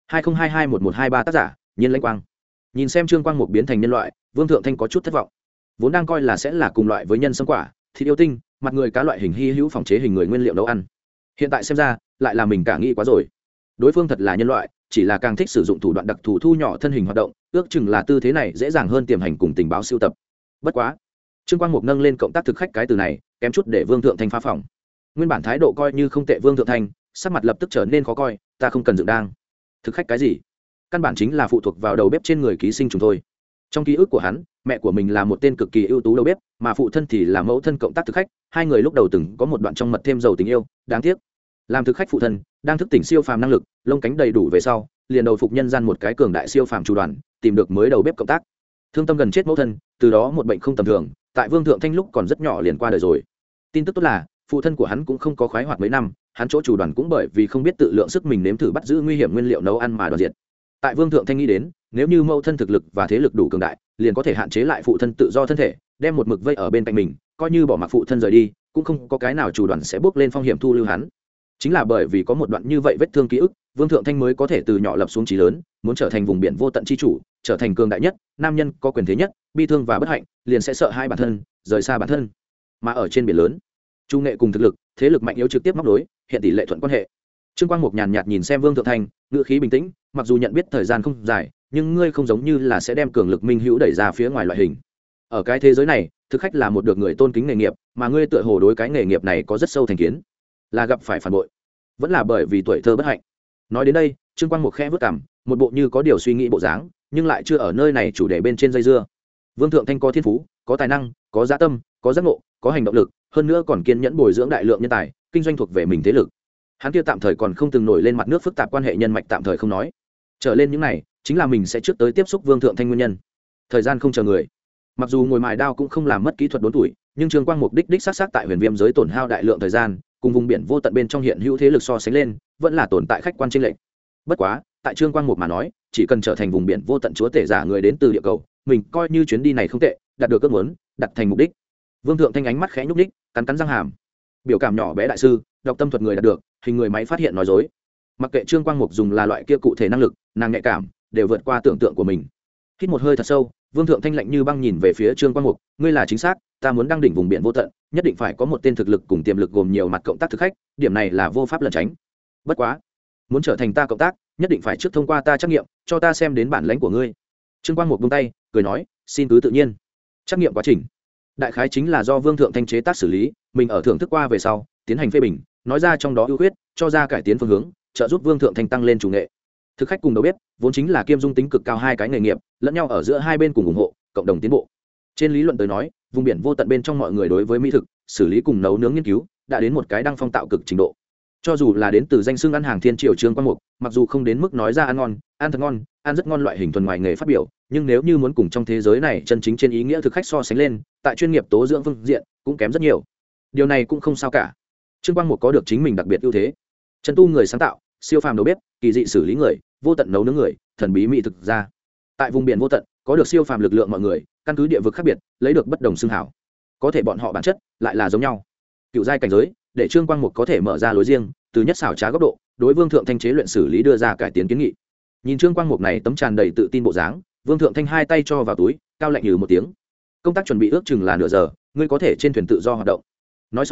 20221123 tác giả, Nhiên Lãnh Quang. Nhìn xem Trương Quang Mục biến thành nhân loại, Vương Thượng Thanh có chút thất vọng. Vốn đang coi là sẽ là cùng loại với nhân sâm quả, thịt yêu tinh, mặt người cá loại hình hy hữu phòng chế hình người nguyên liệu nấu ăn. Hiện tại xem ra, lại là mình cả nghĩ quá rồi. Đối phương thật là nhân loại, chỉ là càng thích sử dụng thủ đoạn đặc thù thu nhỏ thân hình hoạt động, ước chừng là tư thế này dễ dàng hơn tiềm hành cùng tình báo sưu tập. Bất quá, Trương Quang Mục nâng lên cộng tác thực khách cái từ này, kém chút để Vương Thượng Thanh phá phòng. Nguyên bản thái độ coi như không tệ Vương Thượng Thanh, sắc mặt lập tức trở nên khó coi, ta không cần dựng đang. Thực khách cái gì? Căn bản chính là phụ thuộc vào đầu bếp trên người ký sinh trùng thôi. Trong ký ức của hắn, mẹ của mình là một tên cực kỳ ưu tú đầu bếp, mà phụ thân thì là mẫu thân cộng tác thực khách, hai người lúc đầu từng có một đoạn trong mật thêm dầu tình yêu, đáng tiếc. Làm thực khách phụ thân, đang thức tỉnh siêu phàm năng lực, lông cánh đầy đủ về sau, liền đầu phục nhân gian một cái cường đại siêu phàm chủ đoàn, tìm được mới đầu bếp cộng tác. Thương tâm gần chết mẫu thân, từ đó một bệnh không tầm thường, tại Vương Thượng Thanh lúc còn rất nhỏ liền qua đời rồi. Tin tức tốt là, phụ thân của hắn cũng không có khoái hoạt mấy năm, hắn chỗ chủ đoàn cũng bởi vì không biết tự lượng sức mình nếm thử bắt giữ nguy hiểm nguyên liệu nấu ăn mà đoàn diệt. Tại Vương Thượng Thanh nghĩ đến, nếu như mẫu thân thực lực và thế lực đủ cường đại, liền có thể hạn chế lại phụ thân tự do thân thể, đem một mực vây ở bên cạnh mình, coi như bỏ mặc phụ thân rời đi, cũng không có cái nào chủ đoàn sẽ bước lên phong hiểm thu lưu hắn. Chính là bởi vì có một đoạn như vậy vết thương ký ức, Vương Thượng Thanh mới có thể từ nhỏ lập xuống chí lớn, muốn trở thành vùng biển vô tận chi chủ, trở thành cường đại nhất, nam nhân có quyền thế nhất, bi thương và bất hạnh liền sẽ sợ hai bản thân, rời xa bản thân. Mà ở trên biển lớn, trung nghệ cùng thực lực, thế lực mạnh yếu trực tiếp móc đối, hiện tỷ lệ thuận quan hệ. Trương Quang Mục nhàn nhạt nhìn xem Vương Thượng Thanh, ngữ khí bình tĩnh, mặc dù nhận biết thời gian không dài, nhưng ngươi không giống như là sẽ đem cường lực minh hữu đẩy ra phía ngoài loại hình. Ở cái thế giới này, thực khách là một được người tôn kính nghề nghiệp, mà ngươi tựa hồ đối cái nghề nghiệp này có rất sâu thành kiến, là gặp phải phản bội, vẫn là bởi vì tuổi thơ bất hạnh. Nói đến đây, Trương Quang Mục khẽ vút cằm, một bộ như có điều suy nghĩ bộ dáng, nhưng lại chưa ở nơi này chủ đề bên trên dây dưa. Vương Thượng Thanh có thiên phú, có tài năng, có dã tâm, có giác ngộ, có hành động lực, hơn nữa còn kiên nhẫn bồi dưỡng đại lượng nhân tài, kinh doanh thuộc về mình thế lực. Hắn kia tạm thời còn không từng nổi lên mặt nước phức tạp quan hệ nhân mạch tạm thời không nói. Trở lên những này, chính là mình sẽ trước tới tiếp xúc Vương Thượng Thanh nguyên nhân. Thời gian không chờ người. Mặc dù ngồi mài đao cũng không làm mất kỹ thuật đốn tuổi, nhưng Trương Quang Mục đích xác tại Huyền Viêm giới tổn hao đại lượng thời gian, cùng vùng biển vô tận bên trong hiện hữu thế lực so sánh lên, vẫn là tồn tại khách quan chênh lệch. Bất quá, tại Trương Quang Mục mà nói, chỉ cần trở thành vùng biển vô tận chúa tể giả người đến từ địa cầu, mình coi như chuyến đi này không tệ, đạt được ước muốn, đặt thành mục đích. Vương Thượng Thanh ánh mắt khẽ nhúc nhích, cắn cắn răng hàm. Biểu cảm nhỏ bé đại sư, đọc tâm thuật người đạt được, hình người máy phát hiện nói dối. Mặc kệ Trương Quang Mục dùng là loại kia cụ thể năng lực, nàng nhạy cảm, đều vượt qua tưởng tượng của mình. Hít một hơi thật sâu, Vương Thượng Thanh lạnh như băng nhìn về phía Trương Quang Mục, ngươi là chính xác, ta muốn đăng đỉnh vùng biển vô tận, nhất định phải có một tên thực lực cùng tiềm lực gồm nhiều mặt cộng tác thực khách, điểm này là vô pháp lẩn tránh. Bất quá, muốn trở thành ta cộng tác, nhất định phải trước thông qua ta trắc nghiệm, cho ta xem đến bản lãnh của ngươi. Trương Quang Mục buông tay, cười nói, xin cứ tự nhiên. Trắc nghiệm quá trình, đại khái chính là do Vương Thượng Thanh chế tác xử lý, mình ở thưởng thức qua về sau, tiến hành phê bình, nói ra trong đó ưu khuyết, cho ra cải tiến phương hướng, trợ giúp Vương Thượng Thanh tăng lên chủ nghệ. Thực khách cùng đầu bếp vốn chính là kiêm dung tính cực cao hai cái nghề nghiệp, lẫn nhau ở giữa hai bên cùng ủng hộ, cộng đồng tiến bộ. Trên lý luận tới nói, vùng biển vô tận bên trong mọi người đối với mỹ thực, xử lý cùng nấu nướng nghiên cứu đã đến một cái đăng phong tạo cực trình độ. Cho dù là đến từ danh xưng ăn hàng thiên triều Trương Quang Mục, mặc dù không đến mức nói ra ăn ngon, ăn thật ngon, ăn rất ngon loại hình thuần ngoài nghề phát biểu, nhưng nếu như muốn cùng trong thế giới này chân chính trên ý nghĩa thực khách so sánh lên, tại chuyên nghiệp tố dưỡng phương diện cũng kém rất nhiều. Điều này cũng không sao cả. Trương Quang Mục có được chính mình đặc biệt ưu thế. Chân tu người sáng tạo, siêu phàm đầu bếp, kỳ dị xử lý người, vô tận nấu nướng người, thần bí mỹ thực ra. Tại vùng biển vô tận, có được siêu phàm lực lượng mọi người, căn cứ địa vực khác biệt, lấy được bất đồng xưng hảo. Có thể bọn họ bản chất lại là giống nhau. Cựu giai cảnh giới, để Trương Quang Mục có thể mở ra lối riêng, từ nhất xảo trá góc độ, đối Vương Thượng Thanh chế luyện xử lý đưa ra cải tiến kiến nghị. Nhìn Trương Quang Mục này tấm tràn đầy tự tin bộ dáng, Vương Thượng Thanh hai tay cho vào túi, cao lạnh nhừ một tiếng. Công tác chuẩn bị ước chừng là nửa giờ, ngươi có thể trên thuyền tự do hoạt động. Nói xong,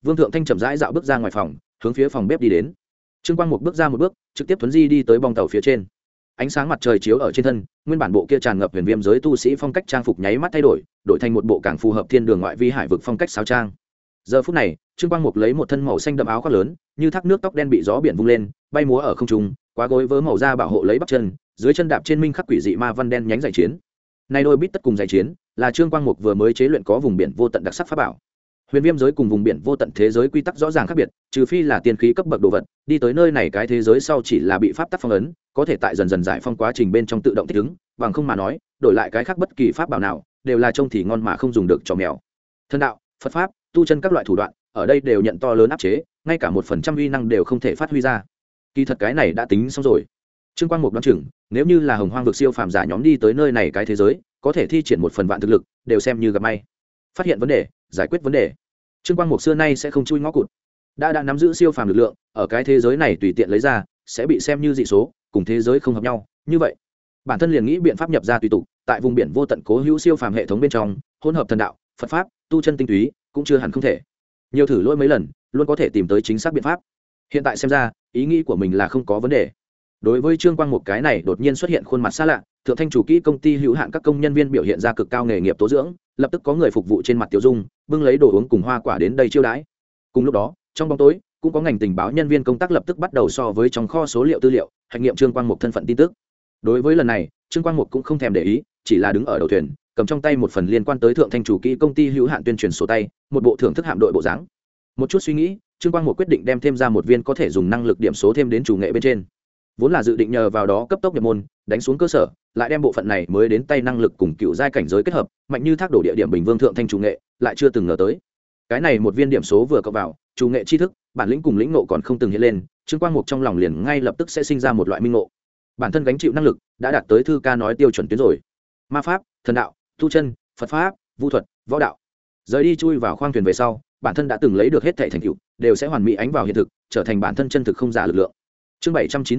Vương Thượng Thanh chậm rãi dạo bước ra ngoài phòng, hướng phía phòng bếp đi đến. Trương Quang Mục bước ra một bước, trực tiếp thuấn di đi tới bong tàu phía trên. Ánh sáng mặt trời chiếu ở trên thân, nguyên bản bộ kia tràn ngập huyền viêm giới tu sĩ phong cách trang phục nháy mắt thay đổi, đổi thành một bộ càng phù hợp thiên đường ngoại vi hải vực phong cách sáo trang. Giờ phút này, Trương Quang Mục lấy một thân màu xanh đậm áo khoác lớn, như thác nước tóc đen bị gió biển vung lên, bay múa ở không trung, quá gối vớ màu da bảo hộ lấy bắp chân, dưới chân đạp trên minh khắc quỷ dị ma văn đen nhánh giải chiến. Này đôi bít tất cùng giải chiến, là Trương Quang Mục vừa mới chế luyện có vùng biển vô tận đặc sắc pháp bảo. Huyền viêm giới cùng vùng biển vô tận thế giới quy tắc rõ ràng khác biệt, trừ phi là tiên khí cấp bậc đồ vật, đi tới nơi này cái thế giới sau chỉ là bị pháp tắc phong ấn, có thể tại dần dần giải phong quá trình bên trong tự động thích ứng, bằng không mà nói, đổi lại cái khác bất kỳ pháp bảo nào, đều là trông thì ngon mà không dùng được cho mèo. Thân đạo, Phật pháp, tu chân các loại thủ đoạn, ở đây đều nhận to lớn áp chế, ngay cả 1% uy năng đều không thể phát huy ra. Kỳ thật cái này đã tính xong rồi. Trương Quang Mục đoán chừng, nếu như là Hồng Hoang vực siêu phàm giả nhóm đi tới nơi này cái thế giới, có thể thi triển 1/1000 thực lực, đều xem như gặp may. Phát hiện vấn đề, giải quyết vấn đề. Trương Quang Mục xưa nay sẽ không chui ngõ cụt, đã nắm giữ siêu phàm lực lượng, ở cái thế giới này tùy tiện lấy ra, sẽ bị xem như dị số, cùng thế giới không hợp nhau. Như vậy, bản thân liền nghĩ biện pháp nhập ra tùy tục, tại vùng biển vô tận cố hữu siêu phàm hệ thống bên trong, hỗn hợp thần đạo, Phật pháp, tu chân tinh túy, cũng chưa hẳn không thể. Nhiều thử lỗi mấy lần, luôn có thể tìm tới chính xác biện pháp. Hiện tại xem ra, ý nghĩ của mình là không có vấn đề. Đối với Trương Quang Mục cái này đột nhiên xuất hiện khuôn mặt xa lạ, Thượng Thanh chủ kỹ công ty hữu hạn các công nhân viên biểu hiện ra cực cao nghề nghiệp tố dưỡng, lập tức có người phục vụ trên mặt tiểu dung, bưng lấy đồ uống cùng hoa quả đến đây chiêu đãi. Cùng lúc đó, trong bóng tối, cũng có ngành tình báo nhân viên công tác lập tức bắt đầu so với trong kho số liệu tư liệu, hành nghiệm Trương Quang Mục thân phận tin tức. Đối với lần này, Trương Quang Mục cũng không thèm để ý, chỉ là đứng ở đầu thuyền, cầm trong tay một phần liên quan tới Thượng Thanh chủ kỹ công ty hữu hạn tuyên truyền sổ tay, một bộ thưởng thức hạm đội bộ dáng. Một chút suy nghĩ, Trương Quang Mục quyết định đem thêm ra một viên có thể dùng năng lực điểm số thêm đến chủ nghệ bên trên. Vốn là dự định nhờ vào đó cấp tốc nhập môn, đánh xuống cơ sở, lại đem bộ phận này mới đến tay năng lực cùng cựu giai cảnh giới kết hợp, mạnh như thác đổ địa điểm bình vương thượng thanh chủ nghệ, lại chưa từng ngờ tới. Cái này một viên điểm số vừa cộng vào, chủ nghệ tri thức, bản lĩnh cùng lĩnh ngộ còn không từng hiện lên, Trương Quang Mục trong lòng liền ngay lập tức sẽ sinh ra một loại minh ngộ. Bản thân gánh chịu năng lực đã đạt tới thư ca nói tiêu chuẩn tuyến rồi. Ma pháp, thần đạo, tu chân, Phật pháp, vu thuật, võ đạo. Rời đi chui vào khoang thuyền về sau, bản thân đã từng lấy được hết thảy thành tựu, đều sẽ hoàn mỹ ánh vào hiện thực, trở thành bản thân chân thực không giả lực lượng. Chương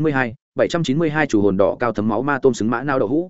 792 chủ hồn đỏ cao thấm máu ma tôm xứng mã nao đậu hũ.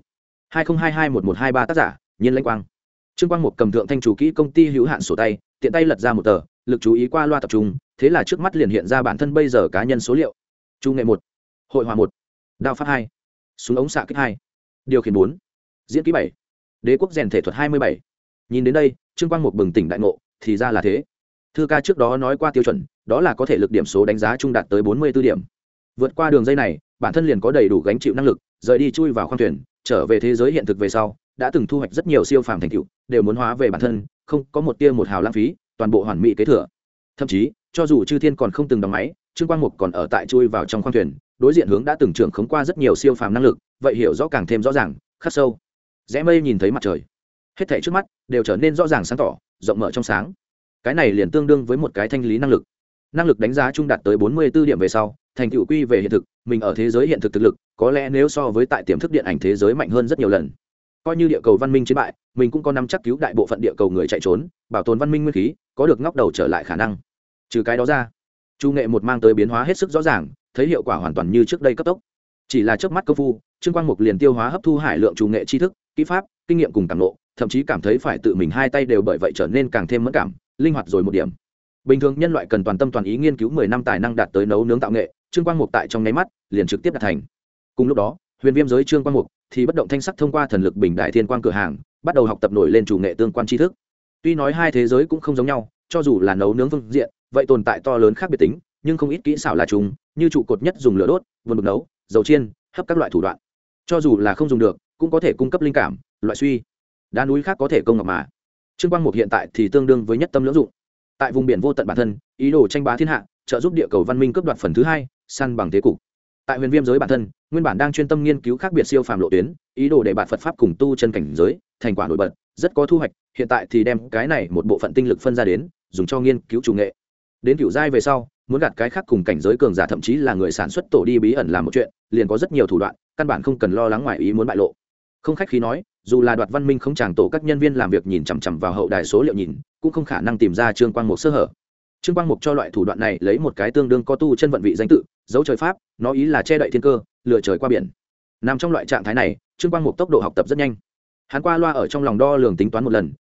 20221123 tác giả, Nhiên Lãnh Quang. Trương Quang Mục cầm thượng thanh chủ kỹ công ty hữu hạn sổ tay, tiện tay lật ra một tờ, lực chú ý qua loa tập trung, thế là trước mắt liền hiện ra bản thân bây giờ cá nhân số liệu. Chu nghệ 1, hội họa 1, đao pháp 2, súng ống xạ kích 2, điều khiển 4, diễn kỹ 7, đế quốc rèn thể thuật 27. Nhìn đến đây, Trương Quang Mục bừng tỉnh đại ngộ, thì ra là thế. Thư ca trước đó nói qua tiêu chuẩn, đó là có thể lực điểm số đánh giá trung đạt tới 44 điểm. Vượt qua đường dây này, bản thân liền có đầy đủ gánh chịu năng lực, rời đi chui vào khoang thuyền, trở về thế giới hiện thực về sau, đã từng thu hoạch rất nhiều siêu phàm thành tựu, đều muốn hóa về bản thân, không có một tia một hào lãng phí, toàn bộ hoàn mỹ kế thừa. Thậm chí, cho dù Chư Thiên còn không từng đóng máy, Trương Quang Mục còn ở tại chui vào trong khoang thuyền, đối diện hướng đã từng trưởng khống qua rất nhiều siêu phàm năng lực, vậy hiểu rõ càng thêm rõ ràng, khắc sâu. Rẽ mây nhìn thấy mặt trời, hết thảy trước mắt đều trở nên rõ ràng sáng tỏ, rộng mở trong sáng. Cái này liền tương đương với một cái thanh lý năng lực. Năng lực đánh giá trung đạt tới 44 điểm về sau, thành tựu quy về hiện thực, mình ở thế giới hiện thực thực lực, có lẽ nếu so với tại tiềm thức điện ảnh thế giới mạnh hơn rất nhiều lần. Coi như địa cầu văn minh chiến bại, mình cũng có nắm chắc cứu đại bộ phận địa cầu người chạy trốn, bảo tồn văn minh nguyên khí, có được ngóc đầu trở lại khả năng. Trừ cái đó ra, Chu nghệ một mang tới biến hóa hết sức rõ ràng, thấy hiệu quả hoàn toàn như trước đây cấp tốc. Chỉ là chớp mắt công phu, Trương Quang Mục liền tiêu hóa hấp thu hải lượng Chu nghệ tri thức, kỹ pháp, kinh nghiệm cùng cảm ngộ, thậm chí cảm thấy phải tự mình hai tay đều bởi vậy trở nên càng thêm mẫn cảm, linh hoạt rồi một điểm. Bình thường nhân loại cần toàn tâm toàn ý nghiên cứu 10 năm tài năng đạt tới nấu nướng tạo nghệ, Trương Quang Mục tại trong nháy mắt liền trực tiếp đạt thành. Cùng lúc đó, huyền viêm giới Trương Quang Mục thì bất động thanh sắc thông qua thần lực bình đại thiên quang cửa hàng, bắt đầu học tập nổi lên chủ nghệ tương quan tri thức. Tuy nói hai thế giới cũng không giống nhau, cho dù là nấu nướng phương diện, vậy tồn tại to lớn khác biệt tính, nhưng không ít kỹ xảo là chung, như trụ cột nhất dùng lửa đốt, vườn bực nấu, dầu chiên, hấp các loại thủ đoạn. Cho dù là không dùng được, cũng có thể cung cấp linh cảm, loại suy. Đá núi khác có thể công ngọc mà. Trương Quang Mục hiện tại thì tương đương với nhất tâm lưỡng dụng. Tại vùng biển vô tận bản thân, ý đồ tranh bá thiên hạ, trợ giúp địa cầu văn minh cướp đoạt phần thứ hai, săn bằng thế cục. Tại huyền viêm giới bản thân, nguyên bản đang chuyên tâm nghiên cứu khác biệt siêu phàm lộ tuyến, ý đồ để bạn Phật pháp cùng tu chân cảnh giới, thành quả nổi bật, rất có thu hoạch, hiện tại thì đem cái này một bộ phận tinh lực phân ra đến, dùng cho nghiên cứu chủ nghệ. Đến cửu giai về sau, muốn gạt cái khác cùng cảnh giới cường giả thậm chí là người sản xuất tổ đi bí ẩn làm một chuyện, liền có rất nhiều thủ đoạn, căn bản không cần lo lắng ngoài ý muốn bại lộ. Không khách khí nói, dù là đoạt văn minh không chàng tổ các nhân viên làm việc nhìn chằm chằm vào hậu đài số liệu nhìn, cũng không khả năng tìm ra Trương Quang Mục sơ hở. Trương Quang Mục cho loại thủ đoạn này lấy một cái tương đương có tu chân vận vị danh tự, dấu trời pháp, nó ý là che đậy thiên cơ, lừa trời qua biển. Nằm trong loại trạng thái này, Trương Quang Mục tốc độ học tập rất nhanh. Hắn qua loa ở trong lòng đo lường tính toán một lần,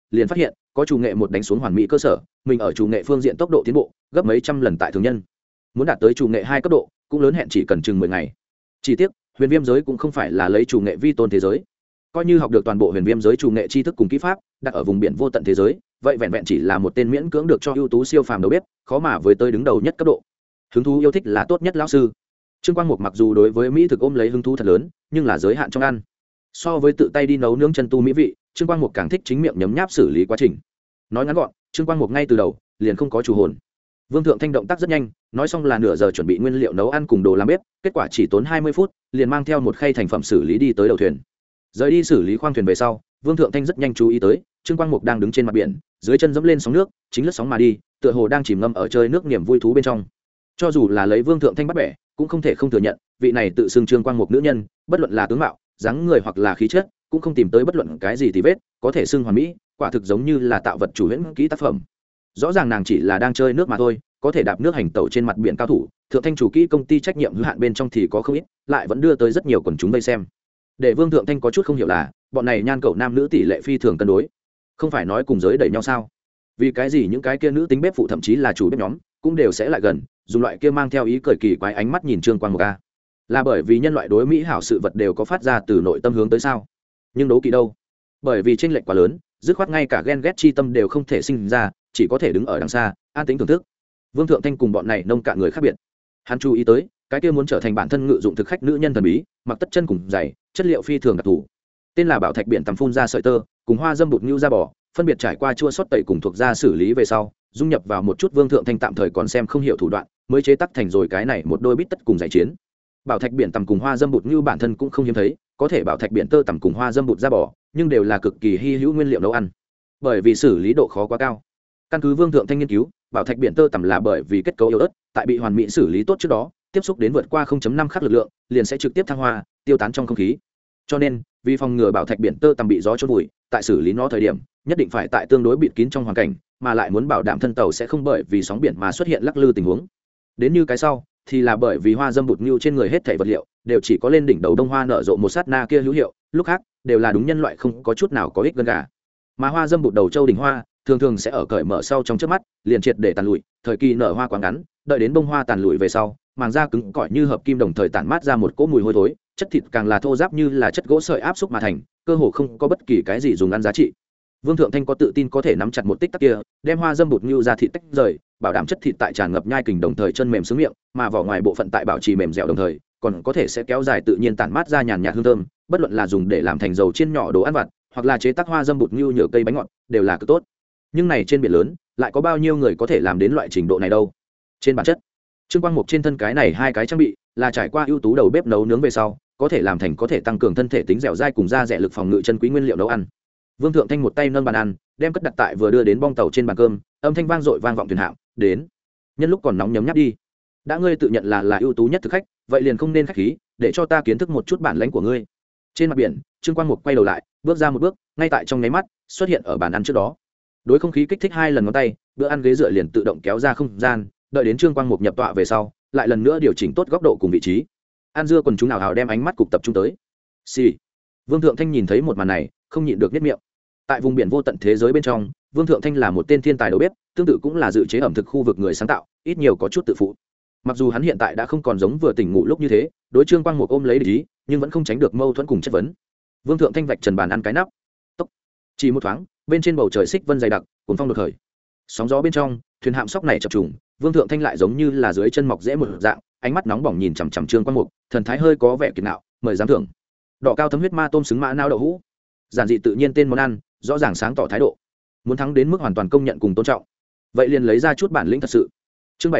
liền phát hiện có chủ nghệ một đánh xuống hoàn mỹ cơ sở, mình ở chủ nghệ phương diện tốc độ tiến bộ gấp mấy trăm lần tại thường nhân. Muốn đạt tới chủ nghệ 2 cấp độ cũng lớn hẹn chỉ cần chừng 10 ngày. Chỉ tiếc huyền viêm giới cũng không phải là lấy chủ nghệ vi tôn thế giới, coi như học được toàn bộ huyền viêm giới chủ nghệ tri thức cùng kỹ pháp đặt ở vùng biển vô tận thế giới, vậy vẹn vẹn chỉ là một tên miễn cưỡng được cho ưu tú siêu phàm đầu bếp, khó mà với tới đứng đầu nhất cấp độ. Hứng thú yêu thích là tốt nhất lão sư. Trương Quang Mục mặc dù đối với mỹ thực ôm lấy hứng thú thật lớn, nhưng là giới hạn trong ăn. So với tự tay đi nấu nướng chân tu mỹ vị, Trương Quang Mục càng thích chính miệng nhấm nháp xử lý quá trình. Nói ngắn gọn, Trương Quang Mục ngay từ đầu liền không có chủ hồn. Vương Thượng Thanh động tác rất nhanh, nói xong là nửa giờ chuẩn bị nguyên liệu nấu ăn cùng đồ làm bếp, kết quả chỉ tốn 20 phút, liền mang theo một khay thành phẩm xử lý đi tới đầu thuyền. Rời đi xử lý khoang thuyền về sau, Vương Thượng Thanh rất nhanh chú ý tới, Trương Quang Mục đang đứng trên mặt biển, dưới chân dẫm lên sóng nước, chính lướt sóng mà đi, tựa hồ đang chìm ngâm ở chơi nước niềm vui thú bên trong. Cho dù là lấy Vương Thượng Thanh bắt bẻ, cũng không thể không thừa nhận, vị này tự xưng Trương Quang Mục nữ nhân, bất luận là tướng mạo, dáng người hoặc là khí chất, cũng không tìm tới bất luận cái gì tì vết, có thể xưng hoàn mỹ, quả thực giống như là tạo vật chủ huyễn kỹ tác phẩm. Rõ ràng nàng chỉ là đang chơi nước mà thôi, có thể đạp nước hành tẩu trên mặt biển cao thủ, Thượng Thanh chủ kỹ công ty trách nhiệm hữu hạn bên trong thì có không ít, lại vẫn đưa tới rất nhiều quần chúng vây xem. Để Vương Thượng Thanh có chút không hiểu là, bọn này nhan cậu nam nữ tỷ lệ phi thường cân đối, không phải nói cùng giới đẩy nhau sao? Vì cái gì những cái kia nữ tính bếp phụ thậm chí là chủ bếp nhóm cũng đều sẽ lại gần, dùng loại kia mang theo ý cười kỳ quái ánh mắt nhìn Trương Quang Mục a? Là bởi vì nhân loại đối mỹ hảo sự vật đều có phát ra từ nội tâm hướng tới sao? Nhưng đố kỵ đâu? Bởi vì chênh lệch quá lớn, dứt khoát ngay cả ghen ghét chi tâm đều không thể sinh ra, chỉ có thể đứng ở đằng xa, an tĩnh thưởng thức. Vương Thượng Thanh cùng bọn này nông cạn người khác biệt. Hắn chú ý tới, cái kia muốn trở thành bản thân ngự dụng thực khách nữ nhân thần bí, mặc tất chân cùng giày, chất liệu phi thường đặc thù. Tên là bảo thạch biển tầm phun ra sợi tơ, cùng hoa dâm bụt nhũ da bò, phân biệt trải qua chua sót tẩy cùng thuộc da xử lý về sau, dung nhập vào một chút Vương Thượng Thanh tạm thời còn xem không hiểu thủ đoạn, mới chế tác thành rồi cái này một đôi bít tất cùng giày chiến. Bảo thạch biển tầm cùng hoa dâm bụt nhũ bản thân cũng không hiếm thấy, có thể bảo thạch biển tơ tầm cùng hoa dâm bụt da bò, nhưng đều là cực kỳ hy hữu nguyên liệu nấu ăn. Bởi vì xử lý độ khó quá cao. Căn cứ Vương Thượng Thanh nghiên cứu, bảo thạch biển tơ tầm là bởi vì kết cấu yếu ớt, tại bị hoàn mỹ xử lý tốt trước đó, tiếp xúc đến vượt qua 0.5 khắc lực lượng, liền sẽ trực tiếp thăng hoa, tiêu tán trong không khí. Cho nên, vì phòng ngừa bảo thạch biển tơ tầm bị gió chôn vùi, tại xử lý nó thời điểm, nhất định phải tại tương đối bịt kín trong hoàn cảnh, mà lại muốn bảo đảm thân tàu sẽ không bởi vì sóng biển mà xuất hiện lắc lư tình huống. Đến như cái sau, thì là bởi vì hoa dâm bụt nhưu trên người hết thảy vật liệu đều chỉ có lên đỉnh đầu đông hoa nở rộ một sát na kia hữu hiệu, lúc khác đều là đúng nhân loại không có chút nào có ích gân gà. Mà hoa dâm bụt đầu châu đỉnh hoa thường thường sẽ ở cởi mở sau trong trước mắt, liền triệt để tàn lụi, thời kỳ nở hoa quá ngắn, đợi đến bông hoa tàn lụi về sau, màng da cứng cỏi như hợp kim đồng thời tản mát ra một cỗ mùi hôi thối, chất thịt càng là thô ráp như là chất gỗ sợi áp xúc mà thành, cơ hồ không có bất kỳ cái gì dùng ăn giá trị. Vương Thượng Thanh có tự tin có thể nắm chặt một tích tắc kia, đem hoa dâm bụt như ra thịt tách rời, bảo đảm chất thịt tại tràn ngập nhai kình đồng thời chân mềm sướng miệng, mà vỏ ngoài bộ phận tại bảo trì mềm dẻo đồng thời, còn có thể sẽ kéo dài tự nhiên tản mát ra nhàn nhạt hương thơm, bất luận là dùng để làm thành dầu chiên nhỏ đồ ăn vặt, hoặc là chế tác hoa dâm bụt như nhựa cây bánh ngọt, đều là cực tốt. Nhưng này trên biển lớn, lại có bao nhiêu người có thể làm đến loại trình độ này đâu? Trên bản chất, Trương Quang Mục trên thân cái này hai cái trang bị, là trải qua ưu tú đầu bếp nấu nướng về sau, có thể làm thành có thể tăng cường thân thể tính dẻo dai cùng da rẻ lực phòng ngự chân quý nguyên liệu nấu ăn. Vương Thượng Thanh một tay nâng bàn ăn, đem cất đặt tại vừa đưa đến bong tàu trên bàn cơm, âm thanh vang dội vang vọng thuyền hạm, đến. Nhân lúc còn nóng nhấm nháp đi. Đã ngươi tự nhận là ưu tú nhất thực khách, vậy liền không nên khách khí, để cho ta kiến thức một chút bản lãnh của ngươi. Trên mặt biển, Trương Quang Mục quay đầu lại, bước ra một bước, ngay tại trong nháy mắt, xuất hiện ở bàn ăn trước đó. Đối không khí kích thích hai lần ngón tay, bữa ăn ghế dựa liền tự động kéo ra không gian, đợi đến Trương Quang Mục nhập tọa về sau, lại lần nữa điều chỉnh tốt góc độ cùng vị trí. Ăn dưa quần chúng nào hào đem ánh mắt cục tập trung tới. Xì. Vương Thượng Thanh nhìn thấy một màn này, không nhịn được nhếch miệng. Tại vùng biển vô tận thế giới bên trong, Vương Thượng Thanh là một tên thiên tài đầu bếp, tương tự cũng là dự chế ẩm thực khu vực người sáng tạo, ít nhiều có chút tự phụ. Mặc dù hắn hiện tại đã không còn giống vừa tỉnh ngủ lúc như thế, đối Trương Quang Mục ôm lấy ý, nhưng vẫn không tránh được mâu thuẫn cùng chất vấn. Vương Thượng Thanh vạch trần bàn ăn cái nắp. Tốc. Chỉ một thoáng, bên trên bầu trời xích vân dày đặc, cuốn phong đột khởi. Sóng gió bên trong, thuyền hạm sóc này chập trùng, Vương Thượng Thanh lại giống như là dưới chân mọc rễ một dạng, ánh mắt nóng bỏng nhìn chằm chằm Trương Quang Mục, thần thái hơi có vẻ kiệt ngạo, mời giám thưởng. Đỏ cao thấm huyết ma tôm xứng mã nao đậu hũ. Giản dị tự nhiên tên món ăn, rõ ràng sáng tỏ thái độ. Muốn thắng đến mức hoàn toàn công nhận cùng tôn trọng. Vậy liền lấy ra chút bản lĩnh thật sự. Chương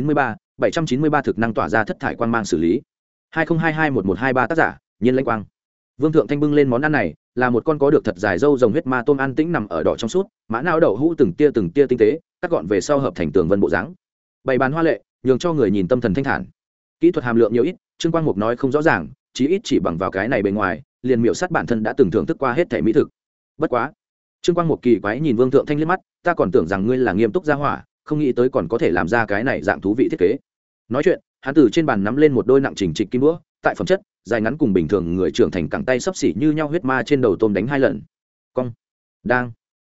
793 thực năng tỏa ra thất thải quang mang xử lý. 20221123 tác giả, Nhiên Lãnh Quang. Vương Thượng Thanh bưng lên món ăn này, là một con có được thật dài râu rồng huyết ma tôm an tĩnh nằm ở đỏ trong suốt, mã não đậu hũ từng tia tinh tế, cắt gọn về sau hợp thành tường vân bộ dáng. Bày bàn hoa lệ, nhường cho người nhìn tâm thần thanh thản. Kỹ thuật hàm lượng nhiều ít, Trương Quang Mục nói không rõ ràng, chí ít chỉ bằng vào cái này bề ngoài, liền miểu sát bản thân đã từng thưởng thức qua hết thể mỹ thực. Bất quá, Trương Quang Mục kỳ quái nhìn Vương Thượng Thanh liếc mắt, ta còn tưởng rằng ngươi là nghiêm túc gia hỏa, không nghĩ tới còn có thể làm ra cái này dạng thú vị thiết kế. Nói chuyện, hắn từ trên bàn nắm lên một đôi nặng chỉnh trịch kim đũa, tại phẩm chất, dài ngắn cùng bình thường người trưởng thành cẳng tay sấp xỉ như nhau huyết ma trên đầu tôm đánh hai lần. Cong, đang.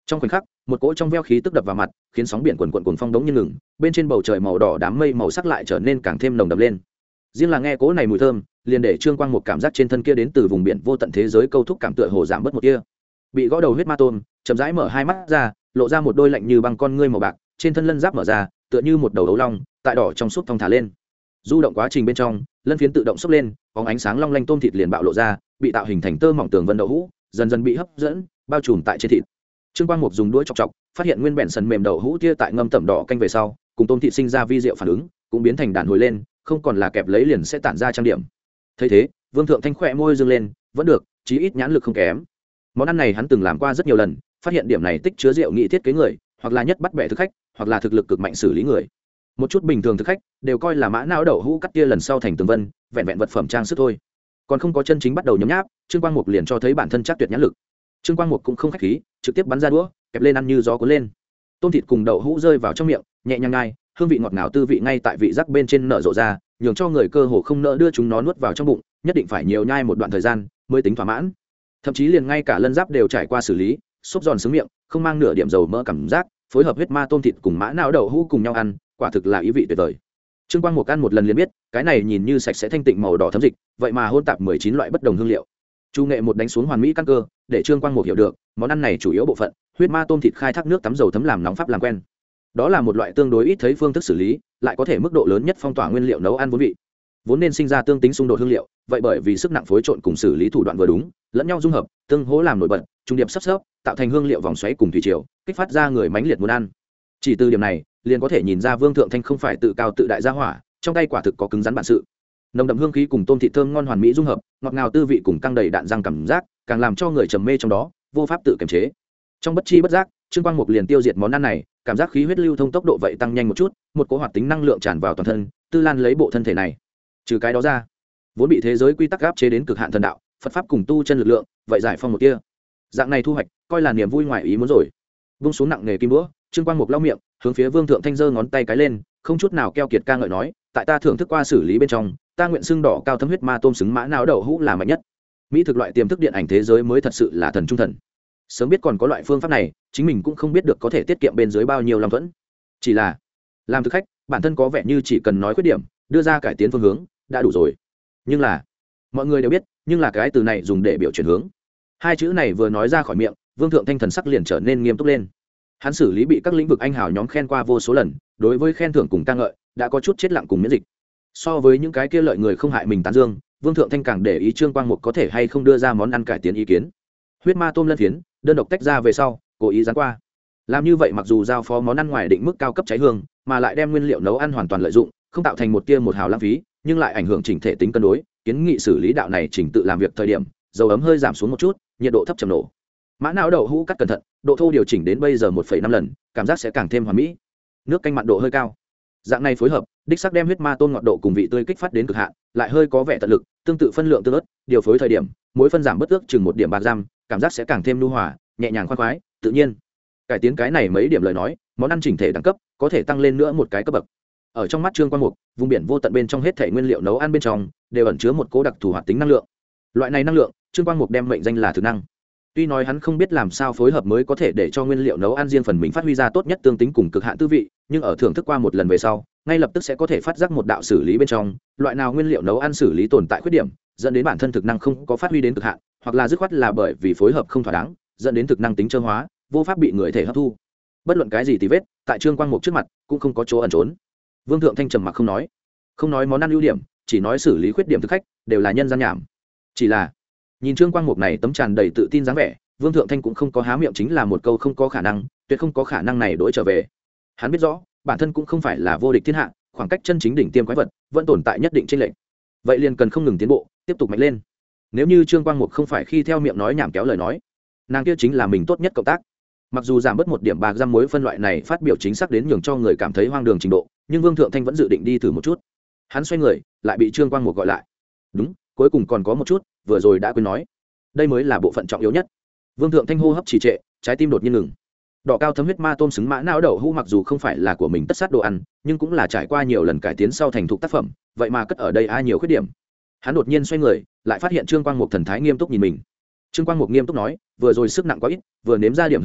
Trong khoảnh khắc, một cỗ trong veo khí tức đập vào mặt, khiến sóng biển quần quần cuồng phong đống như ngừng, bên trên bầu trời màu đỏ đám mây màu sắc lại trở nên càng thêm nồng đậm lên. Riêng là nghe cỗ này mùi thơm, liền để Trương Quang một cảm giác trên thân kia đến từ vùng biển vô tận thế giới câu thúc cảm tựa hồ giảm bớt một kia. Bị gõ đầu huyết ma tôm, chậm rãi mở hai mắt ra, lộ ra một đôi lạnh như băng con ngươi màu bạc, trên thân lân giáp mở ra, tựa như một đầu đấu long, tại đỏ trong suốt thong thả lên. Du động quá trình bên trong, lân phiến tự động xốc lên, bóng ánh sáng long lanh tôm thịt liền bạo lộ ra, bị tạo hình thành tơ mỏng tường vân đậu hũ, dần dần bị hấp dẫn, bao trùm tại trên thịt. Trương Quang Mục dùng đũa chọc chọc, phát hiện nguyên bẹn sần mềm đậu hũ tia tại ngâm tẩm đỏ canh về sau, cùng tôm thịt sinh ra vi diệu phản ứng, cũng biến thành đàn hồi lên, không còn là kẹp lấy liền sẽ tản ra trang điểm. Thấy thế, Vương Thượng Thanh khỏe môi dương lên, vẫn được, chí ít nhãn lực không kém. Món ăn này hắn từng làm qua rất nhiều lần, phát hiện điểm này tích chứa rượu nghị thiết kế người, hoặc là nhất bắt bẻ thực khách, hoặc là thực lực cực mạnh xử lý người. Một chút bình thường thực khách đều coi là mã não đậu hũ cắt tia lần sau thành tường vân, vẹn vẹn vật phẩm trang sức thôi. Còn không có chân chính bắt đầu nhấm nháp, Trương Quang Mục liền cho thấy bản thân chắc tuyệt nhãn lực. Trương Quang Mục cũng không khách khí, trực tiếp bắn ra đũa, kẹp lên ăn như gió cuốn lên. Tôm thịt cùng đậu hũ rơi vào trong miệng, nhẹ nhàng nhai, hương vị ngọt ngào tư vị ngay tại vị giác bên trên nở rộ ra, nhường cho người cơ hồ không nỡ đưa chúng nó nuốt vào trong bụng, nhất định phải nhiều nhai một đoạn thời gian mới tính thỏa mãn. Thậm chí liền ngay cả lân giáp đều trải qua xử lý, xốp giòn sướng miệng, không mang nửa điểm dầu mỡ cảm giác, phối hợp huyết ma tôm thịt cùng mã não đậu hũ cùng nhau ăn, quả thực là ý vị tuyệt vời. Trương Quang Mục ăn một lần liền biết, cái này nhìn như sạch sẽ thanh tịnh màu đỏ thấm dịch, vậy mà hôn tạp 19 loại bất đồng hương liệu. Chu nghệ một đánh xuống hoàn mỹ căn cơ, để Trương Quang Mục hiểu được, món ăn này chủ yếu bộ phận, huyết ma tôm thịt khai thác nước tắm dầu thấm làm nóng pháp làm quen. Đó là một loại tương đối ít thấy phương thức xử lý, lại có thể mức độ lớn nhất phong tỏa nguyên liệu nấu ăn vốn vị. Vốn nên sinh ra tương tính xung đột hương liệu, vậy bởi vì sức nặng phối trộn cùng xử lý thủ đoạn vừa đúng, lẫn nhau dung hợp, tương hỗ làm nổi bật, trung điệp sắp xếp, tạo thành hương liệu vòng xoáy cùng thủy triều, kích phát ra người mãnh liệt muốn ăn. Chỉ từ điểm này, liền có thể nhìn ra Vương Thượng Thanh không phải tự cao tự đại gia hỏa, trong tay quả thực có cứng rắn bản sự. Nồng đậm hương khí cùng tôm thịt thơm ngon hoàn mỹ dung hợp, ngọt ngào tư vị cùng căng đầy đạn răng cảm giác, càng làm cho người trầm mê trong đó, vô pháp tự kiềm chế. Trong bất chi bất giác, Trương Quang Mục liền tiêu diệt món ăn này, cảm giác khí huyết lưu thông tốc độ vậy tăng nhanh một chút, một cỗ hoạt tính năng lượng tràn vào toàn thân, tư lan lấy bộ thân thể này. Trừ cái đó ra, vốn bị thế giới quy tắc áp chế đến cực hạn thần đạo, Phật pháp cùng tu chân lực lượng, vậy giải phong một kia. Dạng này thu hoạch, coi là niềm vui ngoài ý muốn rồi. Vung xuống nặng nghề kim đũa, Trương Quang Mục lau miệng, hướng phía Vương Thượng Thanh giơ ngón tay cái lên, không chút nào keo kiệt ca ngợi nói, tại ta thưởng thức qua xử lý bên trong, ta nguyện xưng đỏ cao thấm huyết ma tôm xứng mã não đậu hũ là mạnh nhất. Mỹ thực loại tiềm thức điện ảnh thế giới mới thật sự là thần trung thần. Sớm biết còn có loại phương pháp này, chính mình cũng không biết được có thể tiết kiệm bên dưới bao nhiêu lòng thuẫn. Chỉ là làm thực khách, bản thân có vẻ như chỉ cần nói khuyết điểm, đưa ra cải tiến phương hướng, đã đủ rồi. Nhưng là mọi người đều biết, nhưng là cái từ này dùng để biểu chuyển hướng. Hai chữ này vừa nói ra khỏi miệng, Vương Thượng Thanh thần sắc liền trở nên nghiêm túc lên. Hắn xử lý bị các lĩnh vực anh hào nhóm khen qua vô số lần, đối với khen thưởng cùng ca ngợi đã có chút chết lặng cùng miễn dịch. So với những cái kia lợi người không hại mình tán dương, Vương Thượng Thanh càng để ý Trương Quang Mục có thể hay không đưa ra món ăn cải tiến ý kiến. Huyết ma tôm lân phiến đơn độc tách ra về sau, cố ý dán qua. Làm như vậy mặc dù giao phó món ăn ngoài định mức cao cấp cháy hương, mà lại đem nguyên liệu nấu ăn hoàn toàn lợi dụng, không tạo thành một tia một hào lãng phí, nhưng lại ảnh hưởng chỉnh thể tính cân đối. Kiến nghị xử lý đạo này chỉnh tự làm việc thời điểm, dầu ấm hơi giảm xuống một chút, nhiệt độ thấp chậm nổ. Mã não đậu hũ cắt cẩn thận, độ thô điều chỉnh đến bây giờ 1,5 lần, cảm giác sẽ càng thêm hoàn mỹ. Nước canh mặn độ hơi cao. Dạng này phối hợp, đích sắc đem huyết ma tôm ngọt độ cùng vị tươi kích phát đến cực hạn, lại hơi có vẻ tận lực, tương tự phân lượng tương ớt, điều phối thời điểm, mỗi phân giảm bất ước chừng 1 điểm bạc giam, cảm giác sẽ càng thêm nhu hòa, nhẹ nhàng khoan khoái, tự nhiên. Cải tiến cái này mấy điểm lời nói, món ăn chỉnh thể đẳng cấp có thể tăng lên nữa một cái cấp bậc. Ở trong mắt Trương Quang Mục, vùng biển vô tận bên trong hết thảy nguyên liệu nấu ăn bên trong đều ẩn chứa một cố đặc thù hoạt tính năng lượng. Loại này năng lượng, Trương Quang Mục đem mệnh danh là thực năng. Tuy nói hắn không biết làm sao phối hợp mới có thể để cho nguyên liệu nấu ăn riêng phần mình phát huy ra tốt nhất tương tính cùng cực hạn tư vị, nhưng ở thưởng thức qua một lần về sau, ngay lập tức sẽ có thể phát giác một đạo xử lý bên trong, loại nào nguyên liệu nấu ăn xử lý tồn tại khuyết điểm, dẫn đến bản thân thực năng không có phát huy đến cực hạn, hoặc là dứt khoát là bởi vì phối hợp không thỏa đáng, dẫn đến thực năng tính trơ hóa, vô pháp bị người thể hấp thu. Bất luận cái gì tì vết, tại Trương Quang Mục trước mặt cũng không có chỗ ẩn trốn. Vương Thượng Thanh trầm mặc không nói món ăn ưu điểm, chỉ nói xử lý khuyết điểm thực khách đều là nhân gian nhảm. Chỉ là nhìn Trương Quang Mục này tấm tràn đầy tự tin dáng vẻ, Vương Thượng Thanh cũng không có há miệng chính là một câu không có khả năng, tuyệt không có khả năng này đổi trở về. Hắn biết rõ, bản thân cũng không phải là vô địch thiên hạ, khoảng cách chân chính đỉnh tiêm quái vật vẫn tồn tại nhất định chênh lệch. Vậy liền cần không ngừng tiến bộ, tiếp tục mạnh lên. Nếu như Trương Quang Mục không phải khi theo miệng nói nhảm kéo lời nói, nàng kia chính là mình tốt nhất cộng tác. Mặc dù giảm bớt 1 điểm bạc giam muối phân loại này phát biểu chính xác đến nhường cho người cảm thấy hoang đường trình độ, nhưng Vương Thượng Thanh vẫn dự định đi thử một chút. Hắn xoay người, lại bị Trương Quang Mục gọi lại. Đúng, cuối cùng còn có một chút, vừa rồi đã quên nói. Đây mới là bộ phận trọng yếu nhất. Vương Thượng Thanh hô hấp trì trệ, trái tim đột nhiên ngừng. Đỏ cao thấm huyết ma tôm xứng mã não đậu hũ mặc dù không phải là của mình tất sát đồ ăn, nhưng cũng là trải qua nhiều lần cải tiến sau thành thục tác phẩm, vậy mà cất ở đây ai nhiều khuyết điểm. Hắn đột nhiên xoay người, lại phát hiện Trương Quang Mục thần thái nghiêm túc nhìn mình. Trương Quang Mục nghiêm túc nói, vừa rồi sức nặng quá ít, vừa nếm ra điểm hương vị,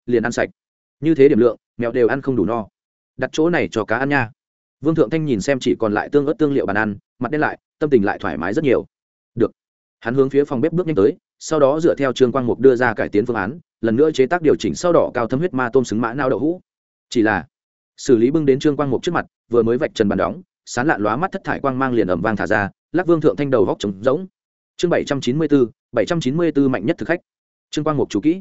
liền ăn sạch. Như thế điểm lượng, mèo đều ăn không đủ no. Đặt chỗ này cho cá ăn nha. Vương Thượng Thanh nhìn xem chỉ còn lại tương ớt tương liệu bàn ăn, mặt đen lại, tâm tình lại thoải mái rất nhiều. Được. Hắn hướng phía phòng bếp bước nhanh tới, sau đó dựa theo Trương Quang Mục đưa ra cải tiến phương án, lần nữa chế tác điều chỉnh sau đỏ cao thấm huyết ma tôm xứng mã não đậu hũ. Chỉ là xử lý bưng đến Trương Quang Mục trước mặt, vừa mới vạch trần bàn đóng, sán lạn lóa mắt thất thải quang mang liền ầm vang thả ra, lắc Vương Thượng Thanh đầu góc trống rỗng. Chương 794 mạnh nhất thực khách. Trương Quang Mục chú kỹ.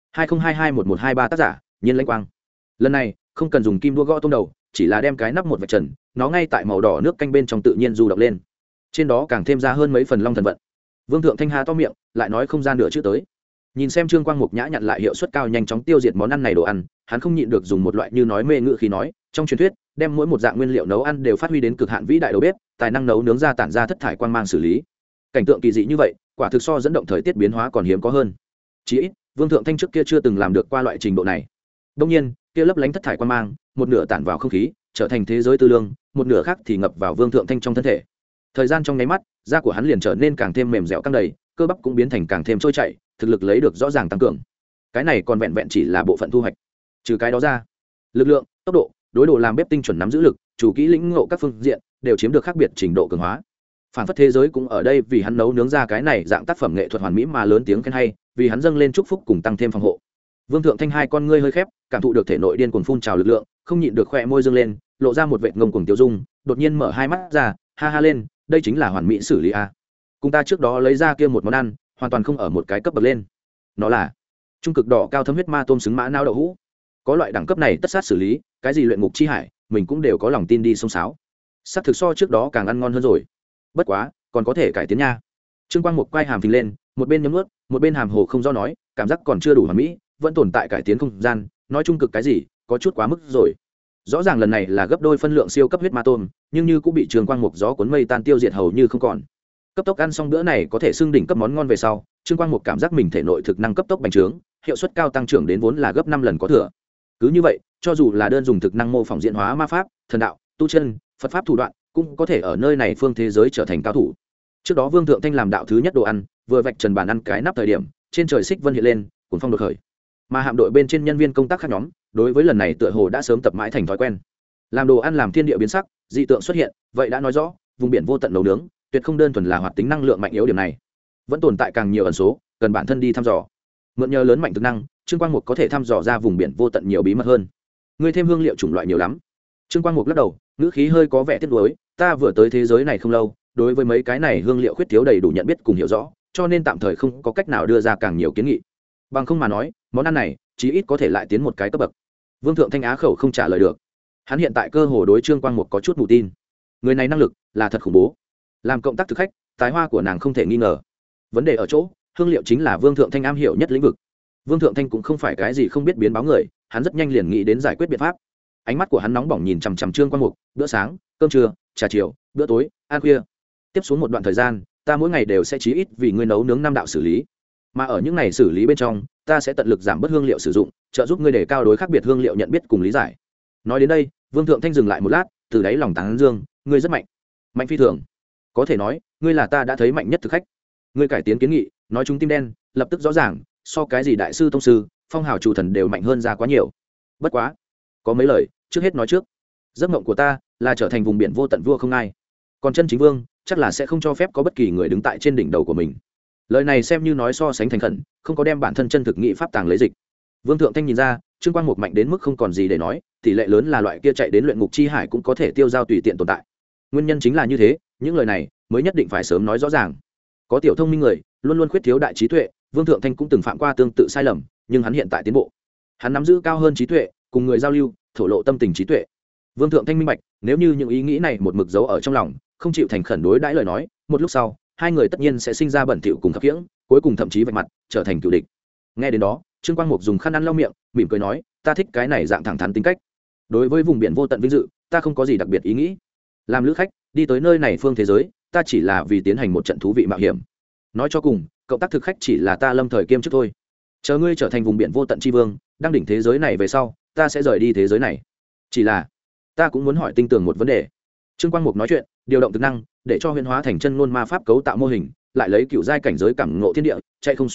20221123 tác giả, Nhiên Lãnh Quang. Lần này, không cần dùng kim đũa gõ tôm đầu, chỉ là đem cái nắp một vạch trần, nó ngay tại màu đỏ nước canh bên trong tự nhiên du động lên. Trên đó càng thêm ra hơn mấy phần long thần vận. Vương Thượng Thanh há to miệng, lại nói không ra nửa chữ tới. Nhìn xem Trương Quang Mục nhã nhặn lại hiệu suất cao nhanh chóng tiêu diệt món ăn này đồ ăn, hắn không nhịn được dùng một loại như nói mê ngữ khí nói, trong truyền thuyết, đem mỗi một dạng nguyên liệu nấu ăn đều phát huy đến cực hạn vĩ đại đầu bếp, tài năng nấu nướng ra tản ra thất thải quang mang xử lý. Cảnh tượng kỳ dị như vậy, quả thực so dẫn động thời tiết biến hóa còn hiếm có hơn. Chỉ ít, Vương Thượng Thanh trước kia chưa từng làm được qua loại trình độ này. Đương nhiên, kia lấp lánh thất thải quang mang, một nửa tản vào không khí, trở thành thế giới tư lương, một nửa khác thì ngập vào Vương Thượng Thanh trong thân thể. Thời gian trong nháy mắt, da của hắn liền trở nên càng thêm mềm dẻo căng đầy, cơ bắp cũng biến thành càng thêm trôi chảy, thực lực lấy được rõ ràng tăng cường. Cái này còn vẹn vẹn chỉ là bộ phận thu hoạch. Trừ cái đó ra, lực lượng, tốc độ, đối đồ làm bếp tinh chuẩn nắm giữ lực, chủ kỹ lĩnh ngộ các phương diện đều chiếm được khác biệt trình độ cường hóa. Phản phất thế giới cũng ở đây vì hắn nấu nướng ra cái này dạng tác phẩm nghệ thuật hoàn mỹ mà lớn tiếng khen hay, vì hắn dâng lên chúc phúc cùng tăng thêm phòng hộ. Vương Thượng Thanh hai con ngươi hơi khép, cảm thụ được thể nội điên cuồng phun trào lực lượng, không nhịn được khóe môi dương lên, lộ ra một vệt ngông cuồng tiêu dung, đột nhiên mở hai mắt ra, ha ha lên, đây chính là hoàn mỹ xử lý a. Cùng ta trước đó lấy ra kia một món ăn, hoàn toàn không ở một cái cấp bậc lên. Nó là trung cực đỏ cao thấm huyết ma tôm xứng mã não đậu hũ. Có loại đẳng cấp này tất sát xử lý, cái gì luyện ngục chi hải, mình cũng đều có lòng tin đi xông xáo. Sắc thực so trước đó càng ăn ngon hơn rồi. Bất quá, còn có thể cải tiến nha. Trương Quang Mục quay hàm phình lên, một bên nhấm nuốt, một bên hàm hồ không do nói, cảm giác còn chưa đủ hoàn mỹ, vẫn tồn tại cải tiến không gian, nói trung cực cái gì, có chút quá mức rồi. Rõ ràng lần này là gấp đôi phân lượng siêu cấp huyết ma tôm, nhưng như cũng bị Trương Quang Mục gió cuốn mây tan tiêu diệt hầu như không còn. Cấp tốc ăn xong bữa này có thể xưng đỉnh cấp món ngon về sau, Trương Quang Mục cảm giác mình thể nội thực năng cấp tốc bành trướng, hiệu suất cao tăng trưởng đến vốn là gấp 5 lần có thừa. Cứ như vậy, cho dù là đơn dùng thực năng mô phỏng diễn hóa ma pháp, thần đạo, tu chân, Phật pháp thủ đoạn, cũng có thể ở nơi này phương thế giới trở thành cao thủ. Trước đó Vương Thượng Thanh làm đạo thứ nhất đồ ăn, vừa vạch trần bàn ăn cái nắp thời điểm, trên trời xích vân hiện lên, cuồng phong đột khởi. Mà hạm đội bên trên nhân viên công tác khác nhóm, đối với lần này tựa hồ đã sớm tập mãi thành thói quen. Làm đồ ăn làm thiên địa biến sắc, dị tượng xuất hiện, vậy đã nói rõ, vùng biển vô tận nấu nướng, tuyệt không đơn thuần là hoạt tính năng lượng mạnh yếu điểm này, vẫn tồn tại càng nhiều ẩn số, cần bản thân đi thăm dò. Mượn nhờ lớn mạnh thực năng, Trương Quang Mục có thể thăm dò ra vùng biển vô tận nhiều bí mật hơn. Ngươi thêm hương liệu chủng loại nhiều lắm. Trương Quang Mục lắc đầu, ngữ khí hơi có vẻ tiếc nuối, ta vừa tới thế giới này không lâu, đối với mấy cái này hương liệu khuyết thiếu đầy đủ nhận biết cùng hiểu rõ, cho nên tạm thời không có cách nào đưa ra càng nhiều kiến nghị. Bằng không mà nói, món ăn này chí ít có thể lại tiến một cái cấp bậc. Vương Thượng Thanh á khẩu không trả lời được. Hắn hiện tại cơ hồ đối Trương Quang Mục có chút mù tin. Người này năng lực là thật khủng bố. Làm cộng tác thực khách, tài hoa của nàng không thể nghi ngờ. Vấn đề ở chỗ, hương liệu chính là Vương Thượng Thanh am hiểu nhất lĩnh vực. Vương Thượng Thanh cũng không phải cái gì không biết biến báo người, hắn rất nhanh liền nghĩ đến giải quyết biện pháp. Ánh mắt của hắn nóng bỏng nhìn chằm chằm Trương Quang Mục, bữa sáng, cơm trưa, trà chiều, bữa tối, ăn khuya. Tiếp xuống một đoạn thời gian, ta mỗi ngày đều sẽ chí ít vì ngươi nấu nướng 5 đạo xử lý. Mà ở những ngày xử lý bên trong, ta sẽ tận lực giảm bớt hương liệu sử dụng, trợ giúp ngươi đề cao đối khác biệt hương liệu nhận biết cùng lý giải. Nói đến đây, Vương Thượng Thanh dừng lại một lát, từ đáy lòng tán dương, ngươi rất mạnh. Mạnh phi thường. Có thể nói, ngươi là ta đã thấy mạnh nhất thực khách. Ngươi cải tiến kiến nghị, nói chúng tim đen, lập tức rõ ràng, so cái gì đại sư tông sư, phong hào chủ thần đều mạnh hơn ra quá nhiều. Bất quá, có mấy lời, trước hết nói trước. Giấc mộng của ta là trở thành vùng biển vô tận vua không ai. Còn chân chính vương, chắc là sẽ không cho phép có bất kỳ người đứng tại trên đỉnh đầu của mình. Lời này xem như nói so sánh thành khẩn, không có đem bản thân chân thực nghị pháp tàng lấy dịch. Vương Thượng Thanh nhìn ra, Trương Quang Mục mạnh đến mức không còn gì để nói, tỷ lệ lớn là loại kia chạy đến luyện ngục chi hải cũng có thể tiêu dao tùy tiện tồn tại. Nguyên nhân chính là như thế, những lời này mới nhất định phải sớm nói rõ ràng. Có tiểu thông minh người, luôn luôn khuyết thiếu đại trí tuệ, Vương Thượng Thanh cũng từng phạm qua tương tự sai lầm, nhưng hắn hiện tại tiến bộ. Hắn nắm giữ cao hơn trí tuệ, cùng người giao lưu, thổ lộ tâm tình trí tuệ. Vương Thượng Thanh minh bạch, nếu như những ý nghĩ này một mực giấu ở trong lòng, không chịu thành khẩn đối đãi lời nói, một lúc sau, hai người tất nhiên sẽ sinh ra bẩn thỉu cùng khập khiễng, cuối cùng thậm chí vạch mặt, trở thành cựu địch. Nghe đến đó, Trương Quang Mục dùng khăn ăn lau miệng, mỉm cười nói, ta thích cái này dạng thẳng thắn tính cách. Đối với vùng biển vô tận vinh dự, ta không có gì đặc biệt ý nghĩ. Làm lữ khách, đi tới nơi này phương thế giới, ta chỉ là vì tiến hành một trận thú vị mạo hiểm. Nói cho cùng, cộng tác thực khách chỉ là ta lâm thời kiêm chức thôi. Chờ ngươi trở thành vùng biển vô tận tri vương, đang đỉnh thế giới này về sau, ta sẽ rời đi thế giới này. Chỉ là, ta cũng muốn hỏi tinh tường một vấn đề. Trương Quang Mục nói chuyện, điều động thực năng, để cho huyễn hóa thành chân ngôn ma pháp cấu tạo mô hình, lại lấy cựu giai cảnh giới cảm ngộ thiên địa, chạy không suy nghĩ,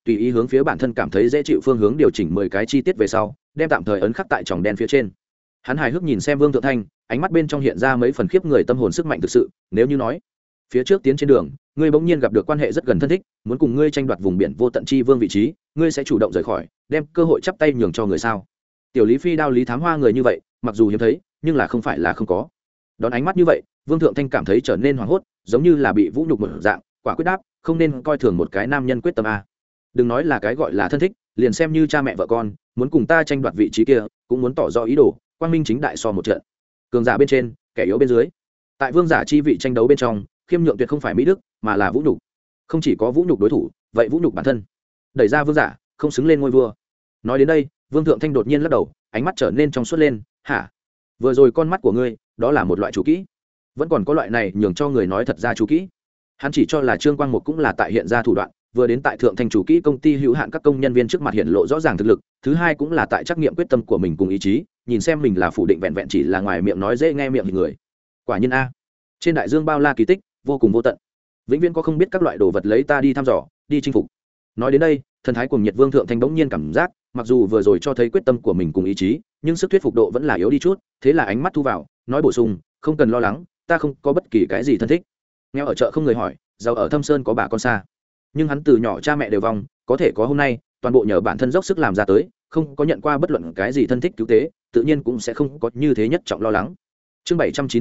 tùy ý hướng phía bản thân cảm thấy dễ chịu phương hướng điều chỉnh 10 cái chi tiết về sau, đem tạm thời ấn khắc tại tròng đen phía trên. Hắn hài hước nhìn xem Vương Thượng Thanh, ánh mắt bên trong hiện ra mấy phần khiếp người tâm hồn sức mạnh thực sự. Nếu như nói phía trước tiến trên đường, ngươi bỗng nhiên gặp được quan hệ rất gần thân thích, muốn cùng ngươi tranh đoạt vùng biển vô tận chi vương vị trí, ngươi sẽ chủ động rời khỏi, đem cơ hội chắp tay nhường cho người sao? Tiểu Lý Phi đao lý thám hoa người như vậy, mặc dù hiếm thấy, nhưng là không phải là không có. Đón ánh mắt như vậy, Vương Thượng Thanh cảm thấy trở nên hoảng hốt, giống như là bị vũ nhục một dạng, quả quyết đáp, không nên coi thường một cái nam nhân quyết tâm a. Đừng nói là cái gọi là thân thích, liền xem như cha mẹ vợ con, muốn cùng ta tranh đoạt vị trí kia, cũng muốn tỏ rõ ý đồ, quang minh chính đại so một trận. Cường giả bên trên, kẻ yếu bên dưới. Tại vương giả chi vị tranh đấu bên trong, khiêm nhượng tuyệt không phải mỹ đức, mà là vũ nhục. Không chỉ có vũ nhục đối thủ, vậy vũ nhục bản thân. Đẩy ra vương giả, không xứng lên ngôi vua. Nói đến đây, Vương Thượng Thanh đột nhiên lắc đầu, ánh mắt trở nên trong suốt lên. Hả? Vừa rồi con mắt của ngươi, đó là một loại chú kỹ. Vẫn còn có loại này nhường cho người nói thật ra chú kỹ. Hắn chỉ cho là Trương Quang Mục cũng là tại hiện ra thủ đoạn, vừa đến tại Thượng Thanh chủ kỹ công ty hữu hạn các công nhân viên trước mặt hiện lộ rõ ràng thực lực, thứ hai cũng là tại trắc nghiệm quyết tâm của mình cùng ý chí, nhìn xem mình là phủ định vẹn vẹn chỉ là ngoài miệng nói dễ nghe miệng thì người. Quả nhiên a, trên đại dương bao la kỳ tích, vô cùng vô tận. Vĩnh viễn có không biết các loại đồ vật lấy ta đi thăm dò, đi chinh phục. Nói đến đây, thần thái cuồng nhiệt Vương Thượng Thanh bỗng nhiên cảm giác, mặc dù vừa rồi cho thấy quyết tâm của mình cùng ý chí, nhưng sức thuyết phục độ vẫn là yếu đi chút, thế là ánh mắt thu vào, nói bổ sung, không cần lo lắng, ta không có bất kỳ cái gì thân thích. Nghèo ở chợ không người hỏi, giàu ở thâm sơn có bà con xa. Nhưng hắn từ nhỏ cha mẹ đều vong, có thể có hôm nay, toàn bộ nhờ bản thân dốc sức làm ra tới, không có nhận qua bất luận cái gì thân thích cứu tế, tự nhiên cũng sẽ không có như thế nhất trọng lo lắng. Chương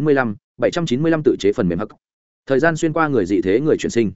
795 tự chế phần mềm hắc. Thời gian xuyên qua người dị thế người chuyển sinh.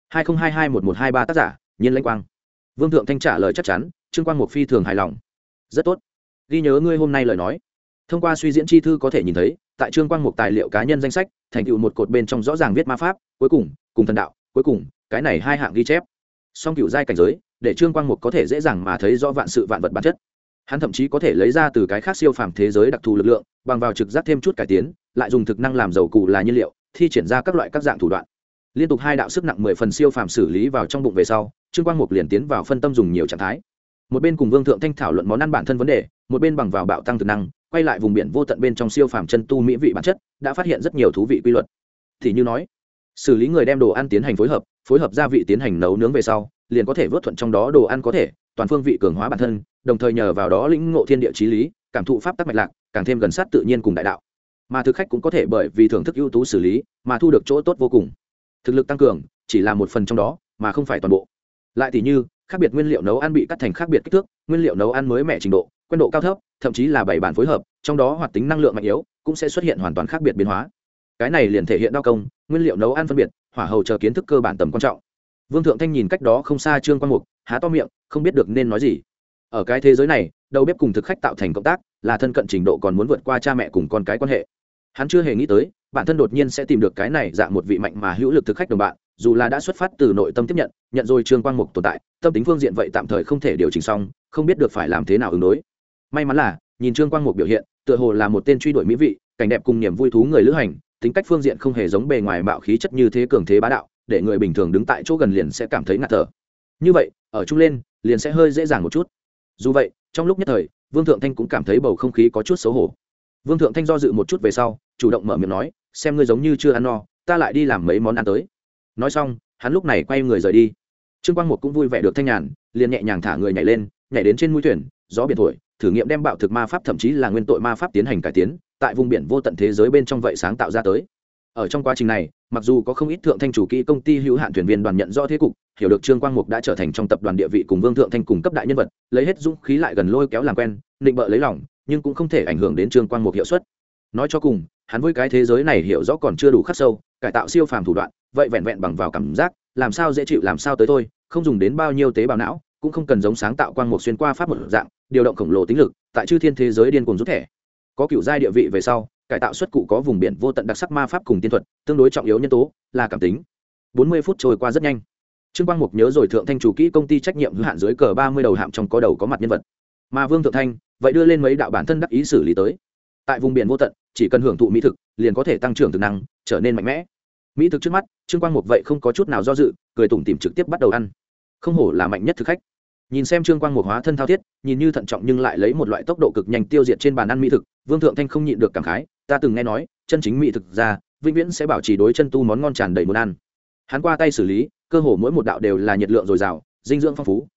2022-1123 tác giả, Nhiên Lãnh Quang. Vương Thượng Thanh trả lời chắc chắn, Trương Quang Mục phi thường hài lòng. Rất tốt. Ghi nhớ ngươi hôm nay lời nói. Thông qua suy diễn chi thư có thể nhìn thấy, tại Trương Quang Mục tài liệu cá nhân danh sách, thành tựu một cột bên trong rõ ràng viết ma pháp, cuối cùng thần đạo, cuối cùng, cái này hai hạng ghi chép. Song cửu giai cảnh giới, để Trương Quang Mục có thể dễ dàng mà thấy rõ vạn sự vạn vật bản chất. Hắn thậm chí có thể lấy ra từ cái khác siêu phàm thế giới đặc thù lực lượng, bằng vào trực giác thêm chút cải tiến, lại dùng thực năng làm dầu cụ là nhiên liệu, thi triển ra các loại các dạng thủ đoạn. Liên tục hai đạo sức nặng 10 phần siêu phàm xử lý vào trong bụng về sau, Trương Quang Mục liền tiến vào phân tâm dùng nhiều trạng thái. Một bên cùng Vương Thượng Thanh thảo luận món ăn bản thân vấn đề, một bên bằng vào bạo tăng thực năng, quay lại vùng biển vô tận bên trong siêu phàm chân tu mỹ vị bản chất, đã phát hiện rất nhiều thú vị quy luật. Thì như nói, xử lý người đem đồ ăn tiến hành phối hợp gia vị tiến hành nấu nướng về sau, liền có thể vớt thuận trong đó đồ ăn có thể toàn phương vị cường hóa bản thân, đồng thời nhờ vào đó lĩnh ngộ thiên địa chí lý, cảm thụ pháp tắc mạch lạc, càng thêm gần sát tự nhiên cùng đại đạo. Mà thực khách cũng có thể bởi vì thưởng thức ưu tú xử lý, mà thu được chỗ tốt vô cùng. Thực lực tăng cường chỉ là một phần trong đó, mà không phải toàn bộ. Lại tỷ như, khác biệt nguyên liệu nấu ăn bị cắt thành khác biệt kích thước, nguyên liệu nấu ăn mới mẻ trình độ, quen độ cao thấp, thậm chí là bảy bản phối hợp, trong đó hoạt tính năng lượng mạnh yếu cũng sẽ xuất hiện hoàn toàn khác biệt biến hóa. Cái này liền thể hiện đao công, nguyên liệu nấu ăn phân biệt, hỏa hầu chờ kiến thức cơ bản tầm quan trọng. Vương Thượng Thanh nhìn cách đó không xa Trương Quang Mục, há to miệng, không biết được nên nói gì. Ở cái thế giới này, đầu bếp cùng thực khách tạo thành cộng tác, là thân cận trình độ còn muốn vượt qua cha mẹ cùng con cái quan hệ. Hắn chưa hề nghĩ tới, bản thân đột nhiên sẽ tìm được cái này dạng một vị mạnh mà hữu lực thực khách đồng bạn, dù là đã xuất phát từ nội tâm tiếp nhận rồi Trương Quang Mục tồn tại, tâm tính phương diện vậy tạm thời không thể điều chỉnh xong, không biết được phải làm thế nào ứng đối. May mắn là, nhìn Trương Quang Mục biểu hiện, tựa hồ là một tên truy đuổi mỹ vị, cảnh đẹp cùng niềm vui thú người lữ hành, tính cách phương diện không hề giống bề ngoài mạo khí chất như thế cường thế bá đạo, để người bình thường đứng tại chỗ gần liền sẽ cảm thấy ngạt thở. Như vậy, ở chung lên, liền sẽ hơi dễ dàng một chút. Dù vậy, trong lúc nhất thời, Vương Thượng Thanh cũng cảm thấy bầu không khí có chút xấu hổ. Vương Thượng Thanh do dự một chút về sau, chủ động mở miệng nói, xem ngươi giống như chưa ăn no, ta lại đi làm mấy món ăn tới. Nói xong, hắn lúc này quay người rời đi. Trương Quang Mục cũng vui vẻ được thanh nhàn, liền nhẹ nhàng thả người nhảy lên, nhảy đến trên mũi thuyền, gió biển thổi, thử nghiệm đem bạo thực ma pháp thậm chí là nguyên tội ma pháp tiến hành cải tiến, tại vùng biển vô tận thế giới bên trong vậy sáng tạo ra tới. Ở trong quá trình này, mặc dù có không ít Thượng Thanh chủ kỹ công ty hữu hạn thuyền viên đoàn nhận rõ thế cục, hiểu được Trương Quang Mục đã trở thành trong tập đoàn địa vị cùng Vương Thượng Thanh cùng cấp đại nhân vật, lấy hết dũng khí lại gần lôi kéo làm quen, định bợ lấy lòng, nhưng cũng không thể ảnh hưởng đến Trương Quang Mục hiệu suất. Nói cho cùng, hắn với cái thế giới này hiểu rõ còn chưa đủ khắc sâu, cải tạo siêu phàm thủ đoạn, vậy vẹn vẹn bằng vào cảm giác, làm sao dễ chịu làm sao tới thôi, không dùng đến bao nhiêu tế bào não, cũng không cần giống sáng tạo quang mục xuyên qua pháp một dạng, điều động khổng lồ tính lực, tại chư thiên thế giới điên cuồng rút thẻ. Có cựu giai địa vị về sau, cải tạo xuất cụ có vùng biển vô tận đặc sắc ma pháp cùng tiên thuật, tương đối trọng yếu nhân tố là cảm tính. 40 phút trôi qua rất nhanh. Trương Quang Mục nhớ rồi Thượng Thanh chủ kỹ công ty trách nhiệm hữu hạn dưới cờ 30 đầu hạm trong có đầu có mặt nhân vật. Mà Vương Thượng Thanh, vậy đưa lên mấy đạo bản thân đắc ý xử lý tới. Tại vùng biển vô tận, chỉ cần hưởng thụ mỹ thực, liền có thể tăng trưởng thực năng, trở nên mạnh mẽ. Mỹ thực trước mắt, Trương Quang Mục vậy không có chút nào do dự, cười tủm tỉm trực tiếp bắt đầu ăn. Không hổ là mạnh nhất thực khách. Nhìn xem Trương Quang Mục hóa thân thao thiết, nhìn như thận trọng nhưng lại lấy một loại tốc độ cực nhanh tiêu diệt trên bàn ăn mỹ thực, Vương Thượng Thanh không nhịn được cảm khái, ta từng nghe nói, chân chính mỹ thực ra, vĩnh viễn sẽ bảo trì đối chân tu món ngon tràn đầy muốn ăn. Hắn qua tay xử lý, cơ hồ mỗi một đạo đều là nhiệt lượng dồi dào, dinh dưỡng phong phú,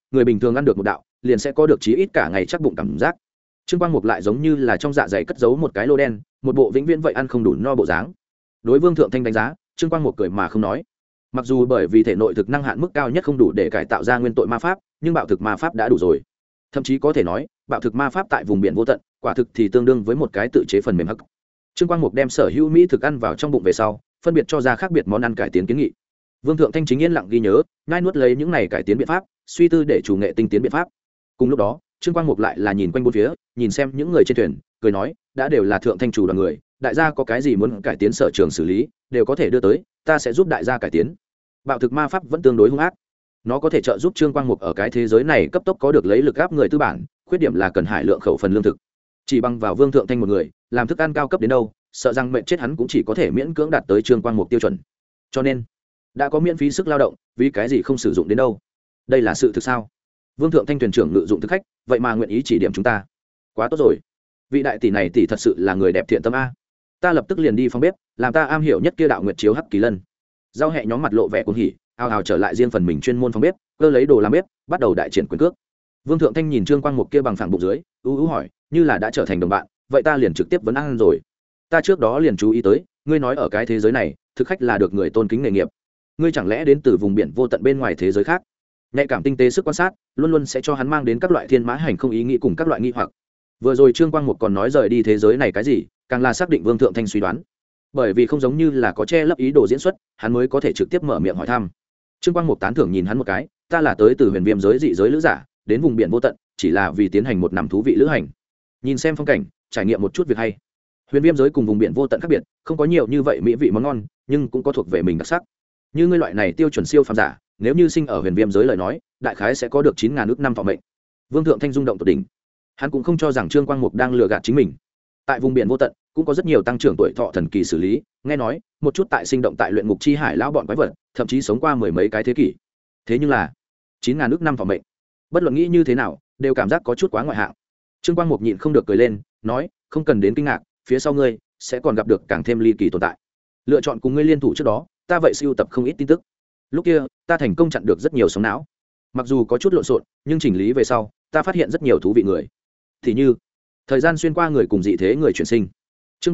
người bình thường ăn được một đạo liền sẽ có được chí ít cả ngày chắc bụng cảm giác. Trương Quang Mục lại giống như là trong dạ dày cất giấu một cái lô đen, một bộ vĩnh viễn vậy ăn không đủ no bộ dáng. Đối Vương Thượng Thanh đánh giá, Trương Quang Mục cười mà không nói. Mặc dù bởi vì thể nội thực năng hạn mức cao nhất không đủ để cải tạo ra nguyên tội ma pháp, nhưng bạo thực ma pháp đã đủ rồi. Thậm chí có thể nói, bạo thực ma pháp tại vùng biển vô tận, quả thực thì tương đương với một cái tự chế phần mềm hắc. Trương Quang Mục đem sở hữu mỹ thực ăn vào trong bụng về sau, phân biệt cho ra khác biệt món ăn cải tiến kiến nghị. Vương Thượng Thanh chính yên lặng ghi nhớ, nhai nuốt lấy những này cải tiến biện pháp, suy tư để chủ nghệ tinh tiến biện pháp. Cùng lúc đó, Trương Quang Mục lại là nhìn quanh bốn phía, nhìn xem những người trên thuyền, cười nói, đã đều là Thượng Thanh chủ đoàn người, đại gia có cái gì muốn cải tiến sở trường xử lý, đều có thể đưa tới, ta sẽ giúp đại gia cải tiến. Bạo thực ma pháp vẫn tương đối hung ác, nó có thể trợ giúp Trương Quang Mục ở cái thế giới này cấp tốc có được lấy lực áp người tư bản, khuyết điểm là cần hải lượng khẩu phần lương thực. Chỉ bằng vào Vương Thượng Thanh một người, làm thức ăn cao cấp đến đâu, sợ rằng mệnh chết hắn cũng chỉ có thể miễn cưỡng đạt tới Trương Quang Mục tiêu chuẩn. Cho nên, đã có miễn phí sức lao động, vì cái gì không sử dụng đến đâu? Đây là sự thực sao? Vương Thượng Thanh thuyền trưởng ngự dụng thực khách, vậy mà nguyện ý chỉ điểm chúng ta, quá tốt rồi. Vị đại tỷ này tỷ thật sự là người đẹp thiện tâm a. Ta lập tức liền đi phòng bếp, làm ta am hiểu nhất kia đạo nguyệt chiếu hắc kỳ lân. Giao hẹ nhóm mặt lộ vẻ cuồng hỉ, ào ào trở lại riêng phần mình chuyên môn phòng bếp, cơ lấy đồ làm bếp, bắt đầu đại triển quyền cước. Vương Thượng Thanh nhìn Trương Quang Mục kia bằng phẳng bụng dưới, ú hỏi, như là đã trở thành đồng bạn, vậy ta liền trực tiếp vấn ăn rồi. Ta trước đó liền chú ý tới, ngươi nói ở cái thế giới này, thực khách là được người tôn kính nghề nghiệp. Ngươi chẳng lẽ đến từ vùng biển vô tận bên ngoài thế giới khác? Nhạy cảm tinh tế sức quan sát, luôn luôn sẽ cho hắn mang đến các loại thiên mã hành không ý nghĩ cùng các loại nghi hoặc. Vừa rồi Trương Quang Mục còn nói rời đi thế giới này cái gì, càng là xác định Vương Thượng Thanh suy đoán. Bởi vì không giống như là có che lấp ý đồ diễn xuất, hắn mới có thể trực tiếp mở miệng hỏi thăm. Trương Quang Mục tán thưởng nhìn hắn một cái, ta là tới từ huyền viêm giới dị giới lữ giả, đến vùng biển vô tận, chỉ là vì tiến hành một năm thú vị lữ hành, nhìn xem phong cảnh, trải nghiệm một chút việc hay. Huyền viêm giới cùng vùng biển vô tận khác biệt, không có nhiều như vậy mỹ vị món ngon, nhưng cũng có thuộc về mình đặc sắc. Như ngươi loại này tiêu chuẩn siêu phàm giả, nếu như sinh ở huyền viêm giới lời nói, đại khái sẽ có được 9.000 ước năm thọ mệnh. Vương Thượng Thanh rung động tột đỉnh, hắn cũng không cho rằng Trương Quang Mục đang lừa gạt chính mình. Tại vùng biển vô tận cũng có rất nhiều tăng trưởng tuổi thọ thần kỳ xử lý, nghe nói một chút tại sinh động tại luyện ngục chi hải lão bọn quái vật, thậm chí sống qua mười mấy cái thế kỷ. Thế nhưng là 9.000 ước năm thọ mệnh, bất luận nghĩ như thế nào đều cảm giác có chút quá ngoại hạng. Trương Quang Mục nhịn không được cười lên, nói, không cần đến kinh ngạc, phía sau ngươi sẽ còn gặp được càng thêm ly kỳ tồn tại. Lựa chọn cùng ngươi liên thủ trước đó, ta vậy sưu tập không ít tin tức. Lúc kia ta thành công chặn được rất nhiều sóng não, mặc dù có chút lộn xộn, nhưng chỉnh lý về sau ta phát hiện rất nhiều thú vị người, thì như thời gian xuyên qua người cùng dị thế người chuyển sinh. Chương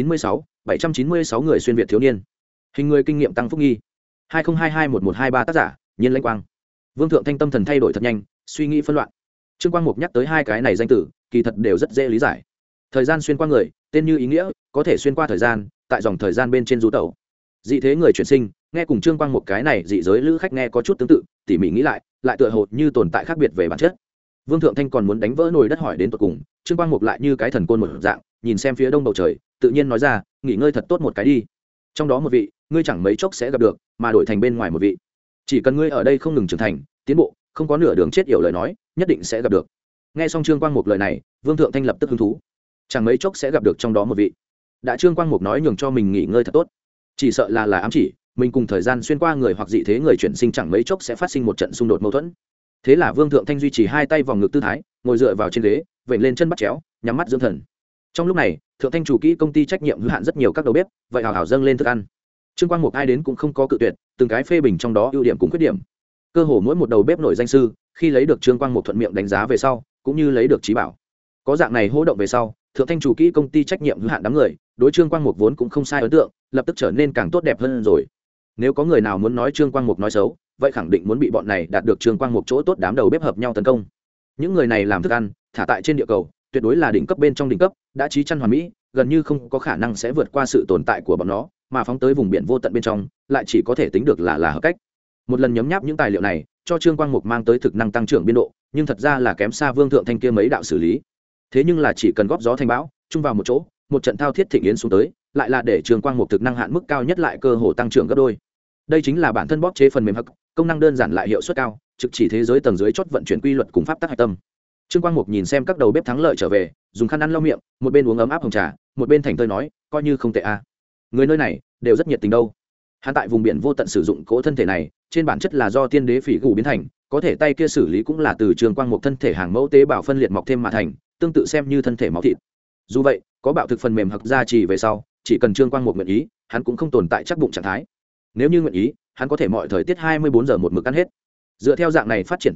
796 người xuyên việt thiếu niên, hình người kinh nghiệm tăng phúc nghi, 2022-1123 tác giả Nhiên Lãnh Quang. Vương Thượng Thanh tâm thần thay đổi thật nhanh, suy nghĩ phân loạn. Trương Quang Mục nhắc tới hai cái này danh tử, kỳ thật đều rất dễ lý giải. Thời gian xuyên qua người, tên như ý nghĩa, có thể xuyên qua thời gian, tại dòng thời gian bên trên du tẩu. Dị thế người chuyển sinh, nghe cùng Trương Quang Mục cái này dị giới lữ khách nghe có chút tương tự, tỉ mỉ nghĩ lại tựa hồ như tồn tại khác biệt về bản chất. Vương Thượng Thanh còn muốn đánh vỡ nồi đất hỏi đến tận cùng, Trương Quang Mục lại như cái thần côn một dạng, nhìn xem phía đông bầu trời, tự nhiên nói ra, nghỉ ngơi thật tốt một cái đi. Trong đó một vị, ngươi chẳng mấy chốc sẽ gặp được, mà đổi thành bên ngoài một vị. Chỉ cần ngươi ở đây không ngừng trưởng thành, tiến bộ, không có nửa đường chết yểu lời nói, nhất định sẽ gặp được. Nghe xong Trương Quang Mục lời này, Vương Thượng Thanh lập tức hứng thú. Chẳng mấy chốc sẽ gặp được trong đó một vị. Đã Trương Quang Mục nói nhường cho mình nghỉ ngơi thật tốt, chỉ sợ là ám chỉ mình cùng thời gian xuyên qua người hoặc dị thế người chuyển sinh chẳng mấy chốc sẽ phát sinh một trận xung đột mâu thuẫn. Thế là Vương Thượng Thanh duy trì hai tay vòng ngực tư thái, ngồi dựa vào trên ghế, vểnh lên chân bắt chéo, nhắm mắt dưỡng thần. Trong lúc này, Thượng Thanh chủ kỹ công ty trách nhiệm hữu hạn rất nhiều các đầu bếp, vậy hào hào dâng lên thức ăn. Trương Quang Mục ai đến cũng không có cự tuyệt, từng cái phê bình trong đó ưu điểm cùng khuyết điểm. Cơ hồ mỗi một đầu bếp nổi danh sư, khi lấy được Trương Quang Mục thuận miệng đánh giá về sau, cũng như lấy được trí bảo. Có dạng này hô động về sau, Thượng Thanh chủ kỹ công ty trách nhiệm hữu hạn đám người, đối Trương Quang Mục vốn cũng không sai ấn tượng, lập tức trở nên càng tốt đẹp hơn rồi. Nếu có người nào muốn nói Trương Quang Mục nói xấu, vậy khẳng định muốn bị bọn này đạt được Trương Quang Mục chỗ tốt đám đầu bếp hợp nhau tấn công. Những người này làm thức ăn, thả tại trên địa cầu, tuyệt đối là đỉnh cấp bên trong đỉnh cấp, đã chí chăn hoàn mỹ, gần như không có khả năng sẽ vượt qua sự tồn tại của bọn nó, mà phóng tới vùng biển vô tận bên trong, lại chỉ có thể tính được là hợp cách. Một lần nhấm nháp những tài liệu này, cho Trương Quang Mục mang tới thực năng tăng trưởng biên độ, nhưng thật ra là kém xa Vương Thượng Thanh kia mấy đạo xử lý. Thế nhưng là chỉ cần góp gió thành bão, chung vào một chỗ, một trận thao thiết thịnh yến xuống tới, lại là để Trương Quang Mục thực năng hạn mức cao nhất lại cơ hồ tăng trưởng gấp đôi. Đây chính là bản thân bóp chế phần mềm hắc, công năng đơn giản lại hiệu suất cao, trực chỉ thế giới tầng dưới chót vận chuyển quy luật cùng pháp tắc hạch tâm. Trương Quang Mục nhìn xem các đầu bếp thắng lợi trở về, dùng khăn ăn lau miệng, một bên uống ấm áp hồng trà, một bên thành tơi nói, coi như không tệ a. Người nơi này đều rất nhiệt tình đâu. Hắn tại vùng biển vô tận sử dụng cỗ thân thể này, trên bản chất là do tiên đế phỉ gù biến thành, có thể tay kia xử lý cũng là từ Trương Quang Mục thân thể hàng mẫu tế bào phân liệt mọc thêm mà thành, tương tự xem như thân thể máu thịt. Dù vậy, có bạo thực phần mềm hặc gia trì về sau, chỉ cần Trương Quang Mục nguyện ý, hắn cũng không tồn tại chắc bụng trạng thái. Nếu như nguyện ý, hắn có thể mọi thời tiết 24 giờ một mực ăn hết. Dựa theo dạng này phát triển tình thế,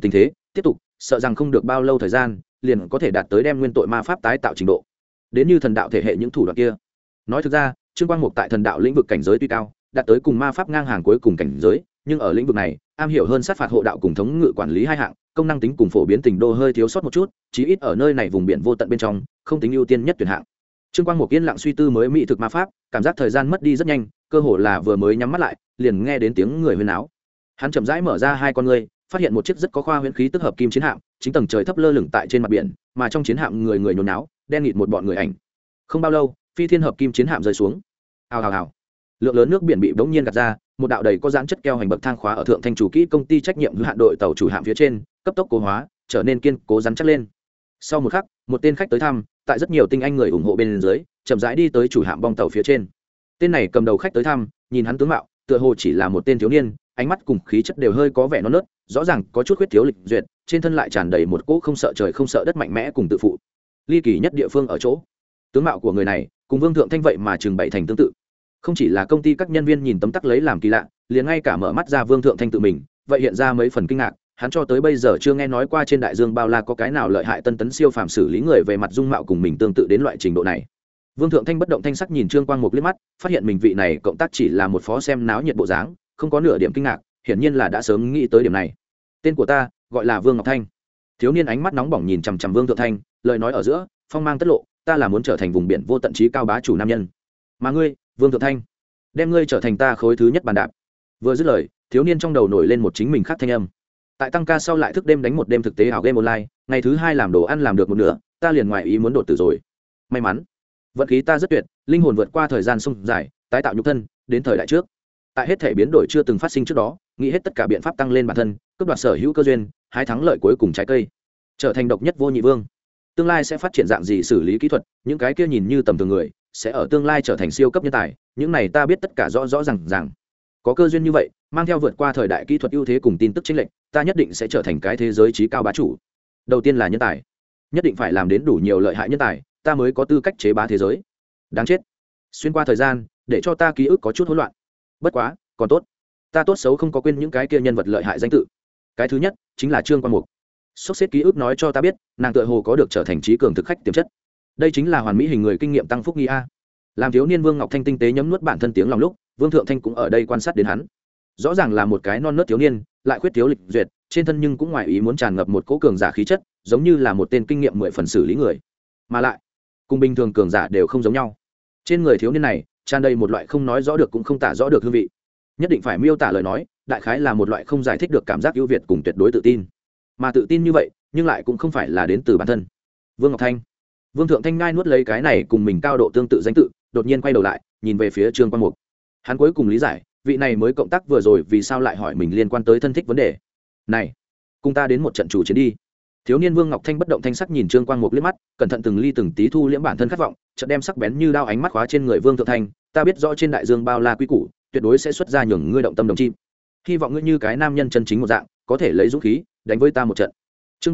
tiếp tục sợ rằng không được bao lâu thời gian liền có thể đạt tới đem nguyên tội ma pháp tái tạo trình độ, đến như thần đạo thể hệ những thủ đoạn kia. Nói thực ra Trương Quang Mục tại thần đạo lĩnh vực cảnh giới tuy cao, đạt tới cùng ma pháp ngang hàng cuối cùng cảnh giới, nhưng ở lĩnh vực này am hiểu hơn sát phạt hộ đạo cùng thống ngự quản lý hai hạng, công năng tính cùng phổ biến tình đô hơi thiếu sót một chút, chí ít ở nơi này vùng biển vô tận bên trong không tính ưu tiên nhất tuyển hạng. Trương Quang Mục yên lặng suy tư mới mỹ thực ma pháp, cảm giác thời gian mất đi rất nhanh, cơ hồ là vừa mới nhắm mắt lại liền nghe đến tiếng người huyên náo. Hắn chậm rãi mở ra hai con ngươi, phát hiện một chiếc rất có khoa huyễn khí tức hợp kim chiến hạm chính tầng trời thấp lơ lửng tại trên mặt biển, mà trong chiến hạm người nhốn náo, đen nghịt một bọn người ảnh. Không bao lâu phi thiên hợp kim chiến hạm rơi xuống, hào hào hào, lượng lớn nước biển bị bỗng nhiên gạt ra, một đạo đầy có dáng chất keo hành bậc thang khóa ở thượng thanh chủ kỹ công ty trách nhiệm hữu hạn đội tàu chủ hạm phía trên cấp tốc cố hóa, trở nên kiên cố rắn chắc lên. Sau một khắc một tên khách tới thăm, tại rất nhiều tinh anh người ủng hộ bên dưới chậm rãi đi tới chủ hạm bong tàu phía trên. Tên này cầm đầu khách tới thăm, nhìn hắn tướng mạo tựa hồ chỉ là một tên thiếu niên, ánh mắt cùng khí chất đều hơi có vẻ non nớt, rõ ràng có chút khuyết thiếu lịch duyệt, trên thân lại tràn đầy một cỗ không sợ trời không sợ đất mạnh mẽ cùng tự phụ. Ly kỳ nhất địa phương ở chỗ tướng mạo của người này cùng Vương Thượng Thanh vậy mà chừng bày thành tương tự. Không chỉ là công ty các nhân viên nhìn tấm tắc lấy làm kỳ lạ, liền ngay cả mở mắt ra Vương Thượng Thanh tự mình vậy hiện ra mấy phần kinh ngạc. Hắn cho tới bây giờ chưa nghe nói qua trên đại dương bao la có cái nào lợi hại tân tấn siêu phàm xử lý người về mặt dung mạo cùng mình tương tự đến loại trình độ này. Vương Thượng Thanh bất động thanh sắc nhìn Trương Quang Mục liếc mắt, phát hiện mình vị này cộng tác chỉ là một phó xem náo nhiệt bộ dáng, không có nửa điểm kinh ngạc, hiển nhiên là đã sớm nghĩ tới điểm này. Tên của ta gọi là Vương Ngọc Thanh. Thiếu niên ánh mắt nóng bỏng nhìn chằm chằm Vương Thượng Thanh, lời nói ở giữa phong mang tất lộ, ta là muốn trở thành vùng biển vô tận trí cao bá chủ nam nhân. Mà ngươi, Vương Thượng Thanh, đem ngươi trở thành ta khối thứ nhất bàn đạp. Vừa dứt lời, thiếu niên trong đầu nổi lên một chính mình khác thanh âm. Tại tăng ca sau lại thức đêm đánh một đêm thực tế ảo game online, ngày thứ hai làm đồ ăn làm được một nửa, ta liền ngoài ý muốn đột tử rồi. May mắn, vận khí ta rất tuyệt, linh hồn vượt qua thời gian sông dài, tái tạo nhục thân, đến thời đại trước. Tại hết thể biến đổi chưa từng phát sinh trước đó, nghĩ hết tất cả biện pháp tăng lên bản thân, cướp đoạt sở hữu cơ duyên, hái thắng lợi cuối cùng trái cây, trở thành độc nhất vô nhị vương. Tương lai sẽ phát triển dạng gì xử lý kỹ thuật, những cái kia nhìn như tầm thường người, sẽ ở tương lai trở thành siêu cấp nhân tài, những này ta biết tất cả rõ rõ ràng. Có cơ duyên như vậy, mang theo vượt qua thời đại kỹ thuật ưu thế cùng tin tức chênh lệch, ta nhất định sẽ trở thành cái thế giới trí cao bá chủ. Đầu tiên là nhân tài, nhất định phải làm đến đủ nhiều lợi hại nhân tài, ta mới có tư cách chế bá thế giới. Đáng chết, xuyên qua thời gian để cho ta ký ức có chút hỗn loạn. Bất quá còn tốt, ta tốt xấu không có quên những cái kia nhân vật lợi hại danh tự. Cái thứ nhất chính là Trương Quang Mục. Sốc xếp ký ức nói cho ta biết, nàng tựa hồ có được trở thành trí cường thực khách tiềm chất. Đây chính là hoàn mỹ hình người kinh nghiệm tăng phúc nghi a. Làm thiếu niên Vương Ngọc Thanh tinh tế nhấm nuốt bản thân tiếng lòng lúc, Vương Thượng Thanh cũng ở đây quan sát đến hắn. Rõ ràng là một cái non nớt thiếu niên, lại khuyết thiếu lịch duyệt, trên thân nhưng cũng ngoài ý muốn tràn ngập một cỗ cường giả khí chất, giống như là một tên kinh nghiệm 10 phần xử lý người. Mà lại, cùng bình thường cường giả đều không giống nhau. Trên người thiếu niên này, tràn đầy một loại không nói rõ được cũng không tả rõ được hương vị. Nhất định phải miêu tả lời nói, đại khái là một loại không giải thích được cảm giác ưu việt cùng tuyệt đối tự tin. Mà tự tin như vậy, nhưng lại cũng không phải là đến từ bản thân. Vương Ngọc Thanh. Vương Thượng Thanh ngai nuốt lấy cái này cùng mình cao độ tương tự danh tự, đột nhiên quay đầu lại, nhìn về phía Trương Quang Mục. Hắn cuối cùng lý giải, vị này mới cộng tác vừa rồi vì sao lại hỏi mình liên quan tới thân thích vấn đề. Này, cùng ta đến một trận chủ chiến đi. Thiếu niên Vương Ngọc Thanh bất động thanh sắc nhìn Trương Quang Mục liếc mắt, cẩn thận từng ly từng tí thu liễm bản thân khát vọng, chợt đem sắc bén như đao ánh mắt khóa trên người Vương Thượng Thanh. Ta biết rõ trên đại dương bao la quy củ, tuyệt đối sẽ xuất ra nhường ngươi động tâm đồng chim. Hy vọng ngươi như cái nam nhân chân chính một dạng, có thể lấy dũng khí đánh với ta một trận. Chương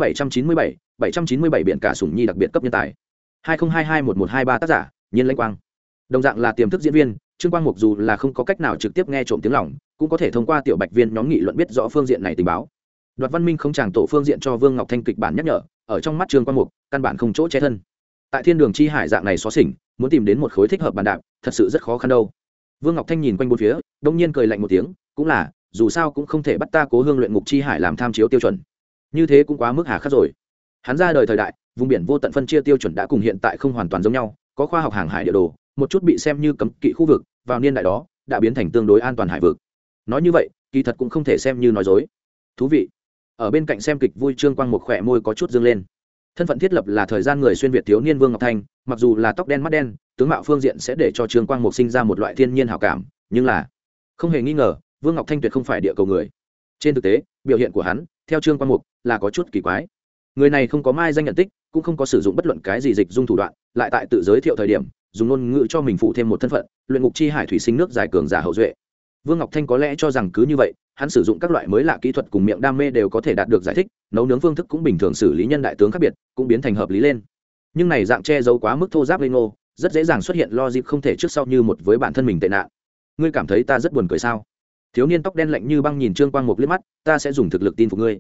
797 biển cả sủng nhi đặc biệt cấp nhân tài. 20221123 tác giả, Nhiên Lãnh Quang. Đồng dạng là tiềm thức diễn viên, Trương Quang Mục dù là không có cách nào trực tiếp nghe trộm tiếng lòng, cũng có thể thông qua tiểu bạch viên nhóm nghị luận biết rõ phương diện này tình báo. Đoạt Văn Minh không chàng tổ phương diện cho Vương Ngọc Thanh kịch bản nhắc nhở, ở trong mắt Trương Quang Mục, căn bản không chỗ che thân. Tại thiên đường chi hải dạng này xóa xỉnh, muốn tìm đến một khối thích hợp bàn đạp, thật sự rất khó khăn đâu. Vương Ngọc Thanh nhìn quanh bốn phía, đông nhiên cười lạnh một tiếng, cũng là, dù sao cũng không thể bắt ta Cố Hương luyện ngục chi hải làm tham chiếu tiêu chuẩn. Như thế cũng quá mức hà khắc rồi. Hắn ra đời thời đại, vùng biển vô tận phân chia tiêu chuẩn đã cùng hiện tại không hoàn toàn giống nhau, có khoa học hàng hải địa đồ, một chút bị xem như cấm kỵ khu vực, vào niên đại đó đã biến thành tương đối an toàn hải vực. Nói như vậy, kỳ thật cũng không thể xem như nói dối. Thú vị. Ở bên cạnh xem kịch vui Trương Quang một khỏe môi có chút dương lên. Thân phận thiết lập là thời gian người xuyên việt thiếu niên Vương Ngọc Thanh, mặc dù là tóc đen mắt đen, tướng mạo phương diện sẽ để cho Trương Quang Mục sinh ra một loại thiên nhiên hảo cảm, nhưng là không hề nghi ngờ, Vương Ngọc Thanh tuyệt không phải địa cầu người. Trên thực tế, biểu hiện của hắn, theo Trương Quang Mục, là có chút kỳ quái. Người này không có mai danh nhận tích, cũng không có sử dụng bất luận cái gì dịch dung thủ đoạn, lại tại tự giới thiệu thời điểm, dùng ngôn ngữ cho mình phụ thêm một thân phận, luyện ngục chi hải thủy sinh nước dài cường giả hậu duệ. Vương Ngọc Thanh có lẽ cho rằng cứ như vậy, hắn sử dụng các loại mới lạ kỹ thuật cùng miệng đam mê đều có thể đạt được giải thích, nấu nướng phương thức cũng bình thường xử lý nhân đại tướng khác biệt, cũng biến thành hợp lý lên. Nhưng này dạng che giấu quá mức thô ráp lên ngô, rất dễ dàng xuất hiện logic không thể trước sau như một với bản thân mình tệ nạn. Ngươi cảm thấy ta rất buồn cười sao? Thiếu niên tóc đen lạnh như băng nhìn Trương Quang Mục liếc mắt, ta sẽ dùng thực lực tin phục ngươi.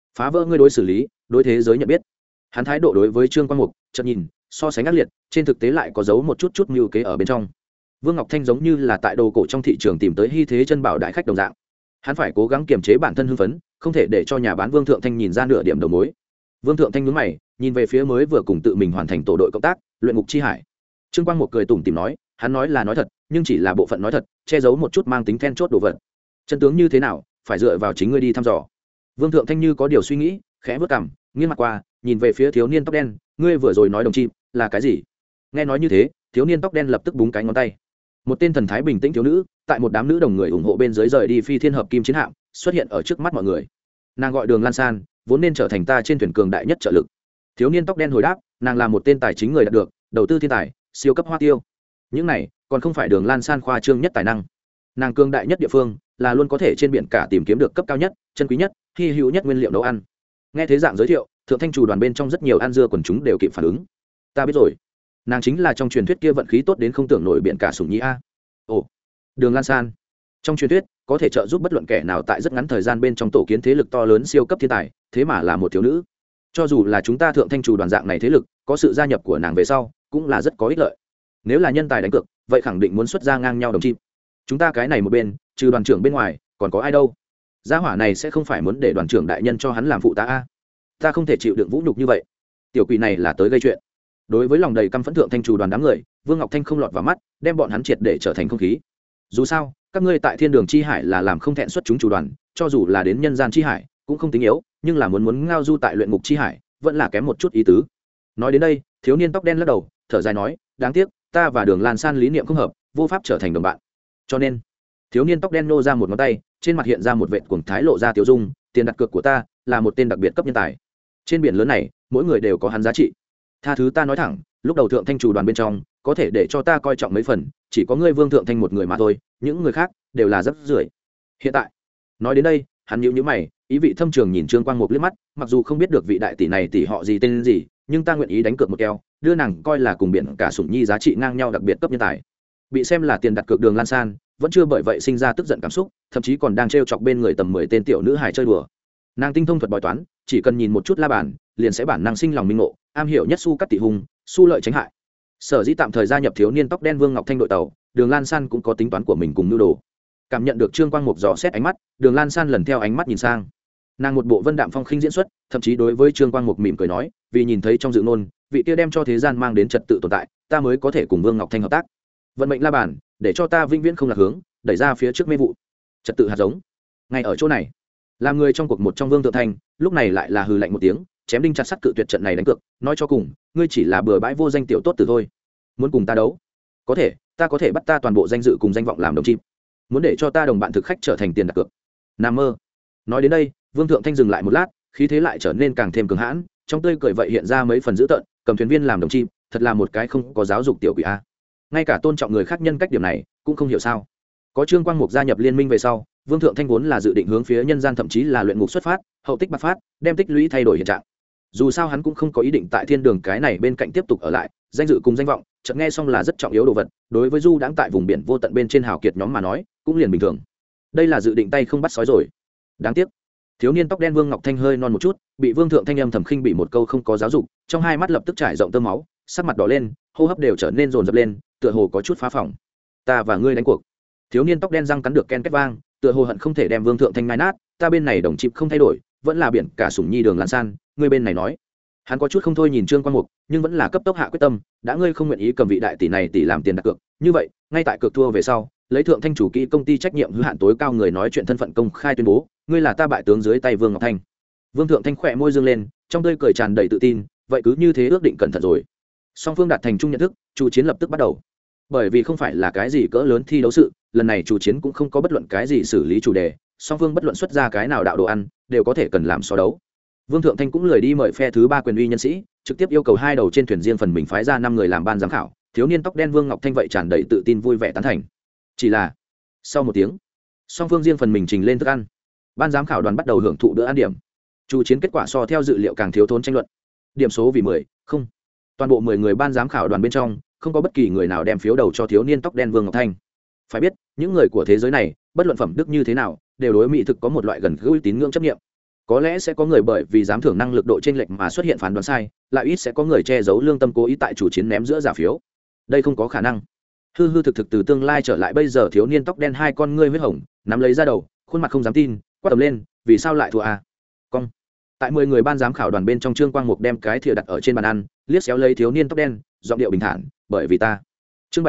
phá vỡ ngươi đối xử lý, đối thế giới nhận biết. Hắn thái độ đối với Trương Quang Mục chợt nhìn so sánh ác liệt, trên thực tế lại có giấu một chút mưu kế ở bên trong. Vương Ngọc Thanh giống như là tại đồ cổ trong thị trường tìm tới hy thế chân bảo đại khách đồng dạng, hắn phải cố gắng kiềm chế bản thân hưng phấn, không thể để cho nhà bán Vương Thượng Thanh nhìn ra nửa điểm đầu mối. Vương Thượng Thanh nhướng mày, nhìn về phía mới vừa cùng tự mình hoàn thành tổ đội cộng tác, luyện ngục chi hải. Trương Quang Mục cười tủm tỉm nói, hắn nói là nói thật, nhưng chỉ là bộ phận nói thật, che giấu một chút mang tính then chốt đồ vật. Chân tướng như thế nào, phải dựa vào chính ngươi đi thăm dò. Vương Thượng Thanh như có điều suy nghĩ, khẽ vớt cằm, nghiêng mặt qua, nhìn về phía thiếu niên tóc đen, ngươi vừa rồi nói đồng chim là cái gì? Nghe nói như thế, thiếu niên tóc đen lập tức búng cái ngón tay. Một tên thần thái bình tĩnh thiếu nữ, tại một đám nữ đồng người ủng hộ bên dưới rời đi phi thiên hợp kim chiến hạm, xuất hiện ở trước mắt mọi người. Nàng gọi Đường Lan San, vốn nên trở thành ta trên thuyền cường đại nhất trợ lực. Thiếu niên tóc đen hồi đáp, nàng là một tên tài chính người đạt được, đầu tư thiên tài, siêu cấp hoa tiêu. Những này còn không phải Đường Lan San khoa trương nhất tài năng. Nàng cường đại nhất địa phương là luôn có thể trên biển cả tìm kiếm được cấp cao nhất, chân quý nhất, hy hữu nhất nguyên liệu nấu ăn. Nghe thế dạng giới thiệu, thượng thanh chủ đoàn bên trong rất nhiều ăn dưa quần chúng đều kịp phản ứng. Ta biết rồi, nàng chính là trong truyền thuyết kia vận khí tốt đến không tưởng nổi biển cả sủng nhi a. Ồ, Đường Lan San trong truyền thuyết có thể trợ giúp bất luận kẻ nào tại rất ngắn thời gian bên trong tổ kiến thế lực to lớn siêu cấp thiên tài, thế mà là một thiếu nữ. Cho dù là chúng ta thượng thanh chủ đoàn dạng này thế lực, có sự gia nhập của nàng về sau cũng là rất có ích lợi. Nếu là nhân tài đánh cược, vậy khẳng định muốn xuất ra ngang nhau đồng chim. Chúng ta cái này một bên, trừ đoàn trưởng bên ngoài còn có ai đâu? Gia hỏa này sẽ không phải muốn để đoàn trưởng đại nhân cho hắn làm phụ tá a? Ta không thể chịu đựng vũ nhục như vậy. Tiểu quỷ này là tới gây chuyện. Đối với lòng đầy căm phẫn thượng thanh chủ đoàn đám người, Vương Ngọc Thanh không lọt vào mắt, đem bọn hắn triệt để trở thành không khí. Dù sao, các ngươi tại thiên đường chi hải là làm không thẹn xuất chúng chủ đoàn, cho dù là đến nhân gian chi hải cũng không tính yếu, nhưng là muốn ngao du tại luyện ngục chi hải vẫn là kém một chút ý tứ. Nói đến đây, thiếu niên tóc đen lắc đầu, thở dài nói, đáng tiếc ta và Đường Lan San lý niệm không hợp, vô pháp trở thành đồng bạn. Cho nên, thiếu niên tóc đen nô ra một ngón tay, trên mặt hiện ra một vệt cuồng thái lộ ra tiểu dung, tiền đặt cược của ta là một tên đặc biệt cấp nhân tài. Trên biển lớn này, mỗi người đều có hắn giá trị. Tha thứ ta nói thẳng, lúc đầu thượng thanh chủ đoàn bên trong có thể để cho ta coi trọng mấy phần, chỉ có ngươi Vương Thượng Thanh một người mà thôi, những người khác đều là rất rưởi. Hiện tại, nói đến đây, hắn nhíu nhíu mày, ý vị thâm trường nhìn Trương Quang Mục liếc mắt, mặc dù không biết được vị đại tỷ này tỷ họ gì tên gì, nhưng ta nguyện ý đánh cược một keo, đưa nàng coi là cùng biển cả sủng nhi giá trị ngang nhau đặc biệt cấp nhân tài. Bị xem là tiền đặt cược Đường Lan San, vẫn chưa bởi vậy sinh ra tức giận cảm xúc, thậm chí còn đang trêu chọc bên người tầm 10 tên tiểu nữ hài chơi đùa. Nàng tinh thông thuật bói toán, chỉ cần nhìn một chút la bàn, liền sẽ bản năng sinh lòng minh ngộ, am hiểu nhất su cắt tị hung, su lợi tránh hại. Sở dĩ tạm thời gia nhập thiếu niên tóc đen Vương Ngọc Thanh đội tàu, Đường Lan San cũng có tính toán của mình cùng nhu đồ. Cảm nhận được Trương Quang Mục dò xét ánh mắt, Đường Lan San lần theo ánh mắt nhìn sang. Nàng một bộ vân đạm phong khinh diễn xuất, thậm chí đối với Trương Quang Mục mỉm cười nói, vì nhìn thấy trong dự ngôn, vị kia đem cho thế gian mang đến trật tự tồn tại, ta mới có thể cùng Vương Ngọc Thanh hợp tác. Vận mệnh la bàn, để cho ta vĩnh viễn không lạc hướng, đẩy ra phía trước mê vụ. Trật tự hạt giống. Ngay ở chỗ này, làm người trong cuộc một trong Vương Thượng Thanh, lúc này lại là hừ lạnh một tiếng, chém đinh chặt sắt cự tuyệt trận này đánh cược, nói cho cùng, ngươi chỉ là bừa bãi vô danh tiểu tốt tử thôi. Muốn cùng ta đấu, có thể, ta có thể bắt ta toàn bộ danh dự cùng danh vọng làm đồng chim. Muốn để cho ta đồng bạn thực khách trở thành tiền đặt cược, nằm mơ. Nói đến đây, Vương Thượng Thanh dừng lại một lát, khí thế lại trở nên càng thêm cường hãn, trong tươi cười vậy hiện ra mấy phần dữ tợn, cầm thuyền viên làm đồng chim, thật là một cái không có giáo dục tiểu quỷ a. Ngay cả tôn trọng người khác nhân cách điểm này cũng không hiểu sao. Có Trương Quang Mục gia nhập liên minh về sau, Vương Thượng Thanh vốn là dự định hướng phía nhân gian thậm chí là luyện ngục xuất phát, hậu tích bạc phát, đem tích lũy thay đổi hiện trạng. Dù sao hắn cũng không có ý định tại thiên đường cái này bên cạnh tiếp tục ở lại, danh dự cùng danh vọng, chợt nghe xong là rất trọng yếu đồ vật, đối với du đãng tại vùng biển vô tận bên trên hào kiệt nhóm mà nói, cũng liền bình thường. Đây là dự định tay không bắt sói rồi. Đáng tiếc, thiếu niên tóc đen Vương Ngọc Thanh hơi non một chút, bị Vương Thượng Thanh âm thầm khinh bị một câu không có giáo dục, trong hai mắt lập tức trải rộng tơ máu, sắc mặt đỏ lên, hô hấp đều trở nên dồn dập lên, tựa hồ có chút phá phỏng. Ta và ngươi đánh cuộc. Thiếu niên tóc đen răng cắn được ken két vang, tựa hồ hận không thể đem Vương Thượng Thanh ngai nát, ta bên này đồng chịp không thay đổi, vẫn là biển cả sủng nhi Đường Lan San, ngươi bên này nói. Hắn có chút không thôi nhìn Trương Quang Mục, nhưng vẫn là cấp tốc hạ quyết tâm, đã ngươi không nguyện ý cầm vị đại tỷ này tỷ làm tiền đặt cược, như vậy, ngay tại cược thua về sau, lấy Thượng Thanh chủ kỹ công ty trách nhiệm hữu hạn tối cao người nói chuyện thân phận công khai tuyên bố, ngươi là ta bại tướng dưới tay Vương Ngọc Thanh. Vương Thượng Thanh khỏe môi dương lên, trong tươi cười tràn đầy tự tin, vậy cứ như thế ước định cẩn thận rồi. Song phương đạt thành chung nhận thức, chủ chiến lập tức bắt đầu. Bởi vì không phải là cái gì cỡ lớn thi đấu sự, lần này chủ chiến cũng không có bất luận cái gì xử lý chủ đề, song phương bất luận xuất ra cái nào đạo đồ ăn, đều có thể cần làm so đấu. Vương Thượng Thanh cũng lười đi mời phe thứ ba quyền uy nhân sĩ, trực tiếp yêu cầu hai đầu trên thuyền riêng phần mình phái ra 5 người làm ban giám khảo, thiếu niên tóc đen Vương Ngọc Thanh vậy tràn đầy tự tin vui vẻ tán thành. Chỉ là, sau một tiếng, song phương riêng phần mình trình lên thức ăn. Ban giám khảo đoàn bắt đầu hưởng thụ bữa ăn điểm. Chủ chiến kết quả so theo dự liệu càng thiếu thốn tranh luận. Điểm số vì 10, không. Toàn bộ 10 người ban giám khảo đoàn bên trong, không có bất kỳ người nào đem phiếu đầu cho thiếu niên tóc đen Vương Ngọc Thanh. Phải biết, những người của thế giới này, bất luận phẩm đức như thế nào, đều đối mỹ thực có một loại gần gũi tín ngưỡng chấp niệm. có lẽ sẽ có người bởi vì dám thưởng năng lực độ chênh lệch mà xuất hiện phán đoán sai, lại ít sẽ có người che giấu lương tâm cố ý tại chủ chiến ném giữa giả phiếu. Đây không có khả năng. Hư hư thực thực từ tương lai trở lại bây giờ thiếu niên tóc đen hai con ngươi huyết hồng, nắm lấy ra đầu, khuôn mặt không dám tin, quát tầm lên, vì sao lại thua à? Cong. Tại 10 người ban giám khảo đoàn bên trong, Trương Quang Mục đem cái thìa đặt ở trên bàn ăn, liếc xéo lấy thiếu niên tóc đen, giọng điệu bình thản, bởi vì ta. Chương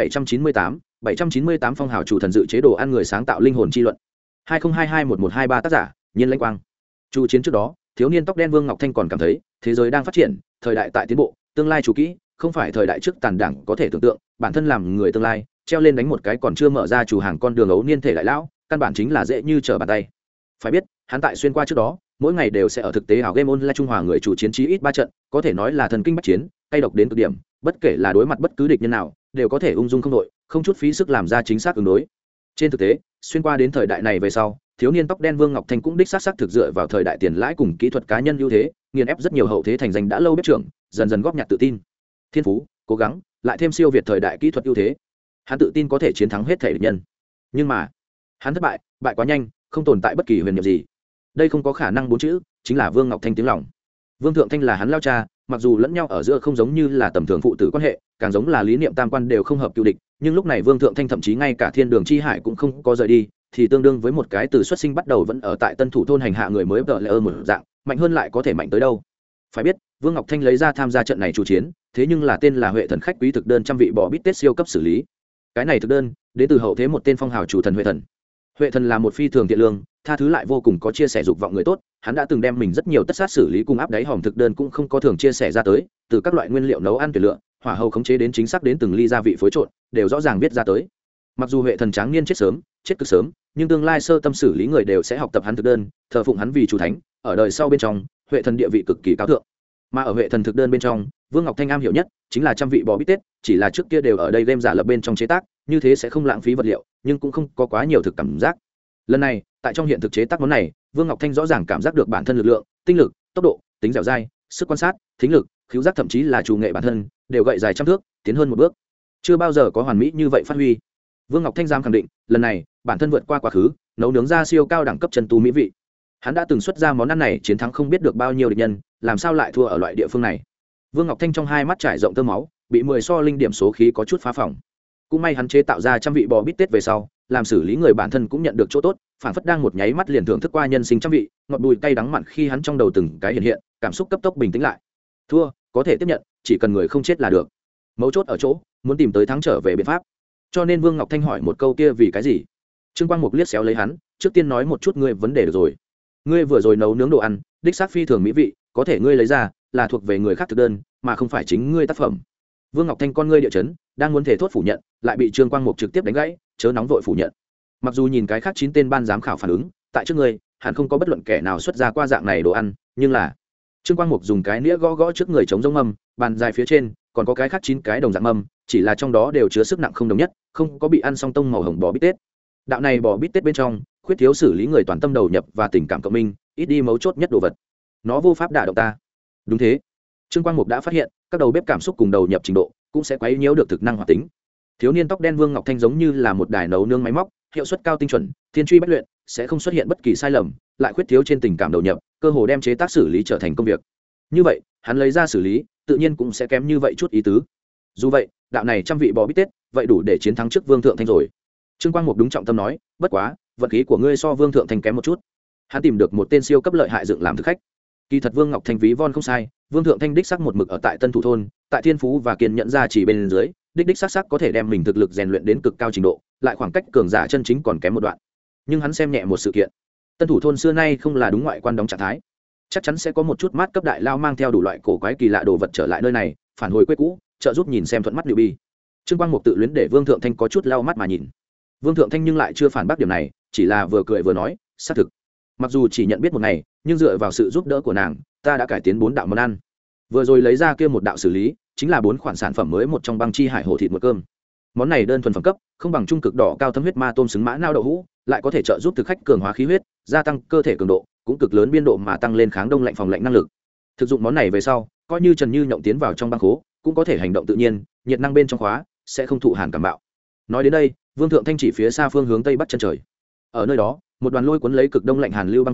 798 phong hào chủ thần dự chế đồ ăn người sáng tạo linh hồn chi luận. 2022-1123 tác giả, Nhiên Lãnh Quang. Chu chiến trước đó, thiếu niên tóc đen Vương Ngọc Thanh còn cảm thấy, thế giới đang phát triển, thời đại tại tiến bộ, tương lai chủ kỹ, không phải thời đại trước tàn đảng có thể tưởng tượng, bản thân làm người tương lai, treo lên đánh một cái còn chưa mở ra chủ hàng con đường ấu niên thể đại lão, căn bản chính là dễ như trở bàn tay. Phải biết, hắn tại xuyên qua trước đó, mỗi ngày đều sẽ ở thực tế ảo game online trung hòa người chủ chiến chí ít 3 trận, có thể nói là thần kinh bách chiến, cay độc đến cực điểm, bất kể là đối mặt bất cứ địch nhân nào, đều có thể ung dung không đội, không chút phí sức làm ra chính xác ứng đối. Trên thực tế, xuyên qua đến thời đại này về sau, thiếu niên tóc đen Vương Ngọc Thanh cũng đích xác thực dựa vào thời đại tiền lãi cùng kỹ thuật cá nhân ưu thế, nghiền ép rất nhiều hậu thế thành danh đã lâu bếp trưởng, dần dần góp nhặt tự tin, thiên phú, cố gắng, lại thêm siêu việt thời đại kỹ thuật ưu thế. Hắn tự tin có thể chiến thắng hết thể địch nhân. Nhưng mà, hắn thất bại, bại quá nhanh, không tồn tại bất kỳ huyền nhiệm gì. Đây không có khả năng, 4 chữ, chính là Vương Ngọc Thanh tiếng lòng. Vương Thượng Thanh là hắn lao cha, mặc dù lẫn nhau ở giữa không giống như là tầm thường phụ tử quan hệ, càng giống là lý niệm tam quan đều không hợp cựu địch, nhưng lúc này Vương Thượng Thanh thậm chí ngay cả thiên đường chi hải cũng không có rời đi, thì tương đương với một cái từ xuất sinh bắt đầu vẫn ở tại Tân Thủ thôn hành hạ người mới vợ lẽ một dạng, mạnh hơn lại có thể mạnh tới đâu. Phải biết, Vương Ngọc Thanh lấy ra tham gia trận này chủ chiến, thế nhưng là tên là Huệ Thần khách quý thực đơn trăm vị bò bít tết siêu cấp xử lý. Cái này thực đơn đến từ hậu thế một tên phong hào chủ thần Huệ Thần. Huệ Thần là một phi thường thiện lương, tha thứ lại vô cùng có chia sẻ dục vọng người tốt, hắn đã từng đem mình rất nhiều tất sát xử lý cùng áp đáy hòm thực đơn cũng không có thường chia sẻ ra tới, từ các loại nguyên liệu nấu ăn tuyển lựa, hỏa hầu khống chế đến chính xác đến từng ly gia vị phối trộn, đều rõ ràng viết ra tới. Mặc dù Huệ Thần tráng niên chết sớm, chết cực sớm, nhưng tương lai sơ tâm xử lý người đều sẽ học tập hắn thực đơn, thờ phụng hắn vì chủ thánh, ở đời sau bên trong, Huệ Thần địa vị cực kỳ cao thượng. Mà ở Huệ Thần thực đơn bên trong, Vương Ngọc Thanh am hiểu nhất chính là trăm vị bò bít tết, chỉ là trước kia đều ở đây game giả lập bên trong chế tác, như thế sẽ không lãng phí vật liệu, nhưng cũng không có quá nhiều thực cảm giác. Lần này, tại trong hiện thực chế tác món này, Vương Ngọc Thanh rõ ràng cảm giác được bản thân lực lượng, tinh lực, tốc độ, tính dẻo dai, sức quan sát, thính lực, khứu giác, thậm chí là chủ nghệ bản thân, đều gậy dài trăm thước, tiến hơn một bước. Chưa bao giờ có hoàn mỹ như vậy phát huy. Vương Ngọc Thanh dám khẳng định, lần này, bản thân vượt qua quá khứ, nấu nướng ra siêu cao đẳng cấp chân tu mỹ vị. Hắn đã từng xuất ra món ăn này chiến thắng không biết được bao nhiêu địch nhân, làm sao lại thua ở loại địa phương này. Vương Ngọc Thanh trong hai mắt trải rộng tơ máu, bị 10 so linh điểm số khí có chút phá phỏng. Cũng may hắn chế tạo ra trăm vị bò bít tết về sau, làm xử lý người bản thân cũng nhận được chỗ tốt, phản phất đang một nháy mắt liền thưởng thức qua nhân sinh trăm vị, ngọt bùi cay đắng mặn khi hắn trong đầu từng cái hiện hiện, cảm xúc cấp tốc bình tĩnh lại. Thua, có thể tiếp nhận, chỉ cần người không chết là được. Mấu chốt ở chỗ, muốn tìm tới thắng trở về biện pháp. Cho nên Vương Ngọc Thanh hỏi một câu kia vì cái gì? Trương Quang Mục liếc xéo lấy hắn, trước tiên nói một chút ngươi vấn đề được rồi. Ngươi vừa rồi nấu nướng đồ ăn, đích xác phi thường mỹ vị, có thể ngươi lấy ra là thuộc về người khác thực đơn, mà không phải chính ngươi tác phẩm. Vương Ngọc Thanh con ngươi địa chấn, đang muốn thể thốt phủ nhận, lại bị Trương Quang Mục trực tiếp đánh gãy, chớ nóng vội phủ nhận. Mặc dù nhìn cái khác 9 tên ban giám khảo phản ứng, tại trước ngươi, hẳn không có bất luận kẻ nào xuất ra qua dạng này đồ ăn, nhưng là Trương Quang Mục dùng cái nĩa gõ gõ trước người chống giống mâm, bàn dài phía trên còn có cái khác 9 cái đồng dạng mâm, chỉ là trong đó đều chứa sức nặng không đồng nhất, không có bị ăn xong tông màu hồng bò bít tết. Đạo này bò bít tết bên trong, khuyết thiếu xử lý người toàn tâm đầu nhập và tình cảm cộng minh, ít đi mấu chốt nhất đồ vật. Nó vô pháp đả động ta. Đúng thế. Trương Quang Mục đã phát hiện, các đầu bếp cảm xúc cùng đầu nhập trình độ cũng sẽ quấy nhiễu được thực năng hoạt tính. Thiếu niên tóc đen Vương Ngọc Thanh giống như là một đài nấu nướng máy móc, hiệu suất cao tinh chuẩn, thiên truy bách luyện, sẽ không xuất hiện bất kỳ sai lầm, lại khuyết thiếu trên tình cảm đầu nhập, cơ hồ đem chế tác xử lý trở thành công việc. Như vậy, hắn lấy ra xử lý, tự nhiên cũng sẽ kém như vậy chút ý tứ. Dù vậy, đạo này trăm vị bò bít tết, vậy đủ để chiến thắng trước Vương Thượng Thanh rồi. Trương Quang Mục đúng trọng tâm nói, bất quá, vận khí của ngươi so Vương Thượng Thanh kém một chút. Hắn tìm được một tên siêu cấp lợi hại dựng làm thực khách. Kỳ thật Vương Ngọc Thanh ví von không sai, Vương Thượng Thanh đích xác một mực ở tại Tân Thủ thôn, tại thiên phú và kiên nhẫn ra chỉ bên dưới, đích xác có thể đem mình thực lực rèn luyện đến cực cao trình độ, lại khoảng cách cường giả chân chính còn kém một đoạn. Nhưng hắn xem nhẹ một sự kiện. Tân Thủ thôn xưa nay không là đúng ngoại quan đóng trạng thái, chắc chắn sẽ có một chút mát cấp đại lao mang theo đủ loại cổ quái kỳ lạ đồ vật trở lại nơi này, phản hồi quê cũ, trợ giúp nhìn xem thuận mắt Liệu Bi. Trương Quang Mục tự luyến để Vương Thượng Thanh có chút lau mắt mà nhìn. Vương Thượng Thanh nhưng lại chưa phản bác điểm này, chỉ là vừa cười vừa nói, xác thực. Mặc dù chỉ nhận biết một ngày, nhưng dựa vào sự giúp đỡ của nàng, ta đã cải tiến 4 đạo món ăn. Vừa rồi lấy ra kia một đạo xử lý, chính là 4 khoản sản phẩm mới một trong băng chi hải hổ thịt một cơm. Món này đơn thuần phẩm cấp, không bằng trung cực đỏ cao thấm huyết ma tôm xứng mã nao đậu hũ, lại có thể trợ giúp thực khách cường hóa khí huyết, gia tăng cơ thể cường độ, cũng cực lớn biên độ mà tăng lên kháng đông lạnh phòng lạnh năng lực. Thực dụng món này về sau, coi như Trần Như nhộng tiến vào trong băng khố, cũng có thể hành động tự nhiên, nhiệt năng bên trong khóa, sẽ không thụ hàn cảm bạo. Nói đến đây, Vương Thượng Thanh chỉ phía xa phương hướng tây bắc chân trời. Ở nơi đó, một đoàn lôi cuốn lấy cực đông lạnh hàn lưu băng vân,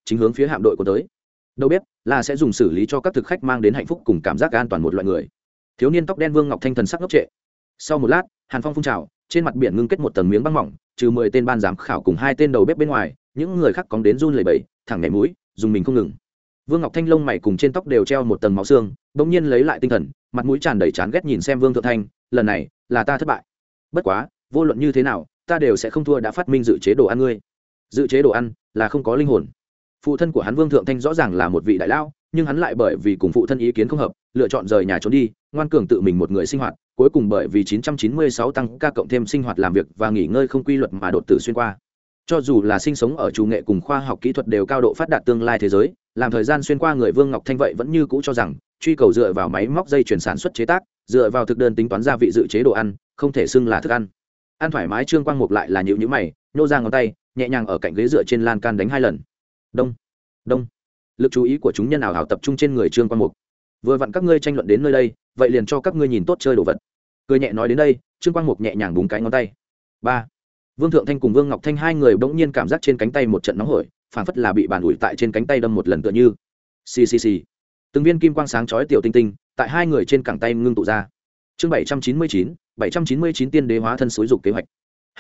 chính hướng phía hạm đội của tới. Đầu bếp là sẽ dùng xử lý cho các thực khách mang đến hạnh phúc cùng cảm giác an toàn một loại người. Thiếu niên tóc đen Vương Ngọc Thanh thần sắc ngốc trệ. Sau một lát, hàn phong phun trào, trên mặt biển ngưng kết một tầng miếng băng mỏng, trừ 10 tên ban giám khảo cùng 2 tên đầu bếp bên ngoài, những người khác cóng đến run lẩy bẩy, thẳng nhảy mũi, dùng mình không ngừng. Vương Ngọc Thanh lông mày cùng trên tóc đều treo một tầng máu xương, bỗng nhiên lấy lại tinh thần, mặt mũi tràn đầy chán ghét nhìn xem Vương Thượng Thanh, lần này là ta thất bại. Bất quá, vô luận như thế nào, ta đều sẽ không thua, đã phát minh dự chế đồ ăn ngươi. Dự chế đồ ăn là không có linh hồn. Phụ thân của hắn Vương Thượng Thanh rõ ràng là một vị đại lao, nhưng hắn lại bởi vì cùng phụ thân ý kiến không hợp, lựa chọn rời nhà trốn đi, ngoan cường tự mình một người sinh hoạt, cuối cùng bởi vì 996 tăng ca cộng thêm sinh hoạt làm việc và nghỉ ngơi không quy luật mà đột tử xuyên qua. Cho dù là sinh sống ở chủ nghệ cùng khoa học kỹ thuật đều cao độ phát đạt tương lai thế giới, làm thời gian xuyên qua người Vương Ngọc Thanh vậy vẫn như cũ cho rằng truy cầu dựa vào máy móc dây chuyển sản xuất chế tác, dựa vào thực đơn tính toán gia vị dự chế đồ ăn, không thể xưng là thức ăn. Ăn thoải mái Trương Quang Mục lại là nhíu nhíu mày, nhô ra ngón tay, nhẹ nhàng ở cạnh ghế dựa trên lan can đánh 2 lần. Đông, đông. Lực chú ý của chúng nhân ảo hảo tập trung trên người Trương Quang Mục. Vừa vặn các ngươi tranh luận đến nơi đây, vậy liền cho các ngươi nhìn tốt chơi đồ vật. Cười nhẹ nói đến đây, Trương Quang Mục nhẹ nhàng búng cái ngón tay. 3. Vương Thượng Thanh cùng Vương Ngọc Thanh hai người bỗng nhiên cảm giác trên cánh tay một trận nóng hổi, phảng phất là bị bàn ủi tại trên cánh tay đâm một lần tựa như. Xì xì xì. Từng viên kim quang sáng chói tiểu tinh tinh, tại hai người trên cẳng tay ngưng tụ ra. Chương 799 tiên đế hóa thân xúi dục kế hoạch.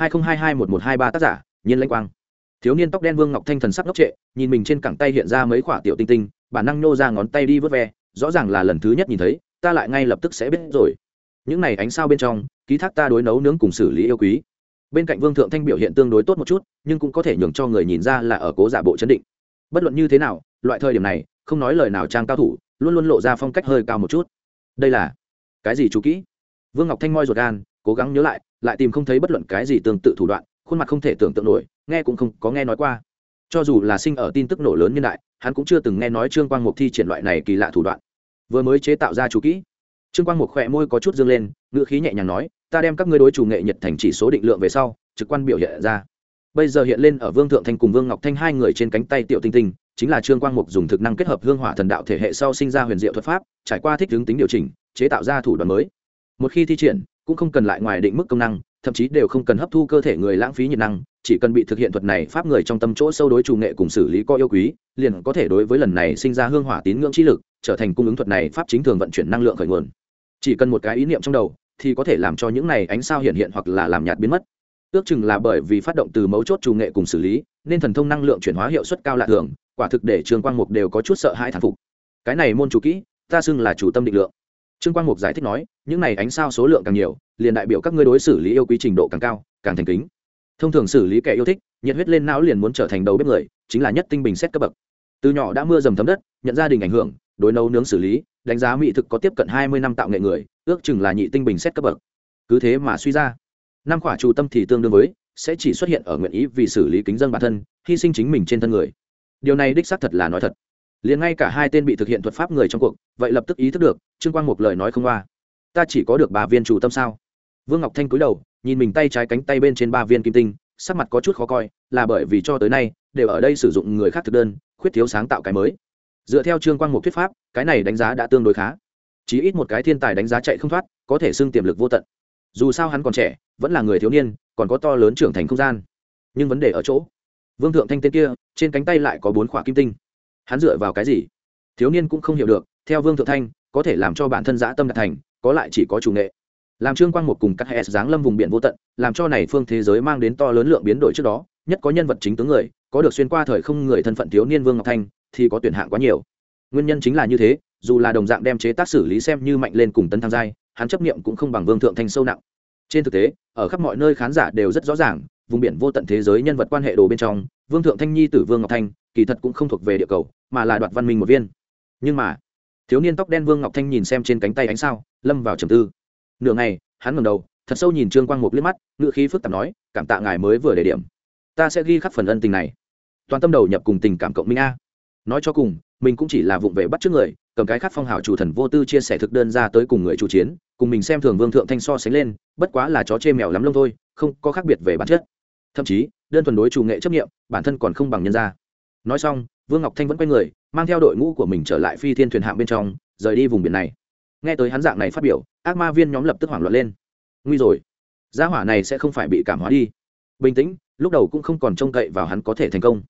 20221123 tác giả, Nhiên Lãnh Quang. Thiếu niên tóc đen Vương Ngọc Thanh thần sắc ngốc trệ, nhìn mình trên cẳng tay hiện ra mấy quả tiểu tinh tinh, bản năng nô ra ngón tay đi vớt ve, rõ ràng là lần thứ nhất nhìn thấy, ta lại ngay lập tức sẽ biết rồi. Những này ánh sao bên trong, ký thác ta đối nấu nướng cùng xử lý yêu quý. Bên cạnh Vương Thượng Thanh biểu hiện tương đối tốt một chút, nhưng cũng có thể nhường cho người nhìn ra là ở cố giả bộ chấn định. Bất luận như thế nào, loại thời điểm này, không nói lời nào trang cao thủ, luôn luôn lộ ra phong cách hơi cao một chút. Đây là cái gì chú kỹ? Vương Ngọc Thanh moi ruột gan, cố gắng nhớ lại tìm không thấy bất luận cái gì tương tự thủ đoạn, khuôn mặt không thể tưởng tượng nổi, nghe cũng không có nghe nói qua. Cho dù là sinh ở tin tức nổ lớn nhân đại, hắn cũng chưa từng nghe nói Trương Quang Mục thi triển loại này kỳ lạ thủ đoạn. Vừa mới chế tạo ra chú kỹ. Trương Quang Mục khẽ môi có chút dương lên, ngữ khí nhẹ nhàng nói, ta đem các ngươi đối chủ nghệ nhật thành chỉ số định lượng về sau, trực quan biểu hiện ra. Bây giờ hiện lên ở Vương Thượng Thanh cùng Vương Ngọc Thanh hai người trên cánh tay tiểu tinh tinh, chính là Trương Quang Mục dùng thực năng kết hợp hương hỏa thần đạo thể hệ sau sinh ra huyền diệu thuật pháp, trải qua thích ứng tính điều chỉnh, chế tạo ra thủ đoạn mới. Một khi thi triển, cũng không cần lại ngoài định mức công năng, thậm chí đều không cần hấp thu cơ thể người lãng phí nhiệt năng, chỉ cần bị thực hiện thuật này pháp người trong tâm chỗ sâu đối chủ nghệ cùng xử lý có yêu quý, liền có thể đối với lần này sinh ra hương hỏa tín ngưỡng chi lực, trở thành cung ứng thuật này pháp chính thường vận chuyển năng lượng khởi nguồn. Chỉ cần một cái ý niệm trong đầu, thì có thể làm cho những này ánh sao hiện hoặc là làm nhạt biến mất. Ước chừng là bởi vì phát động từ mấu chốt chủ nghệ cùng xử lý, nên thần thông năng lượng chuyển hóa hiệu suất cao lạ thường, quả thực để Trương Quang Mục đều có chút sợ hãi thán phục. Cái này môn chủ kỹ, ta xưng là chủ tâm định lượng. Trương Quang Mục giải thích nói, những này ánh sao số lượng càng nhiều, liền đại biểu các ngươi đối xử lý yêu quý trình độ càng cao, càng thành kính. Thông thường xử lý kẻ yêu thích, nhiệt huyết lên não liền muốn trở thành đầu bếp người, chính là nhất tinh bình xét cấp bậc. Từ nhỏ đã mưa dầm thấm đất, nhận gia đình ảnh hưởng, đối nấu nướng xử lý, đánh giá mỹ thực có tiếp cận 20 năm tạo nghệ người, ước chừng là nhị tinh bình xét cấp bậc. Cứ thế mà suy ra, năm khỏa chủ tâm thì tương đương với sẽ chỉ xuất hiện ở nguyện ý vì xử lý kính dân bản thân, hy sinh chính mình trên thân người. Điều này đích xác thật là nói thật. Liền ngay cả hai tên bị thực hiện thuật pháp người trong cuộc, vậy lập tức ý thức được, Trương Quang Mục lời nói không qua. Ta chỉ có được 3 viên chủ tâm sao? Vương Ngọc Thanh cúi đầu, nhìn mình tay trái cánh tay bên trên 3 viên kim tinh, sắc mặt có chút khó coi, là bởi vì cho tới nay đều ở đây sử dụng người khác thực đơn, khuyết thiếu sáng tạo cái mới. Dựa theo Trương Quang Mục thuyết pháp, cái này đánh giá đã tương đối khá. Chí ít một cái thiên tài đánh giá chạy không thoát, có thể xưng tiềm lực vô tận. Dù sao hắn còn trẻ, vẫn là người thiếu niên, còn có to lớn trưởng thành không gian. Nhưng vấn đề ở chỗ, Vương Thượng Thanh tên kia, trên cánh tay lại có 4 khỏa kim tinh. Hắn dựa vào cái gì? Thiếu niên cũng không hiểu được, theo Vương Thượng Thanh, có thể làm cho bản thân dã tâm đạt thành, có lại chỉ có chủ nghệ. Làm Trương Quang Mục cùng các hệ giáng lâm vùng biển vô tận, làm cho này phương thế giới mang đến to lớn lượng biến đổi trước đó, nhất có nhân vật chính tướng người, có được xuyên qua thời không người thân phận thiếu niên Vương Ngọc Thanh, thì có tuyển hạng quá nhiều. Nguyên nhân chính là như thế, dù là đồng dạng đem chế tác xử lý xem như mạnh lên cùng tấn thăng giai, hắn chấp niệm cũng không bằng Vương Thượng Thanh sâu nặng. Trên thực tế, ở khắp mọi nơi khán giả đều rất rõ ràng, vùng biển vô tận thế giới nhân vật quan hệ đồ bên trong, Vương Thượng Thanh nhi tử Vương Ngọc Thanh, kỳ thật cũng không thuộc về địa cầu, mà là đoạt văn minh một viên. Nhưng mà, thiếu niên tóc đen Vương Ngọc Thanh nhìn xem trên cánh tay ánh sao, lâm vào trầm tư. Nửa ngày, hắn ngẩng đầu, thật sâu nhìn Trương Quang Mục liếc mắt, ngữ khí phức tạp nói, cảm tạ ngài mới vừa đề điểm, ta sẽ ghi khắc phần ân tình này, toàn tâm đầu nhập cùng tình cảm cộng minh a. Nói cho cùng, mình cũng chỉ là vụng về bắt trước người, cầm cái khắc phong hào chủ thần vô tư chia sẻ thực đơn ra tới cùng người chủ chiến, cùng mình xem thường Vương Thượng Thanh so sánh lên, bất quá là chó chê mèo lắm lông thôi, không có khác biệt về bản chất. Thậm chí, đơn thuần đối chủ nghệ chấp niệm, bản thân còn không bằng nhân gia. Nói xong, Vương Ngọc Thanh vẫn quay người, mang theo đội ngũ của mình trở lại phi thiên thuyền hạm bên trong, rời đi vùng biển này. Nghe tới hắn dạng này phát biểu, ác ma viên nhóm lập tức hoảng loạn lên. Nguy rồi, gia hỏa này sẽ không phải bị cảm hóa đi. Bình tĩnh, lúc đầu cũng không còn trông cậy vào hắn có thể thành công.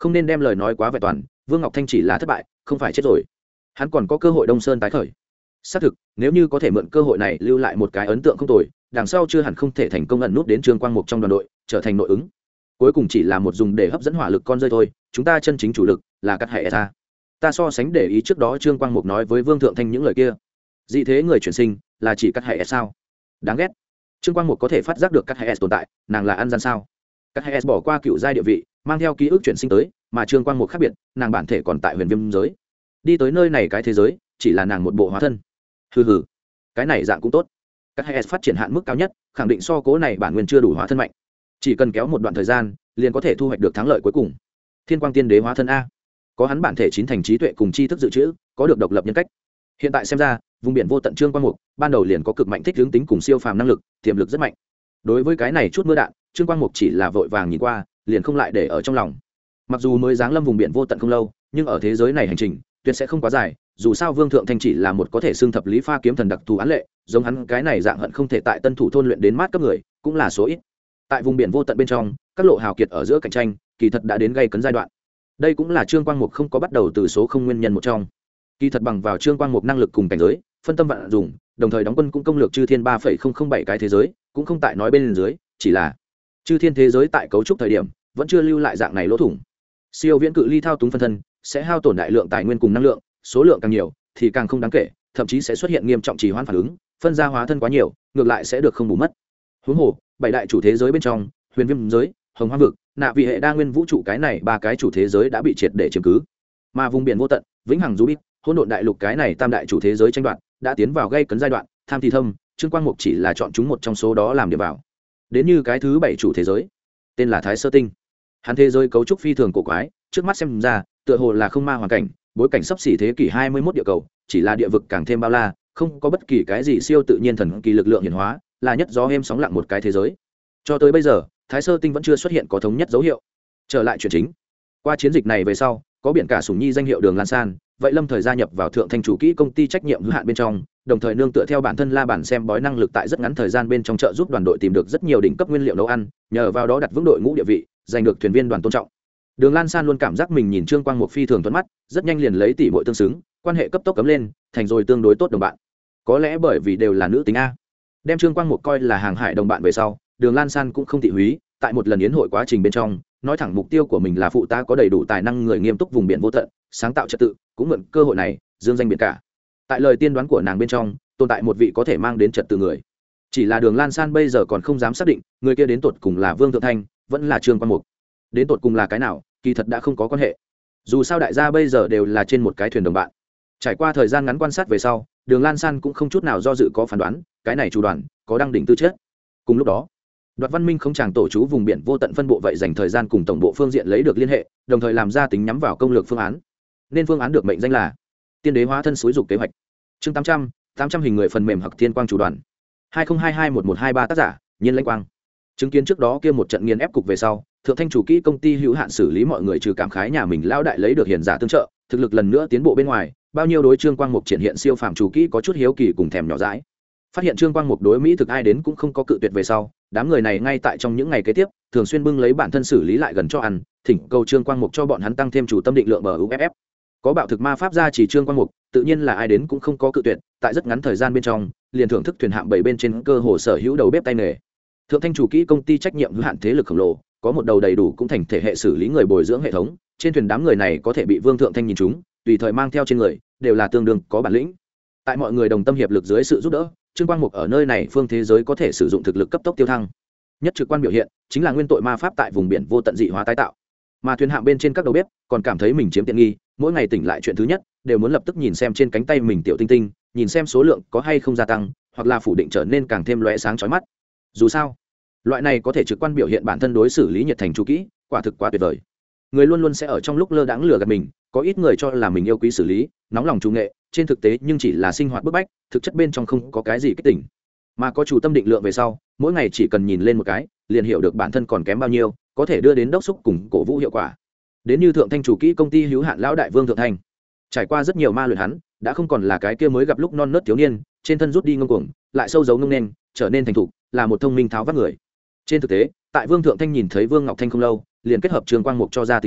không nên đem lời nói quá vẹn toàn. Vương Ngọc Thanh chỉ là thất bại, không phải chết rồi. Hắn còn có cơ hội Đông Sơn tái khởi. Xác thực, nếu như có thể mượn cơ hội này lưu lại một cái ấn tượng không tồi, đằng sau chưa hẳn không thể thành công ẩn nút đến Trương Quang Mục trong đoàn đội, trở thành nội ứng. Cuối cùng chỉ là một dùng để hấp dẫn hỏa lực con rơi thôi, chúng ta chân chính chủ lực là cắt hệ ta. Ta so sánh để ý trước đó Trương Quang Mục nói với Vương Thượng Thanh những lời kia. Dị thế người chuyển sinh là chỉ cắt hệ sao? Đáng ghét. Trương Quang Mục có thể phát giác được cắt hệ tồn tại, nàng là ăn gian sao? Cắt hệ bỏ qua cựu giai địa vị, mang theo ký ức chuyển sinh tới, mà Trương Quang Mục khác biệt, nàng bản thể còn tại huyền viêm giới. Đi tới nơi này cái thế giới, chỉ là nàng một bộ hóa thân. Hừ hừ, cái này dạng cũng tốt. Các hệ phát triển hạn mức cao nhất, khẳng định so cố này bản nguyên chưa đủ hóa thân mạnh. Chỉ cần kéo một đoạn thời gian, liền có thể thu hoạch được thắng lợi cuối cùng. Thiên Quang Tiên Đế hóa thân a, có hắn bản thể chín thành trí tuệ cùng tri thức dự trữ, có được độc lập nhân cách. Hiện tại xem ra, vùng biển vô tận Trương Quang Mục, ban đầu liền có cực mạnh thích hướng tính cùng siêu phàm năng lực, tiềm lực rất mạnh. Đối với cái này chút mưa đạn, Trương Quang Mục chỉ là vội vàng nhìn qua, liền không lại để ở trong lòng. Mặc dù mới giáng lâm vùng biển vô tận không lâu, nhưng ở thế giới này hành trình tuyệt sẽ không quá dài. Dù sao Vương Thượng Thanh chỉ là một có thể xưng thập lý pha kiếm thần đặc thù án lệ, giống hắn cái này dạng hận không thể tại Tân Thủ thôn luyện đến mát cấp người, cũng là số ít. Tại vùng biển vô tận bên trong, các lộ hào kiệt ở giữa cạnh tranh, kỳ thật đã đến gây cấn giai đoạn. Đây cũng là Trương Quang Mục không có bắt đầu từ số không nguyên nhân một trong. Kỳ thật bằng vào Trương Quang Mục năng lực cùng cảnh giới, phân tâm vạn dùng, đồng thời đóng quân cũng công lược chư thiên 3,007 cái thế giới, cũng không tại nói bên dưới, chỉ là chư thiên thế giới tại cấu trúc thời điểm, vẫn chưa lưu lại dạng này lỗ thủng. Siêu viễn cự ly thao túng phân thân, sẽ hao tổn đại lượng tài nguyên cùng năng lượng, số lượng càng nhiều thì càng không đáng kể, thậm chí sẽ xuất hiện nghiêm trọng trì hoãn phản ứng, phân ra hóa thân quá nhiều, ngược lại sẽ được không bù mất. Huống hồ, bảy đại chủ thế giới bên trong, huyền viêm giới, hồng hoang vực, nạ vị hệ đa nguyên vũ trụ cái này ba cái chủ thế giới đã bị triệt để chiếm cứ, mà vùng biển vô tận, vĩnh hằng du bít, hỗn độn đại lục cái này tam đại chủ thế giới tranh đoạt đã tiến vào gây cấn giai đoạn, tham thì thâm, Trương Quang Mục chỉ là chọn chúng một trong số đó làm điểm vào. Đến như cái thứ bảy chủ thế giới, tên là Thái Sơ Tinh. Hắn thế giới cấu trúc phi thường cổ quái, trước mắt xem ra, tựa hồ là không ma hoàn cảnh, bối cảnh sắp xỉ thế kỷ 21 địa cầu, chỉ là địa vực càng thêm bao la, không có bất kỳ cái gì siêu tự nhiên thần kỳ lực lượng hiển hóa, là nhất gió êm sóng lặng một cái thế giới. Cho tới bây giờ, Thái Sơ Tinh vẫn chưa xuất hiện có thống nhất dấu hiệu. Trở lại chuyện chính, qua chiến dịch này về sau, có biển cả Sủng Nhi danh hiệu Đường Lan San, vậy lâm thời gia nhập vào Thượng Thanh chủ kỹ công ty trách nhiệm hữu hạn bên trong, đồng thời nương tựa theo bản thân La Bản xem bói năng lực tại rất ngắn thời gian bên trong trợ giúp đoàn đội tìm được rất nhiều đỉnh cấp nguyên liệu nấu ăn, nhờ vào đó đặt vững đội ngũ địa vị, giành được thuyền viên đoàn tôn trọng. Đường Lan San luôn cảm giác mình nhìn Trương Quang Mục phi thường thuận mắt, rất nhanh liền lấy tỷ muội tương xứng, quan hệ cấp tốc cấm lên, thành rồi tương đối tốt đồng bạn. Có lẽ bởi vì đều là nữ tính a. Đem Trương Quang Mục coi là hàng hải đồng bạn về sau, Đường Lan San cũng không thị húy, tại một lần yến hội quá trình bên trong, nói thẳng mục tiêu của mình là phụ tá có đầy đủ tài năng người nghiêm túc vùng biển vô tận, sáng tạo trật tự, cũng mượn cơ hội này, dương danh biển cả. Tại lời tiên đoán của nàng bên trong, tồn tại một vị có thể mang đến trật tự người. Chỉ là Đường Lan San bây giờ còn không dám xác định, người kia đến tột cùng là Vương Thượng Thanh, vẫn là Trương Quang Mục. Đến tột cùng là cái nào, kỳ thật đã không có quan hệ. Dù sao đại gia bây giờ đều là trên một cái thuyền đồng bạn. Trải qua thời gian ngắn quan sát về sau, Đường Lan San cũng không chút nào do dự có phán đoán, cái này chủ đoàn có đăng đỉnh tư chất. Cùng lúc đó, Đoạt Văn Minh không chàng tổ chú vùng biển vô tận phân bộ vậy dành thời gian cùng tổng bộ phương diện lấy được liên hệ, đồng thời làm ra tính nhắm vào công lược phương án. Nên phương án được mệnh danh là Tiên Đế hóa thân xúi dục kế hoạch. Chương 800 hình người phần mềm Hặc Thiên Quang chủ đoàn. 2022-1123 tác giả, Nhiên Lãnh Quang. Chứng kiến trước đó kia một trận nghiền ép cục về sau, Thượng Thanh chủ kỹ công ty hữu hạn xử lý mọi người trừ cảm khái nhà mình lão đại lấy được hiền giả tương trợ, thực lực lần nữa tiến bộ bên ngoài, bao nhiêu đối Trương Quang Mục triển hiện siêu phàm chủ kỹ có chút hiếu kỳ cùng thèm nhỏ dãi. Phát hiện Trương Quang Mục đối Mỹ thực ai đến cũng không có cự tuyệt về sau, đám người này ngay tại trong những ngày kế tiếp, thường xuyên bưng lấy bản thân xử lý lại gần cho ăn, thỉnh cầu Trương Quang Mục cho bọn hắn tăng thêm chủ tâm định lượng bờ UFF. Có bạo thực ma pháp ra chỉ Trương Quang Mục, tự nhiên là ai đến cũng không có cự tuyệt, tại rất ngắn thời gian bên trong, liền thưởng thức thuyền hạm bảy bên trên cơ hồ sở hữu đầu bếp tay nghề. Thượng Thanh chủ kỹ công ty trách nhiệm hữu hạn thế lực khổng lồ, có một đầu đầy đủ cũng thành thể hệ xử lý người bồi dưỡng hệ thống, trên thuyền đám người này có thể bị Vương Thượng Thanh nhìn chúng, tùy thời mang theo trên người, đều là tương đương có bản lĩnh. Tại mọi người đồng tâm hiệp lực dưới sự giúp đỡ, Trương Quang Mục ở nơi này phương thế giới có thể sử dụng thực lực cấp tốc tiêu thăng. Nhất trực quan biểu hiện chính là nguyên tội ma pháp tại vùng biển vô tận dị hóa tái tạo. Mà thuyền hạm bên trên các đầu bếp còn cảm thấy mình chiếm tiện nghi, mỗi ngày tỉnh lại chuyện thứ nhất đều muốn lập tức nhìn xem trên cánh tay mình tiểu tinh tinh, nhìn xem số lượng có hay không gia tăng, hoặc là phủ định trở nên càng thêm lóe sáng chói mắt. Dù sao, loại này có thể trực quan biểu hiện bản thân đối xử lý nhiệt thành chú kỹ, quả thực quá tuyệt vời. Người luôn luôn sẽ ở trong lúc lơ đãng lừa gạt mình, có ít người cho là mình yêu quý xử lý, nóng lòng chủ nghệ, trên thực tế nhưng chỉ là sinh hoạt bức bách, thực chất bên trong không có cái gì kích tỉnh. Mà có chủ tâm định lượng về sau, mỗi ngày chỉ cần nhìn lên một cái, liền hiểu được bản thân còn kém bao nhiêu, có thể đưa đến đốc xúc cùng cổ vũ hiệu quả. Đến như Thượng Thanh chủ kỹ công ty hữu hạn lão đại Vương Thượng Thanh, trải qua rất nhiều ma luyện hắn, đã không còn là cái kia mới gặp lúc non nớt thiếu niên, trên thân rút đi ngông cuồng, lại sâu giấu ngông nên, trở nên thành thục, là một thông minh tháo vát người. Trên thực tế, tại Vương Thượng Thanh nhìn thấy Vương Ngọc Thanh không lâu, liền kết hợp Trương Quang Mục cho ra tình báo,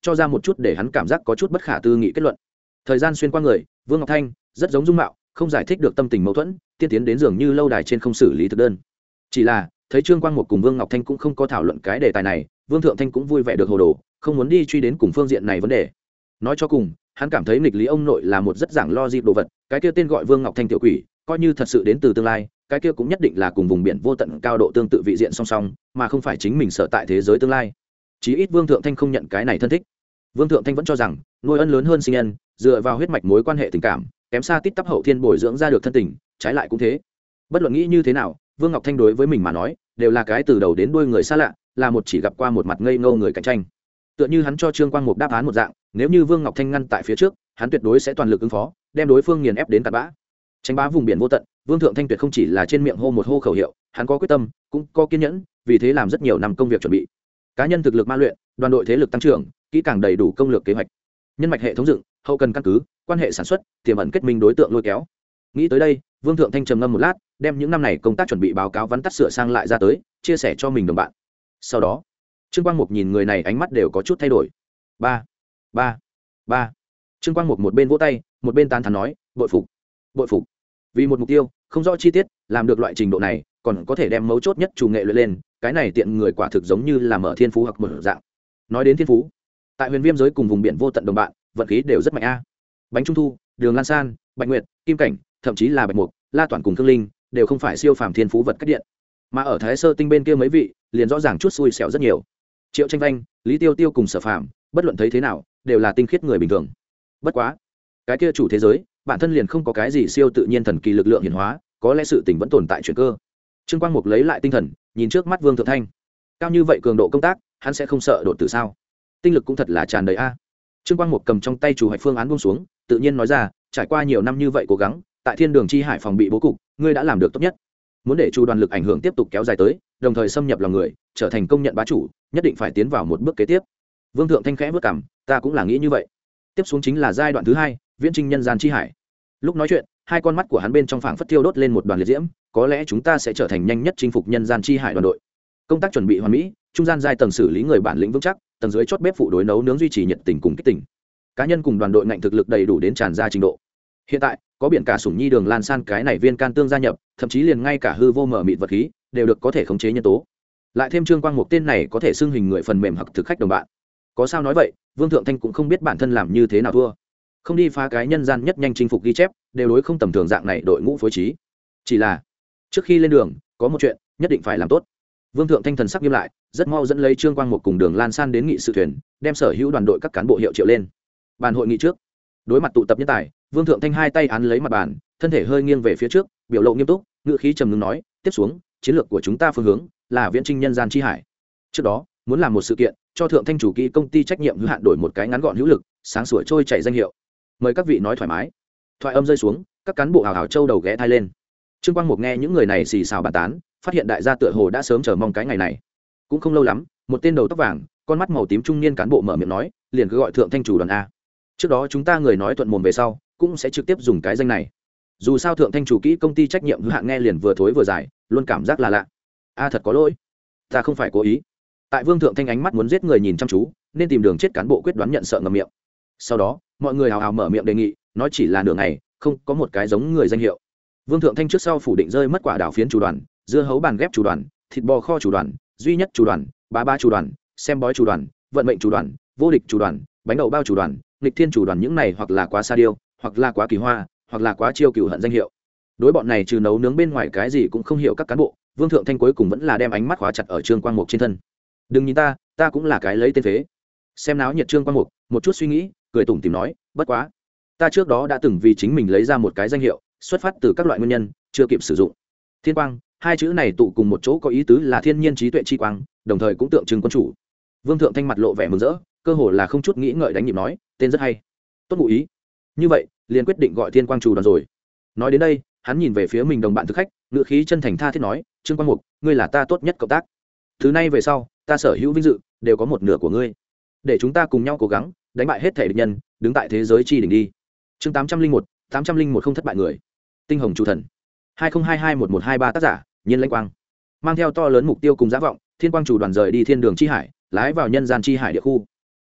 cho ra một chút để hắn cảm giác có chút bất khả tư nghị kết luận. Thời gian xuyên qua người, Vương Ngọc Thanh rất giống dung mạo, không giải thích được tâm tình mâu thuẫn, tiên tiến đến dường như lâu đài trên không xử lý thực đơn. Chỉ là thấy Trương Quang Mục cùng Vương Ngọc Thanh cũng không có thảo luận cái đề tài này, Vương Thượng Thanh cũng vui vẻ được hồ đồ, không muốn đi truy đến cùng phương diện này vấn đề. Nói cho cùng, hắn cảm thấy nghịch lý ông nội là một rất giảng logic đồ vật, cái kia tên gọi Vương Ngọc Thanh tiểu quỷ, coi như thật sự đến từ tương lai, cái kia cũng nhất định là cùng vùng biển vô tận cao độ tương tự vị diện song song, mà không phải chính mình sở tại thế giới tương lai. Chí ít Vương Thượng Thanh không nhận cái này thân thích. Vương Thượng Thanh vẫn cho rằng, nuôi ân lớn hơn sinh ân, dựa vào huyết mạch mối quan hệ tình cảm, kém xa tít tắp hậu thiên bồi dưỡng ra được thân tình, trái lại cũng thế. Bất luận nghĩ như thế nào, Vương Ngọc Thanh đối với mình mà nói, đều là cái từ đầu đến đuôi người xa lạ, là một chỉ gặp qua một mặt ngây ngô người cạnh tranh. Tựa như hắn cho Trương Quang Mục đáp án một dạng, nếu như Vương Ngọc Thanh ngăn tại phía trước, hắn tuyệt đối sẽ toàn lực ứng phó, đem đối phương nghiền ép đến tận bã. Tranh bá vùng biển vô tận, Vương Thượng Thanh tuyệt không chỉ là trên miệng hô một hô khẩu hiệu, hắn có quyết tâm, cũng có kiên nhẫn, vì thế làm rất nhiều năm công việc chuẩn bị. Cá nhân thực lực ma luyện, đoàn đội thế lực tăng trưởng, kỹ càng đầy đủ công lược kế hoạch, nhân mạch hệ thống dựng, hậu cần căn cứ, quan hệ sản xuất, tiềm ẩn kết minh đối tượng lôi kéo. Nghĩ tới đây, Vương Thượng Thanh trầm ngâm một lát, đem những năm này công tác chuẩn bị báo cáo vắn tắt sửa sang lại ra tới, chia sẻ cho mình đồng bạn. Sau đó, Trương Quang Mục nhìn người này ánh mắt đều có chút thay đổi. Ba, ba, ba. Trương Quang Mục một bên vỗ tay, một bên tán thán nói, bội phục, bội phục. Vì một mục tiêu, không rõ chi tiết, làm được loại trình độ này, còn có thể đem mấu chốt nhất chủ nghệ luyện lên, cái này tiện người quả thực giống như là mở thiên phú hoặc một dạng. Nói đến thiên phú, tại Huyền Viêm giới cùng vùng biển vô tận đồng bạn, vận khí đều rất mạnh a. Bánh Trung Thu, Đường Lan San, Bạch Nguyệt, Kim Cảnh, thậm chí là Bạch Mục, La Toản cùng Thương Linh, đều không phải siêu phàm thiên phú vật cách điện. Mà ở Thái Sơ Tinh bên kia mấy vị, liền rõ ràng chút xui xẻo rất nhiều. Triệu Tranh Vanh, Lý Tiêu Tiêu cùng Sở Phàm, bất luận thấy thế nào, đều là tinh khiết người bình thường. Bất quá, cái kia chủ thế giới, bản thân liền không có cái gì siêu tự nhiên thần kỳ lực lượng hiển hóa, có lẽ sự tình vẫn tồn tại chuyển cơ. Trương Quang Mục lấy lại tinh thần, nhìn trước mắt Vương Thượng Thanh. Cao như vậy cường độ công tác, hắn sẽ không sợ đột tử sao? Tinh lực cũng thật là tràn đầy a. Trương Quang Mục cầm trong tay chủ hoạch phương án buông xuống, tự nhiên nói ra, trải qua nhiều năm như vậy cố gắng, tại Thiên Đường Chi Hải phòng bị bố cục, ngươi đã làm được tốt nhất. Muốn để chu đoàn lực ảnh hưởng tiếp tục kéo dài tới, đồng thời xâm nhập lòng người, trở thành công nhận bá chủ, nhất định phải tiến vào một bước kế tiếp. Vương Thượng Thanh khẽ bước cằm, ta cũng là nghĩ như vậy. Tiếp xuống chính là giai đoạn thứ hai, viễn trinh nhân gian chi hải. Lúc nói chuyện, hai con mắt của hắn bên trong phảng phất thiêu đốt lên một đoàn liệt diễm, có lẽ chúng ta sẽ trở thành nhanh nhất chinh phục nhân gian chi hải đoàn đội. Công tác chuẩn bị hoàn mỹ, trung gian giai tầng xử lý người bản lĩnh vững chắc, tầng dưới chót bếp phụ đối nấu nướng duy trì nhiệt tình cùng kích tình. Cá nhân cùng đoàn đội ngạnh thực lực đầy đủ đến tràn ra trình độ. Hiện tại, có biển cả sủng nhi Đường Lan San cái này viên can tương gia nhập, thậm chí liền ngay cả hư vô mở mịt vật khí đều được có thể khống chế nhân tố. Lại thêm Trương Quang Mục tên này có thể xưng hình người phần mềm hoặc thực khách đồng bạn. Có sao nói vậy, Vương Thượng Thanh cũng không biết bản thân làm như thế nào thua. Không đi phá cái nhân gian nhất nhanh chinh phục ghi chép, đều đối không tầm thường dạng này đội ngũ phối trí. Chỉ là, trước khi lên đường, có một chuyện nhất định phải làm tốt. Vương Thượng Thanh thần sắc nghiêm lại, rất mau dẫn lấy Trương Quang Mục cùng Đường Lan San đến nghị sự thuyền, đem sở hữu đoàn đội các cán bộ hiệu triệu lên. Bàn hội nghị trước, đối mặt tụ tập nhân tài, Vương Thượng Thanh hai tay án lấy mặt bàn, thân thể hơi nghiêng về phía trước, biểu lộ nghiêm túc, ngữ khí trầm ngưng nói, tiếp xuống, chiến lược của chúng ta phương hướng là viễn trinh nhân gian chi hải. Trước đó, muốn làm một sự kiện, cho Thượng Thanh chủ kỹ công ty trách nhiệm hữu hạn đổi một cái ngắn gọn hữu lực, sáng sủa trôi chảy danh hiệu. Mời các vị nói thoải mái. Thoại âm rơi xuống, các cán bộ hào hào châu đầu ghé thai lên. Trương Quang Mục nghe những người này xì xào bàn tán, phát hiện đại gia tựa hồ đã sớm chờ mong cái ngày này. Cũng không lâu lắm, một tên đầu tóc vàng, con mắt màu tím trung niên cán bộ mở miệng nói, liền cứ gọi Thượng Thanh chủ đoàn a. Trước đó chúng ta người nói thuận mồm về sau, cũng sẽ trực tiếp dùng cái danh này. Dù sao Thượng Thanh chủ kỹ công ty trách nhiệm hữu hạn nghe liền vừa thối vừa dài, luôn cảm giác là lạ. A thật có lỗi, ta không phải cố ý. Tại Vương Thượng Thanh ánh mắt muốn giết người nhìn chăm chú, nên tìm đường chết cán bộ quyết đoán nhận sợ ngậm miệng. Sau đó, mọi người hào hào mở miệng đề nghị, nói chỉ là nửa ngày, không có một cái giống người danh hiệu. Vương Thượng Thanh trước sau phủ định rơi mất quả đảo phiến chủ đoàn, dưa hấu bàn ghép chủ đoàn, thịt bò kho chủ đoàn, duy nhất chủ đoàn, ba chủ đoàn, xem bói chủ đoàn, vận mệnh chủ đoàn, vô địch chủ đoàn, bánh đậu bao chủ đoàn, nghịch thiên chủ đoàn, những này hoặc là quá sa điêu, hoặc là quá kỳ hoa, hoặc là quá chiêu cửu hận danh hiệu. Đối bọn này trừ nấu nướng bên ngoài cái gì cũng không hiểu các cán bộ, Vương Thượng Thanh cuối cùng vẫn là đem ánh mắt khóa chặt ở Trương Quang Mục trên thân. Đừng nhìn ta cũng là cái lấy tên phế. Xem náo nhiệt Trương Quang Mục, một chút suy nghĩ, cười tủm tỉm nói, bất quá, ta trước đó đã từng vì chính mình lấy ra một cái danh hiệu, xuất phát từ các loại nguyên nhân, chưa kịp sử dụng. Thiên Quang, hai chữ này tụ cùng một chỗ có ý tứ là thiên nhiên trí tuệ chi quang, đồng thời cũng tượng trưng quân chủ. Vương Thượng Thanh mặt lộ vẻ mừng rỡ, cơ hồ là không chút nghĩ ngợi đánh nhịp nói, tên rất hay, tốt ngụ ý. Như vậy, liền quyết định gọi Thiên Quang chủ đoàn rồi. Nói đến đây, hắn nhìn về phía mình đồng bạn thực khách, ngữ khí chân thành tha thiết nói, Trương Quang Mục, ngươi là ta tốt nhất cộng tác. Từ nay về sau, ta sở hữu vinh dự đều có một nửa của ngươi. Để chúng ta cùng nhau cố gắng, đánh bại hết thể địch nhân, đứng tại thế giới chi đỉnh đi. Chương 801 không thất bại người. Tinh hồng chủ thần. 20221123 tác giả, Nhiên Lãnh Quang. Mang theo to lớn mục tiêu cùng giá vọng, Thiên Quang chủ đoàn rời đi thiên đường chi hải, lái vào nhân gian chi hải địa khu.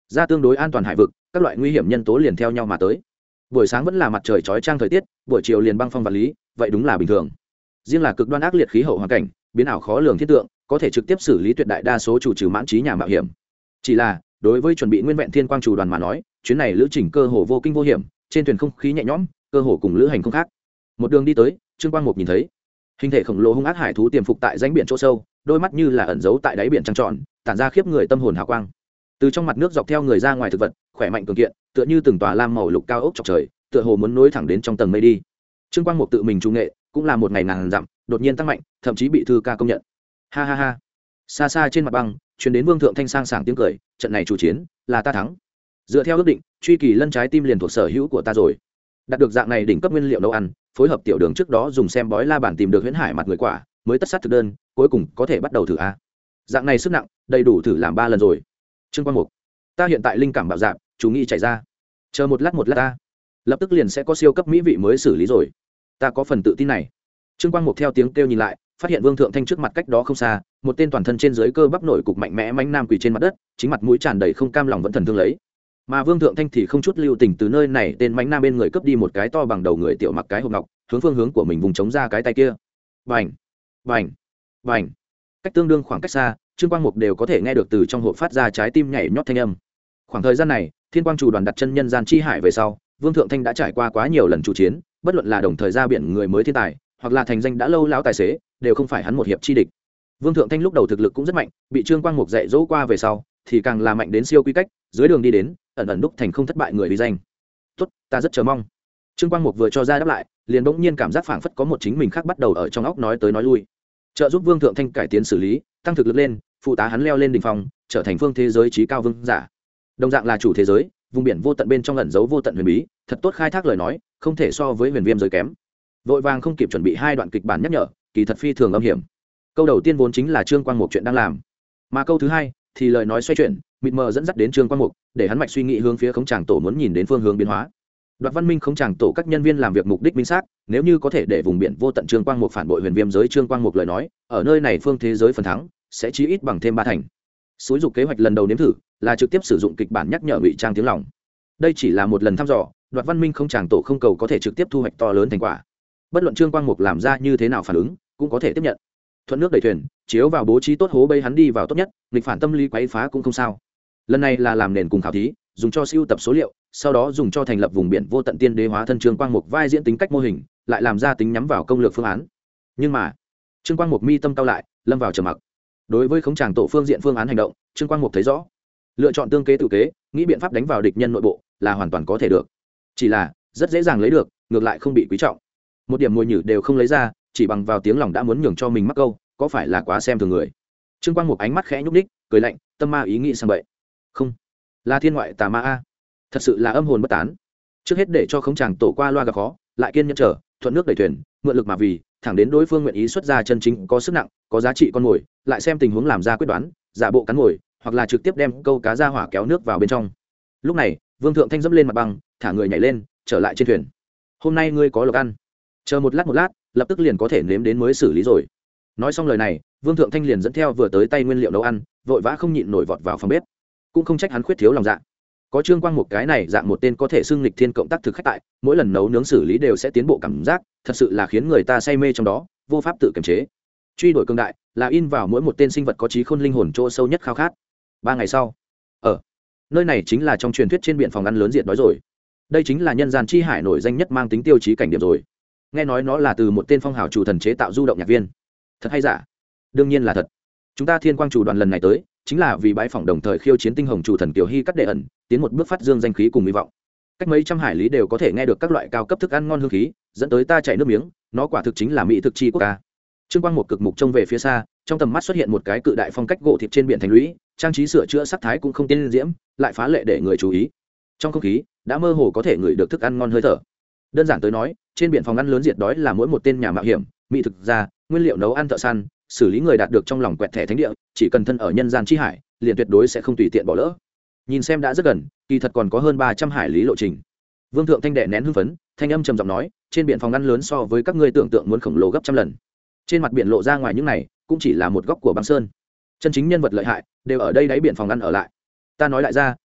ra tương đối an toàn hải vực, các loại nguy hiểm nhân tố liền theo nhau mà tới. Buổi sáng vẫn là mặt trời chói chang thời tiết, buổi chiều liền băng phong vật lý, vậy đúng là bình thường. Riêng là cực đoan ác liệt khí hậu hoàn cảnh, biến ảo khó lường thiên tượng, có thể trực tiếp xử lý tuyệt đại đa số chủ trừ mãn trí nhà mạo hiểm. Chỉ là đối với chuẩn bị nguyên vẹn thiên quang chủ đoàn mà nói, chuyến này lữ trình cơ hồ vô kinh vô hiểm, trên thuyền không khí nhẹ nhõm, cơ hồ cùng lữ hành không khác. Một đường đi tới, Trương Quang Mục nhìn thấy hình thể khổng lồ hung ác hải thú tiềm phục tại rãnh biển chỗ sâu, đôi mắt như là ẩn giấu tại đáy biển trăng tròn, tản ra khiếp người tâm hồn hào quang. Từ trong mặt nước dọc theo người ra ngoài thực vật, khỏe mạnh cường kiện, tựa như từng tòa lam màu lục cao ốc chọc trời, tựa hồ muốn nối thẳng đến trong tầng mây đi. Trương Quang Mục tự mình trung nghệ, cũng là một ngày ngàn dặm, đột nhiên tăng mạnh, thậm chí bị thư ca công nhận. Ha ha ha. Xa xa trên mặt băng, truyền đến Vương Thượng Thanh sang sảng tiếng cười, trận này chủ chiến, là ta thắng. Dựa theo ước định, Truy Kỳ Lân trái tim liền thuộc sở hữu của ta rồi. Đạt được dạng này đỉnh cấp nguyên liệu nấu ăn, phối hợp tiểu đường trước đó dùng xem bói la bản tìm được huyễn hải mặt người quả, mới tất sát thực đơn, cuối cùng có thể bắt đầu thử a. Dạng này sức nặng, đầy đủ thử làm 3 lần rồi. Trương Quang Mục, ta hiện tại linh cảm bạo dạn, chú nghĩ chạy ra. Chờ một lát ta, lập tức liền sẽ có siêu cấp mỹ vị mới xử lý rồi. Ta có phần tự tin này. Trương Quang Mục theo tiếng kêu nhìn lại, phát hiện Vương Thượng Thanh trước mặt cách đó không xa, một tên toàn thân trên dưới cơ bắp nổi cục mạnh mẽ mãnh nam quỳ trên mặt đất, chính mặt mũi tràn đầy không cam lòng vẫn thần thương lấy. Mà Vương Thượng Thanh thì không chút lưu tình từ nơi này tên mãnh nam bên người cướp đi một cái to bằng đầu người tiểu mặc cái hộp ngọc, hướng phương hướng của mình vùng chống ra cái tay kia. Bành, bành, bành. Cách tương đương khoảng cách xa, Trương Quang Mục đều có thể nghe được từ trong hộp phát ra trái tim nhảy nhót thanh âm. Khoảng thời gian này, Thiên Quang chủ đoàn đặt chân nhân gian chi hải về sau, Vương Thượng Thanh đã trải qua quá nhiều lần chủ chiến, bất luận là đồng thời ra biển người mới thiên tài, hoặc là thành danh đã lâu lão tài xế, đều không phải hắn một hiệp chi địch. Vương Thượng Thanh lúc đầu thực lực cũng rất mạnh, bị Trương Quang Mục dạy dỗ qua về sau, thì càng là mạnh đến siêu quy cách, dưới đường đi đến, ẩn ẩn đúc thành không thất bại người uy danh. Tốt, ta rất chờ mong. Trương Quang Mục vừa cho ra đáp lại, liền bỗng nhiên cảm giác phảng phất có một chính mình khác bắt đầu ở trong óc nói tới nói lui. Trợ giúp Vương Thượng Thanh cải tiến xử lý, tăng thực lực lên, phụ tá hắn leo lên đỉnh phong, trở thành phương thế giới trí cao vương giả. Đồng dạng là chủ thế giới, vùng biển vô tận bên trong ẩn giấu vô tận huyền bí, thật tốt khai thác lời nói, không thể so với huyền viêm giới kém. Vội vàng không kịp chuẩn bị 2 đoạn kịch bản nhắc nhở, kỳ thật phi thường âm hiểm. Câu đầu tiên vốn chính là Trương Quang Mục chuyện đang làm, mà câu thứ hai thì lời nói xoay chuyển, mịt mờ dẫn dắt đến Trương Quang Mục, để hắn mạch suy nghĩ hướng phía khống tràng tổ muốn nhìn đến phương hướng biến hóa. Đoạt Văn Minh khống tràng tổ các nhân viên làm việc mục đích minh xác, nếu như có thể để vùng biển vô tận Trương Quang Mục phản bội huyền viêm giới Trương Quang Mục lời nói, ở nơi này phương thế giới phần thắng sẽ chí ít bằng thêm 3 thành. Xúi dục kế hoạch lần đầu nếm thử là trực tiếp sử dụng kịch bản nhắc nhở ngụy trang tiếng lòng. Đây chỉ là một lần thăm dò, Đoạt Văn Minh khống tràng tổ không cầu có thể trực tiếp thu hoạch to lớn thành quả. Bất luận Trương Quang Mục làm ra như thế nào phản ứng, cũng có thể tiếp nhận. Thuận nước đẩy thuyền, chiếu vào bố trí tốt hố bây hắn đi vào tốt nhất, nghịch phản tâm lý quấy phá cũng không sao. Lần này là làm nền cùng khảo thí, dùng cho siêu tập số liệu, sau đó dùng cho thành lập vùng biển vô tận tiên đế hóa thân Trương Quang Mục vai diễn tính cách mô hình, lại làm ra tính nhắm vào công lược phương án. Nhưng mà, Trương Quang Mục mi tâm cao lại, lâm vào trầm mặc. Đối với khống tràng tổ phương diện phương án hành động, Trương Quang Mục thấy rõ, lựa chọn tương kế tự kế, nghĩ biện pháp đánh vào địch nhân nội bộ là hoàn toàn có thể được. Chỉ là rất dễ dàng lấy được, ngược lại không bị quý trọng. Một điểm mùi nhử đều không lấy ra, chỉ bằng vào tiếng lòng đã muốn nhường cho mình mắc câu, có phải là quá xem thường người. Trương Quang Mục ánh mắt khẽ nhúc nhích, cười lạnh, tâm ma ý nghĩ sang bậy. Không, là thiên ngoại tà ma a, thật sự là âm hồn bất tán. Trước hết để cho khống tràng tổ qua loa gặp khó, lại kiên nhẫn chờ, thuận nước đẩy thuyền, mượn lực mà vì, thẳng đến đối phương nguyện ý xuất ra chân chính có sức nặng, có giá trị con mồi, lại xem tình huống làm ra quyết đoán, giả bộ cắn mồi, hoặc là trực tiếp đem câu cá ra hỏa kéo nước vào bên trong. Lúc này, Vương Thượng Thanh dẫm lên mặt băng, thả người nhảy lên, trở lại trên thuyền. Hôm nay ngươi có lộc ăn, chờ một lát, lập tức liền có thể nếm đến mới xử lý rồi. Nói xong lời này, Vương Thượng Thanh liền dẫn theo vừa tới tay nguyên liệu nấu ăn, vội vã không nhịn nổi vọt vào phòng bếp. Cũng không trách hắn khuyết thiếu lòng dạ. Có Trương Quang Mục cái này dạng một tên có thể xưng lịch thiên cộng tác thực khách tại, mỗi lần nấu nướng xử lý đều sẽ tiến bộ cảm giác, thật sự là khiến người ta say mê trong đó, vô pháp tự kiềm chế. Truy đuổi cương đại, là in vào mỗi một tên sinh vật có trí khôn linh hồn chỗ sâu nhất khao khát. 3 ngày sau, ở nơi này chính là trong truyền thuyết trên biển phòng ăn lớn diệt đói rồi. Đây chính là nhân gian chi hải nổi danh nhất mang tính tiêu chí cảnh điểm rồi. Nghe nói nó là từ một tên phong hào chủ thần chế tạo du động nhạc viên. Thật hay giả? Đương nhiên là thật. Chúng ta Thiên Quang chủ đoàn lần này tới, chính là vì bãi phỏng đồng thời khiêu chiến tinh hồng chủ thần Kiều Hy cắt đệ ẩn, tiến một bước phát dương danh khí cùng hy vọng. Cách mấy trăm hải lý đều có thể nghe được các loại cao cấp thức ăn ngon hương khí, dẫn tới ta chảy nước miếng, nó quả thực chính là mỹ thực chi quốc ca. Trương Quang một cực mục trông về phía xa, trong tầm mắt xuất hiện một cái cự đại phong cách gỗ thịt trên biển thành lũy, trang trí sửa chữa sắc thái cũng không tiên diễm, lại phá lệ để người chú ý. Trong không khí đã mơ hồ có thể ngửi được thức ăn ngon hơi thở. Đơn giản tới nói, trên biển phòng ăn lớn diệt đói là mỗi một tên nhà mạo hiểm, mỹ thực gia, nguyên liệu nấu ăn thợ săn, xử lý người đạt được trong lòng quẹt thẻ thánh địa, chỉ cần thân ở nhân gian chi hải, liền tuyệt đối sẽ không tùy tiện bỏ lỡ. Nhìn xem đã rất gần, kỳ thật còn có hơn 300 hải lý lộ trình. Vương Thượng Thanh đệ nén hưng phấn, thanh âm trầm giọng nói, trên biển phòng ăn lớn so với các ngươi tưởng tượng muốn khổng lồ gấp trăm lần. Trên mặt biển lộ ra ngoài những này, cũng chỉ là một góc của băng sơn. Chân chính nhân vật lợi hại đều ở đây đáy biển phòng ăn ở lại. Ta nói lại ra,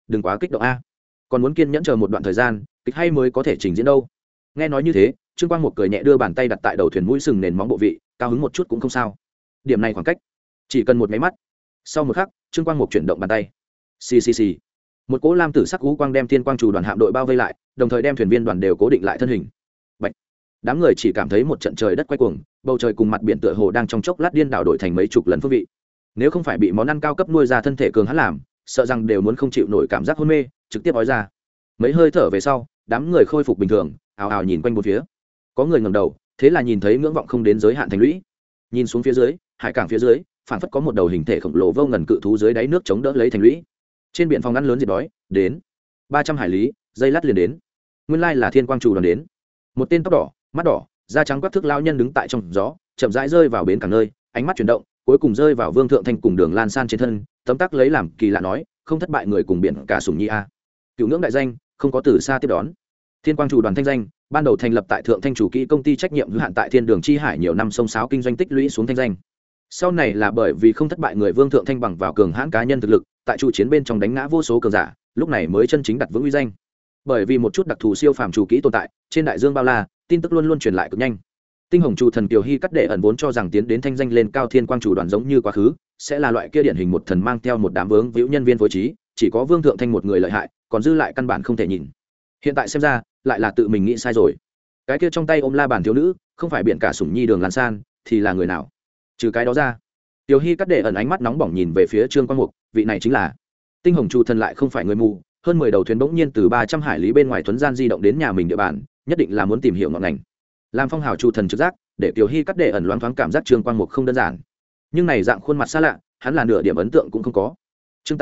đừng quá kích động a, còn muốn kiên nhẫn chờ một đoạn thời gian, kịch hay mới có thể trình diễn đâu. Nghe nói như thế, Trương Quang Mục cười nhẹ đưa bàn tay đặt tại đầu thuyền mũi sừng nền móng bộ vị, cao hứng một chút cũng không sao. Điểm này khoảng cách chỉ cần một máy mắt. Sau một khắc, Trương Quang Mục chuyển động bàn tay. Xì xì xì. Một cỗ lam tử sắc cú quang đem Thiên Quang Chủ đoàn hạm đội bao vây lại, đồng thời đem thuyền viên đoàn đều cố định lại thân hình. Bạch. Đám người chỉ cảm thấy một trận trời đất quay cuồng, bầu trời cùng mặt biển tựa hồ đang trong chốc lát điên đảo đổi thành mấy chục lần phương vị. Nếu không phải bị món ăn cao cấp nuôi ra thân thể cường hãn làm, sợ rằng đều muốn không chịu nổi cảm giác hôn mê, trực tiếp ói ra. Mấy hơi thở về sau, đám người khôi phục bình thường, ào ào nhìn quanh bốn phía. Có người ngẩng đầu, thế là nhìn thấy ngưỡng vọng không đến giới hạn thành lũy. Nhìn xuống phía dưới, hải cảng phía dưới, phảng phất có một đầu hình thể khổng lồ vô ngần cự thú dưới đáy nước chống đỡ lấy thành lũy. Trên biển phòng ngăn lớn diệt đói, đến 300 hải lý, dây lát liền đến. Nguyên lai là Thiên Quang Chủ đoàn đến. Một tên tóc đỏ, mắt đỏ, da trắng quắc thước lão nhân đứng tại trong gió, chậm rãi rơi vào bến cảng nơi, ánh mắt chuyển động, cuối cùng rơi vào Vương Thượng Thanh cùng Đường Lan San trên thân, tấm tắc lấy làm kỳ lạ nói, không thất bại người cùng biển cả sủng nhi a. Cựu ngưỡng đại danh, không có từ xa tiếp đón. Thiên Quang Chủ đoàn thanh danh, ban đầu thành lập tại Thượng Thanh Chủ kỹ công ty trách nhiệm hữu hạn tại Thiên Đường Chi Hải nhiều năm sông sáo kinh doanh tích lũy xuống thanh danh. Sau này là bởi vì không thất bại người Vương Thượng Thanh bằng vào cường hãn cá nhân thực lực, tại trụ chiến bên trong đánh ngã vô số cường giả, lúc này mới chân chính đặt vững uy danh. Bởi vì một chút đặc thù siêu phàm chủ kỹ tồn tại, trên đại dương bao la, tin tức luôn luôn truyền lại cực nhanh. Tinh Hồng Chủ thần Kiều Hy cắt để ẩn vốn cho rằng tiến đến thanh danh lên cao Thiên Quang Chủ đoàn giống như quá khứ, sẽ là loại kia điển hình một thần mang theo một đám vướng víu nhân viên phối trí, chỉ có Vương Thượng Thanh một người lợi hại, còn dư lại căn bản không thể nhìn. Hiện tại xem ra, lại là tự mình nghĩ sai rồi. Cái kia trong tay ôm la bàn thiếu nữ, không phải biển cả sủng nhi Đường Lan San, thì là người nào? Trừ cái đó ra, Kiều Hy cắt để ẩn ánh mắt nóng bỏng nhìn về phía Trương Quang Mục, vị này chính là Tinh Hồng Chủ thần lại không phải người mù, hơn 10 đầu thuyền bỗng nhiên từ 300 hải lý bên ngoài thuấn gian di động đến nhà mình địa bàn, nhất định là muốn tìm hiểu ngọn ngành. Làm phong hào chủ thần trực giác, để Kiều Hy cắt để ẩn loáng thoáng cảm giác Trương Quang Mục không đơn giản. Nhưng này dạng khuôn mặt xa lạ, hắn là nửa điểm ấn tượng cũng không có. Chương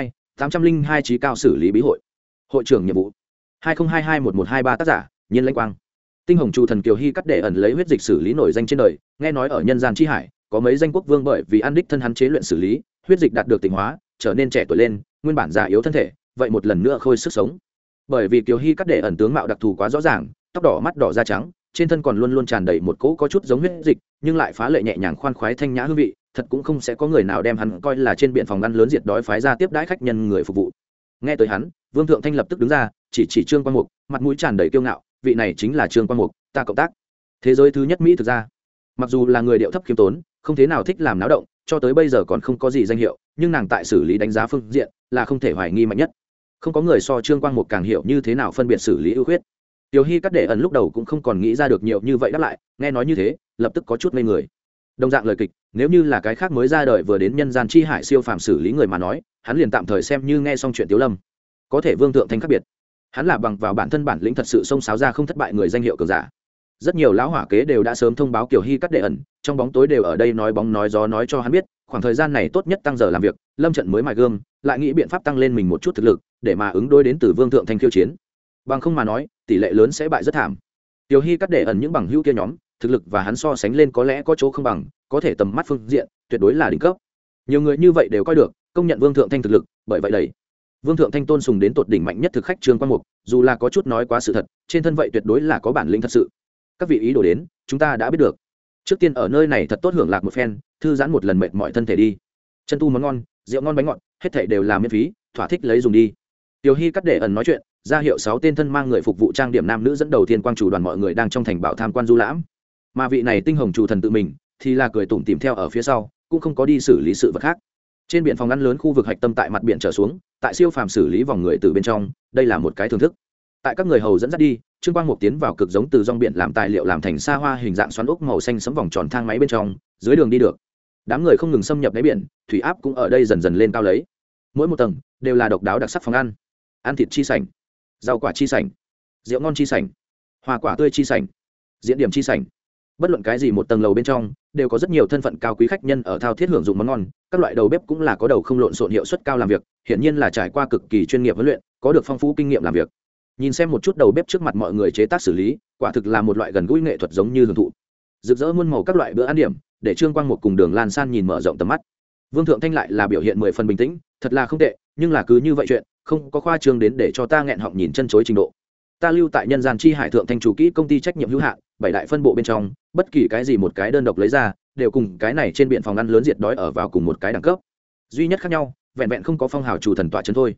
802 trí cao xử lý bí hội. Hội trưởng nhiệm vụ 20221123 tác giả, Nhiên Lãnh Quang. Tinh Hồng Chủ thần Kiều Hy cắt để ẩn lấy huyết dịch xử lý nổi danh trên đời, nghe nói ở nhân gian chi hải, có mấy danh quốc vương bởi vì ăn đích thân hắn chế luyện xử lý, huyết dịch đạt được tỉnh hóa, trở nên trẻ tuổi lên, nguyên bản già yếu thân thể, vậy một lần nữa khôi sức sống. Bởi vì Kiều Hy cắt để ẩn tướng mạo đặc thù quá rõ ràng, tóc đỏ mắt đỏ da trắng, trên thân còn luôn luôn tràn đầy một cỗ có chút giống huyết dịch, nhưng lại phá lệ nhẹ nhàng khoan khoái thanh nhã hương vị, thật cũng không sẽ có người nào đem hắn coi là trên biển phòng ăn lớn diệt đói phái ra tiếp đãi khách nhân người phục vụ. Nghe tới hắn, Vương Thượng Thanh lập tức đứng ra, chỉ Trương Quang Mục, mặt mũi tràn đầy kiêu ngạo, vị này chính là Trương Quang Mục, ta cộng tác. Thế giới thứ nhất Mỹ thực ra. Mặc dù là người điệu thấp khiêm tốn, không thế nào thích làm náo động, cho tới bây giờ còn không có gì danh hiệu, nhưng nàng tại xử lý đánh giá phương diện là không thể hoài nghi mạnh nhất. Không có người so Trương Quang Mục càng hiểu như thế nào phân biệt xử lý ưu khuyết. Tiểu Hy cắt để ẩn lúc đầu cũng không còn nghĩ ra được nhiều như vậy đáp lại, nghe nói như thế, lập tức có chút ngây người. Đồng dạng lời kịch, nếu như là cái khác mới ra đời vừa đến nhân gian chi hải siêu phàm xử lý người mà nói, hắn liền tạm thời xem như nghe xong chuyện Tiếu Lâm. Có thể Vương Thượng Thanh khác biệt, hắn là bằng vào bản thân bản lĩnh thật sự xông xáo ra không thất bại người danh hiệu cường giả. Rất nhiều lão hỏa kế đều đã sớm thông báo Kiều Hy cắt để ẩn, trong bóng tối đều ở đây nói bóng nói gió nói cho hắn biết, khoảng thời gian này tốt nhất tăng giờ làm việc, lâm trận mới mài gươm, lại nghĩ biện pháp tăng lên mình một chút thực lực, để mà ứng đối đến từ Vương Thượng Thanh khiêu chiến. Bằng không mà nói, tỷ lệ lớn sẽ bại rất thảm. Kiều Hy cắt để ẩn những bằng hữu kia nhóm, thực lực và hắn so sánh lên có lẽ có chỗ không bằng, có thể tầm mắt phương diện tuyệt đối là đỉnh cấp. Nhiều người như vậy đều coi được, công nhận Vương Thượng Thanh thực lực, bởi vậy đẩy Vương Thượng Thanh tôn sùng đến tột đỉnh mạnh nhất thực khách Trương Quang Mục, dù là có chút nói quá sự thật, trên thân vậy tuyệt đối là có bản lĩnh thật sự. Các vị ý đồ đến, chúng ta đã biết được. Trước tiên ở nơi này thật tốt hưởng lạc một phen, thư giãn một lần mệt mỏi thân thể đi. Chân tu món ngon, rượu ngon bánh ngọt, hết thảy đều là miễn phí, thỏa thích lấy dùng đi. Tiểu Hy cắt để ẩn nói chuyện, ra hiệu 6 tên thân mang người phục vụ trang điểm nam nữ dẫn đầu Thiên Quang Chủ đoàn mọi người đang trong thành bảo tham quan du lãm. Mà vị này Tinh Hồng Chủ thần tự mình thì là cười tủm tỉm theo ở phía sau, cũng không có đi xử lý sự vật khác. Trên biển phòng ngăn lớn khu vực hạch tâm tại mặt biển trở xuống, tại siêu phàm xử lý vòng người từ bên trong, đây là một cái thưởng thức. Tại các người hầu dẫn dắt đi, Trương Quang Mục tiến vào cực giống từ rong biển làm tài liệu làm thành xa hoa hình dạng xoắn ốc màu xanh sẫm vòng tròn thang máy bên trong, dưới đường đi được. Đám người không ngừng xâm nhập đáy biển, thủy áp cũng ở đây dần dần lên cao lấy. Mỗi một tầng đều là độc đáo đặc sắc phòng ăn thịt chi sảnh, rau quả chi sảnh, rượu ngon chi sảnh, hoa quả tươi chi sảnh, diễn điểm chi sảnh. Bất luận cái gì một tầng lầu bên trong đều có rất nhiều thân phận cao quý khách nhân ở thao thiết hưởng dụng món ngon, các loại đầu bếp cũng là có đầu không lộn xộn hiệu suất cao làm việc, hiển nhiên là trải qua cực kỳ chuyên nghiệp huấn luyện, có được phong phú kinh nghiệm làm việc. Nhìn xem một chút đầu bếp trước mặt mọi người chế tác xử lý, quả thực là một loại gần gũi nghệ thuật giống như hưởng thụ. Rực rỡ muôn màu các loại bữa ăn điểm, để Trương Quang Mục cùng Đường Lan San nhìn mở rộng tầm mắt. Vương Thượng Thanh lại là biểu hiện 10 phần bình tĩnh, thật là không tệ, nhưng là cứ như vậy chuyện, không có khoa trương đến để cho ta nghẹn họng nhìn chân chối trình độ. Ta lưu tại nhân gian chi hải Thượng Thanh chủ kỹ công ty trách nhiệm hữu hạn, 7 đại phân bộ bên trong, bất kỳ cái gì một cái đơn độc lấy ra, đều cùng cái này trên biển phòng ăn lớn diệt đói ở vào cùng một cái đẳng cấp. Duy nhất khác nhau, vẹn vẹn không có phong hào chủ thần tọa trấn thôi.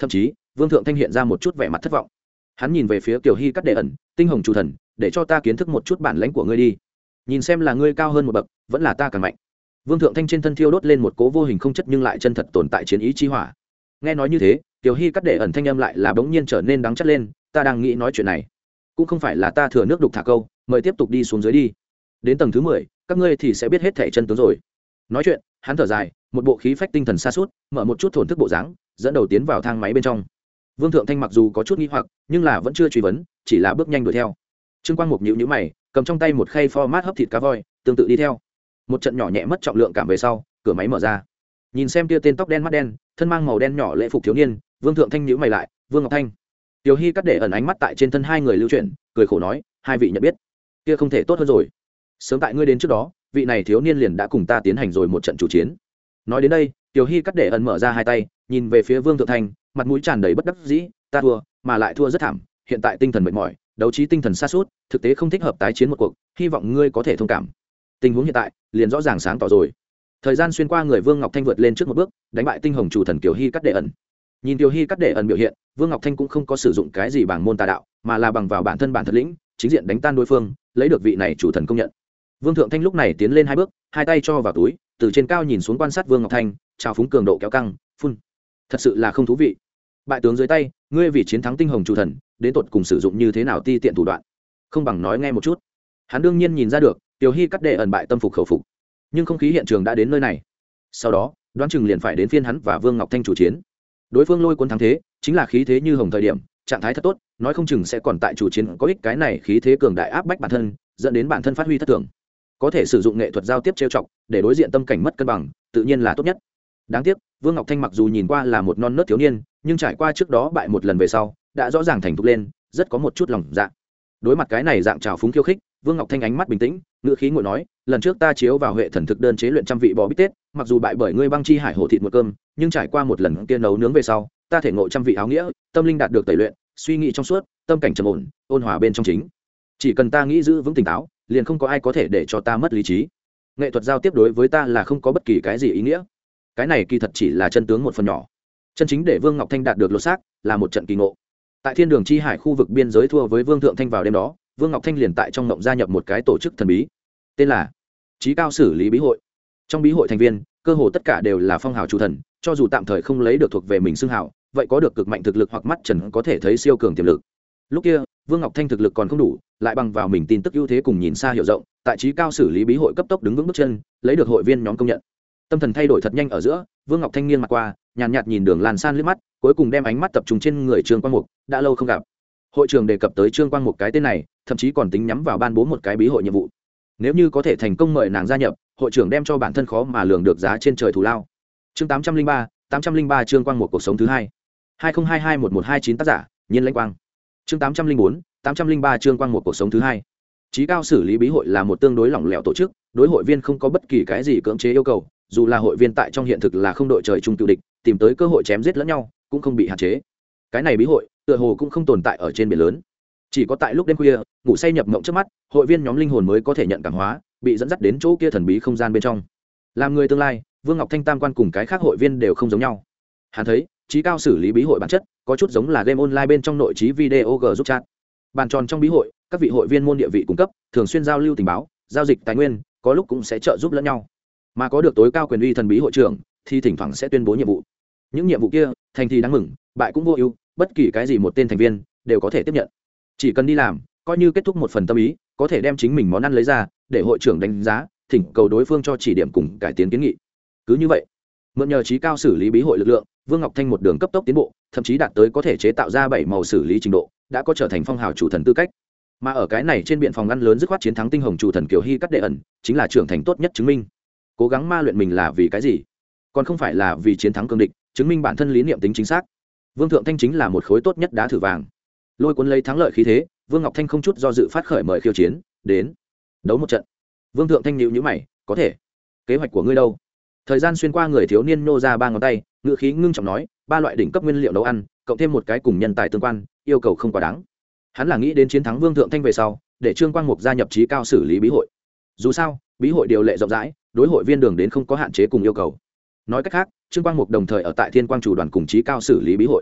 thậm chí Vương Thượng Thanh hiện ra một chút vẻ mặt thất vọng. Hắn nhìn về phía Kiều Hy Cắt Đệ ẩn, tinh hồng chủ thần, để cho ta kiến thức một chút bản lãnh của ngươi đi, nhìn xem là ngươi cao hơn một bậc vẫn là ta càng mạnh. Vương Thượng Thanh trên thân thiêu đốt lên một cố vô hình không chất nhưng lại chân thật tồn tại chiến ý chi hỏa. Nghe nói như thế, Kiều Hy Cắt Đệ ẩn thanh âm lại là bỗng nhiên trở nên đắng chát lên, ta đang nghĩ nói chuyện này, cũng không phải là ta thừa nước đục thả câu, mời tiếp tục đi xuống dưới đi, đến tầng thứ 10, các ngươi thì sẽ biết hết thảy chân tướng rồi. Nói chuyện, hắn thở dài, một bộ khí phách tinh thần sa sút, mở một chút thổn thức bộ dáng, dẫn đầu tiến vào thang máy bên trong. Vương Thượng Thanh mặc dù có chút nghi hoặc, nhưng là vẫn chưa truy vấn, chỉ là bước nhanh đuổi theo. Trương Quang Mục nhíu nhíu mày, cầm trong tay một khay format hấp thịt cá voi, tương tự đi theo. Một trận nhỏ nhẹ mất trọng lượng cảm về sau, cửa máy mở ra. Nhìn xem kia tên tóc đen mắt đen, thân mang màu đen nhỏ lễ phục thiếu niên, Vương Thượng Thanh nhíu mày lại, Vương Ngọc Thanh. Tiểu Hy Cắt Để ẩn ánh mắt tại trên thân hai người lưu chuyển, cười khổ nói, hai vị nhận biết, kia không thể tốt hơn rồi. Sớm tại ngươi đến trước đó, vị này thiếu niên liền đã cùng ta tiến hành rồi một trận chủ chiến. Nói đến đây, Tiểu Hy Cắt Để ẩn mở ra hai tay, nhìn về phía Vương Thượng Thanh, mặt mũi tràn đầy bất đắc dĩ, ta thua, mà lại thua rất thảm, hiện tại tinh thần mệt mỏi, đấu trí tinh thần sa sút, thực tế không thích hợp tái chiến một cuộc, hy vọng ngươi có thể thông cảm. Tình huống hiện tại liền rõ ràng sáng tỏ rồi. Thời gian xuyên qua người Vương Ngọc Thanh vượt lên trước một bước, đánh bại tinh hồng chủ thần Kiều Hy Cắt Đệ ẩn. Nhìn Kiều Hy Cắt Đệ ẩn biểu hiện, Vương Ngọc Thanh cũng không có sử dụng cái gì bằng môn tà đạo, mà là bằng vào bản thân bản thật lĩnh, chính diện đánh tan đối phương, lấy được vị này chủ thần công nhận. Vương Thượng Thanh lúc này tiến lên hai bước, hai tay cho vào túi, từ trên cao nhìn xuống quan sát Vương Ngọc Thanh, trào phúng cường độ kéo căng, phun. Thật sự là không thú vị. Bại tướng dưới tay, ngươi vì chiến thắng tinh hồng chủ thần, đến tột cùng sử dụng như thế nào ti tiện thủ đoạn, không bằng nói nghe một chút. Hắn đương nhiên nhìn ra được, Kiều Hy Cắt Đệ ẩn bại tâm phục khẩu phục, nhưng không khí hiện trường đã đến nơi này. Sau đó, đoán chừng liền phải đến phiên hắn và Vương Ngọc Thanh chủ chiến. Đối phương lôi cuốn thắng thế, chính là khí thế như hồng thời điểm, trạng thái thật tốt, nói không chừng sẽ còn tại chủ chiến có ích cái này khí thế cường đại áp bách bản thân, dẫn đến bản thân phát huy thất thường. Có thể sử dụng nghệ thuật giao tiếp trêu chọc, để đối diện tâm cảnh mất cân bằng, tự nhiên là tốt nhất. Đáng tiếc, Vương Ngọc Thanh mặc dù nhìn qua là một non nớt thiếu niên, nhưng trải qua trước đó bại một lần về sau, đã rõ ràng thành thục lên, rất có một chút lòng dạ. Đối mặt cái này dạng trào phúng khiêu khích, Vương Ngọc Thanh ánh mắt bình tĩnh, ngữ khí ngồi nói, lần trước ta chiếu vào Huệ Thần thực đơn chế luyện trăm vị bò bít tết, mặc dù bại bởi ngươi băng chi hải hổ thịt một cơm, nhưng trải qua một lần kia nấu nướng về sau, ta thể ngộ trăm vị áo nghĩa, tâm linh đạt được tẩy luyện, suy nghĩ trong suốt, tâm cảnh trầm ổn, ôn hòa bên trong chính. Chỉ cần ta nghĩ giữ vững tỉnh táo, liền không có ai có thể để cho ta mất lý trí. Nghệ thuật giao tiếp đối với ta là không có bất kỳ cái gì ý nghĩa. Cái này kỳ thật chỉ là chân tướng một phần nhỏ. Chân chính để Vương Ngọc Thanh đạt được lột xác là một trận kỳ ngộ. Tại Thiên Đường chi hải khu vực biên giới thua với Vương Thượng Thanh vào đêm đó, Vương Ngọc Thanh liền tại trong ngộng gia nhập một cái tổ chức thần bí, tên là Chí Cao Xử Lý Bí Hội. Trong bí hội thành viên, cơ hồ tất cả đều là phong hào chủ thần, cho dù tạm thời không lấy được thuộc về mình xưng hào, vậy có được cực mạnh thực lực hoặc mắt trần có thể thấy siêu cường tiềm lực. Lúc kia, Vương Ngọc Thanh thực lực còn không đủ, lại bằng vào mình tin tức ưu thế cùng nhìn xa hiểu rộng, tại Chí Cao Xử Lý Bí Hội cấp tốc đứng vững bước chân, lấy được hội viên nhóm công nhận. Tâm thần thay đổi thật nhanh ở giữa, Vương Ngọc Thanh nghiêng mặt qua, nhàn nhạt nhìn Đường Lan San liếc mắt, cuối cùng đem ánh mắt tập trung trên người Trương Quang Mục, đã lâu không gặp. Hội trưởng đề cập tới Trương Quang Mục cái tên này, thậm chí còn tính nhắm vào ban bố một cái bí hội nhiệm vụ. Nếu như có thể thành công mời nàng gia nhập, hội trưởng đem cho bản thân khó mà lường được giá trên trời thù lao. Chương 803 Trương Quang Mục cuộc sống thứ hai. 2022-1129 tác giả, Nhiên Lãnh Quang. Chương 803 Trương Quang Mục cuộc sống thứ hai. Chí Cao Xử Lý Bí Hội là một tương đối lỏng lẻo tổ chức, đối hội viên không có bất kỳ cái gì cưỡng chế yêu cầu, dù là hội viên tại trong hiện thực là không đội trời chung cựu địch, tìm tới cơ hội chém giết lẫn nhau, cũng không bị hạn chế. Cái này bí hội, tựa hồ cũng không tồn tại ở trên biển lớn. Chỉ có tại lúc đêm khuya, ngủ say nhập mộng trước mắt, hội viên nhóm linh hồn mới có thể nhận cảm hóa, bị dẫn dắt đến chỗ kia thần bí không gian bên trong. Làm người tương lai, Vương Ngọc Thanh tam quan cùng cái khác hội viên đều không giống nhau. Hắn thấy, Chí Cao Xử Lý Bí Hội bản chất có chút giống là game online bên trong nội trí video g giúp chat. Bàn tròn trong bí hội, các vị hội viên môn địa vị cung cấp, thường xuyên giao lưu tình báo, giao dịch tài nguyên, có lúc cũng sẽ trợ giúp lẫn nhau. Mà có được tối cao quyền uy thần bí hội trưởng, thì thỉnh thoảng sẽ tuyên bố nhiệm vụ. Những nhiệm vụ kia, thành thì đáng mừng, bại cũng vô ưu, bất kỳ cái gì một tên thành viên đều có thể tiếp nhận. Chỉ cần đi làm, coi như kết thúc một phần tâm ý, có thể đem chính mình món ăn lấy ra, để hội trưởng đánh giá, thỉnh cầu đối phương cho chỉ điểm cùng cải tiến kiến nghị. Cứ như vậy, mượn nhờ Chí Cao Xử Lý Bí Hội lực lượng, Vương Ngọc Thanh một đường cấp tốc tiến bộ, thậm chí đạt tới có thể chế tạo ra 7 màu xử lý trình độ, đã có trở thành phong hào chủ thần tư cách. Mà ở cái này trên biện phòng ngăn lớn dứt khoát chiến thắng tinh hồng chủ thần Kiều Hy Cắt Đệ ẩn, chính là trưởng thành tốt nhất chứng minh. Cố gắng ma luyện mình là vì cái gì? Còn không phải là vì chiến thắng cương địch, chứng minh bản thân lý niệm tính chính xác. Vương Thượng Thanh chính là một khối tốt nhất đá thử vàng. Lôi cuốn lấy thắng lợi khí thế, Vương Ngọc Thanh không chút do dự phát khởi mời khiêu chiến, đến đấu một trận. Vương Thượng Thanh nhíu nhíu mày, có thể. Kế hoạch của ngươi đâu? Thời gian xuyên qua, người thiếu niên nô ra 3 ngón tay, ngữ khí ngưng trọng nói, 3 loại đỉnh cấp nguyên liệu nấu ăn, cộng thêm một cái cùng nhân tài tương quan, yêu cầu không quá đáng. Hắn là nghĩ đến chiến thắng Vương Thượng Thanh về sau, để Trương Quang Mục gia nhập Chí Cao Xử Lý Bí Hội. Dù sao, bí hội điều lệ rộng rãi, đối hội viên đường đến không có hạn chế cùng yêu cầu. Nói cách khác, Trương Quang Mục đồng thời ở tại Thiên Quang Chủ đoàn cùng Chí Cao Xử Lý Bí Hội.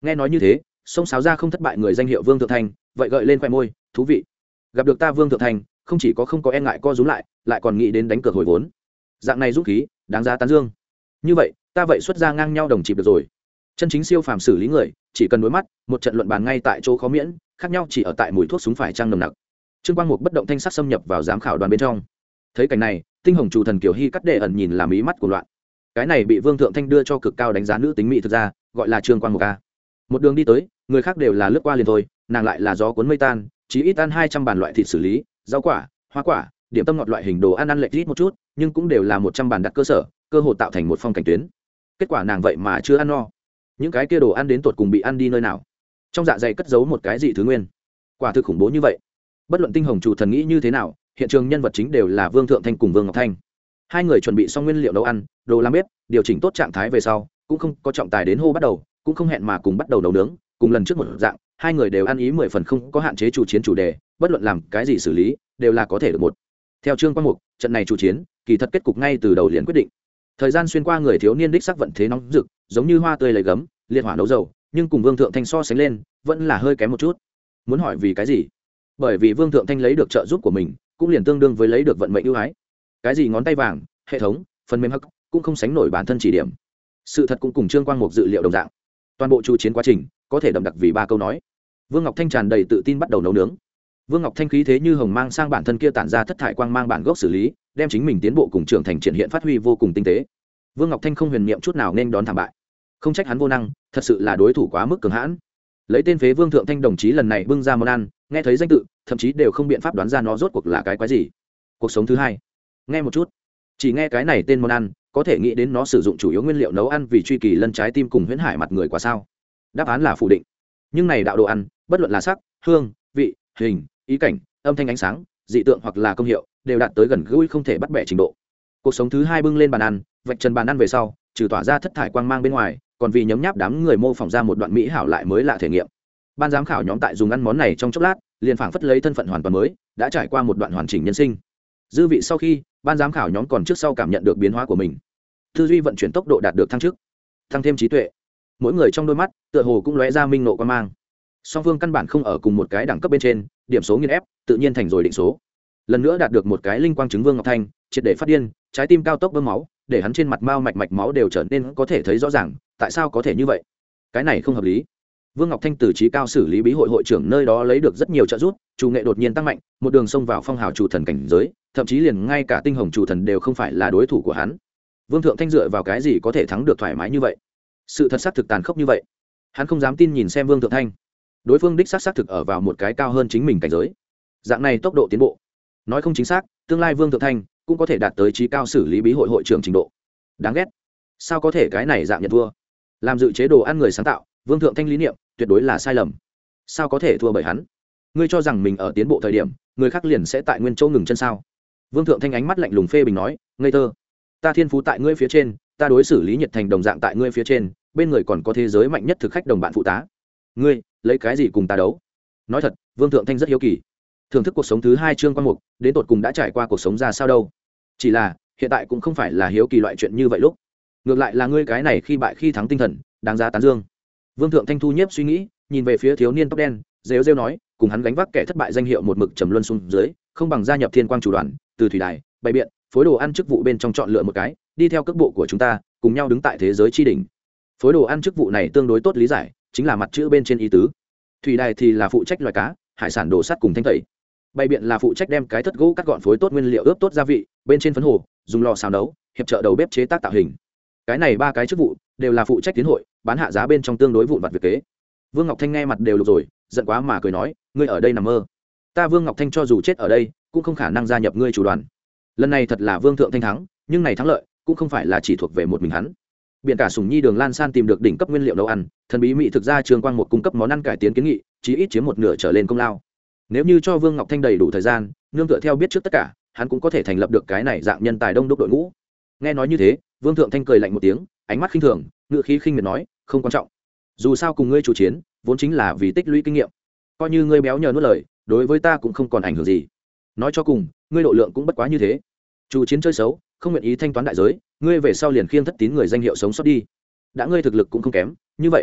Nghe nói như thế, sông sáo ra không thất bại người danh hiệu Vương Thượng Thanh, vậy gợi lên khoe môi, thú vị. Gặp được ta Vương Thượng Thanh, không chỉ có không có e ngại co rúm lại còn nghĩ đến đánh cược hồi vốn. Dạng này dũng khí, đáng giá tán dương. Như vậy, ta vậy xuất ra ngang nhau đồng chịp được rồi. Chân chính siêu phàm xử lý người, chỉ cần đối mắt, một trận luận bàn ngay tại chỗ khó miễn, khác nhau chỉ ở tại mùi thuốc súng phải trang nồng nặc. Trương Quang Mục bất động thanh sắc xâm nhập vào giám khảo đoàn bên trong. Thấy cảnh này, tinh hồng chủ thần Kiều Hy cắt đệ ẩn nhìn làm ý mắt của loạn. Cái này bị Vương Thượng Thanh đưa cho cực cao đánh giá nữ tính mỹ thực ra, gọi là Trương Quang Mục a. Một đường đi tới, người khác đều là lướt qua liền thôi, nàng lại là gió cuốn mây tan, chỉ ít ăn 200 bàn loại thịt xử lý, rau quả, hoa quả, điểm tâm ngọt loại hình đồ ăn lệch ít một chút, nhưng cũng đều là 100 bàn đặt cơ sở, cơ hội tạo thành một phong cảnh tuyến. Kết quả nàng vậy mà chưa ăn no. Những cái kia đồ ăn đến tột cùng bị ăn đi nơi nào? Trong dạ dày cất giấu một cái gì thứ nguyên? Quả thực khủng bố như vậy. Bất luận tinh hồng chủ thần nghĩ như thế nào, hiện trường nhân vật chính đều là Vương Thượng Thanh cùng Vương Ngọc Thanh. Hai người chuẩn bị xong nguyên liệu nấu ăn, đồ làm bếp, điều chỉnh tốt trạng thái về sau, cũng không có trọng tài đến hô bắt đầu, cũng không hẹn mà cùng bắt đầu nấu nướng, cùng lần trước một dạng, hai người đều ăn ý 10 phần không có hạn chế chủ chiến chủ đề, bất luận làm cái gì xử lý, đều là có thể được một. Theo Trương Quang Mục, trận này chủ chiến, kỳ thật kết cục ngay từ đầu liền quyết định. Thời gian xuyên qua người thiếu niên đích sắc vận thế nóng rực, giống như hoa tươi lấy gấm, liệt hỏa nấu dầu, nhưng cùng Vương Thượng Thanh so sánh lên, vẫn là hơi kém một chút. Muốn hỏi vì cái gì? Bởi vì Vương Thượng Thanh lấy được trợ giúp của mình, cũng liền tương đương với lấy được vận mệnh ưu ái. Cái gì ngón tay vàng, hệ thống, phần mềm hắc, cũng không sánh nổi bản thân chỉ điểm. Sự thật cũng cùng Trương Quang Mục dự liệu đồng dạng. Toàn bộ chu chiến quá trình, có thể đậm đặc vì ba câu nói. Vương Ngọc Thanh tràn đầy tự tin bắt đầu nấu nướng. Vương Ngọc Thanh khí thế như hồng mang sang bản thân kia tản ra thất thải quang mang bản gốc xử lý, đem chính mình tiến bộ cùng trưởng thành triển hiện phát huy vô cùng tinh tế. Vương Ngọc Thanh không huyền niệm chút nào nên đón thảm bại. Không trách hắn vô năng, thật sự là đối thủ quá mức cường hãn. Lấy tên phế Vương Thượng Thanh đồng chí lần này bưng ra món ăn, nghe thấy danh tự, thậm chí đều không biện pháp đoán ra nó rốt cuộc là cái quái gì. Cuộc sống thứ hai. Nghe một chút. Chỉ nghe cái này tên món ăn, có thể nghĩ đến nó sử dụng chủ yếu nguyên liệu nấu ăn vì truy kỳ lân trái tim cùng huyễn hải mặt người quá sao? Đáp án là phủ định. Nhưng này đạo đồ ăn, bất luận là sắc, hương, vị, hình, ý cảnh, âm thanh ánh sáng, dị tượng hoặc là công hiệu, đều đạt tới gần gũi không thể bắt bẻ trình độ. Cuộc sống thứ hai bưng lên bàn ăn, vạch trần bàn ăn về sau, trừ tỏa ra thất thải quang mang bên ngoài, còn vì nhấm nháp đám người mô phỏng ra một đoạn mỹ hảo lại mới lạ thể nghiệm. Ban giám khảo nhóm tại dùng ăn món này trong chốc lát, liền phảng phất lấy thân phận hoàn toàn mới, đã trải qua một đoạn hoàn chỉnh nhân sinh. Dư vị sau khi, ban giám khảo nhóm còn trước sau cảm nhận được biến hóa của mình. Tư duy vận chuyển tốc độ đạt được thăng chức, tăng thêm trí tuệ. Mỗi người trong đôi mắt, tựa hồ cũng lóe ra minh nộ quan mang. Song phương căn bản không ở cùng một cái đẳng cấp bên trên, điểm số nghiền ép, tự nhiên thành rồi định số. Lần nữa đạt được một cái linh quang chứng Vương Ngọc Thanh, triệt để phát điên, trái tim cao tốc bơm máu, để hắn trên mặt mao mạch máu đều trở nên có thể thấy rõ ràng, tại sao có thể như vậy? Cái này không hợp lý. Vương Ngọc Thanh từ trí cao xử lý bí hội hội trưởng nơi đó lấy được rất nhiều trợ giúp, chủ nghệ đột nhiên tăng mạnh, một đường xông vào phong hào chủ thần cảnh giới, thậm chí liền ngay cả tinh hồng chủ thần đều không phải là đối thủ của hắn. Vương Thượng Thanh dựa vào cái gì có thể thắng được thoải mái như vậy? Sự thật xác thực tàn khốc như vậy. Hắn không dám tin nhìn xem Vương Thượng Thanh. Đối phương đích xác thực ở vào một cái cao hơn chính mình cảnh giới. Dạng này tốc độ tiến bộ, nói không chính xác, tương lai Vương Thượng Thanh cũng có thể đạt tới trí cao xử lý bí hội hội trưởng trình độ. Đáng ghét. Sao có thể cái này dạng nhận thua? Làm dự chế đồ ăn người sáng tạo, Vương Thượng Thanh lý niệm tuyệt đối là sai lầm. Sao có thể thua bởi hắn? Ngươi cho rằng mình ở tiến bộ thời điểm, người khác liền sẽ tại nguyên chỗ ngừng chân sao? Vương Thượng Thanh ánh mắt lạnh lùng phê bình nói, ngây thơ. Ta thiên phú tại ngươi phía trên, ta đối xử lý nhiệt thành đồng dạng tại ngươi phía trên, bên người còn có thế giới mạnh nhất thực khách đồng bạn phụ tá. Ngươi lấy cái gì cùng ta đấu? Nói thật, Vương Thượng Thanh rất hiếu kỳ. Thưởng thức cuộc sống thứ hai Trương Quang Mục, đến tột cùng đã trải qua cuộc sống ra sao đâu? Chỉ là hiện tại cũng không phải là hiếu kỳ loại chuyện như vậy lúc. Ngược lại là ngươi cái này khi bại khi thắng tinh thần, đáng giá tán dương. Vương Thượng Thanh thu nhiếp suy nghĩ, nhìn về phía thiếu niên tóc đen, rêu rêu nói, cùng hắn gánh vác kẻ thất bại danh hiệu một mực trầm luân xuống dưới, không bằng gia nhập Thiên Quang chủ đoàn, từ thủy đài, bày biện, phối đồ ăn chức vụ bên trong chọn lựa một cái, đi theo cước bộ của chúng ta, cùng nhau đứng tại thế giới chi đỉnh. Phối đồ ăn chức vụ này tương đối tốt lý giải, chính là mặt chữ bên trên ý tứ. Thủy đài thì là phụ trách loài cá, hải sản đồ sắt cùng thanh tẩy. Bày biện là phụ trách đem cái thất gỗ cắt gọn phối tốt nguyên liệu ướp tốt gia vị, bên trên phấn hồ, dùng lò xào nấu, hiệp trợ đầu bếp chế tác tạo hình. Cái này ba cái chức vụ đều là phụ trách tiến hội, bán hạ giá bên trong tương đối vụn vặt việc kế. Vương Ngọc Thanh nghe mặt đều lục rồi, giận quá mà cười nói, ngươi ở đây nằm mơ. Ta Vương Ngọc Thanh cho dù chết ở đây, cũng không khả năng gia nhập ngươi chủ đoàn. Lần này thật là Vương Thượng Thanh thắng, nhưng này thắng lợi cũng không phải là chỉ thuộc về một mình hắn. Biển cả Sùng Nhi Đường Lan San tìm được đỉnh cấp nguyên liệu nấu ăn, thần bí mỹ thực ra Trường Quang một cung cấp món ăn cải tiến kiến nghị, chí ít chiếm một nửa trở lên công lao. Nếu như cho Vương Ngọc Thanh đầy đủ thời gian, nương tựa theo biết trước tất cả, hắn cũng có thể thành lập được cái này dạng nhân tài đông đúc đội ngũ. Nghe nói như thế, Vương Thượng Thanh cười lạnh một tiếng, ánh mắt khinh thường, ngữ khí khinh miệt nói, không quan trọng. Dù sao cùng ngươi chủ chiến, vốn chính là vì tích lũy kinh nghiệm. Coi như ngươi béo nhờ nuốt lời, đối với ta cũng không còn ảnh hưởng gì. Nói cho cùng, ngươi độ lượng cũng bất quá như thế. Chủ chiến chơi xấu, không nguyện ý thanh toán đại giới, ngươi về sau liền khiêng thất tín người danh hiệu sống sót đi. Đã ngươi thực lực cũng không kém, như vậy,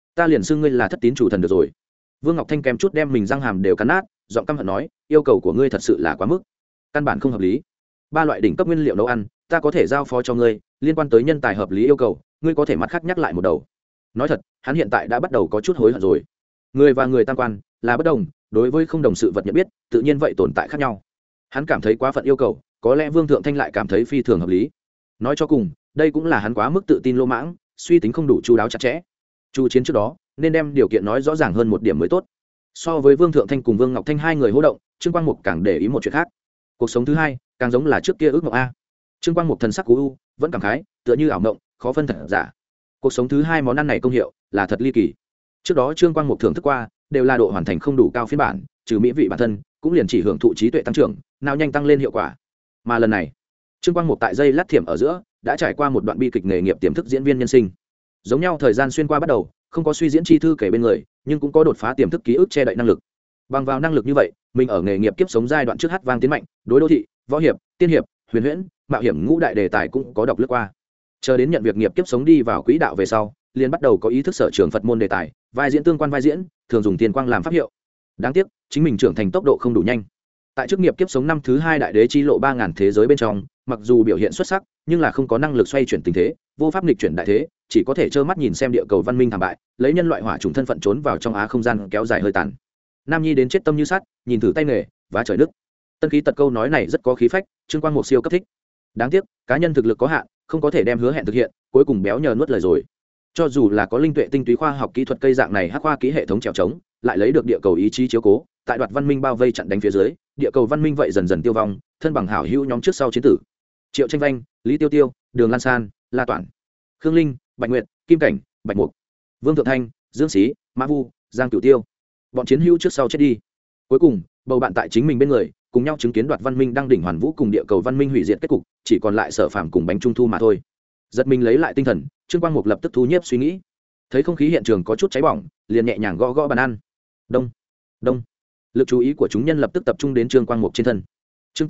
ta liền xưng ngươi là thất tín chủ thần được rồi. Vương Ngọc Thanh kém chút đem mình răng hàm đều cắn nát, giọng căm hận nói, yêu cầu của ngươi thật sự là quá mức, căn bản không hợp lý. 3 loại đỉnh cấp nguyên liệu nấu ăn ta có thể giao phó cho ngươi, liên quan tới nhân tài hợp lý yêu cầu ngươi có thể mặt khác nhắc lại một đầu. Nói thật, hắn hiện tại đã bắt đầu có chút hối hận rồi. Người và người tam quan là bất đồng, đối với không đồng sự vật nhận biết tự nhiên vậy tồn tại khác nhau. Hắn cảm thấy quá phận yêu cầu, có lẽ Vương Thượng Thanh lại cảm thấy phi thường hợp lý. Nói cho cùng, đây cũng là hắn quá mức tự tin lô mãng, suy tính không đủ chu đáo chặt chẽ. Chu chiến trước đó nên đem điều kiện nói rõ ràng hơn một điểm mới tốt. So với Vương Thượng Thanh cùng Vương Ngọc Thanh hai người hô động, Trương Quang Mục càng để ý một chuyện khác. Cuộc sống thứ hai càng giống là trước kia ước mộng a. Trương Quang Mục thần sắc cú u, vẫn cảm khái, tựa như ảo mộng, khó phân thật giả. Cuộc sống thứ hai món ăn này công hiệu là thật ly kỳ. Trước đó Trương Quang Mục thưởng thức qua, đều là độ hoàn thành không đủ cao phiên bản, trừ mỹ vị bản thân, cũng liền chỉ hưởng thụ trí tuệ tăng trưởng, nào nhanh tăng lên hiệu quả. Mà lần này, Trương Quang Mục tại dây lát thiểm ở giữa, đã trải qua một đoạn bi kịch nghề nghiệp tiềm thức diễn viên nhân sinh. Giống nhau thời gian xuyên qua bắt đầu, không có suy diễn chi thư kể bên người, nhưng cũng có đột phá tiềm thức ký ức che đậy năng lực. Bằng vào năng lực như vậy, mình ở nghề nghiệp kiếp sống giai đoạn trước hát vang tiến mạnh, đối đô thị, võ hiệp, tiên hiệp, huyền huyễn, mạo hiểm ngũ đại đề tài cũng có đọc lướt qua. Chờ đến nhận việc nghiệp kiếp sống đi vào quỹ đạo về sau, liền bắt đầu có ý thức sở trường Phật môn đề tài, vai diễn tương quan vai diễn, thường dùng tiền quang làm pháp hiệu. Đáng tiếc, chính mình trưởng thành tốc độ không đủ nhanh. Tại chức nghiệp kiếp sống năm thứ 2 đại đế chi lộ 3000 thế giới bên trong, mặc dù biểu hiện xuất sắc, nhưng là không có năng lực xoay chuyển tình thế, vô pháp nghịch chuyển đại thế, chỉ có thể trơ mắt nhìn xem địa cầu văn minh thảm bại, lấy nhân loại hỏa chủng thân phận trốn vào trong á không gian kéo dài hơi tàn. Nam nhi đến chết tâm như sắt, nhìn thử tay nghề, vá trời đức. Tân khí tật câu nói này rất có khí phách, Trương Quang Mục siêu cấp thích. Đáng tiếc, cá nhân thực lực có hạn, không có thể đem hứa hẹn thực hiện, cuối cùng béo nhờ nuốt lời rồi. Cho dù là có linh tuệ tinh túy khoa học kỹ thuật cây dạng này hắc khoa kỹ hệ thống trèo trống, lại lấy được địa cầu ý chí chiếu cố, tại đoạt văn minh bao vây chặn đánh phía dưới, địa cầu văn minh vậy dần dần tiêu vong, thân bằng hảo hữu nhóm trước sau chiến tử. Triệu Tranh Vanh, Lý Tiêu Tiêu, Đường Lan San, La Toản, Khương Linh, Bạch Nguyệt, Kim Cảnh, Bạch Mục, Vương Thượng Thanh, Dương Sĩ, Mã Vu, Giang Cửu Tiêu, bọn chiến hữu trước sau chết đi. Cuối cùng, bầu bạn tại chính mình bên người, cùng nhau chứng kiến đoạt văn minh đang đỉnh hoàn vũ cùng địa cầu văn minh hủy diệt kết cục, chỉ còn lại Sở Phàm cùng bánh trung thu mà thôi. Giật mình lấy lại tinh thần, Trương Quang Mục lập tức thu nhiếp suy nghĩ. Thấy không khí hiện trường có chút cháy bỏng, liền nhẹ nhàng gõ gõ bàn ăn. Đông, đông. Lực chú ý của chúng nhân lập tức tập trung đến Trương Quang Mục trên thân. Chương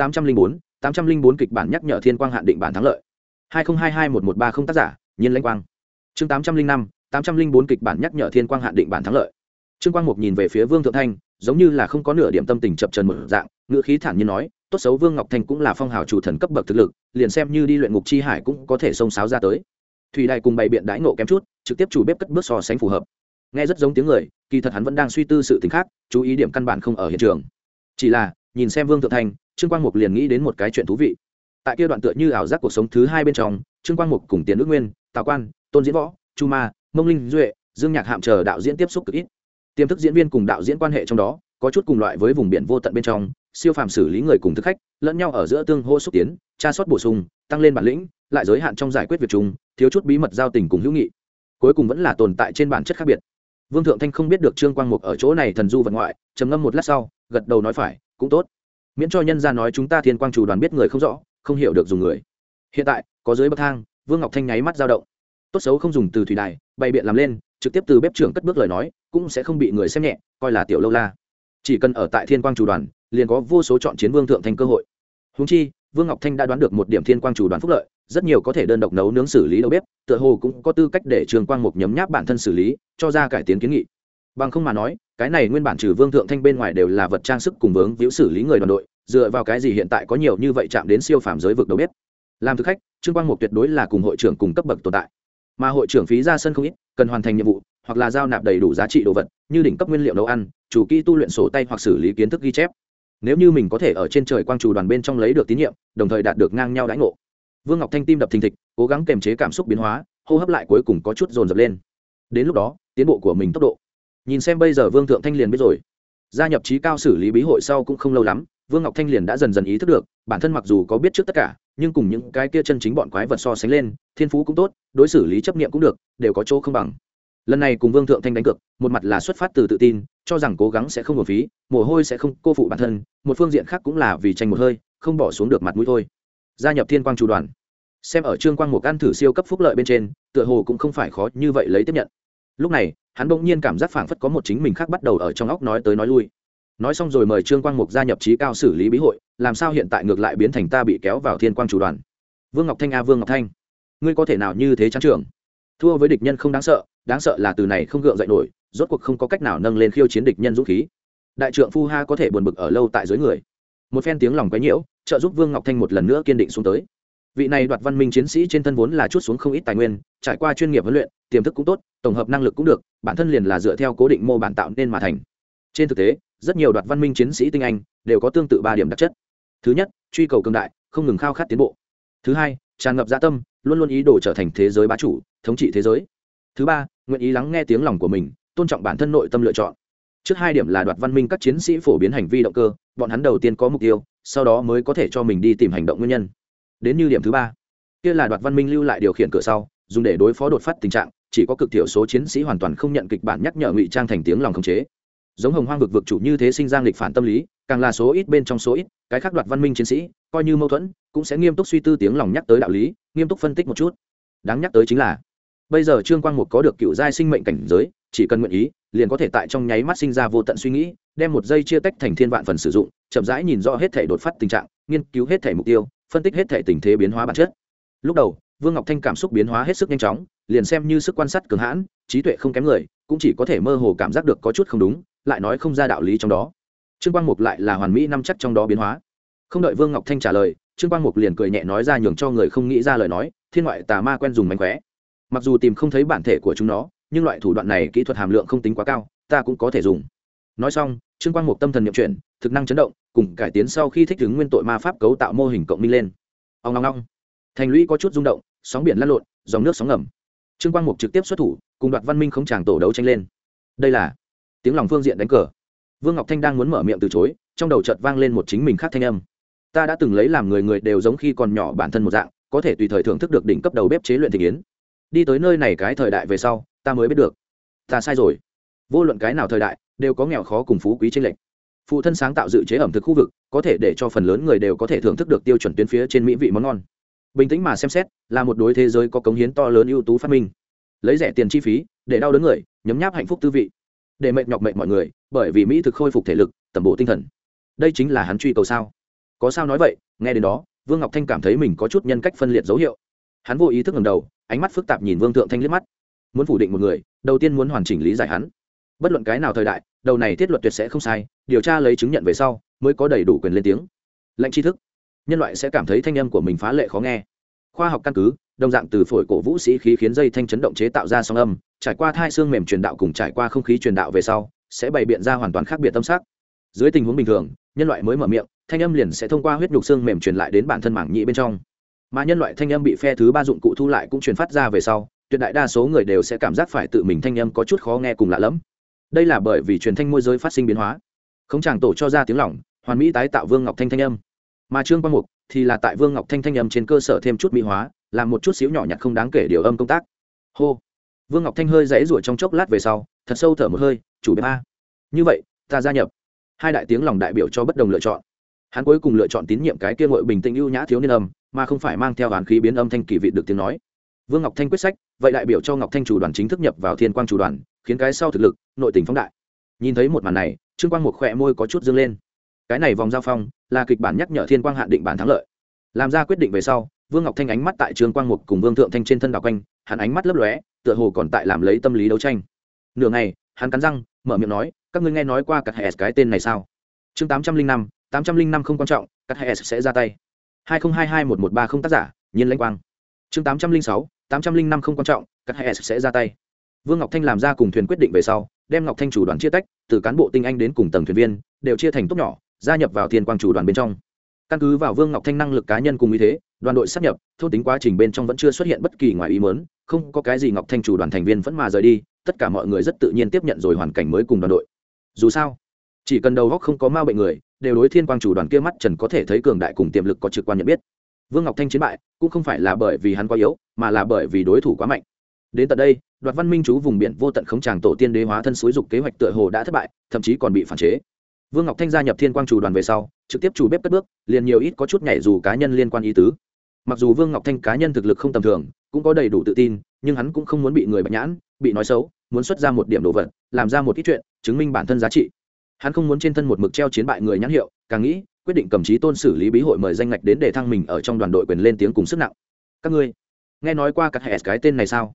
804 kịch bản nhắc nhở Thiên Quang hạn định bản thắng lợi. 2022-1130 tác giả, Nhiên Lãnh Quang. Chương 804 kịch bản nhắc nhở Thiên Quang hạn định bản thắng lợi. Trương Quang Mục nhìn về phía Vương Thượng Thanh, giống như là không có nửa điểm tâm tình chập chờn một dạng, ngữ khí thản nhiên nói, tốt xấu Vương Ngọc Thanh cũng là phong hào chủ thần cấp bậc thực lực, liền xem như đi luyện ngục chi hải cũng có thể xông xáo ra tới. Thủy Đài cùng bày biện đãi ngộ kém chút, trực tiếp chủ bếp cất bước so sánh phù hợp. Nghe rất giống tiếng người, kỳ thật hắn vẫn đang suy tư sự tình khác, chú ý điểm căn bản không ở hiện trường. Chỉ là, nhìn xem Vương Thượng Thanh, Trương Quang Mục liền nghĩ đến một cái chuyện thú vị. Tại kia đoạn tựa như ảo giác cuộc sống thứ hai bên trong, Trương Quang Mục cùng Tiền Đức Nguyên, Tào Quan, Tôn Diễn Võ, Chu Ma, Mông Linh Duệ, Dương Nhạc Hạm chờ đạo diễn tiếp xúc cực ít. Tiềm thức diễn viên cùng đạo diễn quan hệ trong đó, có chút cùng loại với vùng biển vô tận bên trong, siêu phàm xử lý người cùng thực khách, lẫn nhau ở giữa tương hỗ xúc tiến, tra soát bổ sung, tăng lên bản lĩnh, lại giới hạn trong giải quyết việc chung, thiếu chút bí mật giao tình cùng hữu nghị. Cuối cùng vẫn là tồn tại trên bản chất khác biệt. Vương Thượng Thanh không biết được Trương Quang Mục ở chỗ này thần du vật ngoại, trầm ngâm một lát sau, gật đầu nói phải, cũng tốt. Miễn cho nhân gia nói chúng ta Thiên Quang chủ đoàn biết người không rõ, không hiểu được dùng người. Hiện tại, có dưới bậc thang, Vương Ngọc Thanh nháy mắt dao động. Tốt xấu không dùng từ thủy đài, bày biện làm lên, trực tiếp từ bếp trưởng cất bước lời nói, cũng sẽ không bị người xem nhẹ, coi là tiểu lâu la. Chỉ cần ở tại Thiên Quang chủ đoàn, liền có vô số chọn chiến Vương Thượng Thanh cơ hội. Huống chi, Vương Ngọc Thanh đã đoán được một điểm Thiên Quang chủ đoàn phúc lợi, rất nhiều có thể đơn độc nấu nướng xử lý đầu bếp, tựa hồ cũng có tư cách để Trương Quang Mục nhấm nháp bản thân xử lý, cho ra cải tiến kiến nghị. Bằng không mà nói, cái này nguyên bản trừ Vương Thượng Thanh bên ngoài đều là vật trang sức cùng vướng víu xử lý người đoàn đội, dựa vào cái gì hiện tại có nhiều như vậy chạm đến siêu phàm giới vực đầu bếp. Làm thực khách, Trương Quang Mục tuyệt đối là cùng hội trưởng cùng cấp bậc tồn tại. Mà hội trưởng phí ra sân không ít, cần hoàn thành nhiệm vụ, hoặc là giao nạp đầy đủ giá trị đồ vật, như đỉnh cấp nguyên liệu nấu ăn, chủ kỹ tu luyện sổ tay hoặc xử lý kiến thức ghi chép. Nếu như mình có thể ở trên trời quang chủ đoàn bên trong lấy được tín nhiệm, đồng thời đạt được ngang nhau đãi ngộ. Vương Ngọc Thanh tim đập thình thịch, cố gắng kiềm chế cảm xúc biến hóa, hô hấp lại cuối cùng có chút dồn dập lên. Đến lúc đó, tiến bộ của mình tốc độ. Nhìn xem bây giờ Vương Thượng Thanh liền biết rồi. Gia nhập trí cao xử lý bí hội sau cũng không lâu lắm, Vương Ngọc Thanh liền đã dần dần ý thức được, bản thân mặc dù có biết trước tất cả, nhưng cùng những cái kia chân chính bọn quái vật so sánh lên, thiên phú cũng tốt, đối xử lý chấp niệm cũng được, đều có chỗ không bằng. Lần này cùng Vương Thượng Thanh đánh cược, một mặt là xuất phát từ tự tin, cho rằng cố gắng sẽ không uổng phí, mồ hôi sẽ không cô phụ bản thân, một phương diện khác cũng là vì tranh một hơi, không bỏ xuống được mặt mũi thôi. Gia nhập Thiên Quang chủ đoàn, xem ở Trương Quang Mục ăn thử siêu cấp phúc lợi bên trên, tựa hồ cũng không phải khó như vậy lấy tiếp nhận. Lúc này, hắn bỗng nhiên cảm giác phảng phất có một chính mình khác bắt đầu ở trong óc nói tới nói lui. Nói xong rồi mời Trương Quang Mục gia nhập trí cao xử lý bí hội, làm sao hiện tại ngược lại biến thành ta bị kéo vào Thiên Quang chủ đoàn. Vương Ngọc Thanh a Vương Ngọc Thanh, ngươi có thể nào như thế chán trưởng? thua với địch nhân không đáng sợ là từ này không gượng dậy nổi, rốt cuộc không có cách nào nâng lên khiêu chiến địch nhân dũng khí. Đại trượng phu ha có thể buồn bực ở lâu tại dưới người. Một phen tiếng lòng quấy nhiễu trợ giúp Vương Ngọc Thanh một lần nữa kiên định xuống tới. Vị này đoạt văn minh chiến sĩ trên thân vốn là chút xuống không ít tài nguyên, trải qua chuyên nghiệp huấn luyện, tiềm thức cũng tốt, tổng hợp năng lực cũng được, bản thân liền là dựa theo cố định mô bản tạo nên mà thành. Trên thực tế, rất nhiều đoạt văn minh chiến sĩ tinh anh đều có tương tự 3 điểm đặc chất. Thứ nhất, truy cầu cường đại, không ngừng khao khát tiến bộ. Thứ hai, tràn ngập dạ tâm, luôn luôn ý đồ trở thành thế giới bá chủ, thống trị thế giới. Thứ ba, nguyện ý lắng nghe tiếng lòng của mình, tôn trọng bản thân nội tâm lựa chọn. Trước 2 điểm là đoạt văn minh các chiến sĩ phổ biến hành vi động cơ, bọn hắn đầu tiên có mục tiêu, sau đó mới có thể cho mình đi tìm hành động nguyên nhân. Đến như điểm thứ 3, kia là đoạt văn minh lưu lại điều khiển cửa sau, dùng để đối phó đột phát tình trạng, chỉ có cực thiểu số chiến sĩ hoàn toàn không nhận kịch bản nhắc nhở ngụy trang thành tiếng lòng khống chế. Giống Hồng Hoang vực chủ như thế sinh ra nghịch phản tâm lý, càng là số ít bên trong số ít, cái khác đoạt văn minh chiến sĩ, coi như mâu thuẫn, cũng sẽ nghiêm túc suy tư tiếng lòng nhắc tới đạo lý, nghiêm túc phân tích một chút. Đáng nhắc tới chính là, bây giờ Trương Quang Mục có được cựu giai sinh mệnh cảnh giới, chỉ cần nguyện ý, liền có thể tại trong nháy mắt sinh ra vô tận suy nghĩ, đem một giây chia tách thành thiên vạn phần sử dụng, chậm rãi nhìn rõ hết thể đột phát tình trạng, nghiên cứu hết thể mục tiêu, phân tích hết thể tình thế biến hóa bản chất. Lúc đầu, Vương Ngọc Thanh cảm xúc biến hóa hết sức nhanh chóng, liền xem như sức quan sát cường hãn, trí tuệ không kém người, cũng chỉ có thể mơ hồ cảm giác được có chút không đúng, lại nói không ra đạo lý trong đó. Trương Quang Mục lại là hoàn mỹ nắm chắc trong đó biến hóa. Không đợi Vương Ngọc Thanh trả lời, Trương Quang Mục liền cười nhẹ nói ra nhường cho người không nghĩ ra lời nói, thiên ngoại tà ma quen dùng mánh khóe. Mặc dù tìm không thấy bản thể của chúng nó, nhưng loại thủ đoạn này kỹ thuật hàm lượng không tính quá cao, ta cũng có thể dùng. Nói xong, Trương Quang Mục tâm thần niệm chuyển, thực năng chấn động, cùng cải tiến sau khi thích ứng nguyên tội ma pháp cấu tạo mô hình cộng minh lên. Ong ong ong. Thành lũy có chút rung động, sóng biển lăn lộn, dòng nước sóng ngầm. Trương Quang Mục trực tiếp xuất thủ, cùng đoạt văn minh không chàng tổ đấu tranh lên. Đây là tiếng lòng phương diện đánh cờ. Vương Ngọc Thanh đang muốn mở miệng từ chối, trong đầu chợt vang lên một chính mình khác thanh âm. Ta đã từng lấy làm người đều giống khi còn nhỏ bản thân một dạng, có thể tùy thời thưởng thức được đỉnh cấp đầu bếp chế luyện thị yến. Đi tới nơi này cái thời đại về sau, ta mới biết được, ta sai rồi. Vô luận cái nào thời đại, đều có nghèo khó cùng phú quý chênh lệch. Phụ thân sáng tạo dự chế ẩm thực khu vực, có thể để cho phần lớn người đều có thể thưởng thức được tiêu chuẩn tuyến phía trên mỹ vị món ngon. Bình tĩnh mà xem xét, là một đối thế giới có cống hiến to lớn ưu tú phát minh. Lấy rẻ tiền chi phí, để đau đớn người, nhấm nháp hạnh phúc tư vị. Để mệt nhọc mệt mọi người, bởi vì mỹ thực khôi phục thể lực, tầm bổ tinh thần. Đây chính là hắn truy cầu sao? Có sao nói vậy? Nghe đến đó, Vương Ngọc Thanh cảm thấy mình có chút nhân cách phân liệt dấu hiệu. Hắn vô ý thức ngẩng đầu, ánh mắt phức tạp nhìn Vương Thượng Thanh liếc mắt. Muốn phủ định một người, đầu tiên muốn hoàn chỉnh lý giải hắn. Bất luận cái nào thời đại, đầu này thiết luật tuyệt sẽ không sai, điều tra lấy chứng nhận về sau, mới có đầy đủ quyền lên tiếng. Lệnh tri thức, nhân loại sẽ cảm thấy thanh âm của mình phá lệ khó nghe. Khoa học căn cứ, đồng dạng từ phổi cổ vũ sĩ khí khiến dây thanh chấn động chế tạo ra sóng âm, trải qua thai xương mềm truyền đạo cùng trải qua không khí truyền đạo về sau, sẽ bày biện ra hoàn toàn khác biệt tâm sắc. Dưới tình huống bình thường, nhân loại mới mở miệng, thanh âm liền sẽ thông qua huyết nhục xương mềm truyền lại đến bản thân mảng nhĩ bên trong. Mà nhân loại thanh âm bị phe thứ 3 dụng cụ thu lại cũng truyền phát ra về sau, tuyệt đại đa số người đều sẽ cảm giác phải tự mình thanh âm có chút khó nghe cùng lạ lẫm. Đây là bởi vì truyền thanh môi giới phát sinh biến hóa. Không chàng tổ cho ra tiếng lỏng, hoàn mỹ tái tạo Vương Ngọc Thanh thanh âm. Mà Trương Quang Mục thì là tại Vương Ngọc Thanh thanh âm trên cơ sở thêm chút mỹ hóa, làm một chút xíu nhỏ nhặt không đáng kể điều âm công tác. Hô. Vương Ngọc Thanh hơi giãy giụa trong chốc lát về sau, thật sâu thở một hơi, chủ bếp a. Như vậy, ta gia nhập. Hai đại tiếng lòng đại biểu cho bất đồng lựa chọn. Hắn cuối cùng lựa chọn tín nhiệm cái kia ngội bình tĩnh ưu nhã thiếu niên âm, mà không phải mang theo oán khí biến âm thanh kỳ vị được tiếng nói. Vương Ngọc Thanh quyết sách, vậy đại biểu cho Ngọc Thanh chủ đoàn chính thức nhập vào Thiên Quang chủ đoàn, khiến cái sau thực lực, nội tình phóng đại. Nhìn thấy một màn này, Trương Quang một khỏe môi có chút dương lên. Cái này vòng giao phong, là kịch bản nhắc nhở Thiên Quang hạn định bản thắng lợi. Làm ra quyết định về sau, Vương Ngọc Thanh ánh mắt tại Trương Quang Mục cùng Vương Thượng Thanh trên thân đảo quanh, hắn ánh mắt lấp lóe, tựa hồ còn tại làm lấy tâm lý đấu tranh. Nửa ngày, hắn cắn răng, mở miệng nói, các ngươi nghe nói qua cắt hệ cái tên này sao? Chương 805 không quan trọng, cắt hệ sẽ ra tay. 20221130 tác giả, Nhiên Lãnh Quang. Chương 805 không quan trọng, cắt hệ sẽ ra tay. Vương Ngọc Thanh làm ra cùng thuyền quyết định về sau, đem Ngọc Thanh chủ đoàn chia tách, từ cán bộ tinh anh đến cùng tầng thuyền viên, đều chia thành tốp nhỏ, gia nhập vào Thiên Quang chủ đoàn bên trong. Căn cứ vào Vương Ngọc Thanh năng lực cá nhân cùng ý thế, đoàn đội sáp nhập, thôn tính quá trình bên trong vẫn chưa xuất hiện bất kỳ ngoài ý muốn, không có cái gì Ngọc Thanh chủ đoàn thành viên vẫn mà rời đi, tất cả mọi người rất tự nhiên tiếp nhận rồi hoàn cảnh mới cùng đoàn đội. Dù sao, chỉ cần đầu óc không có ma bệnh người, đều đối Thiên Quang chủ đoàn kia mắt trần có thể thấy cường đại cùng tiềm lực có trực quan nhận biết. Vương Ngọc Thanh chiến bại, cũng không phải là bởi vì hắn quá yếu, mà là bởi vì đối thủ quá mạnh. Đến tận đây, Đoạt Văn Minh chú vùng biển vô tận khống tràng tổ tiên đế hóa thân suối dục kế hoạch tựa hồ đã thất bại, thậm chí còn bị phản chế. Vương Ngọc Thanh gia nhập Thiên Quang chủ đoàn về sau, trực tiếp chủ bếp cất bước, liền nhiều ít có chút nhảy dù cá nhân liên quan ý tứ. Mặc dù Vương Ngọc Thanh cá nhân thực lực không tầm thường, cũng có đầy đủ tự tin, nhưng hắn cũng không muốn bị người bạch nhãn, bị nói xấu, muốn xuất ra một điểm đồ vật, làm ra một ít chuyện, chứng minh bản thân giá trị. Hắn không muốn trên thân một mực treo chiến bại người nhãn hiệu, càng nghĩ, quyết định cầm chí tôn xử lý bí hội mời danh ngạch đến để thăng mình ở trong đoàn đội quyền lên tiếng cùng sức nặng. Các ngươi nghe nói qua cắt hệ cái tên này sao?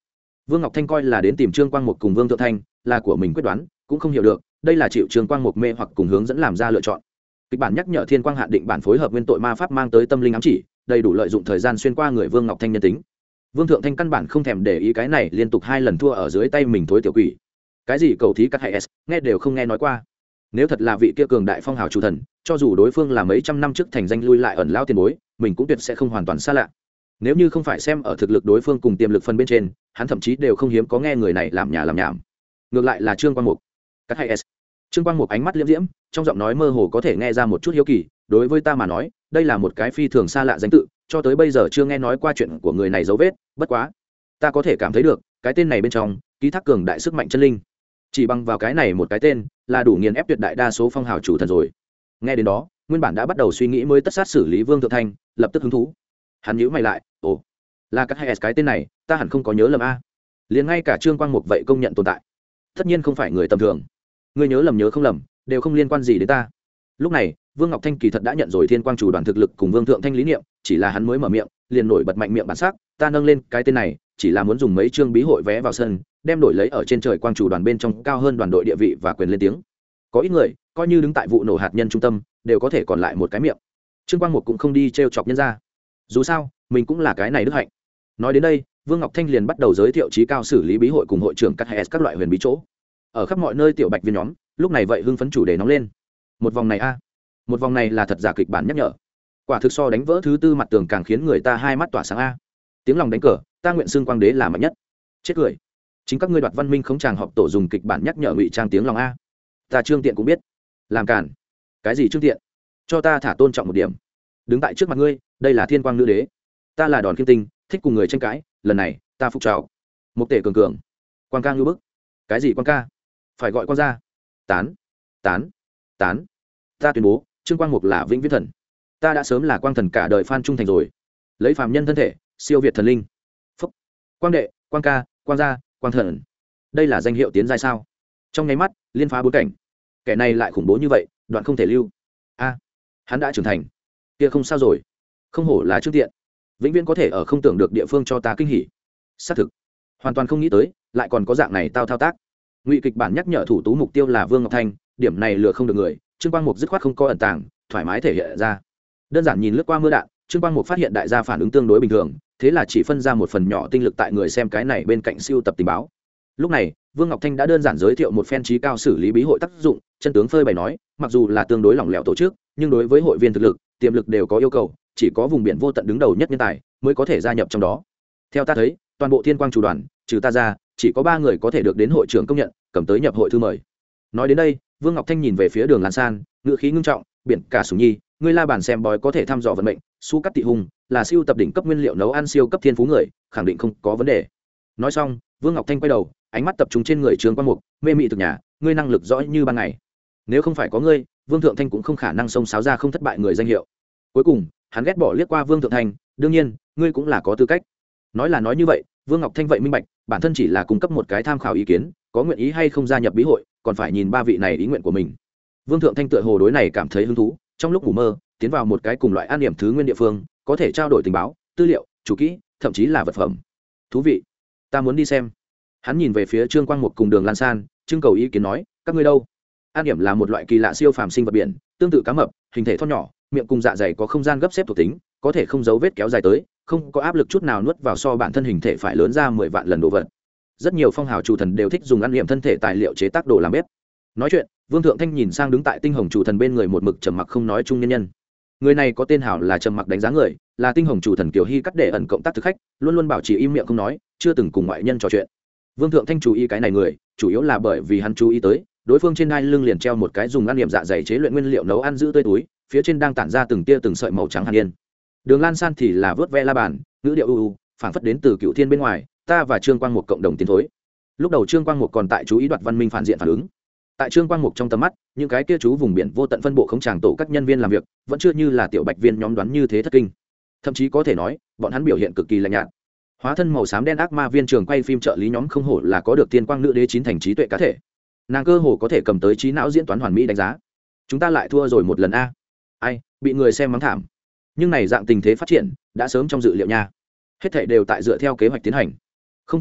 Vương Ngọc Thanh coi là đến tìm Trương Quang Mục cùng Vương Thượng Thanh, là của mình quyết đoán, cũng không hiểu được đây là chịu Trương Quang Mục mê hoặc cùng hướng dẫn làm ra lựa chọn. Kịch bản nhắc nhở Thiên Quang hạn định bản phối hợp nguyên tội ma pháp mang tới tâm linh ám chỉ, đầy đủ lợi dụng thời gian xuyên qua người Vương Ngọc Thanh nhân tính. Vương Thượng Thanh căn bản không thèm để ý cái này, liên tục 2 lần thua ở dưới tay mình thối tiểu quỷ. Cái gì cầu thí cắt hay s, nghe đều không nghe nói qua. Nếu thật là vị kia cường đại phong hào chủ thần, cho dù đối phương là mấy trăm năm trước thành danh lui lại ẩn lao tiền bối, mình cũng tuyệt sẽ không hoàn toàn xa lạ. Nếu như không phải xem ở thực lực đối phương cùng tiềm lực phân bên trên, hắn thậm chí đều không hiếm có nghe người này làm nhà làm nhảm. Ngược lại là Trương Quang Mục, cắt hay s. Trương Quang Mục ánh mắt liễm diễm, trong giọng nói mơ hồ có thể nghe ra một chút hiếu kỳ. Đối với ta mà nói, đây là một cái phi thường xa lạ danh tự, cho tới bây giờ chưa nghe nói qua chuyện của người này dấu vết. Bất quá, ta có thể cảm thấy được cái tên này bên trong ký thác cường đại sức mạnh chân linh. Chỉ bằng vào cái này một cái tên là đủ nghiền ép tuyệt đại đa số phong hào chủ thần rồi. Nghe đến đó, nguyên bản đã bắt đầu suy nghĩ mới tất sát xử lý Vương Thượng Thanh lập tức hứng thú. Hắn nhíu mày lại, ồ, là cắt hay s, cái tên này ta hẳn không có nhớ lầm a. Liền ngay cả Trương Quang Mục vậy công nhận tồn tại, tất nhiên không phải người tầm thường. Ngươi nhớ lầm nhớ không lầm đều không liên quan gì đến ta. Lúc này Vương Ngọc Thanh kỳ thật đã nhận rồi Thiên Quang chủ đoàn thực lực cùng Vương Thượng Thanh lý niệm, chỉ là hắn mới mở miệng liền nổi bật mạnh miệng bản sắc. Ta nâng lên cái tên này chỉ là muốn dùng mấy chương bí hội vé vào sân, đem đổi lấy ở trên trời quang chủ đoàn bên trong cao hơn đoàn đội địa vị và quyền lên tiếng. Có ít người coi như đứng tại vụ nổ hạt nhân trung tâm đều có thể còn lại một cái miệng. Trương Quang Mục cũng không đi trêu chọc nhân ra, dù sao mình cũng là cái này đức hạnh. Nói đến đây, Vương Ngọc Thanh liền bắt đầu giới thiệu trí cao xử lý bí hội cùng hội trưởng cắt hay các loại huyền bí chỗ. Ở khắp mọi nơi tiểu bạch viên nhóm lúc này vậy hưng phấn chủ đề nóng lên. Một vòng này a, một vòng này là thật giả kịch bản nhắc nhở, quả thực so đánh vỡ thứ tư mặt tường càng khiến người ta hai mắt tỏa sáng a. Tiếng lòng đánh cờ, ta nguyện xưng quang đế là mạnh nhất. Chết cười, chính các ngươi đoạt văn minh không chàng họp tổ dùng kịch bản nhắc nhở ngụy trang tiếng lòng a. Ta Trương Tiện cũng biết làm cản. Cái gì Trương Tiện? Cho ta thả tôn trọng một điểm. Đứng tại trước mặt ngươi, đây là Thiên Quang nữ đế, ta là Đòn Kim Tinh, thích cùng người tranh cãi, lần này ta phục trào. Một tể cường cường, quang ca ngưu bức. Cái gì quang ca? Phải gọi quang ra. Tán, tán, tán. Ta tuyên bố Trương Quang Mục là vĩnh viễn thần. Ta đã sớm là quang thần cả đời phan trung thành rồi, lấy phàm nhân thân thể siêu việt thần linh. Phúc. Quang đệ, quang ca, quang gia, quang thần, đây là danh hiệu tiến giai sao? Trong nháy mắt liên phá 4 cảnh, kẻ này lại khủng bố như vậy, đoạn không thể lưu. A, hắn đã trưởng thành, kia không sao rồi. Không hổ là Trương Tiện, vĩnh viễn có thể ở không tưởng được địa phương cho ta kinh hỉ. Xác thực, hoàn toàn không nghĩ tới lại còn có dạng này tao thao tác. Ngụy kịch bản nhắc nhở thủ tú mục tiêu là Vương Ngọc Thanh, điểm này lừa không được người. Trương Quang Mục dứt khoát không có ẩn tàng, thoải mái thể hiện ra. Đơn giản nhìn lướt qua mưa đạn, Trương Quang Mục phát hiện đại gia phản ứng tương đối bình thường, thế là chỉ phân ra một phần nhỏ tinh lực tại người xem cái này bên cạnh siêu tập tình báo. Lúc này Vương Ngọc Thanh đã đơn giản giới thiệu một phen trí cao xử lý bí hội tác dụng, chân tướng phơi bày nói, mặc dù là tương đối lỏng lẻo tổ chức, nhưng đối với hội viên thực lực tiềm lực đều có yêu cầu, chỉ có vùng biển vô tận đứng đầu nhất nhân tài mới có thể gia nhập trong đó. Theo ta thấy, toàn bộ Thiên Quang chủ đoàn trừ ta ra chỉ có 3 người có thể được đến hội trưởng công nhận, cầm tới nhập hội thư mời. Nói đến đây, Vương Ngọc Thanh nhìn về phía Đường Lan San, ngữ khí ngưng trọng, biển cả Sủng Nhi, ngươi la bàn xem bói có thể thăm dò vận mệnh, Su Cắt Tị Hùng là siêu tập đỉnh cấp nguyên liệu nấu ăn siêu cấp thiên phú người, khẳng định không có vấn đề. Nói xong, Vương Ngọc Thanh quay đầu, ánh mắt tập trung trên người Trương Quang Mục, mê mị thực nhà, ngươi năng lực rõ như ban ngày. Nếu không phải có ngươi, Vương Thượng Thanh cũng không khả năng xông xáo ra không thất bại người danh hiệu. Cuối cùng, hắn ghét bỏ liếc qua Vương Thượng Thanh, đương nhiên, ngươi cũng là có tư cách. Nói là nói như vậy, Vương Ngọc Thanh vậy minh bạch, bản thân chỉ là cung cấp một cái tham khảo ý kiến, có nguyện ý hay không gia nhập bí hội, còn phải nhìn 3 vị này ý nguyện của mình. Vương Thượng Thanh tựa hồ đối này cảm thấy hứng thú, trong lúc ngủ mơ, tiến vào một cái cùng loại an điểm thứ nguyên địa phương, có thể trao đổi tình báo, tư liệu, chủ kỹ, thậm chí là vật phẩm. Thú vị, ta muốn đi xem. Hắn nhìn về phía Trương Quang Mục cùng Đường Lan San, trưng cầu ý kiến nói, các ngươi đâu? An điểm là một loại kỳ lạ siêu phàm sinh vật biển, tương tự cá mập, hình thể thon nhỏ, miệng cùng dạ dày có không gian gấp xếp thuộc tính, có thể không dấu vết kéo dài tới, không có áp lực chút nào nuốt vào so bản thân hình thể phải lớn ra 10 vạn lần đồ vật. Rất nhiều phong hào chủ thần đều thích dùng ăn niệm thân thể tài liệu chế tác đồ làm bếp. Nói chuyện, Vương Thượng Thanh nhìn sang đứng tại tinh hồng chủ thần bên người một mực trầm mặc không nói trung nhân nhân. Người này có tên hảo là trầm mặc đánh giá người, là tinh hồng chủ thần Kiều Hy cắt để ẩn cộng tác thực khách, luôn luôn bảo trì im miệng không nói, chưa từng cùng ngoại nhân trò chuyện. Vương Thượng Thanh chú ý cái này người, chủ yếu là bởi vì hắn chú ý tới, đối phương trên đai lưng liền treo một cái dùng ăn niệm dạ dày chế luyện nguyên liệu nấu ăn giữ tươi túi, phía trên đang tản ra từng tia từng sợi màu trắng hàn yên. Đường Lan San thì là vớt ve la bàn, ngữ điệu u phảng phất đến từ Cựu Thiên bên ngoài, ta và Trương Quang Mục cộng đồng tiến thối. Lúc đầu Trương Quang Mục còn tại chú ý đoạt văn minh phản diện phản ứng. Tại Trương Quang Mục trong tầm mắt, những cái kia chú vùng biển vô tận phân bộ không tràng tổ các nhân viên làm việc, vẫn chưa như là tiểu bạch viên nhóm đoán như thế thất kinh. Thậm chí có thể nói, bọn hắn biểu hiện cực kỳ lạnh nhạt. Hóa thân màu xám đen ác ma viên trường quay phim trợ lý nhóm không hổ là có được Thiên Quang nữ đế 9 thành trí tuệ cá thể. Nàng cơ hồ có thể cầm tới trí não diễn toán hoàn mỹ đánh giá. Chúng ta lại thua rồi một lần a. Ai, bị người xem mắng thảm. Nhưng này dạng tình thế phát triển đã sớm trong dự liệu nha. Hết thảy đều tại dựa theo kế hoạch tiến hành. Không quan trọng,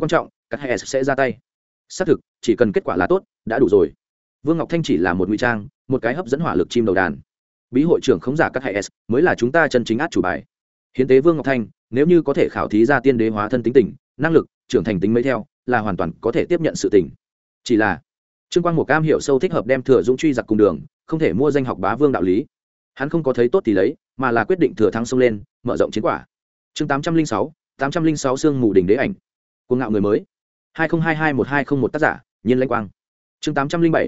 các hệ sẽ ra tay. Xác thực, chỉ cần kết quả là tốt đã đủ rồi. Vương Ngọc Thanh chỉ là một ngụy trang, một cái hấp dẫn hỏa lực chim đầu đàn. Bí hội trưởng khống giả các hệ mới là chúng ta chân chính át chủ bài. Hiến tế Vương Ngọc Thanh, nếu như có thể khảo thí ra tiên đế hóa thân tính tình, năng lực, trưởng thành tính mấy theo, là hoàn toàn có thể tiếp nhận sự tình. Chỉ là Trương Quang một cam hiểu sâu thích hợp đem Thừa Dũng truy giặc cùng đường, không thể mua danh học bá vương đạo lý. Hắn không có thấy tốt thì lấy, mà là quyết định thừa thắng xông lên, mở rộng chiến quả. Chương 806 xương mù đỉnh đế ảnh. Cuồng ngạo người mới. 2022-1201 tác giả, Nhiên Lãnh Quang. Chương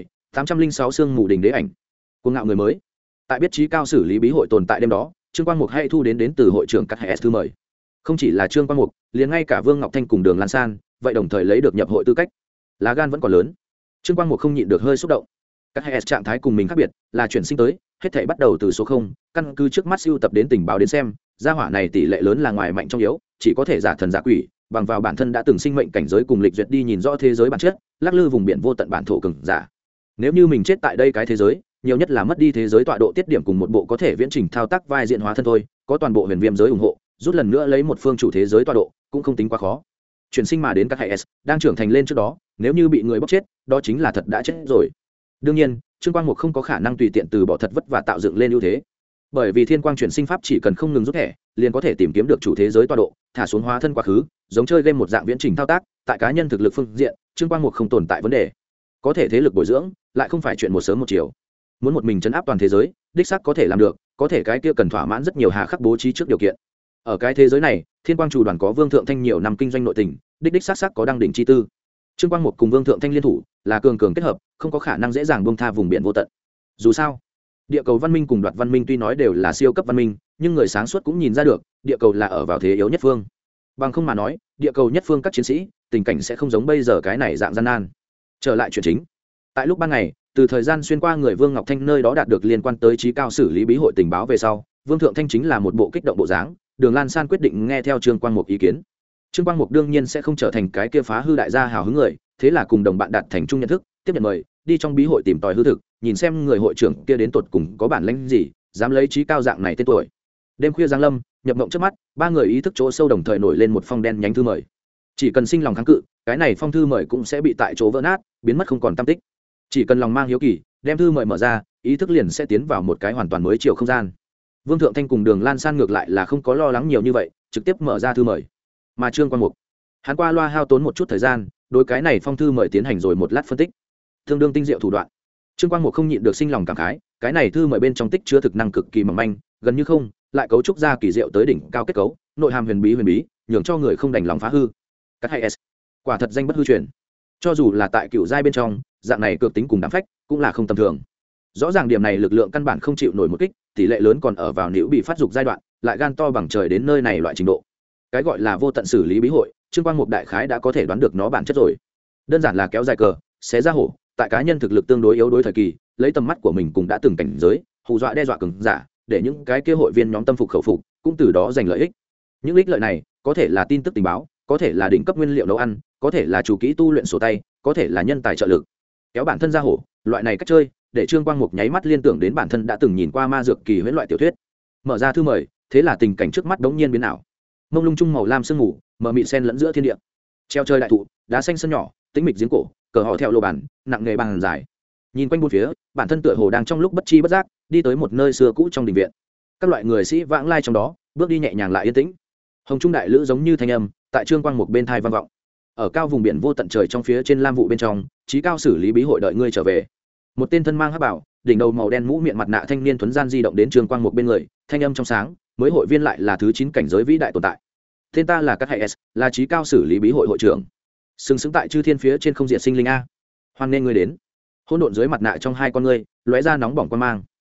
806 xương mù đỉnh đế ảnh. Cuồng ngạo người mới. Tại biết trí cao xử lý bí hội tồn tại đêm đó, Trương Quang Mục hay thu đến từ hội trưởng các hệ thư mời. Không chỉ là Trương Quang Mục, liền ngay cả Vương Ngọc Thanh cùng Đường Lan San, vậy đồng thời lấy được nhập hội tư cách. Lá gan vẫn còn lớn. Trương Quang Mục không nhịn được hơi xúc động. Các hệ trạng thái cùng mình khác biệt, là chuyển sinh tới, hết thảy bắt đầu từ số 0, căn cứ trước mắt siêu tập đến tình báo đến xem, gia hỏa này tỷ lệ lớn là ngoài mạnh trong yếu, chỉ có thể giả thần giả quỷ, bằng vào bản thân đã từng sinh mệnh cảnh giới cùng lịch duyệt đi nhìn rõ thế giới bản chất, lắc lư vùng biển vô tận bản thổ cường giả. Nếu như mình chết tại đây cái thế giới, nhiều nhất là mất đi thế giới tọa độ tiết điểm cùng một bộ có thể viễn trình thao tác vai diện hóa thân thôi, có toàn bộ huyền viêm giới ủng hộ, rút lần nữa lấy một phương chủ thế giới tọa độ, cũng không tính quá khó. Chuyển sinh mà đến các hệ S, đang trưởng thành lên trước đó, nếu như bị người bóc chết, đó chính là thật đã chết rồi. Đương nhiên, Trương Quang Mục không có khả năng tùy tiện từ bỏ thật vất và tạo dựng lên ưu thế. Bởi vì thiên quang chuyển sinh pháp chỉ cần không ngừng rút thẻ, liền có thể tìm kiếm được chủ thế giới tọa độ, thả xuống hóa thân quá khứ, giống chơi game một dạng viễn trình thao tác, tại cá nhân thực lực phương diện, Trương Quang Mục không tồn tại vấn đề. Có thể thế lực bồi dưỡng, lại không phải chuyện một sớm một chiều. Muốn một mình trấn áp toàn thế giới, đích xác có thể làm được, có thể cái kia cần thỏa mãn rất nhiều hà khắc bố trí trước điều kiện. Ở cái thế giới này, thiên quang chủ đoàn có Vương Thượng Thanh nhiều năm kinh doanh nội tình, đích xác có đăng đỉnh chi tư. Trương Quang Mục cùng Vương Thượng Thanh liên thủ, là cường cường kết hợp, không có khả năng dễ dàng buông tha vùng biển vô tận. Dù sao, địa cầu văn minh cùng đoạt văn minh tuy nói đều là siêu cấp văn minh, nhưng người sáng suốt cũng nhìn ra được, địa cầu là ở vào thế yếu nhất phương. Bằng không mà nói, địa cầu nhất phương các chiến sĩ, tình cảnh sẽ không giống bây giờ cái này dạng gian nan. Trở lại chuyện chính. Tại lúc ban ngày, từ thời gian xuyên qua người Vương Ngọc Thanh nơi đó đạt được liên quan tới trí cao xử lý bí hội tình báo về sau, Vương Thượng Thanh chính là một bộ kích động bộ dáng, Đường Lan San quyết định nghe theo Trương Quang Mục ý kiến. Trương Quang Mục đương nhiên sẽ không trở thành cái kia phá hư đại gia hào hứng người, thế là cùng đồng bạn đạt thành chung nhận thức, tiếp nhận mời, đi trong bí hội tìm tòi hư thực, nhìn xem người hội trưởng kia đến tột cùng có bản lĩnh gì, dám lấy trí cao dạng này tên tuổi. Đêm khuya giáng lâm, nhập mộng trước mắt, ba người ý thức chỗ sâu đồng thời nổi lên một phong đen nhánh thư mời. Chỉ cần sinh lòng kháng cự, cái này phong thư mời cũng sẽ bị tại chỗ vỡ nát, biến mất không còn tăm tích. Chỉ cần lòng mang hiếu kỳ, đem thư mời mở ra, ý thức liền sẽ tiến vào một cái hoàn toàn mới chiều không gian. Vương Thượng Thanh cùng Đường Lan San ngược lại là không có lo lắng nhiều như vậy, trực tiếp mở ra thư mời. Mà Trương Quang Mục, hắn qua loa hao tốn một chút thời gian, đối cái này phong thư mời tiến hành rồi một lát phân tích, tương đương tinh diệu thủ đoạn. Trương Quang Mục không nhịn được sinh lòng cảm khái, cái này thư mời bên trong tích chứa thực năng cực kỳ mỏng manh, gần như không, lại cấu trúc ra kỳ diệu tới đỉnh cao kết cấu, nội hàm huyền bí, nhường cho người không đành lòng phá hư. Các hay s, quả thật danh bất hư truyền. Cho dù là tại cựu giai bên trong, dạng này cược tính cùng đám phách cũng là không tầm thường. Rõ ràng điểm này lực lượng căn bản không chịu nổi một kích, tỷ lệ lớn còn ở vào nếu bị phát dục giai đoạn, lại gan to bằng trời đến nơi này loại trình độ. Cái gọi là vô tận xử lý bí hội, Trương Quang Mục đại khái đã có thể đoán được nó bản chất rồi. Đơn giản là kéo dài cờ, xé ra hổ, tại cá nhân thực lực tương đối yếu đối thời kỳ, lấy tầm mắt của mình cũng đã từng cảnh giới, hù dọa đe dọa cường giả, để những cái kia hội viên nhóm tâm phục khẩu phục, cũng từ đó giành lợi ích. Những ích lợi này, có thể là tin tức tình báo, có thể là đỉnh cấp nguyên liệu nấu ăn, có thể là chủ kỹ tu luyện sổ tay, có thể là nhân tài trợ lực. Kéo bản thân ra hổ, loại này cách chơi, để Trương Quang Mục nháy mắt liên tưởng đến bản thân đã từng nhìn qua ma dược kỳ huyễn loại tiểu thuyết. Mở ra thư mời, thế là tình cảnh trước mắt đống nhiên biến ảo. Mông lung trung màu lam sương mù, mờ mịt xen lẫn giữa thiên địa. Treo trời đại thụ, đá xanh sân nhỏ, tĩnh mịch giếng cổ, cờ họ theo lô bàn, nặng nghề bàn dài. Nhìn quanh bốn phía, bản thân tựa hồ đang trong lúc bất chi bất giác, đi tới một nơi xưa cũ trong đình viện. Các loại người sĩ vãng lai trong đó, bước đi nhẹ nhàng lại yên tĩnh. Hồng trung đại lữ giống như thanh âm, tại Trương Quang Mục bên thai vang vọng. Ở cao vùng biển vô tận trời trong phía trên lam vụ bên trong, trí cao xử lý bí hội đợi ngươi trở về. Một tên thân mang hắc bảo, đỉnh đầu màu đen mũ miệng mặt nạ thanh niên tuấn gian di động đến Trương Quang Mục bên người, thanh âm trong sáng, mới hội viên lại là thứ 9 cảnh giới vĩ đại tồn tại. Tên ta là Cát Hải S, là trí cao xử lý bí hội hội trưởng. Sừng sững tại chư thiên phía trên không diệt sinh linh a. Hoan nên ngươi đến. Hỗn độn dưới mặt nạ trong hai con ngươi, lóe ra nóng bỏng quan mang.